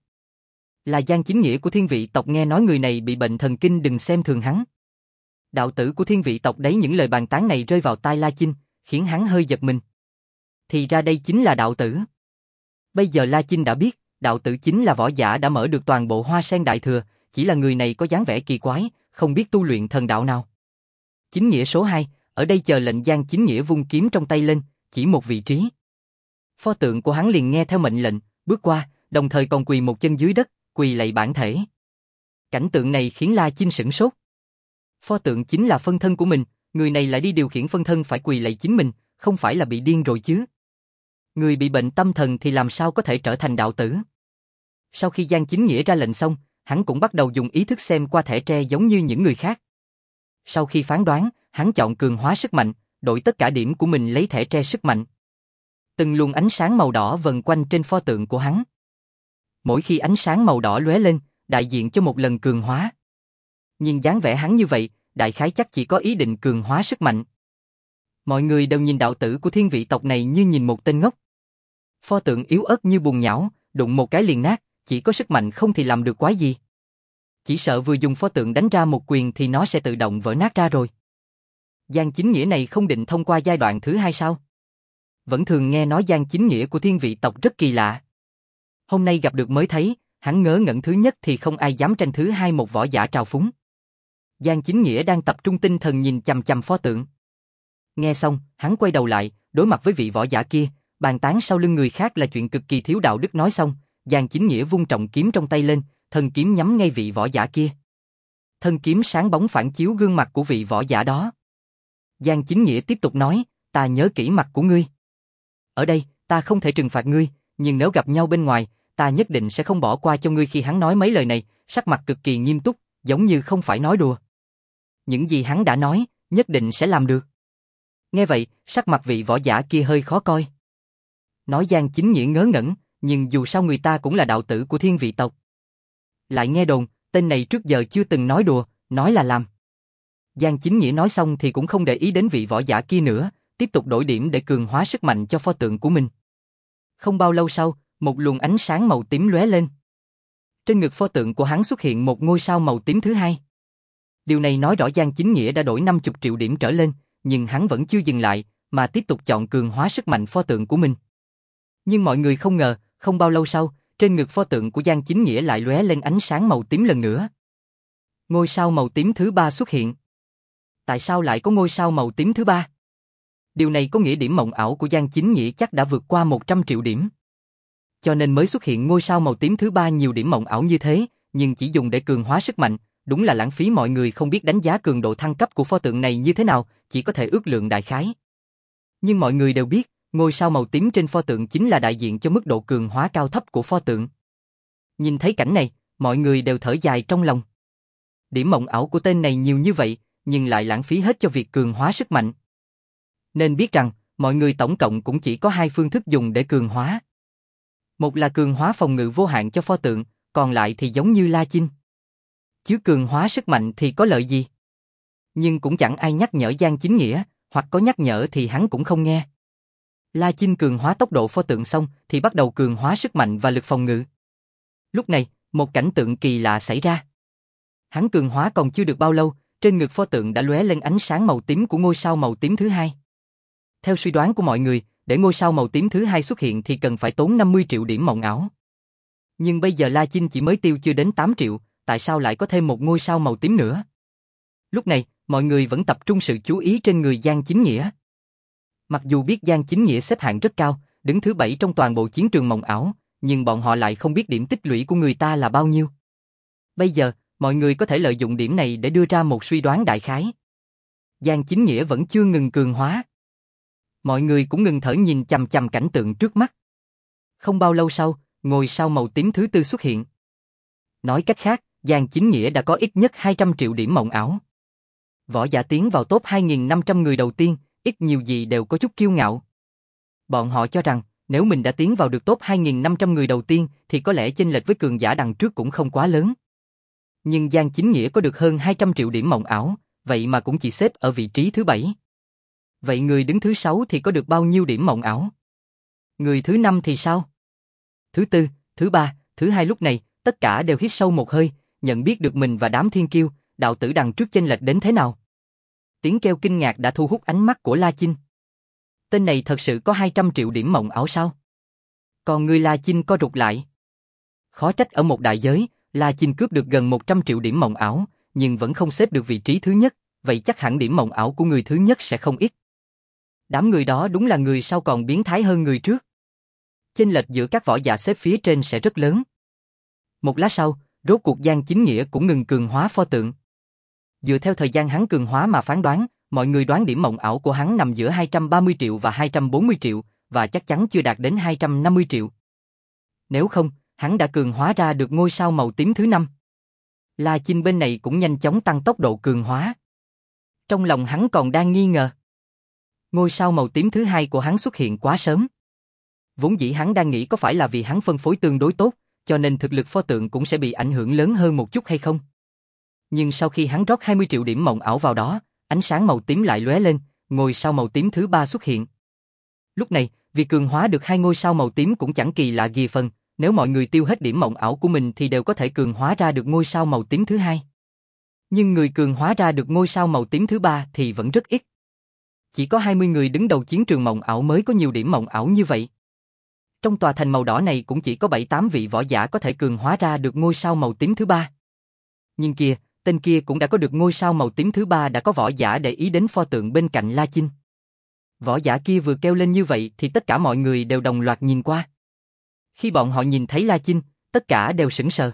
Là Giang Chính Nghĩa của Thiên Vị tộc nghe nói người này bị bệnh thần kinh đừng xem thường hắn. Đạo tử của Thiên Vị tộc đấy, những lời bàn tán này rơi vào tai La Chinh, khiến hắn hơi giật mình. Thì ra đây chính là đạo tử. Bây giờ La Chinh đã biết, đạo tử chính là võ giả đã mở được toàn bộ Hoa Sen Đại Thừa, chỉ là người này có dáng vẻ kỳ quái, không biết tu luyện thần đạo nào. Chính Nghĩa số hai, ở đây chờ lệnh. Giang Chính Nghĩa vung kiếm trong tay lên, chỉ một vị trí. Pho tượng của hắn liền nghe theo mệnh lệnh, bước qua, đồng thời còn quỳ một chân dưới đất, quỳ lạy bản thể. Cảnh tượng này khiến La Chinh sửng sốt. Pho tượng chính là phân thân của mình, người này lại đi điều khiển phân thân phải quỳ lạy chính mình, không phải là bị điên rồi chứ? Người bị bệnh tâm thần thì làm sao có thể trở thành đạo tử? Sau khi Giang Chính Nghĩa ra lệnh xong, hắn cũng bắt đầu dùng ý thức xem qua thẻ tre giống như những người khác. Sau khi phán đoán, hắn chọn cường hóa sức mạnh, đổi tất cả điểm của mình lấy thẻ tre sức mạnh. Từng luồng ánh sáng màu đỏ vần quanh trên pho tượng của hắn. Mỗi khi ánh sáng màu đỏ lóe lên, đại diện cho một lần cường hóa. Nhưng dáng vẻ hắn như vậy, đại khái chắc chỉ có ý định cường hóa sức mạnh. Mọi người đều nhìn đạo tử của Thiên Vị tộc này như nhìn một tên ngốc. Pho tượng yếu ớt như bùn nhão, đụng một cái liền nát, chỉ có sức mạnh không thì làm được quái gì. Chỉ sợ vừa dùng pho tượng đánh ra một quyền thì nó sẽ tự động vỡ nát ra rồi. Giang Chính Nghĩa này không định thông qua giai đoạn thứ hai sao? Vẫn thường nghe nói Giang Chính Nghĩa của Thiên Vị tộc rất kỳ lạ. Hôm nay gặp được mới thấy, hắn ngớ ngẩn, thứ nhất thì không ai dám tranh, thứ hai một võ giả trào phúng. Giang Chính Nghĩa đang tập trung tinh thần nhìn chằm chằm pho tượng. Nghe xong, hắn quay đầu lại, đối mặt với vị võ giả kia, bàn tán sau lưng người khác là chuyện cực kỳ thiếu đạo đức. Nói xong, Giang Chính Nghĩa vung trọng kiếm trong tay lên, thân kiếm nhắm ngay vị võ giả kia. Thân kiếm sáng bóng phản chiếu gương mặt của vị võ giả đó. Giang Chính Nghĩa tiếp tục nói, ta nhớ kỹ mặt của ngươi. Ở đây, ta không thể trừng phạt ngươi, nhưng nếu gặp nhau bên ngoài, ta nhất định sẽ không bỏ qua cho ngươi. Khi hắn nói mấy lời này, sắc mặt cực kỳ nghiêm túc, giống như không phải nói đùa. Những gì hắn đã nói, nhất định sẽ làm được. Nghe vậy, sắc mặt vị võ giả kia hơi khó coi. Nói Giang Chính Nghĩa ngớ ngẩn, nhưng dù sao người ta cũng là đạo tử của Thiên Vị tộc. Lại nghe đồn, tên này trước giờ chưa từng nói đùa, nói là làm. Giang Chính Nghĩa nói xong thì cũng không để ý đến vị võ giả kia nữa, tiếp tục đổi điểm để cường hóa sức mạnh cho pho tượng của mình. Không bao lâu sau, một luồng ánh sáng màu tím lóe lên. Trên ngực pho tượng của hắn xuất hiện một ngôi sao màu tím thứ hai. Điều này nói rõ Giang Chính Nghĩa đã đổi năm mươi triệu điểm trở lên, nhưng hắn vẫn chưa dừng lại, mà tiếp tục chọn cường hóa sức mạnh pho tượng của mình. Nhưng mọi người không ngờ, không bao lâu sau, trên ngực pho tượng của Giang Chính Nghĩa lại lóe lên ánh sáng màu tím lần nữa. Ngôi sao màu tím thứ ba xuất hiện. Tại sao lại có ngôi sao màu tím thứ ba? Điều này có nghĩa điểm mộng ảo của Giang Chính Nghĩa chắc đã vượt qua một trăm triệu điểm. Cho nên mới xuất hiện ngôi sao màu tím thứ ba nhiều điểm mộng ảo như thế, nhưng chỉ dùng để cường hóa sức mạnh, đúng là lãng phí. Mọi người không biết đánh giá cường độ thăng cấp của pho tượng này như thế nào, chỉ có thể ước lượng đại khái. Nhưng mọi người đều biết, ngôi sao màu tím trên pho tượng chính là đại diện cho mức độ cường hóa cao thấp của pho tượng. Nhìn thấy cảnh này, mọi người đều thở dài trong lòng. Điểm mộng ảo của tên này nhiều như vậy, nhưng lại lãng phí hết cho việc cường hóa sức mạnh. Nên biết rằng, mọi người tổng cộng cũng chỉ có hai phương thức dùng để cường hóa. Một là cường hóa phòng ngự vô hạn cho pho tượng, còn lại thì giống như La Chinh. Chứ cường hóa sức mạnh thì có lợi gì? Nhưng cũng chẳng ai nhắc nhở Giang Chính Nghĩa, hoặc có nhắc nhở thì hắn cũng không nghe. La Chinh cường hóa tốc độ pho tượng xong thì bắt đầu cường hóa sức mạnh và lực phòng ngự. Lúc này, một cảnh tượng kỳ lạ xảy ra. Hắn cường hóa còn chưa được bao lâu, trên ngực pho tượng đã lóe lên ánh sáng màu tím của ngôi sao màu tím thứ hai. Theo suy đoán của mọi người, để ngôi sao màu tím thứ hai xuất hiện thì cần phải tốn năm mươi triệu điểm mộng ảo. Nhưng bây giờ La Chinh chỉ mới tiêu chưa đến tám triệu, tại sao lại có thêm một ngôi sao màu tím nữa? Lúc này, mọi người vẫn tập trung sự chú ý trên người Giang Chính Nghĩa. Mặc dù biết Giang Chính Nghĩa xếp hạng rất cao, đứng thứ bảy trong toàn bộ chiến trường mộng ảo, nhưng bọn họ lại không biết điểm tích lũy của người ta là bao nhiêu. Bây giờ, mọi người có thể lợi dụng điểm này để đưa ra một suy đoán đại khái. Giang Chính Nghĩa vẫn chưa ngừng cường hóa. Mọi người cũng ngừng thở nhìn chằm chằm cảnh tượng trước mắt. Không bao lâu sau, ngôi sao màu tím thứ tư xuất hiện. Nói cách khác, Giang Chính Nghĩa đã có ít nhất hai trăm triệu điểm mộng ảo. Võ giả tiến vào top hai nghìn năm trăm người đầu tiên, ít nhiều gì đều có chút kiêu ngạo. Bọn họ cho rằng, nếu mình đã tiến vào được top hai nghìn năm trăm người đầu tiên, thì có lẽ chênh lệch với cường giả đằng trước cũng không quá lớn. Nhưng Giang Chính Nghĩa có được hơn hai trăm triệu điểm mộng ảo, vậy mà cũng chỉ xếp ở vị trí thứ bảy. Vậy người đứng thứ sáu thì có được bao nhiêu điểm mộng ảo? Người thứ năm thì sao? Thứ tư, thứ ba, thứ hai lúc này, tất cả đều hít sâu một hơi, nhận biết được mình và đám thiên kiêu, đạo tử đằng trước chênh lệch đến thế nào. Tiếng kêu kinh ngạc đã thu hút ánh mắt của La Chinh. Tên này thật sự có hai trăm triệu điểm mộng ảo sao? Còn người La Chinh co rụt lại. Khó trách ở một đại giới, La Chinh cướp được gần một trăm triệu điểm mộng ảo, nhưng vẫn không xếp được vị trí thứ nhất, vậy chắc hẳn điểm mộng ảo của người thứ nhất sẽ không ít. Đám người đó đúng là người sau còn biến thái hơn người trước. Chênh lệch giữa các võ giả xếp phía trên sẽ rất lớn. Một lát sau, rốt cuộc Giang Chính Nghĩa cũng ngừng cường hóa pho tượng. Dựa theo thời gian hắn cường hóa mà phán đoán, mọi người đoán điểm mộng ảo của hắn nằm giữa hai trăm ba mươi triệu và hai trăm bốn mươi triệu, và chắc chắn chưa đạt đến hai trăm năm mươi triệu. Nếu không, hắn đã cường hóa ra được ngôi sao màu tím thứ năm. La Chinh bên này cũng nhanh chóng tăng tốc độ cường hóa. Trong lòng hắn còn đang nghi ngờ. Ngôi sao màu tím thứ hai của hắn xuất hiện quá sớm. Vốn dĩ hắn đang nghĩ có phải là vì hắn phân phối tương đối tốt, cho nên thực lực pho tượng cũng sẽ bị ảnh hưởng lớn hơn một chút hay không. Nhưng sau khi hắn rót hai mươi triệu điểm mộng ảo vào đó, ánh sáng màu tím lại lóe lên, ngôi sao màu tím thứ ba xuất hiện. Lúc này, việc cường hóa được hai ngôi sao màu tím cũng chẳng kỳ lạ gì phần, nếu mọi người tiêu hết điểm mộng ảo của mình thì đều có thể cường hóa ra được ngôi sao màu tím thứ hai. Nhưng người cường hóa ra được ngôi sao màu tím thứ ba thì vẫn rất ít. Chỉ có hai mươi người đứng đầu chiến trường mộng ảo mới có nhiều điểm mộng ảo như vậy. Trong tòa thành màu đỏ này cũng chỉ có bảy tám vị võ giả có thể cường hóa ra được ngôi sao màu tím thứ ba. Nhưng kia, tên kia cũng đã có được ngôi sao màu tím thứ ba đã có võ giả để ý đến pho tượng bên cạnh La Chinh. Võ giả kia vừa kêu lên như vậy thì tất cả mọi người đều đồng loạt nhìn qua. Khi bọn họ nhìn thấy La Chinh, tất cả đều sững sờ.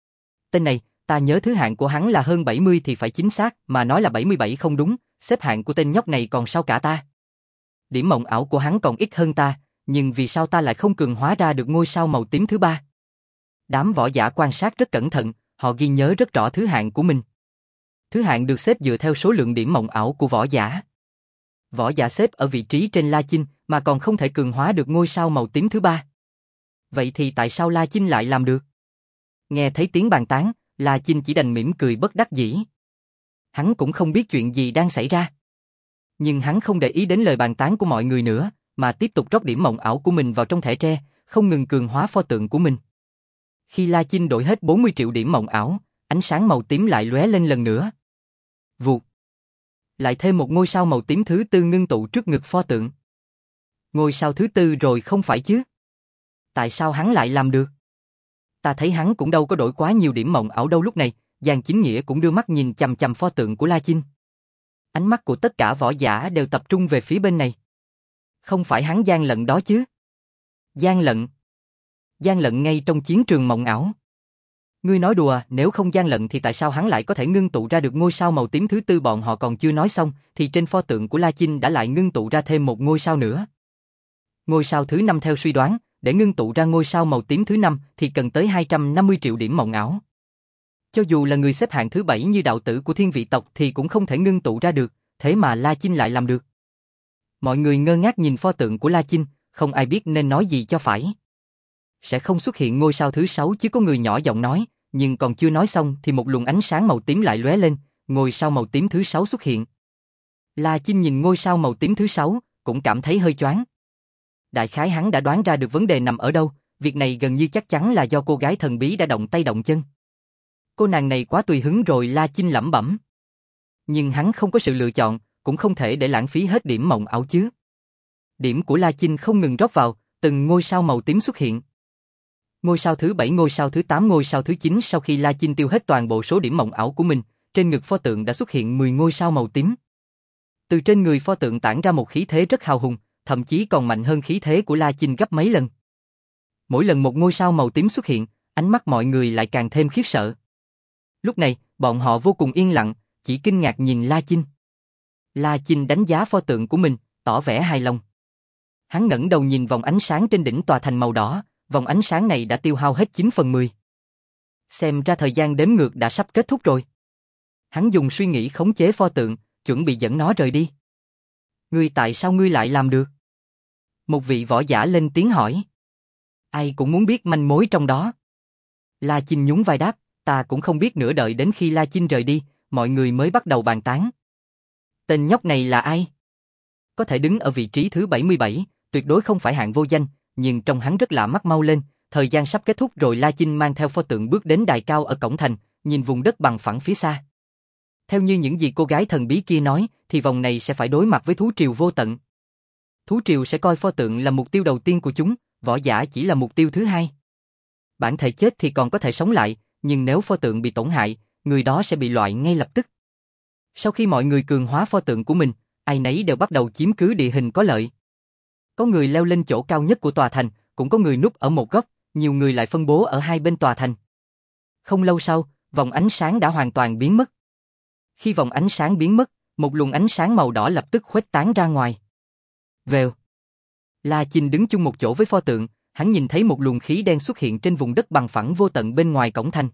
Tên này, ta nhớ thứ hạng của hắn là hơn bảy mươi thì phải chính xác, mà nói là bảy mươi bảy không đúng, xếp hạng của tên nhóc này còn sau cả ta. Điểm mộng ảo của hắn còn ít hơn ta, nhưng vì sao ta lại không cường hóa ra được ngôi sao màu tím thứ ba? Đám võ giả quan sát rất cẩn thận, họ ghi nhớ rất rõ thứ hạng của mình. Thứ hạng được xếp dựa theo số lượng điểm mộng ảo của võ giả. Võ giả xếp ở vị trí trên La Chinh mà còn không thể cường hóa được ngôi sao màu tím thứ ba. Vậy thì tại sao La Chinh lại làm được? Nghe thấy tiếng bàn tán, La Chinh chỉ đành mỉm cười bất đắc dĩ. Hắn cũng không biết chuyện gì đang xảy ra. Nhưng hắn không để ý đến lời bàn tán của mọi người nữa, mà tiếp tục rót điểm mộng ảo của mình vào trong thẻ tre, không ngừng cường hóa pho tượng của mình. Khi La Chinh đổi hết bốn mươi triệu điểm mộng ảo, ánh sáng màu tím lại lóe lên lần nữa. Vụt. Lại thêm một ngôi sao màu tím thứ tư ngưng tụ trước ngực pho tượng. Ngôi sao thứ tư rồi không phải chứ? Tại sao hắn lại làm được? Ta thấy hắn cũng đâu có đổi quá nhiều điểm mộng ảo đâu. Lúc này, Giang Chính Nghĩa cũng đưa mắt nhìn chằm chằm pho tượng của La Chinh. Ánh mắt của tất cả võ giả đều tập trung về phía bên này. Không phải hắn gian lận đó chứ? Gian lận? Gian lận ngay trong chiến trường mộng ảo. Ngươi nói đùa, nếu không gian lận thì tại sao hắn lại có thể ngưng tụ ra được ngôi sao màu tím thứ tư? Bọn họ còn chưa nói xong, thì trên pho tượng của La Chinh đã lại ngưng tụ ra thêm một ngôi sao nữa. Ngôi sao thứ năm theo suy đoán, để ngưng tụ ra ngôi sao màu tím thứ năm thì cần tới hai trăm năm mươi triệu điểm mộng ảo. Cho dù là người xếp hạng thứ bảy như đạo tử của thiên vị tộc thì cũng không thể ngưng tụ ra được, thế mà La Chinh lại làm được. Mọi người ngơ ngác nhìn pho tượng của La Chinh, không ai biết nên nói gì cho phải. Sẽ không xuất hiện ngôi sao thứ sáu chứ? Có người nhỏ giọng nói, nhưng còn chưa nói xong thì một luồng ánh sáng màu tím lại lóe lên, ngôi sao màu tím thứ sáu xuất hiện. La Chinh nhìn ngôi sao màu tím thứ sáu, cũng cảm thấy hơi choáng. Đại khái hắn đã đoán ra được vấn đề nằm ở đâu, việc này gần như chắc chắn là do cô gái thần bí đã động tay động chân. Cô nàng này quá tùy hứng rồi, La Chinh lẩm bẩm. Nhưng hắn không có sự lựa chọn, cũng không thể để lãng phí hết điểm mộng ảo chứ. Điểm của La Chinh không ngừng rót vào, từng ngôi sao màu tím xuất hiện. Ngôi sao thứ bảy, ngôi sao thứ tám, ngôi sao thứ chín. Sau khi La Chinh tiêu hết toàn bộ số điểm mộng ảo của mình, trên ngực pho tượng đã xuất hiện mười ngôi sao màu tím. Từ trên người pho tượng tản ra một khí thế rất hào hùng, thậm chí còn mạnh hơn khí thế của La Chinh gấp mấy lần. Mỗi lần một ngôi sao màu tím xuất hiện, ánh mắt mọi người lại càng thêm khiếp sợ. Lúc này, bọn họ vô cùng yên lặng, chỉ kinh ngạc nhìn La Chinh. La Chinh đánh giá pho tượng của mình, tỏ vẻ hài lòng. Hắn ngẩng đầu nhìn vòng ánh sáng trên đỉnh tòa thành màu đỏ, vòng ánh sáng này đã tiêu hao hết chín phần mười. Xem ra thời gian đếm ngược đã sắp kết thúc rồi. Hắn dùng suy nghĩ khống chế pho tượng, chuẩn bị dẫn nó rời đi. Ngươi tại sao ngươi lại làm được? Một vị võ giả lên tiếng hỏi. Ai cũng muốn biết manh mối trong đó. La Chinh nhún vai đáp, ta cũng không biết nữa, đợi đến khi La Chinh rời đi, mọi người mới bắt đầu bàn tán. Tên nhóc này là ai? Có thể đứng ở vị trí thứ bảy mươi bảy, tuyệt đối không phải hạng vô danh, nhưng trông hắn rất lạ mắt. Mau lên, thời gian sắp kết thúc rồi. La Chinh mang theo pho tượng bước đến đài cao ở cổng thành, nhìn vùng đất bằng phẳng phía xa. Theo như những gì cô gái thần bí kia nói, thì vòng này sẽ phải đối mặt với thú triều vô tận. Thú triều sẽ coi pho tượng là mục tiêu đầu tiên của chúng, võ giả chỉ là mục tiêu thứ hai. Bản thể chết thì còn có thể sống lại, nhưng nếu pho tượng bị tổn hại, người đó sẽ bị loại ngay lập tức. Sau khi mọi người cường hóa pho tượng của mình, ai nấy đều bắt đầu chiếm cứ địa hình có lợi. Có người leo lên chỗ cao nhất của tòa thành, cũng có người núp ở một góc, nhiều người lại phân bố ở hai bên tòa thành. Không lâu sau, vòng ánh sáng đã hoàn toàn biến mất. Khi vòng ánh sáng biến mất, một luồng ánh sáng màu đỏ lập tức khuếch tán ra ngoài. Vèo. La Chinh đứng chung một chỗ với pho tượng, hắn nhìn thấy một luồng khí đen xuất hiện trên vùng đất bằng phẳng vô tận bên ngoài cổng thành.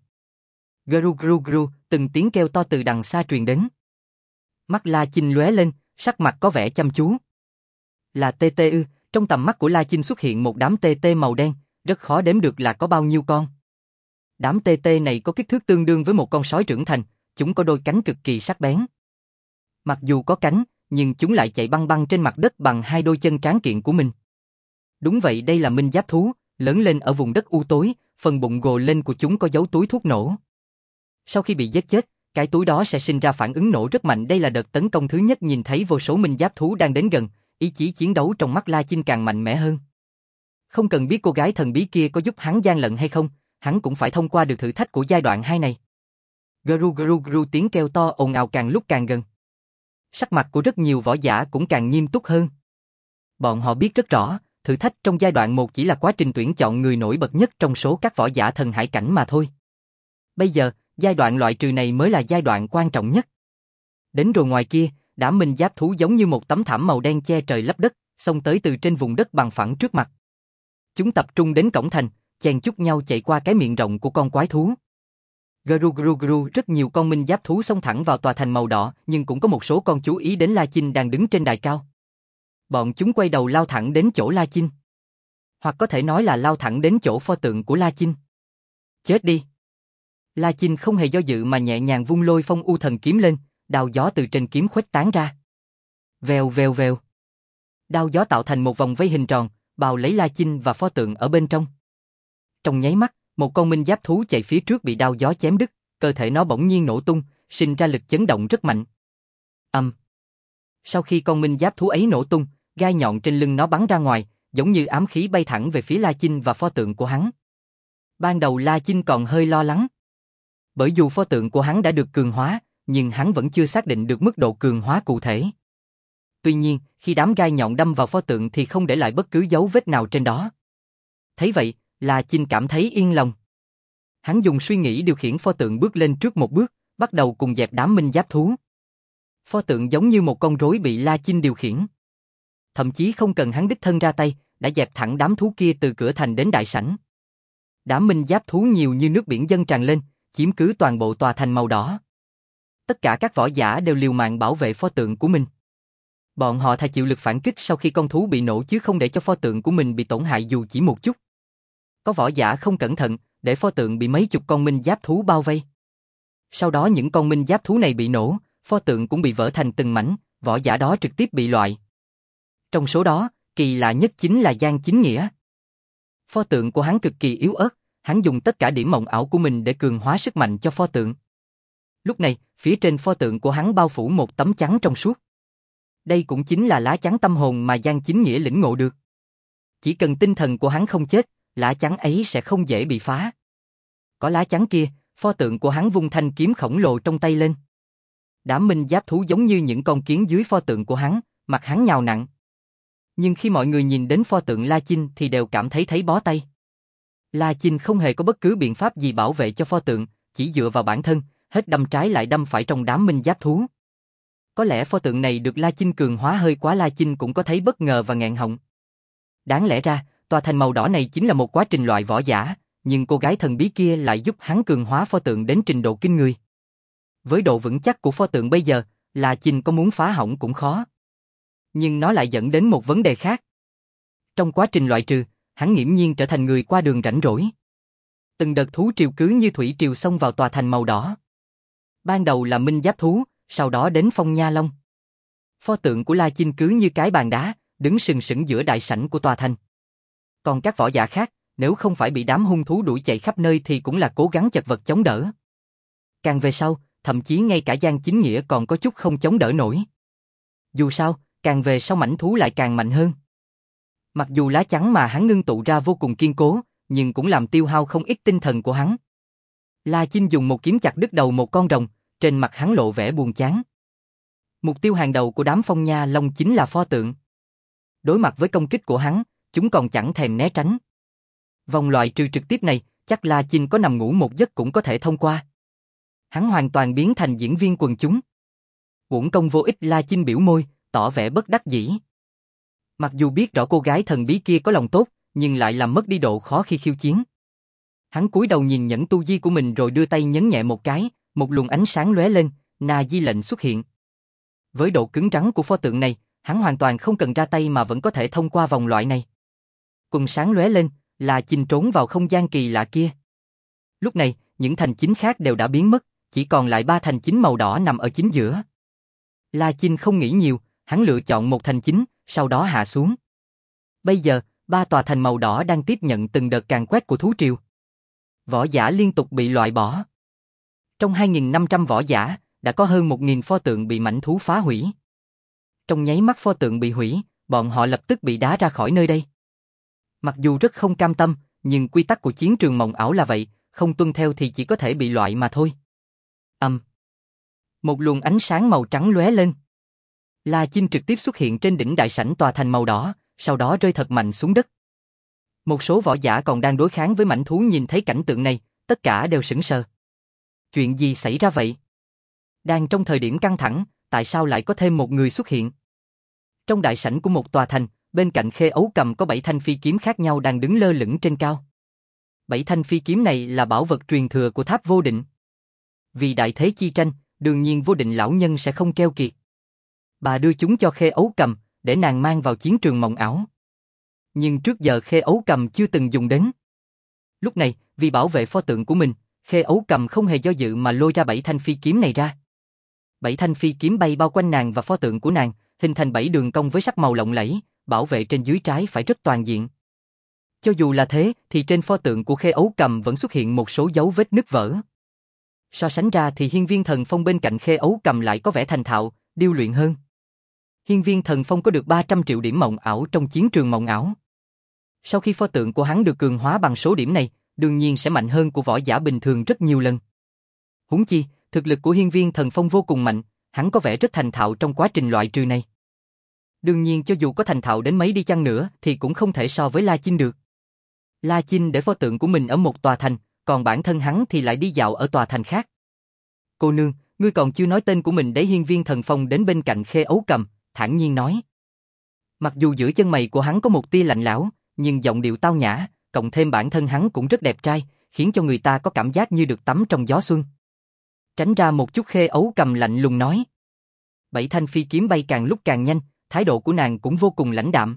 Gru gru gru, từng tiếng kêu to từ đằng xa truyền đến. Mắt La Chinh lóe lên, sắc mặt có vẻ chăm chú. Là tê tê ư? Trong tầm mắt của La Chinh xuất hiện một đám tê tê màu đen, rất khó đếm được là có bao nhiêu con. Đám tê tê này có kích thước tương đương với một con sói trưởng thành, chúng có đôi cánh cực kỳ sắc bén. Mặc dù có cánh, nhưng chúng lại chạy băng băng trên mặt đất bằng hai đôi chân tráng kiện của mình. Đúng vậy, đây là minh giáp thú, lớn lên ở vùng đất u tối, phần bụng gồ lên của chúng có dấu túi thuốc nổ. Sau khi bị giết chết, cái túi đó sẽ sinh ra phản ứng nổ rất mạnh. Đây là đợt tấn công thứ nhất. Nhìn thấy vô số minh giáp thú đang đến gần, ý chí chiến đấu trong mắt La Chinh càng mạnh mẽ hơn. Không cần biết cô gái thần bí kia có giúp hắn gian lận hay không, hắn cũng phải thông qua được thử thách của giai đoạn hai này. Gru gru gru, tiếng kêu to ồn ào càng lúc càng gần. Sắc mặt của rất nhiều võ giả cũng càng nghiêm túc hơn. Bọn họ biết rất rõ, thử thách trong giai đoạn một chỉ là quá trình tuyển chọn người nổi bật nhất trong số các võ giả thần hải cảnh mà thôi. Bây giờ, giai đoạn loại trừ này mới là giai đoạn quan trọng nhất. Đến rồi ngoài kia, đám minh giáp thú giống như một tấm thảm màu đen che trời lấp đất, xông tới từ trên vùng đất bằng phẳng trước mặt. Chúng tập trung đến cổng thành, chen chúc nhau chạy qua cái miệng rộng của con quái thú. Gru gru gru, rất nhiều con minh giáp thú xông thẳng vào tòa thành màu đỏ, nhưng cũng có một số con chú ý đến La Chinh đang đứng trên đài cao. Bọn chúng quay đầu lao thẳng đến chỗ La Chinh. Hoặc có thể nói là lao thẳng đến chỗ pho tượng của La Chinh. Chết đi! La Chinh không hề do dự mà nhẹ nhàng vung Lôi Phong U Thần kiếm lên, đao gió từ trên kiếm khuếch tán ra. Vèo vèo vèo. Đao gió tạo thành một vòng vây hình tròn, bao lấy La Chinh và pho tượng ở bên trong. Trong nháy mắt, một con minh giáp thú chạy phía trước bị đao gió chém đứt, cơ thể nó bỗng nhiên nổ tung, sinh ra lực chấn động rất mạnh. Ầm. Um. Sau khi con minh giáp thú ấy nổ tung, gai nhọn trên lưng nó bắn ra ngoài, giống như ám khí bay thẳng về phía La Chinh và pho tượng của hắn. Ban đầu La Chinh còn hơi lo lắng. Bởi dù pho tượng của hắn đã được cường hóa, nhưng hắn vẫn chưa xác định được mức độ cường hóa cụ thể. Tuy nhiên, khi đám gai nhọn đâm vào pho tượng thì không để lại bất cứ dấu vết nào trên đó. Thấy vậy, La Chinh cảm thấy yên lòng. Hắn dùng suy nghĩ điều khiển pho tượng bước lên trước một bước, bắt đầu cùng dẹp đám minh giáp thú. Pho tượng giống như một con rối bị La Chinh điều khiển. Thậm chí không cần hắn đích thân ra tay, đã dẹp thẳng đám thú kia từ cửa thành đến đại sảnh. Đám minh giáp thú nhiều như nước biển dâng tràn lên, chiếm cứ toàn bộ tòa thành màu đỏ. Tất cả các võ giả đều liều mạng bảo vệ pho tượng của mình. Bọn họ thà chịu lực phản kích sau khi con thú bị nổ chứ không để cho pho tượng của mình bị tổn hại dù chỉ một chút. Có võ giả không cẩn thận, để pho tượng bị mấy chục con minh giáp thú bao vây. Sau đó những con minh giáp thú này bị nổ, pho tượng cũng bị vỡ thành từng mảnh, võ giả đó trực tiếp bị loại. Trong số đó, kỳ lạ nhất chính là Giang Chính Nghĩa. Pho tượng của hắn cực kỳ yếu ớt, hắn dùng tất cả điểm mộng ảo của mình để cường hóa sức mạnh cho pho tượng. Lúc này, phía trên pho tượng của hắn bao phủ một tấm chắn trong suốt. Đây cũng chính là lá chắn tâm hồn mà Giang Chính Nghĩa lĩnh ngộ được. Chỉ cần tinh thần của hắn không chết, lá chắn ấy sẽ không dễ bị phá. Có lá chắn kia, pho tượng của hắn vung thanh kiếm khổng lồ trong tay lên. Đám minh giáp thú giống như những con kiến dưới pho tượng của hắn, mặt hắn nhào nặn. Nhưng khi mọi người nhìn đến pho tượng La Chinh thì đều cảm thấy thấy bó tay. La Chinh không hề có bất cứ biện pháp gì bảo vệ cho pho tượng, chỉ dựa vào bản thân, hết đâm trái lại đâm phải trong đám minh giáp thú. Có lẽ pho tượng này được La Chinh cường hóa hơi quá, La Chinh cũng có thấy bất ngờ và nghẹn họng. Đáng lẽ ra, tòa thành màu đỏ này chính là một quá trình loại võ giả, nhưng cô gái thần bí kia lại giúp hắn cường hóa pho tượng đến trình độ kinh người. Với độ vững chắc của pho tượng bây giờ, La Chinh có muốn phá hỏng cũng khó. Nhưng nó lại dẫn đến một vấn đề khác. Trong quá trình loại trừ, hắn nghiễm nhiên trở thành người qua đường rảnh rỗi. Từng đợt thú triều cứ như thủy triều xông vào tòa thành màu đỏ. Ban đầu là minh giáp thú, sau đó đến Phong Nha Long. Pho tượng của La Chinh cứ như cái bàn đá, đứng sừng sững giữa đại sảnh của tòa thành. Còn các võ giả khác, nếu không phải bị đám hung thú đuổi chạy khắp nơi thì cũng là cố gắng chật vật chống đỡ. Càng về sau, thậm chí ngay cả Giang Chính Nghĩa còn có chút không chống đỡ nổi. Dù sao, càng về sau mãnh thú lại càng mạnh hơn. Mặc dù lá chắn mà hắn ngưng tụ ra vô cùng kiên cố, nhưng cũng làm tiêu hao không ít tinh thần của hắn. La Chinh dùng một kiếm chặt đứt đầu một con rồng, trên mặt hắn lộ vẻ buồn chán. Mục tiêu hàng đầu của đám Phong Nha Long chính là pho tượng. Đối mặt với công kích của hắn, chúng còn chẳng thèm né tránh. Vòng loại trừ trực tiếp này, chắc La Chinh có nằm ngủ một giấc cũng có thể thông qua. Hắn hoàn toàn biến thành diễn viên quần chúng. Uổng công vô ích, La Chinh biểu môi, tỏ vẻ bất đắc dĩ. Mặc dù biết rõ cô gái thần bí kia có lòng tốt, nhưng lại làm mất đi độ khó khi khiêu chiến. Hắn cúi đầu nhìn nhẫn tu di của mình rồi đưa tay nhấn nhẹ một cái, một luồng ánh sáng lóe lên, Na Di lệnh xuất hiện. Với độ cứng rắn của pho tượng này, hắn hoàn toàn không cần ra tay mà vẫn có thể thông qua vòng loại này. Quần sáng lóe lên, La Chinh trốn vào không gian kỳ lạ kia. Lúc này, những thành chính khác đều đã biến mất, chỉ còn lại ba thành chính màu đỏ nằm ở chính giữa. La Chinh không nghĩ nhiều, hắn lựa chọn một thành chính, sau đó hạ xuống. Bây giờ, ba tòa thành màu đỏ đang tiếp nhận từng đợt càn quét của thú triều. Võ giả liên tục bị loại bỏ. Trong hai nghìn năm trăm võ giả, đã có hơn một nghìn pho tượng bị mãnh thú phá hủy. Trong nháy mắt pho tượng bị hủy, bọn họ lập tức bị đá ra khỏi nơi đây. Mặc dù rất không cam tâm, nhưng quy tắc của chiến trường mộng ảo là vậy, không tuân theo thì chỉ có thể bị loại mà thôi. Ầm. Um. Một luồng ánh sáng màu trắng lóe lên. La Chinh trực tiếp xuất hiện trên đỉnh đại sảnh tòa thành màu đỏ, sau đó rơi thật mạnh xuống đất. Một số võ giả còn đang đối kháng với mãnh thú nhìn thấy cảnh tượng này, tất cả đều sững sờ. Chuyện gì xảy ra vậy? Đang trong thời điểm căng thẳng, tại sao lại có thêm một người xuất hiện? Trong đại sảnh của một tòa thành, bên cạnh Khê Ấu Cầm có bảy thanh phi kiếm khác nhau đang đứng lơ lửng trên cao. Bảy thanh phi kiếm này là bảo vật truyền thừa của Tháp Vô Định. Vì đại thế chi tranh, đương nhiên Vô Định lão nhân sẽ không keo kiệt. Bà đưa chúng cho Khê Ấu Cầm, để nàng mang vào chiến trường mộng ảo. Nhưng trước giờ Khê Ấu Cầm chưa từng dùng đến. Lúc này, vì bảo vệ pho tượng của mình, Khê Ấu Cầm không hề do dự mà lôi ra bảy thanh phi kiếm này ra. Bảy thanh phi kiếm bay bao quanh nàng và pho tượng của nàng, hình thành bảy đường cong với sắc màu lộng lẫy, bảo vệ trên dưới trái phải rất toàn diện. Cho dù là thế, thì trên pho tượng của Khê Ấu Cầm vẫn xuất hiện một số dấu vết nứt vỡ. So sánh ra thì hiên viên thần phong bên cạnh Khê Ấu Cầm lại có vẻ thành thạo, điêu luyện hơn. Hiên viên thần phong có được ba trăm triệu điểm mộng ảo trong chiến trường mộng ảo. Sau khi pho tượng của hắn được cường hóa bằng số điểm này, đương nhiên sẽ mạnh hơn của võ giả bình thường rất nhiều lần. Huống chi, thực lực của hiên viên thần phong vô cùng mạnh, hắn có vẻ rất thành thạo trong quá trình loại trừ này. Đương nhiên cho dù có thành thạo đến mấy đi chăng nữa thì cũng không thể so với La Chinh được. La Chinh để pho tượng của mình ở một tòa thành, còn bản thân hắn thì lại đi dạo ở tòa thành khác. Cô nương, ngươi còn chưa nói tên của mình để hiên viên thần phong đến bên cạnh Khê Ấu Cầm, thản nhiên nói. Mặc dù giữa chân mày của hắn có một tia lạnh lẽo, nhưng giọng điệu tao nhã, cộng thêm bản thân hắn cũng rất đẹp trai, khiến cho người ta có cảm giác như được tắm trong gió xuân. Tránh ra một chút, Khê Ấu Cầm lạnh lùng nói. Bảy thanh phi kiếm bay càng lúc càng nhanh, thái độ của nàng cũng vô cùng lãnh đạm.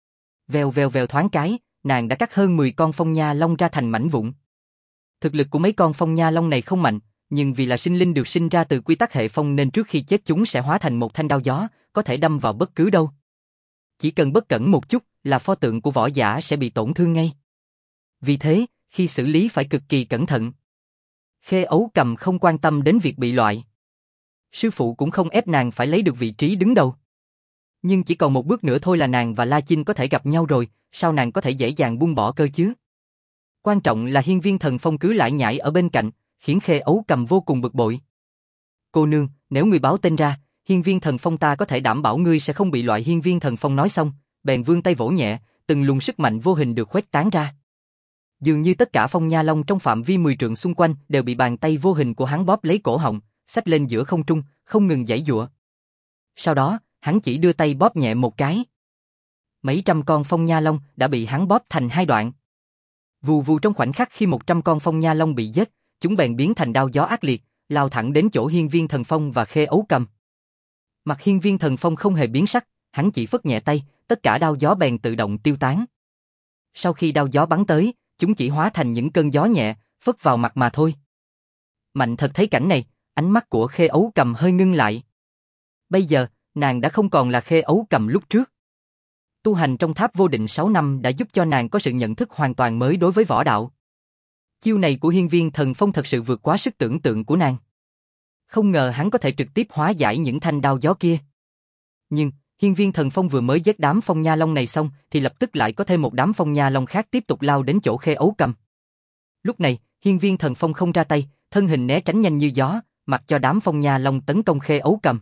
Vèo vèo vèo thoáng cái, nàng đã cắt hơn mười con phong nha long ra thành mảnh vụn. Thực lực của mấy con phong nha long này không mạnh, nhưng vì là sinh linh được sinh ra từ quy tắc hệ phong nên trước khi chết chúng sẽ hóa thành một thanh đao gió, có thể đâm vào bất cứ đâu. Chỉ cần bất cẩn một chút là pho tượng của võ giả sẽ bị tổn thương ngay. Vì thế, khi xử lý phải cực kỳ cẩn thận. Khê Ấu Cầm không quan tâm đến việc bị loại. Sư phụ cũng không ép nàng phải lấy được vị trí đứng đầu. Nhưng chỉ còn một bước nữa thôi là nàng và La Chinh có thể gặp nhau rồi, sao nàng có thể dễ dàng buông bỏ cơ chứ? Quan trọng là hiên viên thần phong cứ lại nhảy ở bên cạnh, khiến Khê Ấu Cầm vô cùng bực bội. Cô nương, nếu ngươi báo tên ra, hiên viên thần phong ta có thể đảm bảo ngươi sẽ không bị loại. Hiên viên thần phong nói xong, bèn vươn tay vỗ nhẹ, từng luồng sức mạnh vô hình được khuếch tán ra. Dường như tất cả phong nha long trong phạm vi mười trượng xung quanh đều bị bàn tay vô hình của hắn bóp lấy cổ họng, xách lên giữa không trung, không ngừng giãy giụa. Sau đó, hắn chỉ đưa tay bóp nhẹ một cái. Mấy trăm con phong nha long đã bị hắn bóp thành hai đoạn. Vù vù, trong khoảnh khắc khi một trăm con phong nha long bị giết, chúng bèn biến thành đao gió ác liệt, lao thẳng đến chỗ hiên viên thần phong và Khê Ấu Cầm. Mặt hiên viên thần phong không hề biến sắc, hắn chỉ phất nhẹ tay, tất cả đao gió bèn tự động tiêu tán. Sau khi đao gió bắn tới, chúng chỉ hóa thành những cơn gió nhẹ, phất vào mặt mà thôi. Mạnh Thật thấy cảnh này, ánh mắt của Khê Ấu Cầm hơi ngưng lại. Bây giờ, nàng đã không còn là Khê Ấu Cầm lúc trước. Tu hành trong tháp vô định sáu năm đã giúp cho nàng có sự nhận thức hoàn toàn mới đối với võ đạo. Chiêu này của hiên viên thần phong thật sự vượt quá sức tưởng tượng của nàng. Không ngờ hắn có thể trực tiếp hóa giải những thanh đao gió kia. Nhưng, hiên viên thần phong vừa mới giết đám phong nha long này xong thì lập tức lại có thêm một đám phong nha long khác tiếp tục lao đến chỗ Khê Ấu Cầm. Lúc này, hiên viên thần phong không ra tay, thân hình né tránh nhanh như gió, mặc cho đám phong nha long tấn công Khê Ấu Cầm.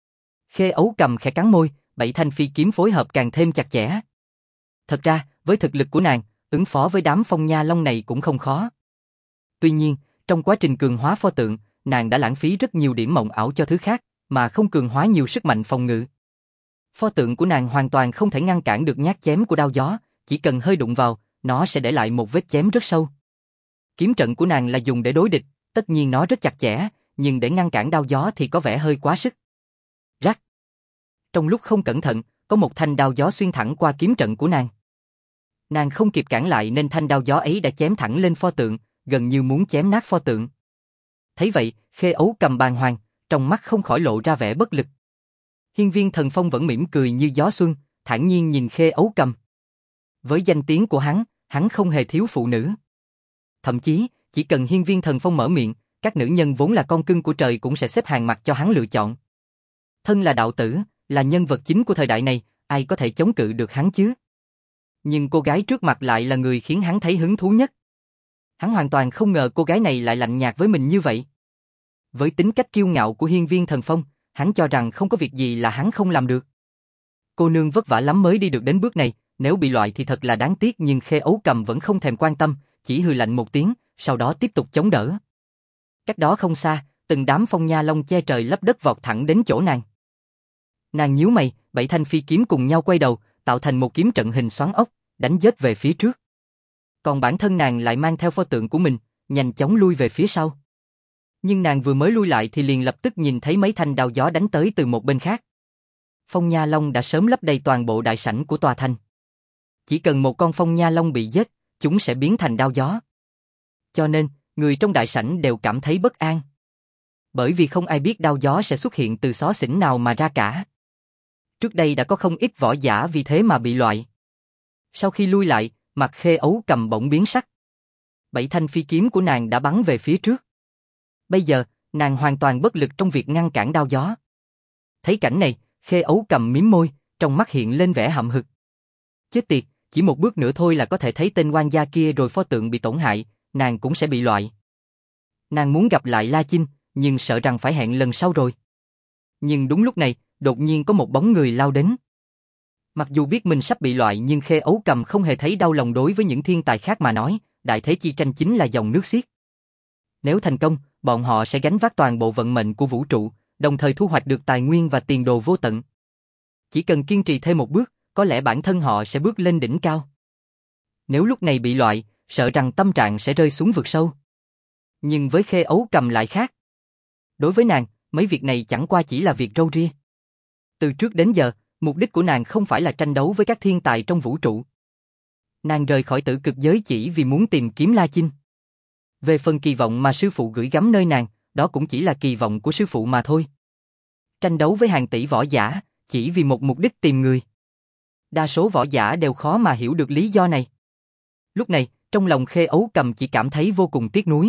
Khê Ấu Cầm khẽ cắn môi, bảy thanh phi kiếm phối hợp càng thêm chặt chẽ. Thật ra, với thực lực của nàng, ứng phó với đám phong nha long này cũng không khó. Tuy nhiên, trong quá trình cường hóa pho tượng, nàng đã lãng phí rất nhiều điểm mộng ảo cho thứ khác, mà không cường hóa nhiều sức mạnh phòng ngự. Pho tượng của nàng hoàn toàn không thể ngăn cản được nhát chém của đao gió, chỉ cần hơi đụng vào, nó sẽ để lại một vết chém rất sâu. Kiếm trận của nàng là dùng để đối địch, tất nhiên nó rất chặt chẽ, nhưng để ngăn cản đao gió thì có vẻ hơi quá sức. Rắc. Trong lúc không cẩn thận, có một thanh đao gió xuyên thẳng qua kiếm trận của nàng. Nàng không kịp cản lại nên thanh đao gió ấy đã chém thẳng lên pho tượng, gần như muốn chém nát pho tượng. Thấy vậy, Khê Ấu Cầm bàng hoàng, trong mắt không khỏi lộ ra vẻ bất lực. Hiên viên thần phong vẫn mỉm cười như gió xuân, thản nhiên nhìn Khê Ấu Cầm. Với danh tiếng của hắn, hắn không hề thiếu phụ nữ. Thậm chí, chỉ cần hiên viên thần phong mở miệng, các nữ nhân vốn là con cưng của trời cũng sẽ xếp hàng mặt cho hắn lựa chọn. Thân là đạo tử, là nhân vật chính của thời đại này, ai có thể chống cự được hắn chứ? Nhưng cô gái trước mặt lại là người khiến hắn thấy hứng thú nhất. Hắn hoàn toàn không ngờ cô gái này lại lạnh nhạt với mình như vậy. Với tính cách kiêu ngạo của hiên viên thần phong, hắn cho rằng không có việc gì là hắn không làm được. Cô nương vất vả lắm mới đi được đến bước này, nếu bị loại thì thật là đáng tiếc, nhưng Khê Ấu Cầm vẫn không thèm quan tâm, chỉ hừ lạnh một tiếng, sau đó tiếp tục chống đỡ. Cách đó không xa, từng đám phong nha long che trời lấp đất vọt thẳng đến chỗ nàng. Nàng nhíu mày, bảy thanh phi kiếm cùng nhau quay đầu, tạo thành một kiếm trận hình xoắn ốc, đánh giết về phía trước. Còn bản thân nàng lại mang theo pho tượng của mình, nhanh chóng lui về phía sau. Nhưng nàng vừa mới lui lại thì liền lập tức nhìn thấy mấy thanh đao gió đánh tới từ một bên khác. Phong nha long đã sớm lấp đầy toàn bộ đại sảnh của tòa thành. Chỉ cần một con phong nha long bị giết, chúng sẽ biến thành đao gió. Cho nên, người trong đại sảnh đều cảm thấy bất an. Bởi vì không ai biết đao gió sẽ xuất hiện từ xó xỉnh nào mà ra cả. Trước đây đã có không ít võ giả vì thế mà bị loại. Sau khi lui lại, mặt Khê Ấu Cầm bỗng biến sắc. Bảy thanh phi kiếm của nàng đã bắn về phía trước. Bây giờ, nàng hoàn toàn bất lực trong việc ngăn cản đao gió. Thấy cảnh này, Khê Ấu Cầm mím môi, trong mắt hiện lên vẻ hậm hực. Chết tiệt, chỉ một bước nữa thôi là có thể thấy tên oan gia kia rồi pho tượng bị tổn hại, nàng cũng sẽ bị loại. Nàng muốn gặp lại La Chinh, nhưng sợ rằng phải hẹn lần sau rồi. Nhưng đúng lúc này, đột nhiên có một bóng người lao đến. Mặc dù biết mình sắp bị loại nhưng Khê Ấu Cầm không hề thấy đau lòng. Đối với những thiên tài khác mà nói, đại thế chi tranh chính là dòng nước xiết. Nếu thành công, bọn họ sẽ gánh vác toàn bộ vận mệnh của vũ trụ, đồng thời thu hoạch được tài nguyên và tiền đồ vô tận. Chỉ cần kiên trì thêm một bước, có lẽ bản thân họ sẽ bước lên đỉnh cao. Nếu lúc này bị loại, sợ rằng tâm trạng sẽ rơi xuống vực sâu. Nhưng với Khê Ấu Cầm lại khác. Đối với nàng, mấy việc này chẳng qua chỉ là việc râu ria. Từ trước đến giờ, mục đích của nàng không phải là tranh đấu với các thiên tài trong vũ trụ. Nàng rời khỏi tử cực giới chỉ vì muốn tìm kiếm La Chinh. Về phần kỳ vọng mà sư phụ gửi gắm nơi nàng, đó cũng chỉ là kỳ vọng của sư phụ mà thôi. Tranh đấu với hàng tỷ võ giả, chỉ vì một mục đích tìm người. Đa số võ giả đều khó mà hiểu được lý do này. Lúc này, trong lòng Khê Ấu Cầm chỉ cảm thấy vô cùng tiếc nuối.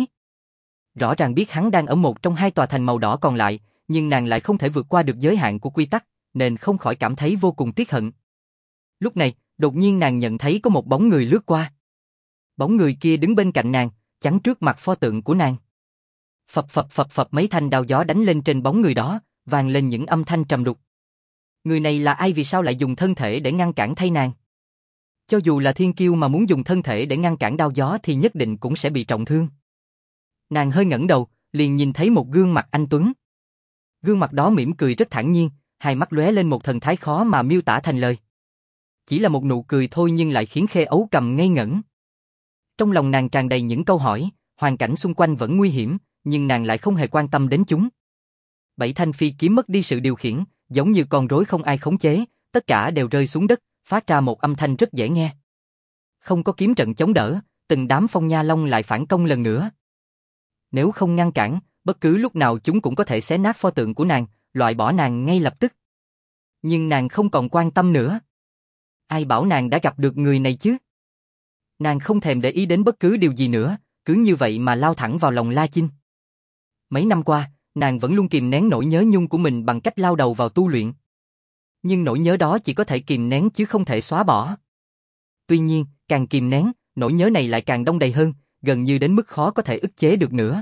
Rõ ràng biết hắn đang ở một trong hai tòa thành màu đỏ còn lại, nhưng nàng lại không thể vượt qua được giới hạn của quy tắc, nên không khỏi cảm thấy vô cùng tiếc hận. Lúc này, đột nhiên nàng nhận thấy có một bóng người lướt qua. Bóng người kia đứng bên cạnh nàng, chắn trước mặt pho tượng của nàng. Phập phập phập phập mấy thanh đao gió đánh lên trên bóng người đó, vang lên những âm thanh trầm đục. Người này là ai, vì sao lại dùng thân thể để ngăn cản thay nàng? Cho dù là thiên kiêu mà muốn dùng thân thể để ngăn cản đao gió thì nhất định cũng sẽ bị trọng thương. Nàng hơi ngẩng đầu, liền nhìn thấy một gương mặt anh tuấn. Gương mặt đó mỉm cười rất thản nhiên, hai mắt lóe lên một thần thái khó mà miêu tả thành lời. Chỉ là một nụ cười thôi nhưng lại khiến Khê Ấu Cầm ngây ngẩn. Trong lòng nàng tràn đầy những câu hỏi, hoàn cảnh xung quanh vẫn nguy hiểm, nhưng nàng lại không hề quan tâm đến chúng. Bảy thanh phi kiếm mất đi sự điều khiển, giống như con rối không ai khống chế, tất cả đều rơi xuống đất, phát ra một âm thanh rất dễ nghe. Không có kiếm trận chống đỡ, từng đám phong nha long lại phản công lần nữa. Nếu không ngăn cản, bất cứ lúc nào chúng cũng có thể xé nát pho tượng của nàng, loại bỏ nàng ngay lập tức. Nhưng nàng không còn quan tâm nữa. Ai bảo nàng đã gặp được người này chứ? Nàng không thèm để ý đến bất cứ điều gì nữa, cứ như vậy mà lao thẳng vào lòng La Chinh. Mấy năm qua, nàng vẫn luôn kìm nén nỗi nhớ nhung của mình bằng cách lao đầu vào tu luyện. Nhưng nỗi nhớ đó chỉ có thể kìm nén chứ không thể xóa bỏ. Tuy nhiên, càng kìm nén, nỗi nhớ này lại càng đong đầy hơn, gần như đến mức khó có thể ức chế được nữa.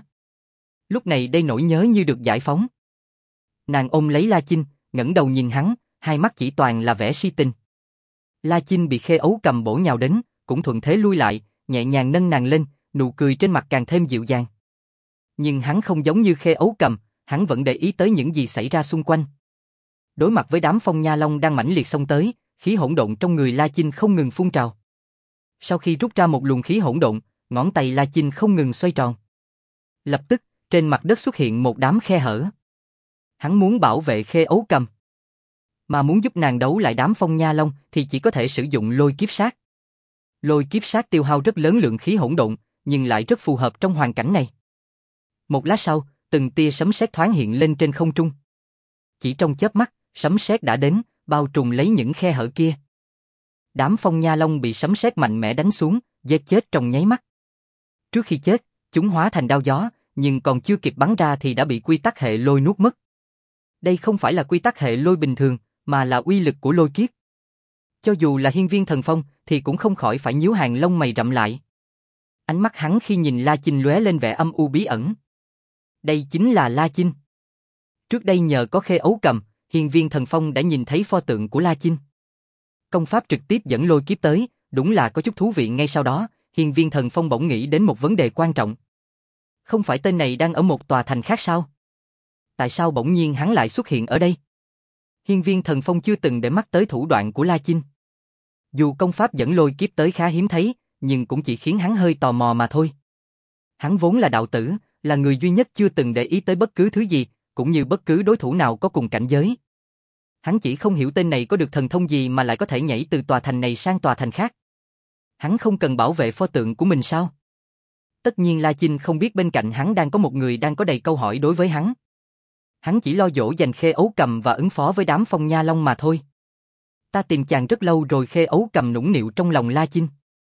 Lúc này đây nỗi nhớ như được giải phóng. Nàng ôm lấy La Chinh, ngẩng đầu nhìn hắn, hai mắt chỉ toàn là vẻ si tình. La Chinh bị Khê Ấu Cầm bổ nhào đến, cũng thuận thế lui lại, nhẹ nhàng nâng nàng lên, nụ cười trên mặt càng thêm dịu dàng. Nhưng hắn không giống như Khê Ấu Cầm, hắn vẫn để ý tới những gì xảy ra xung quanh. Đối mặt với đám phong nha long đang mãnh liệt xông tới, khí hỗn độn trong người La Chinh không ngừng phun trào. Sau khi rút ra một luồng khí hỗn độn, ngón tay La Chinh không ngừng xoay tròn. Lập tức, trên mặt đất xuất hiện một đám khe hở. Hắn muốn bảo vệ Khê Ấu Cầm, mà muốn giúp nàng đấu lại đám phong nha long thì chỉ có thể sử dụng lôi kiếp sát. Lôi kiếp sát tiêu hao rất lớn lượng khí hỗn độn, nhưng lại rất phù hợp trong hoàn cảnh này. Một lát sau, từng tia sấm sét thoáng hiện lên trên không trung. Chỉ trong chớp mắt, sấm sét đã đến, bao trùm lấy những khe hở kia. Đám phong nha long bị sấm sét mạnh mẽ đánh xuống, giết chết trong nháy mắt. Trước khi chết, chúng hóa thành đao gió, nhưng còn chưa kịp bắn ra thì đã bị quy tắc hệ lôi nuốt mất. Đây không phải là quy tắc hệ lôi bình thường, mà là uy lực của lôi kiếp. Cho dù là hiên viên thần phong, thì cũng không khỏi phải nhíu hàng lông mày rậm lại. Ánh mắt hắn khi nhìn La Chinh lóe lên vẻ âm u bí ẩn. Đây chính là La Chinh. Trước đây nhờ có Khê Ấu Cầm, hiên viên thần phong đã nhìn thấy pho tượng của La Chinh. Công pháp trực tiếp dẫn lôi kiếp tới, đúng là có chút thú vị. Ngay sau đó, hiên viên thần phong bỗng nghĩ đến một vấn đề quan trọng. Không phải tên này đang ở một tòa thành khác sao? Tại sao bỗng nhiên hắn lại xuất hiện ở đây? Hiên viên thần phong chưa từng để mắt tới thủ đoạn của La Chinh. Dù công pháp dẫn lôi kiếp tới khá hiếm thấy, nhưng cũng chỉ khiến hắn hơi tò mò mà thôi. Hắn vốn là đạo tử, là người duy nhất chưa từng để ý tới bất cứ thứ gì, cũng như bất cứ đối thủ nào có cùng cảnh giới. Hắn chỉ không hiểu tên này có được thần thông gì mà lại có thể nhảy từ tòa thành này sang tòa thành khác. Hắn không cần bảo vệ pho tượng của mình sao? Tất nhiên La Chinh không biết bên cạnh hắn đang có một người đang có đầy câu hỏi đối với hắn. Hắn chỉ lo dỗ dành Khê Ấu Cầm và ứng phó với đám phong nha long mà thôi. Ta tìm chàng rất lâu rồi. Khê Ấu Cầm nũng nịu trong lòng La Chinh.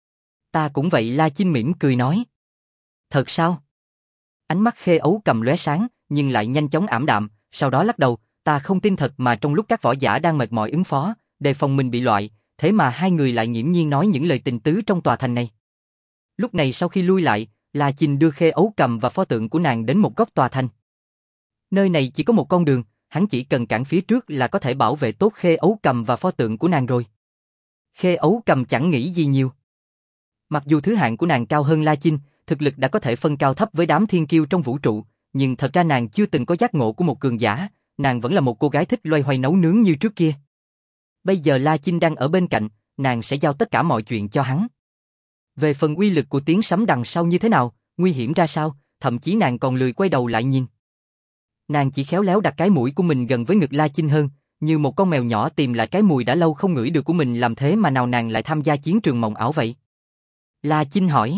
Ta cũng vậy. La Chinh mỉm cười nói. Thật sao? Ánh mắt Khê Ấu Cầm lóe sáng, nhưng lại nhanh chóng ảm đạm, sau đó lắc đầu. Ta không tin thật mà trong lúc các võ giả đang mệt mỏi ứng phó, đề phòng mình bị loại, thế mà hai người lại nghiễm nhiên nói những lời tình tứ trong tòa thành này. Lúc này sau khi lui lại, La Chinh đưa Khê Ấu Cầm và pho tượng của nàng đến một góc tòa thành. Nơi này chỉ có một con đường, hắn chỉ cần cản phía trước là có thể bảo vệ tốt Khê Ấu Cầm và pho tượng của nàng rồi. Khê Ấu Cầm chẳng nghĩ gì nhiều. Mặc dù thứ hạng của nàng cao hơn La Chinh, thực lực đã có thể phân cao thấp với đám thiên kiêu trong vũ trụ, nhưng thật ra nàng chưa từng có giác ngộ của một cường giả, nàng vẫn là một cô gái thích loay hoay nấu nướng như trước kia. Bây giờ La Chinh đang ở bên cạnh, nàng sẽ giao tất cả mọi chuyện cho hắn. Về phần uy lực của tiếng sấm đằng sau như thế nào, nguy hiểm ra sao, thậm chí nàng còn lười quay đầu lại nhìn. Nàng chỉ khéo léo đặt cái mũi của mình gần với ngực La Chinh hơn, như một con mèo nhỏ tìm lại cái mùi đã lâu không ngửi được của mình. Làm thế mà nào nàng lại tham gia chiến trường mộng ảo vậy? La Chinh hỏi.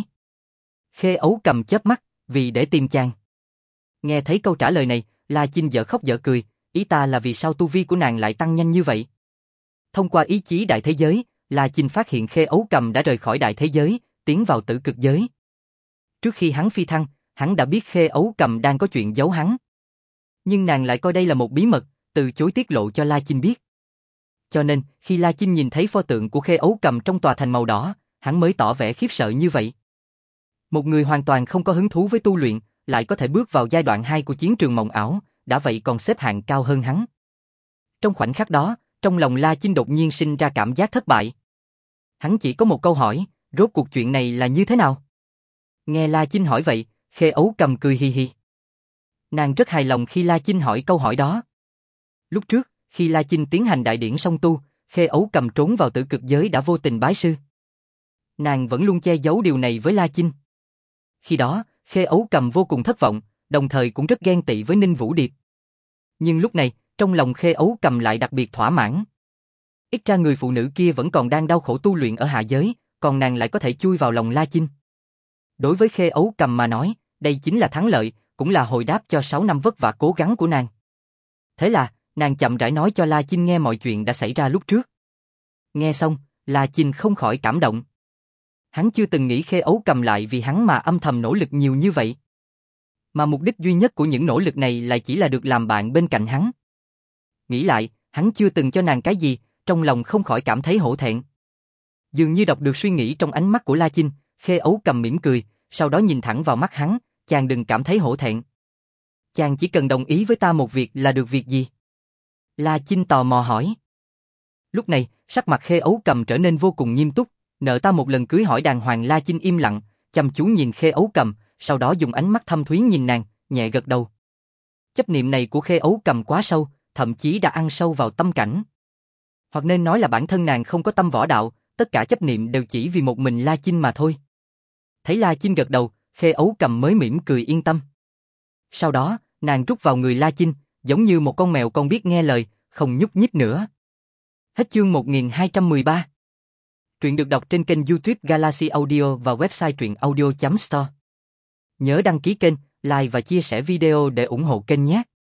Khê Ấu Cầm chớp mắt, vì để tìm chàng. Nghe thấy câu trả lời này, La Chinh dở khóc dở cười, ý ta là vì sao tu vi của nàng lại tăng nhanh như vậy? Thông qua ý chí đại thế giới, La Chinh phát hiện Khê Ấu Cầm đã rời khỏi đại thế giới, tiến vào tử cực giới. Trước khi hắn phi thăng, hắn đã biết Khê Ấu Cầm đang có chuyện giấu hắn. Nhưng nàng lại coi đây là một bí mật, từ chối tiết lộ cho La Chinh biết. Cho nên, khi La Chinh nhìn thấy pho tượng của Khê Ấu Cầm trong tòa thành màu đỏ, hắn mới tỏ vẻ khiếp sợ như vậy. Một người hoàn toàn không có hứng thú với tu luyện, lại có thể bước vào giai đoạn hai của chiến trường mộng ảo, đã vậy còn xếp hạng cao hơn hắn. Trong khoảnh khắc đó, trong lòng La Chinh đột nhiên sinh ra cảm giác thất bại. Hắn chỉ có một câu hỏi, rốt cuộc chuyện này là như thế nào? Nghe La Chinh hỏi vậy, Khê Ấu Cầm cười hì hì. Nàng rất hài lòng khi La Chinh hỏi câu hỏi đó. Lúc trước, khi La Chinh tiến hành đại điển song tu, Khê Ấu Cầm trốn vào tử cực giới đã vô tình bái sư. Nàng vẫn luôn che giấu điều này với La Chinh. Khi đó, Khê Ấu Cầm vô cùng thất vọng, đồng thời cũng rất ghen tị với Ninh Vũ Điệp. Nhưng lúc này, trong lòng Khê Ấu Cầm lại đặc biệt thỏa mãn. Ít ra người phụ nữ kia vẫn còn đang đau khổ tu luyện ở hạ giới, còn nàng lại có thể chui vào lòng La Chinh. Đối với Khê Ấu Cầm mà nói, đây chính là thắng lợi, cũng là hồi đáp cho sáu năm vất vả cố gắng của nàng. Thế là, nàng chậm rãi nói cho La Chinh nghe mọi chuyện đã xảy ra lúc trước. Nghe xong, La Chinh không khỏi cảm động. Hắn chưa từng nghĩ Khê Ấu Cầm lại vì hắn mà âm thầm nỗ lực nhiều như vậy. Mà mục đích duy nhất của những nỗ lực này lại chỉ là được làm bạn bên cạnh hắn. Nghĩ lại, hắn chưa từng cho nàng cái gì, trong lòng không khỏi cảm thấy hổ thẹn. Dường như đọc được suy nghĩ trong ánh mắt của La Chinh, Khê Ấu Cầm mỉm cười, sau đó nhìn thẳng vào mắt hắn, chàng đừng cảm thấy hổ thẹn. Chàng chỉ cần đồng ý với ta một việc là được việc gì? La Chinh tò mò hỏi. Lúc này, sắc mặt Khê Ấu Cầm trở nên vô cùng nghiêm túc, nợ ta một lần cưới hỏi đàng hoàng. La Chinh im lặng, chăm chú nhìn Khê Ấu Cầm, sau đó dùng ánh mắt thâm thúy nhìn nàng, nhẹ gật đầu. Chấp niệm này của Khê Ấu Cầm quá sâu, thậm chí đã ăn sâu vào tâm cảnh. Hoặc nên nói là bản thân nàng không có tâm võ đạo, tất cả chấp niệm đều chỉ vì một mình La Chinh mà thôi. Thấy La Chinh gật đầu, Khê Ấu Cầm mới mỉm cười yên tâm. Sau đó, nàng rút vào người La Chinh, giống như một con mèo con biết nghe lời, không nhúc nhích nữa. Hết chương một nghìn hai trăm mười ba. Truyện được đọc trên kênh YouTube Galaxy Audio và website truyện audio chấm store. Nhớ đăng ký kênh, like và chia sẻ video để ủng hộ kênh nhé.